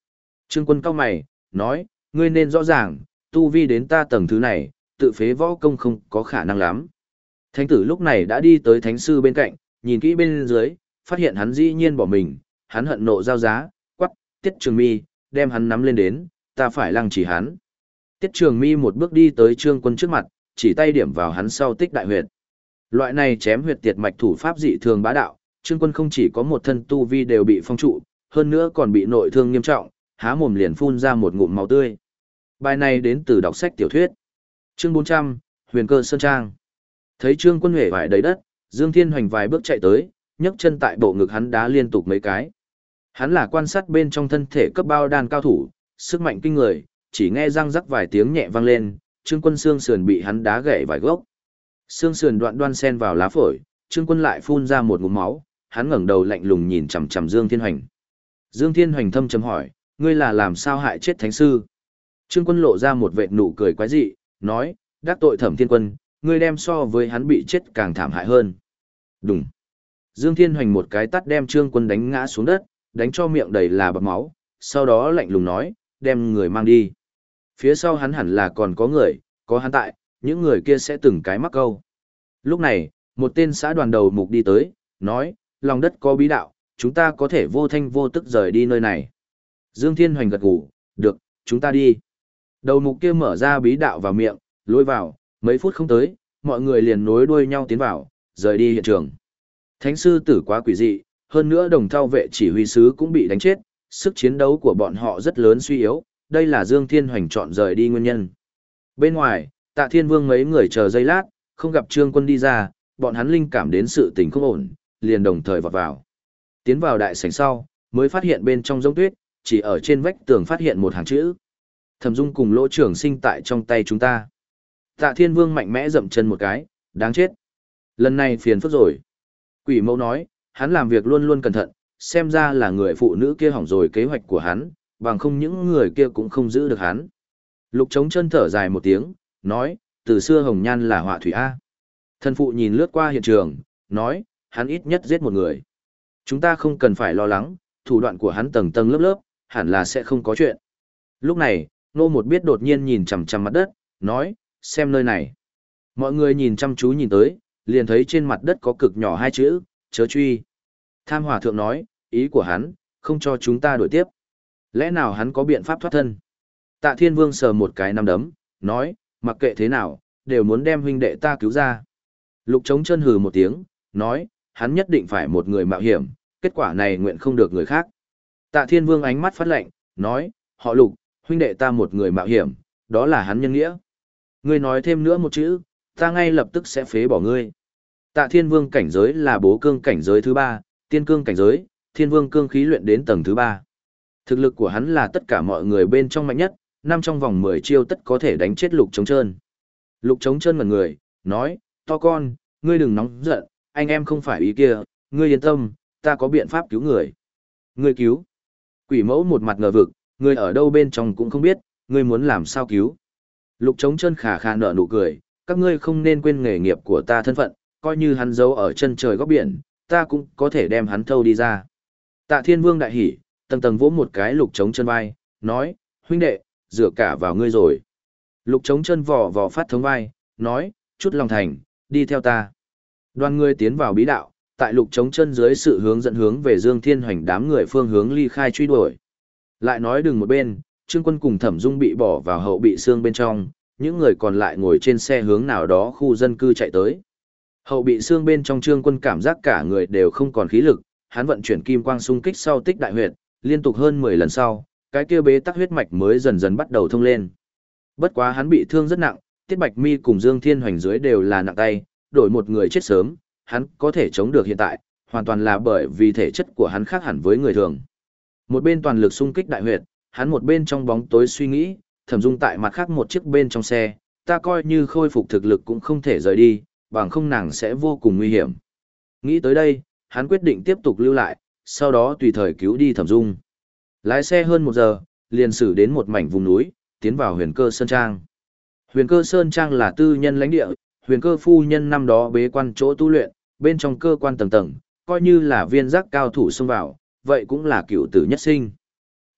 Trương Quân cau mày, nói, ngươi nên rõ ràng, tu vi đến ta tầng thứ này, tự phế võ công không có khả năng lắm. Thánh tử lúc này đã đi tới thánh sư bên cạnh, nhìn kỹ bên dưới, phát hiện hắn dĩ nhiên bỏ mình, hắn hận nộ giao giá, quắc, Tiết Trường Mi, đem hắn nắm lên đến, ta phải lăng chỉ hắn. Tiết Trường Mi một bước đi tới Trương Quân trước mặt, chỉ tay điểm vào hắn sau tích đại huyệt. Loại này chém huyệt tiệt mạch thủ pháp dị thường bá đạo, Trương Quân không chỉ có một thân tu vi đều bị phong trụ, hơn nữa còn bị nội thương nghiêm trọng, há mồm liền phun ra một ngụm máu tươi. Bài này đến từ đọc sách tiểu thuyết. Chương 400, Huyền Cơ Sơn Trang. Thấy Trương Quân huệ vải đầy đất, Dương Thiên Hoành vài bước chạy tới, nhấc chân tại bộ ngực hắn đá liên tục mấy cái. Hắn là quan sát bên trong thân thể cấp bao đan cao thủ, sức mạnh kinh người, chỉ nghe răng rắc vài tiếng nhẹ vang lên, Trương Quân xương sườn bị hắn đá gãy vài gốc. Xương sườn đoạn đoan xen vào lá phổi, Trương Quân lại phun ra một ngụm máu, hắn ngẩng đầu lạnh lùng nhìn chằm chằm Dương Thiên Hoành. Dương Thiên Hoành thâm trầm hỏi, ngươi là làm sao hại chết thánh sư? Trương Quân lộ ra một vệt nụ cười quái dị, nói, đắc tội Thẩm Thiên Quân, ngươi đem so với hắn bị chết càng thảm hại hơn. Đùng. Dương Thiên Hoành một cái tát đem Trương Quân đánh ngã xuống đất, đánh cho miệng đầy là bọt máu, sau đó lạnh lùng nói, đem người mang đi. Phía sau hắn hẳn là còn có người, có hắn tại, những người kia sẽ từng cái mắc câu. Lúc này, một tên xã đoàn đầu mục đi tới, nói, lòng đất có bí đạo, chúng ta có thể vô thanh vô tức rời đi nơi này. Dương Thiên Hoành gật gù, được, chúng ta đi. Đầu mục kia mở ra bí đạo vào miệng, lôi vào, mấy phút không tới, mọi người liền nối đuôi nhau tiến vào, rời đi hiện trường. Thánh sư tử quá quỷ dị, hơn nữa đồng thao vệ chỉ huy sứ cũng bị đánh chết, sức chiến đấu của bọn họ rất lớn suy yếu, đây là Dương Thiên Hoành chọn rời đi nguyên nhân. Bên ngoài, Tạ Thiên Vương mấy người chờ giây lát, không gặp Trương Quân đi ra, bọn hắn linh cảm đến sự tình không ổn, liền đồng thời vọt vào. Tiến vào đại sảnh sau, mới phát hiện bên trong giống tuyết, chỉ ở trên vách tường phát hiện một hàng chữ. Thẩm Dung cùng Lỗ Trường Sinh tại trong tay chúng ta. Tạ Thiên Vương mạnh mẽ dậm chân một cái, đáng chết. Lần này phiền phức rồi. Quỷ mẫu nói, hắn làm việc luôn luôn cẩn thận, xem ra là người phụ nữ kia hỏng rồi kế hoạch của hắn, bằng không những người kia cũng không giữ được hắn. Lục Trống chân thở dài một tiếng, nói, từ xưa Hồng Nhan là họa thủy A. Thân phụ nhìn lướt qua hiện trường, nói, hắn ít nhất giết một người. Chúng ta không cần phải lo lắng, thủ đoạn của hắn tầng tầng lớp lớp, hẳn là sẽ không có chuyện. Lúc này, Nô Một Biết đột nhiên nhìn chằm chằm mặt đất, nói, xem nơi này. Mọi người nhìn chăm chú nhìn tới, liền thấy trên mặt đất có cực nhỏ hai chữ, chớ truy. Tham Hòa Thượng nói, ý của hắn, không cho chúng ta đuổi tiếp. Lẽ nào hắn có biện pháp thoát thân? Tạ Thiên Vương sờ một cái nắm đấm, nói, mặc kệ thế nào, đều muốn đem huynh đệ ta cứu ra. Lục Trống chân hừ một tiếng, nói, hắn nhất định phải một người mạo hiểm, kết quả này nguyện không được người khác. Tạ Thiên Vương ánh mắt phát lạnh, nói, họ Lục, huynh đệ ta một người mạo hiểm, đó là hắn nhân nghĩa. Ngươi nói thêm nữa một chữ, ta ngay lập tức sẽ phế bỏ ngươi. Tạ Thiên Vương cảnh giới là bố cương cảnh giới thứ 3, tiên cương cảnh giới, Thiên Vương cương khí luyện đến tầng thứ 3. Thực lực của hắn là tất cả mọi người bên trong mạnh nhất, năm trong vòng 10 chiêu tất có thể đánh chết Lục Trống Trơn. Lục Trống Trơn ngẩn người, nói, to con, ngươi đừng nóng giận, anh em không phải ý kia, ngươi yên tâm, ta có biện pháp cứu người. Ngươi cứu. Quỷ mẫu một mặt ngờ vực, ngươi ở đâu bên trong cũng không biết, ngươi muốn làm sao cứu. Lục Trống Trơn khà khà nở nụ cười, các ngươi không nên quên nghề nghiệp của ta thân phận, coi như hắn giấu ở chân trời góc biển, ta cũng có thể đem hắn thâu đi ra. Tạ Thiên Vương đại hỉ, tầng tầng vỗ một cái Lục Trống Chân vai, nói, huynh đệ, dựa cả vào ngươi rồi. Lục Trống Chân vò vò phát thống vai, nói, chút lòng thành, đi theo ta. Đoàn người tiến vào bí đạo, tại Lục Trống Chân dưới sự hướng dẫn hướng về Dương Thiên Hoành đám người phương hướng ly khai truy đuổi. Lại nói đừng một bên, Trương Quân cùng Thẩm Dung bị bỏ vào hậu bị xương bên trong, những người còn lại ngồi trên xe hướng nào đó khu dân cư chạy tới. Hậu bị xương bên trong Trương Quân cảm giác cả người đều không còn khí lực, hắn vận chuyển kim quang xung kích sau tích đại huyệt, liên tục hơn 10 lần sau, cái kia bế tắc huyết mạch mới dần dần bắt đầu thông lên. Bất quá hắn bị thương rất nặng, Tiết Bạch Mi cùng Dương Thiên Hoành dưới đều là nặng tay, đổi một người chết sớm, hắn có thể chống được hiện tại, hoàn toàn là bởi vì thể chất của hắn khác hẳn với người thường. Một bên toàn lực xung kích đại huyệt, hắn một bên trong bóng tối suy nghĩ, Thẩm Dung tại mặt khác một chiếc bên trong xe, ta coi như khôi phục thực lực cũng không thể rời đi, bằng không nàng sẽ vô cùng nguy hiểm. Nghĩ tới đây, hắn quyết định tiếp tục lưu lại, sau đó tùy thời cứu đi Thẩm Dung. Lái xe hơn 1 giờ, liền xử đến một mảnh vùng núi, tiến vào Huyền Cơ Sơn Trang. Huyền Cơ Sơn Trang là tư nhân lãnh địa, Huyền Cơ phu nhân năm đó bế quan chỗ tu luyện, bên trong cơ quan tầng tầng, coi như là viên giác cao thủ xông vào, vậy cũng là cựu tử nhất sinh.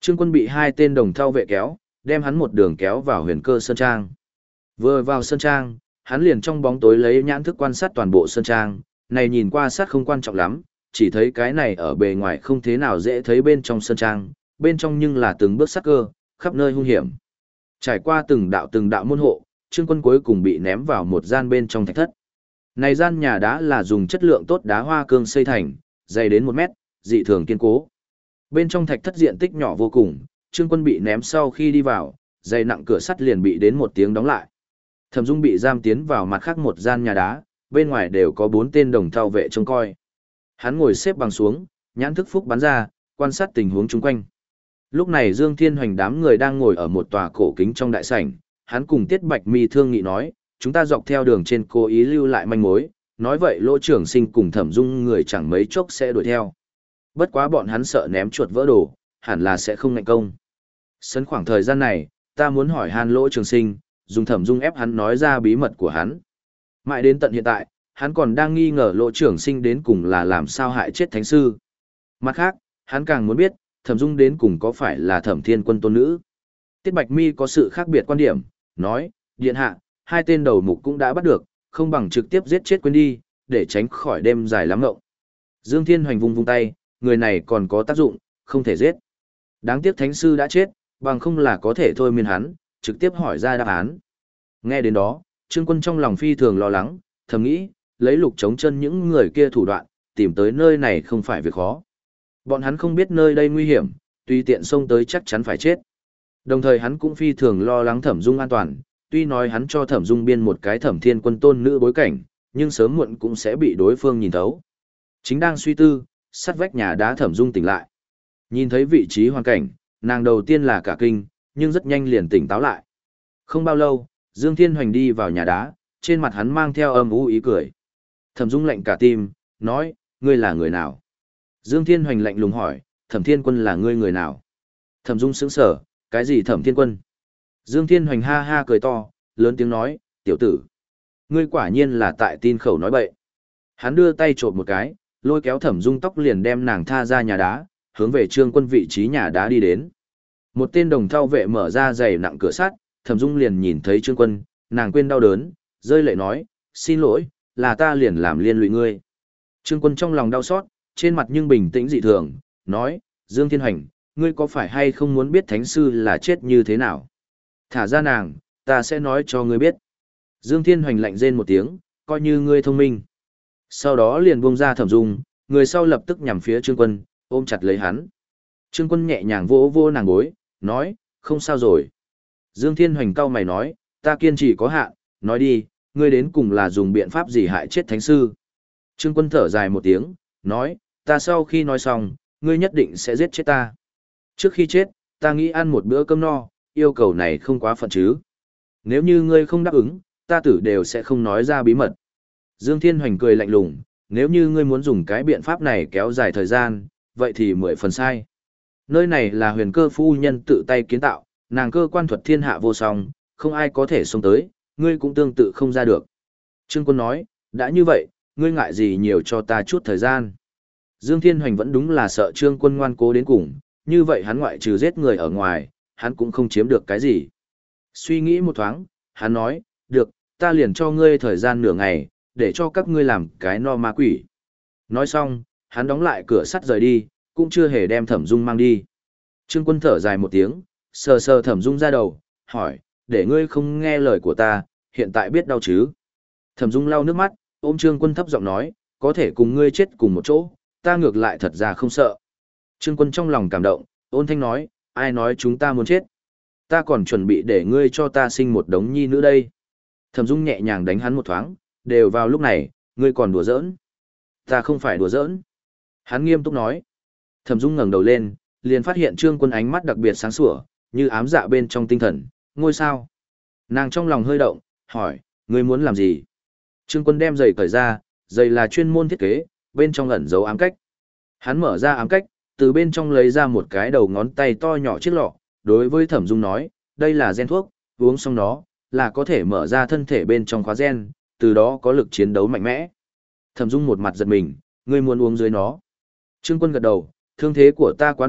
Trương Quân bị hai tên đồng thau vệ kéo, đem hắn một đường kéo vào Huyền Cơ Sơn Trang. Vừa vào Sơn Trang, hắn liền trong bóng tối lấy nhãn thức quan sát toàn bộ Sơn Trang, này nhìn qua sát không quan trọng lắm, chỉ thấy cái này ở bề ngoài không thế nào dễ thấy bên trong Sơn Trang, bên trong nhưng là từng bước sát cơ, khắp nơi hung hiểm. Trải qua từng đạo môn hộ, Trương Quân cuối cùng bị ném vào một gian bên trong thạch thất. Này gian nhà đá là dùng chất lượng tốt đá hoa cương xây thành, dày đến 1 mét, dị thường kiên cố. Bên trong thạch thất diện tích nhỏ vô cùng, Trương Quân bị ném sau khi đi vào, dày nặng cửa sắt liền bị đến một tiếng đóng lại. Thẩm Dung bị giam tiến vào mặt khác một gian nhà đá, bên ngoài đều có 4 tên đồng thau vệ trông coi. Hắn ngồi xếp bằng xuống, nhãn thức phúc bắn ra, quan sát tình huống chung quanh. Lúc này Dương Thiên Hoành đám người đang ngồi ở một tòa cổ kính trong đại sảnh, hắn cùng Tiết Bạch Mi thương nghị nói, chúng ta dọc theo đường trên cố ý lưu lại manh mối, nói vậy Lỗ Trường Sinh cùng Thẩm Dung người chẳng mấy chốc sẽ đuổi theo. Bất quá bọn hắn sợ ném chuột vỡ đồ, hẳn là sẽ không ngạnh công. Sấn khoảng thời gian này, ta muốn hỏi han Lỗ Trường Sinh, dùng Thẩm Dung ép hắn nói ra bí mật của hắn. Mãi đến tận hiện tại, hắn còn đang nghi ngờ Lỗ Trường Sinh đến cùng là làm sao hại chết Thánh Sư. Mặt khác, hắn càng muốn biết, Thẩm Dung đến cùng có phải là Thẩm Thiên Quân tôn nữ. Tiết Bạch Mi có sự khác biệt quan điểm, nói, điện hạ, hai tên đầu mục cũng đã bắt được, không bằng trực tiếp giết chết quên đi, để tránh khỏi đêm dài lắm ngộng. Dương Thiên Hoành vung vung tay, người này còn có tác dụng, không thể giết. Đáng tiếc Thánh Sư đã chết, bằng không là có thể thôi miên hắn, trực tiếp hỏi ra đáp án. Nghe đến đó, Trương Quân trong lòng phi thường lo lắng, thầm nghĩ, lấy lục chống chân những người kia thủ đoạn, tìm tới nơi này không phải việc khó. Bọn hắn không biết nơi đây nguy hiểm, tùy tiện xông tới chắc chắn phải chết. Đồng thời hắn cũng phi thường lo lắng Thẩm Dung an toàn, tuy nói hắn cho Thẩm Dung biên một cái Thẩm Thiên Quân tôn nữ bối cảnh, nhưng sớm muộn cũng sẽ bị đối phương nhìn thấu. Chính đang suy tư, sát vách nhà đá Thẩm Dung tỉnh lại. Nhìn thấy vị trí hoàn cảnh, nàng đầu tiên là cả kinh, nhưng rất nhanh liền tỉnh táo lại. Không bao lâu, Dương Thiên Hoành đi vào nhà đá, trên mặt hắn mang theo âm u ý cười. Thẩm Dung lạnh cả tim, nói, ngươi là người nào? Dương Thiên Hoành lạnh lùng hỏi, Thẩm Thiên Quân là ngươi người nào? Thẩm Dung sững sờ, cái gì Thẩm Thiên Quân? Dương Thiên Hoành ha ha cười to, lớn tiếng nói, tiểu tử, ngươi quả nhiên là tại tin khẩu nói bậy. Hắn đưa tay trộm một cái, lôi kéo Thẩm Dung tóc liền đem nàng tha ra nhà đá, hướng về Trương Quân vị trí nhà đá đi đến. Một tên đồng thau vệ mở ra dày nặng cửa sắt, Thẩm Dung liền nhìn thấy Trương Quân, nàng quên đau đớn, rơi lệ nói, xin lỗi, là ta liền làm liên lụy ngươi. Trương Quân trong lòng đau xót, trên mặt nhưng bình tĩnh dị thường, nói, Dương Thiên Hoành, ngươi có phải hay không muốn biết Thánh Sư là chết như thế nào? Thả ra nàng, ta sẽ nói cho ngươi biết. Dương Thiên Hoành lạnh rên một tiếng, coi như ngươi thông minh. Sau đó liền buông ra Thẩm Dung, người sau lập tức nhằm phía Trương Quân, ôm chặt lấy hắn. Trương Quân nhẹ nhàng vỗ vỗ nàng gối, nói, không sao rồi. Dương Thiên Hoành cau mày nói, ta kiên trì có hạn, nói đi, ngươi đến cùng là dùng biện pháp gì hại chết Thánh Sư? Trương Quân thở dài một tiếng, nói, ta sau khi nói xong, ngươi nhất định sẽ giết chết ta. Trước khi chết, ta nghĩ ăn một bữa cơm no, yêu cầu này không quá phận chứ. Nếu như ngươi không đáp ứng, ta tử đều sẽ không nói ra bí mật. Dương Thiên Hoành cười lạnh lùng, nếu như ngươi muốn dùng cái biện pháp này kéo dài thời gian, vậy thì 10 phần sai. Nơi này là Huyền Cơ phu nhân tự tay kiến tạo, nàng cơ quan thuật thiên hạ vô song, không ai có thể xông tới, ngươi cũng tương tự không ra được. Trương Quân nói, đã như vậy, ngươi ngại gì nhiều cho ta chút thời gian. Dương Thiên Hoành vẫn đúng là sợ Trương Quân ngoan cố đến cùng, như vậy hắn ngoại trừ giết người ở ngoài, hắn cũng không chiếm được cái gì. Suy nghĩ một thoáng, hắn nói, được, ta liền cho ngươi thời gian nửa ngày, để cho các ngươi làm cái no ma quỷ. Nói xong, hắn đóng lại cửa sắt rời đi, cũng chưa hề đem Thẩm Dung mang đi. Trương Quân thở dài một tiếng, sờ sờ Thẩm Dung ra đầu, hỏi, để ngươi không nghe lời của ta, hiện tại biết đau chứ? Thẩm Dung lau nước mắt, ôm Trương Quân thấp giọng nói, có thể cùng ngươi chết cùng một chỗ, ta ngược lại thật ra không sợ. Trương Quân trong lòng cảm động, ôn thanh nói, ai nói chúng ta muốn chết? Ta còn chuẩn bị để ngươi cho ta sinh một đống nhi nữ đây. Thẩm Dung nhẹ nhàng đánh hắn một thoáng, đều vào lúc này, ngươi còn đùa giỡn. Ta không phải đùa giỡn. Hắn nghiêm túc nói. Thẩm Dung ngẩng đầu lên, liền phát hiện Trương Quân ánh mắt đặc biệt sáng sủa, như ám dạ bên trong tinh thần, ngôi sao. Nàng trong lòng hơi động, hỏi, ngươi muốn làm gì? Trương Quân đem giày cởi ra, giày là chuyên môn thiết kế, bên trong ẩn dấu ám cách. Hắn mở ra ám cách, từ bên trong lấy ra một cái đầu ngón tay to nhỏ chiếc lọ, đối với Thẩm Dung nói, đây là gen thuốc, uống xong nó, là có thể mở ra thân thể bên trong khóa gen, từ đó có lực chiến đấu mạnh mẽ. Thẩm Dung một mặt giật mình, ngươi muốn uống dưới nó. Trương Quân gật đầu, thương thế của ta quá nặng,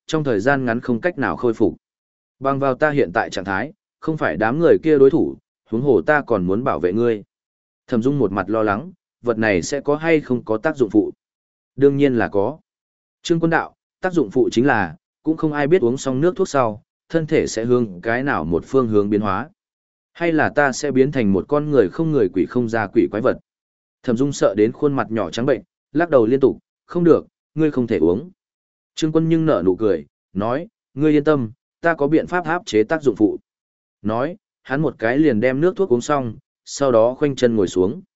trong thời gian ngắn không cách nào khôi phục. Bằng vào ta hiện tại trạng thái, không phải đám người kia đối thủ, huống hồ ta còn muốn bảo vệ ngươi. Thẩm Dung một mặt lo lắng, vật này sẽ có hay không có tác dụng phụ? Đương nhiên là có. Trương Quân đạo, tác dụng phụ chính là, cũng không ai biết uống xong nước thuốc sau, thân thể sẽ hướng cái nào một phương hướng biến hóa. Hay là ta sẽ biến thành một con người không người quỷ không ra quỷ quái vật. Thẩm Dung sợ đến khuôn mặt nhỏ trắng bệnh, lắc đầu liên tục, không được, ngươi không thể uống. Trương Quân nhưng nở nụ cười, nói, ngươi yên tâm, ta có biện pháp áp chế tác dụng phụ. Nói, hắn một cái liền đem nước thuốc uống xong, sau đó khoanh chân ngồi xuống.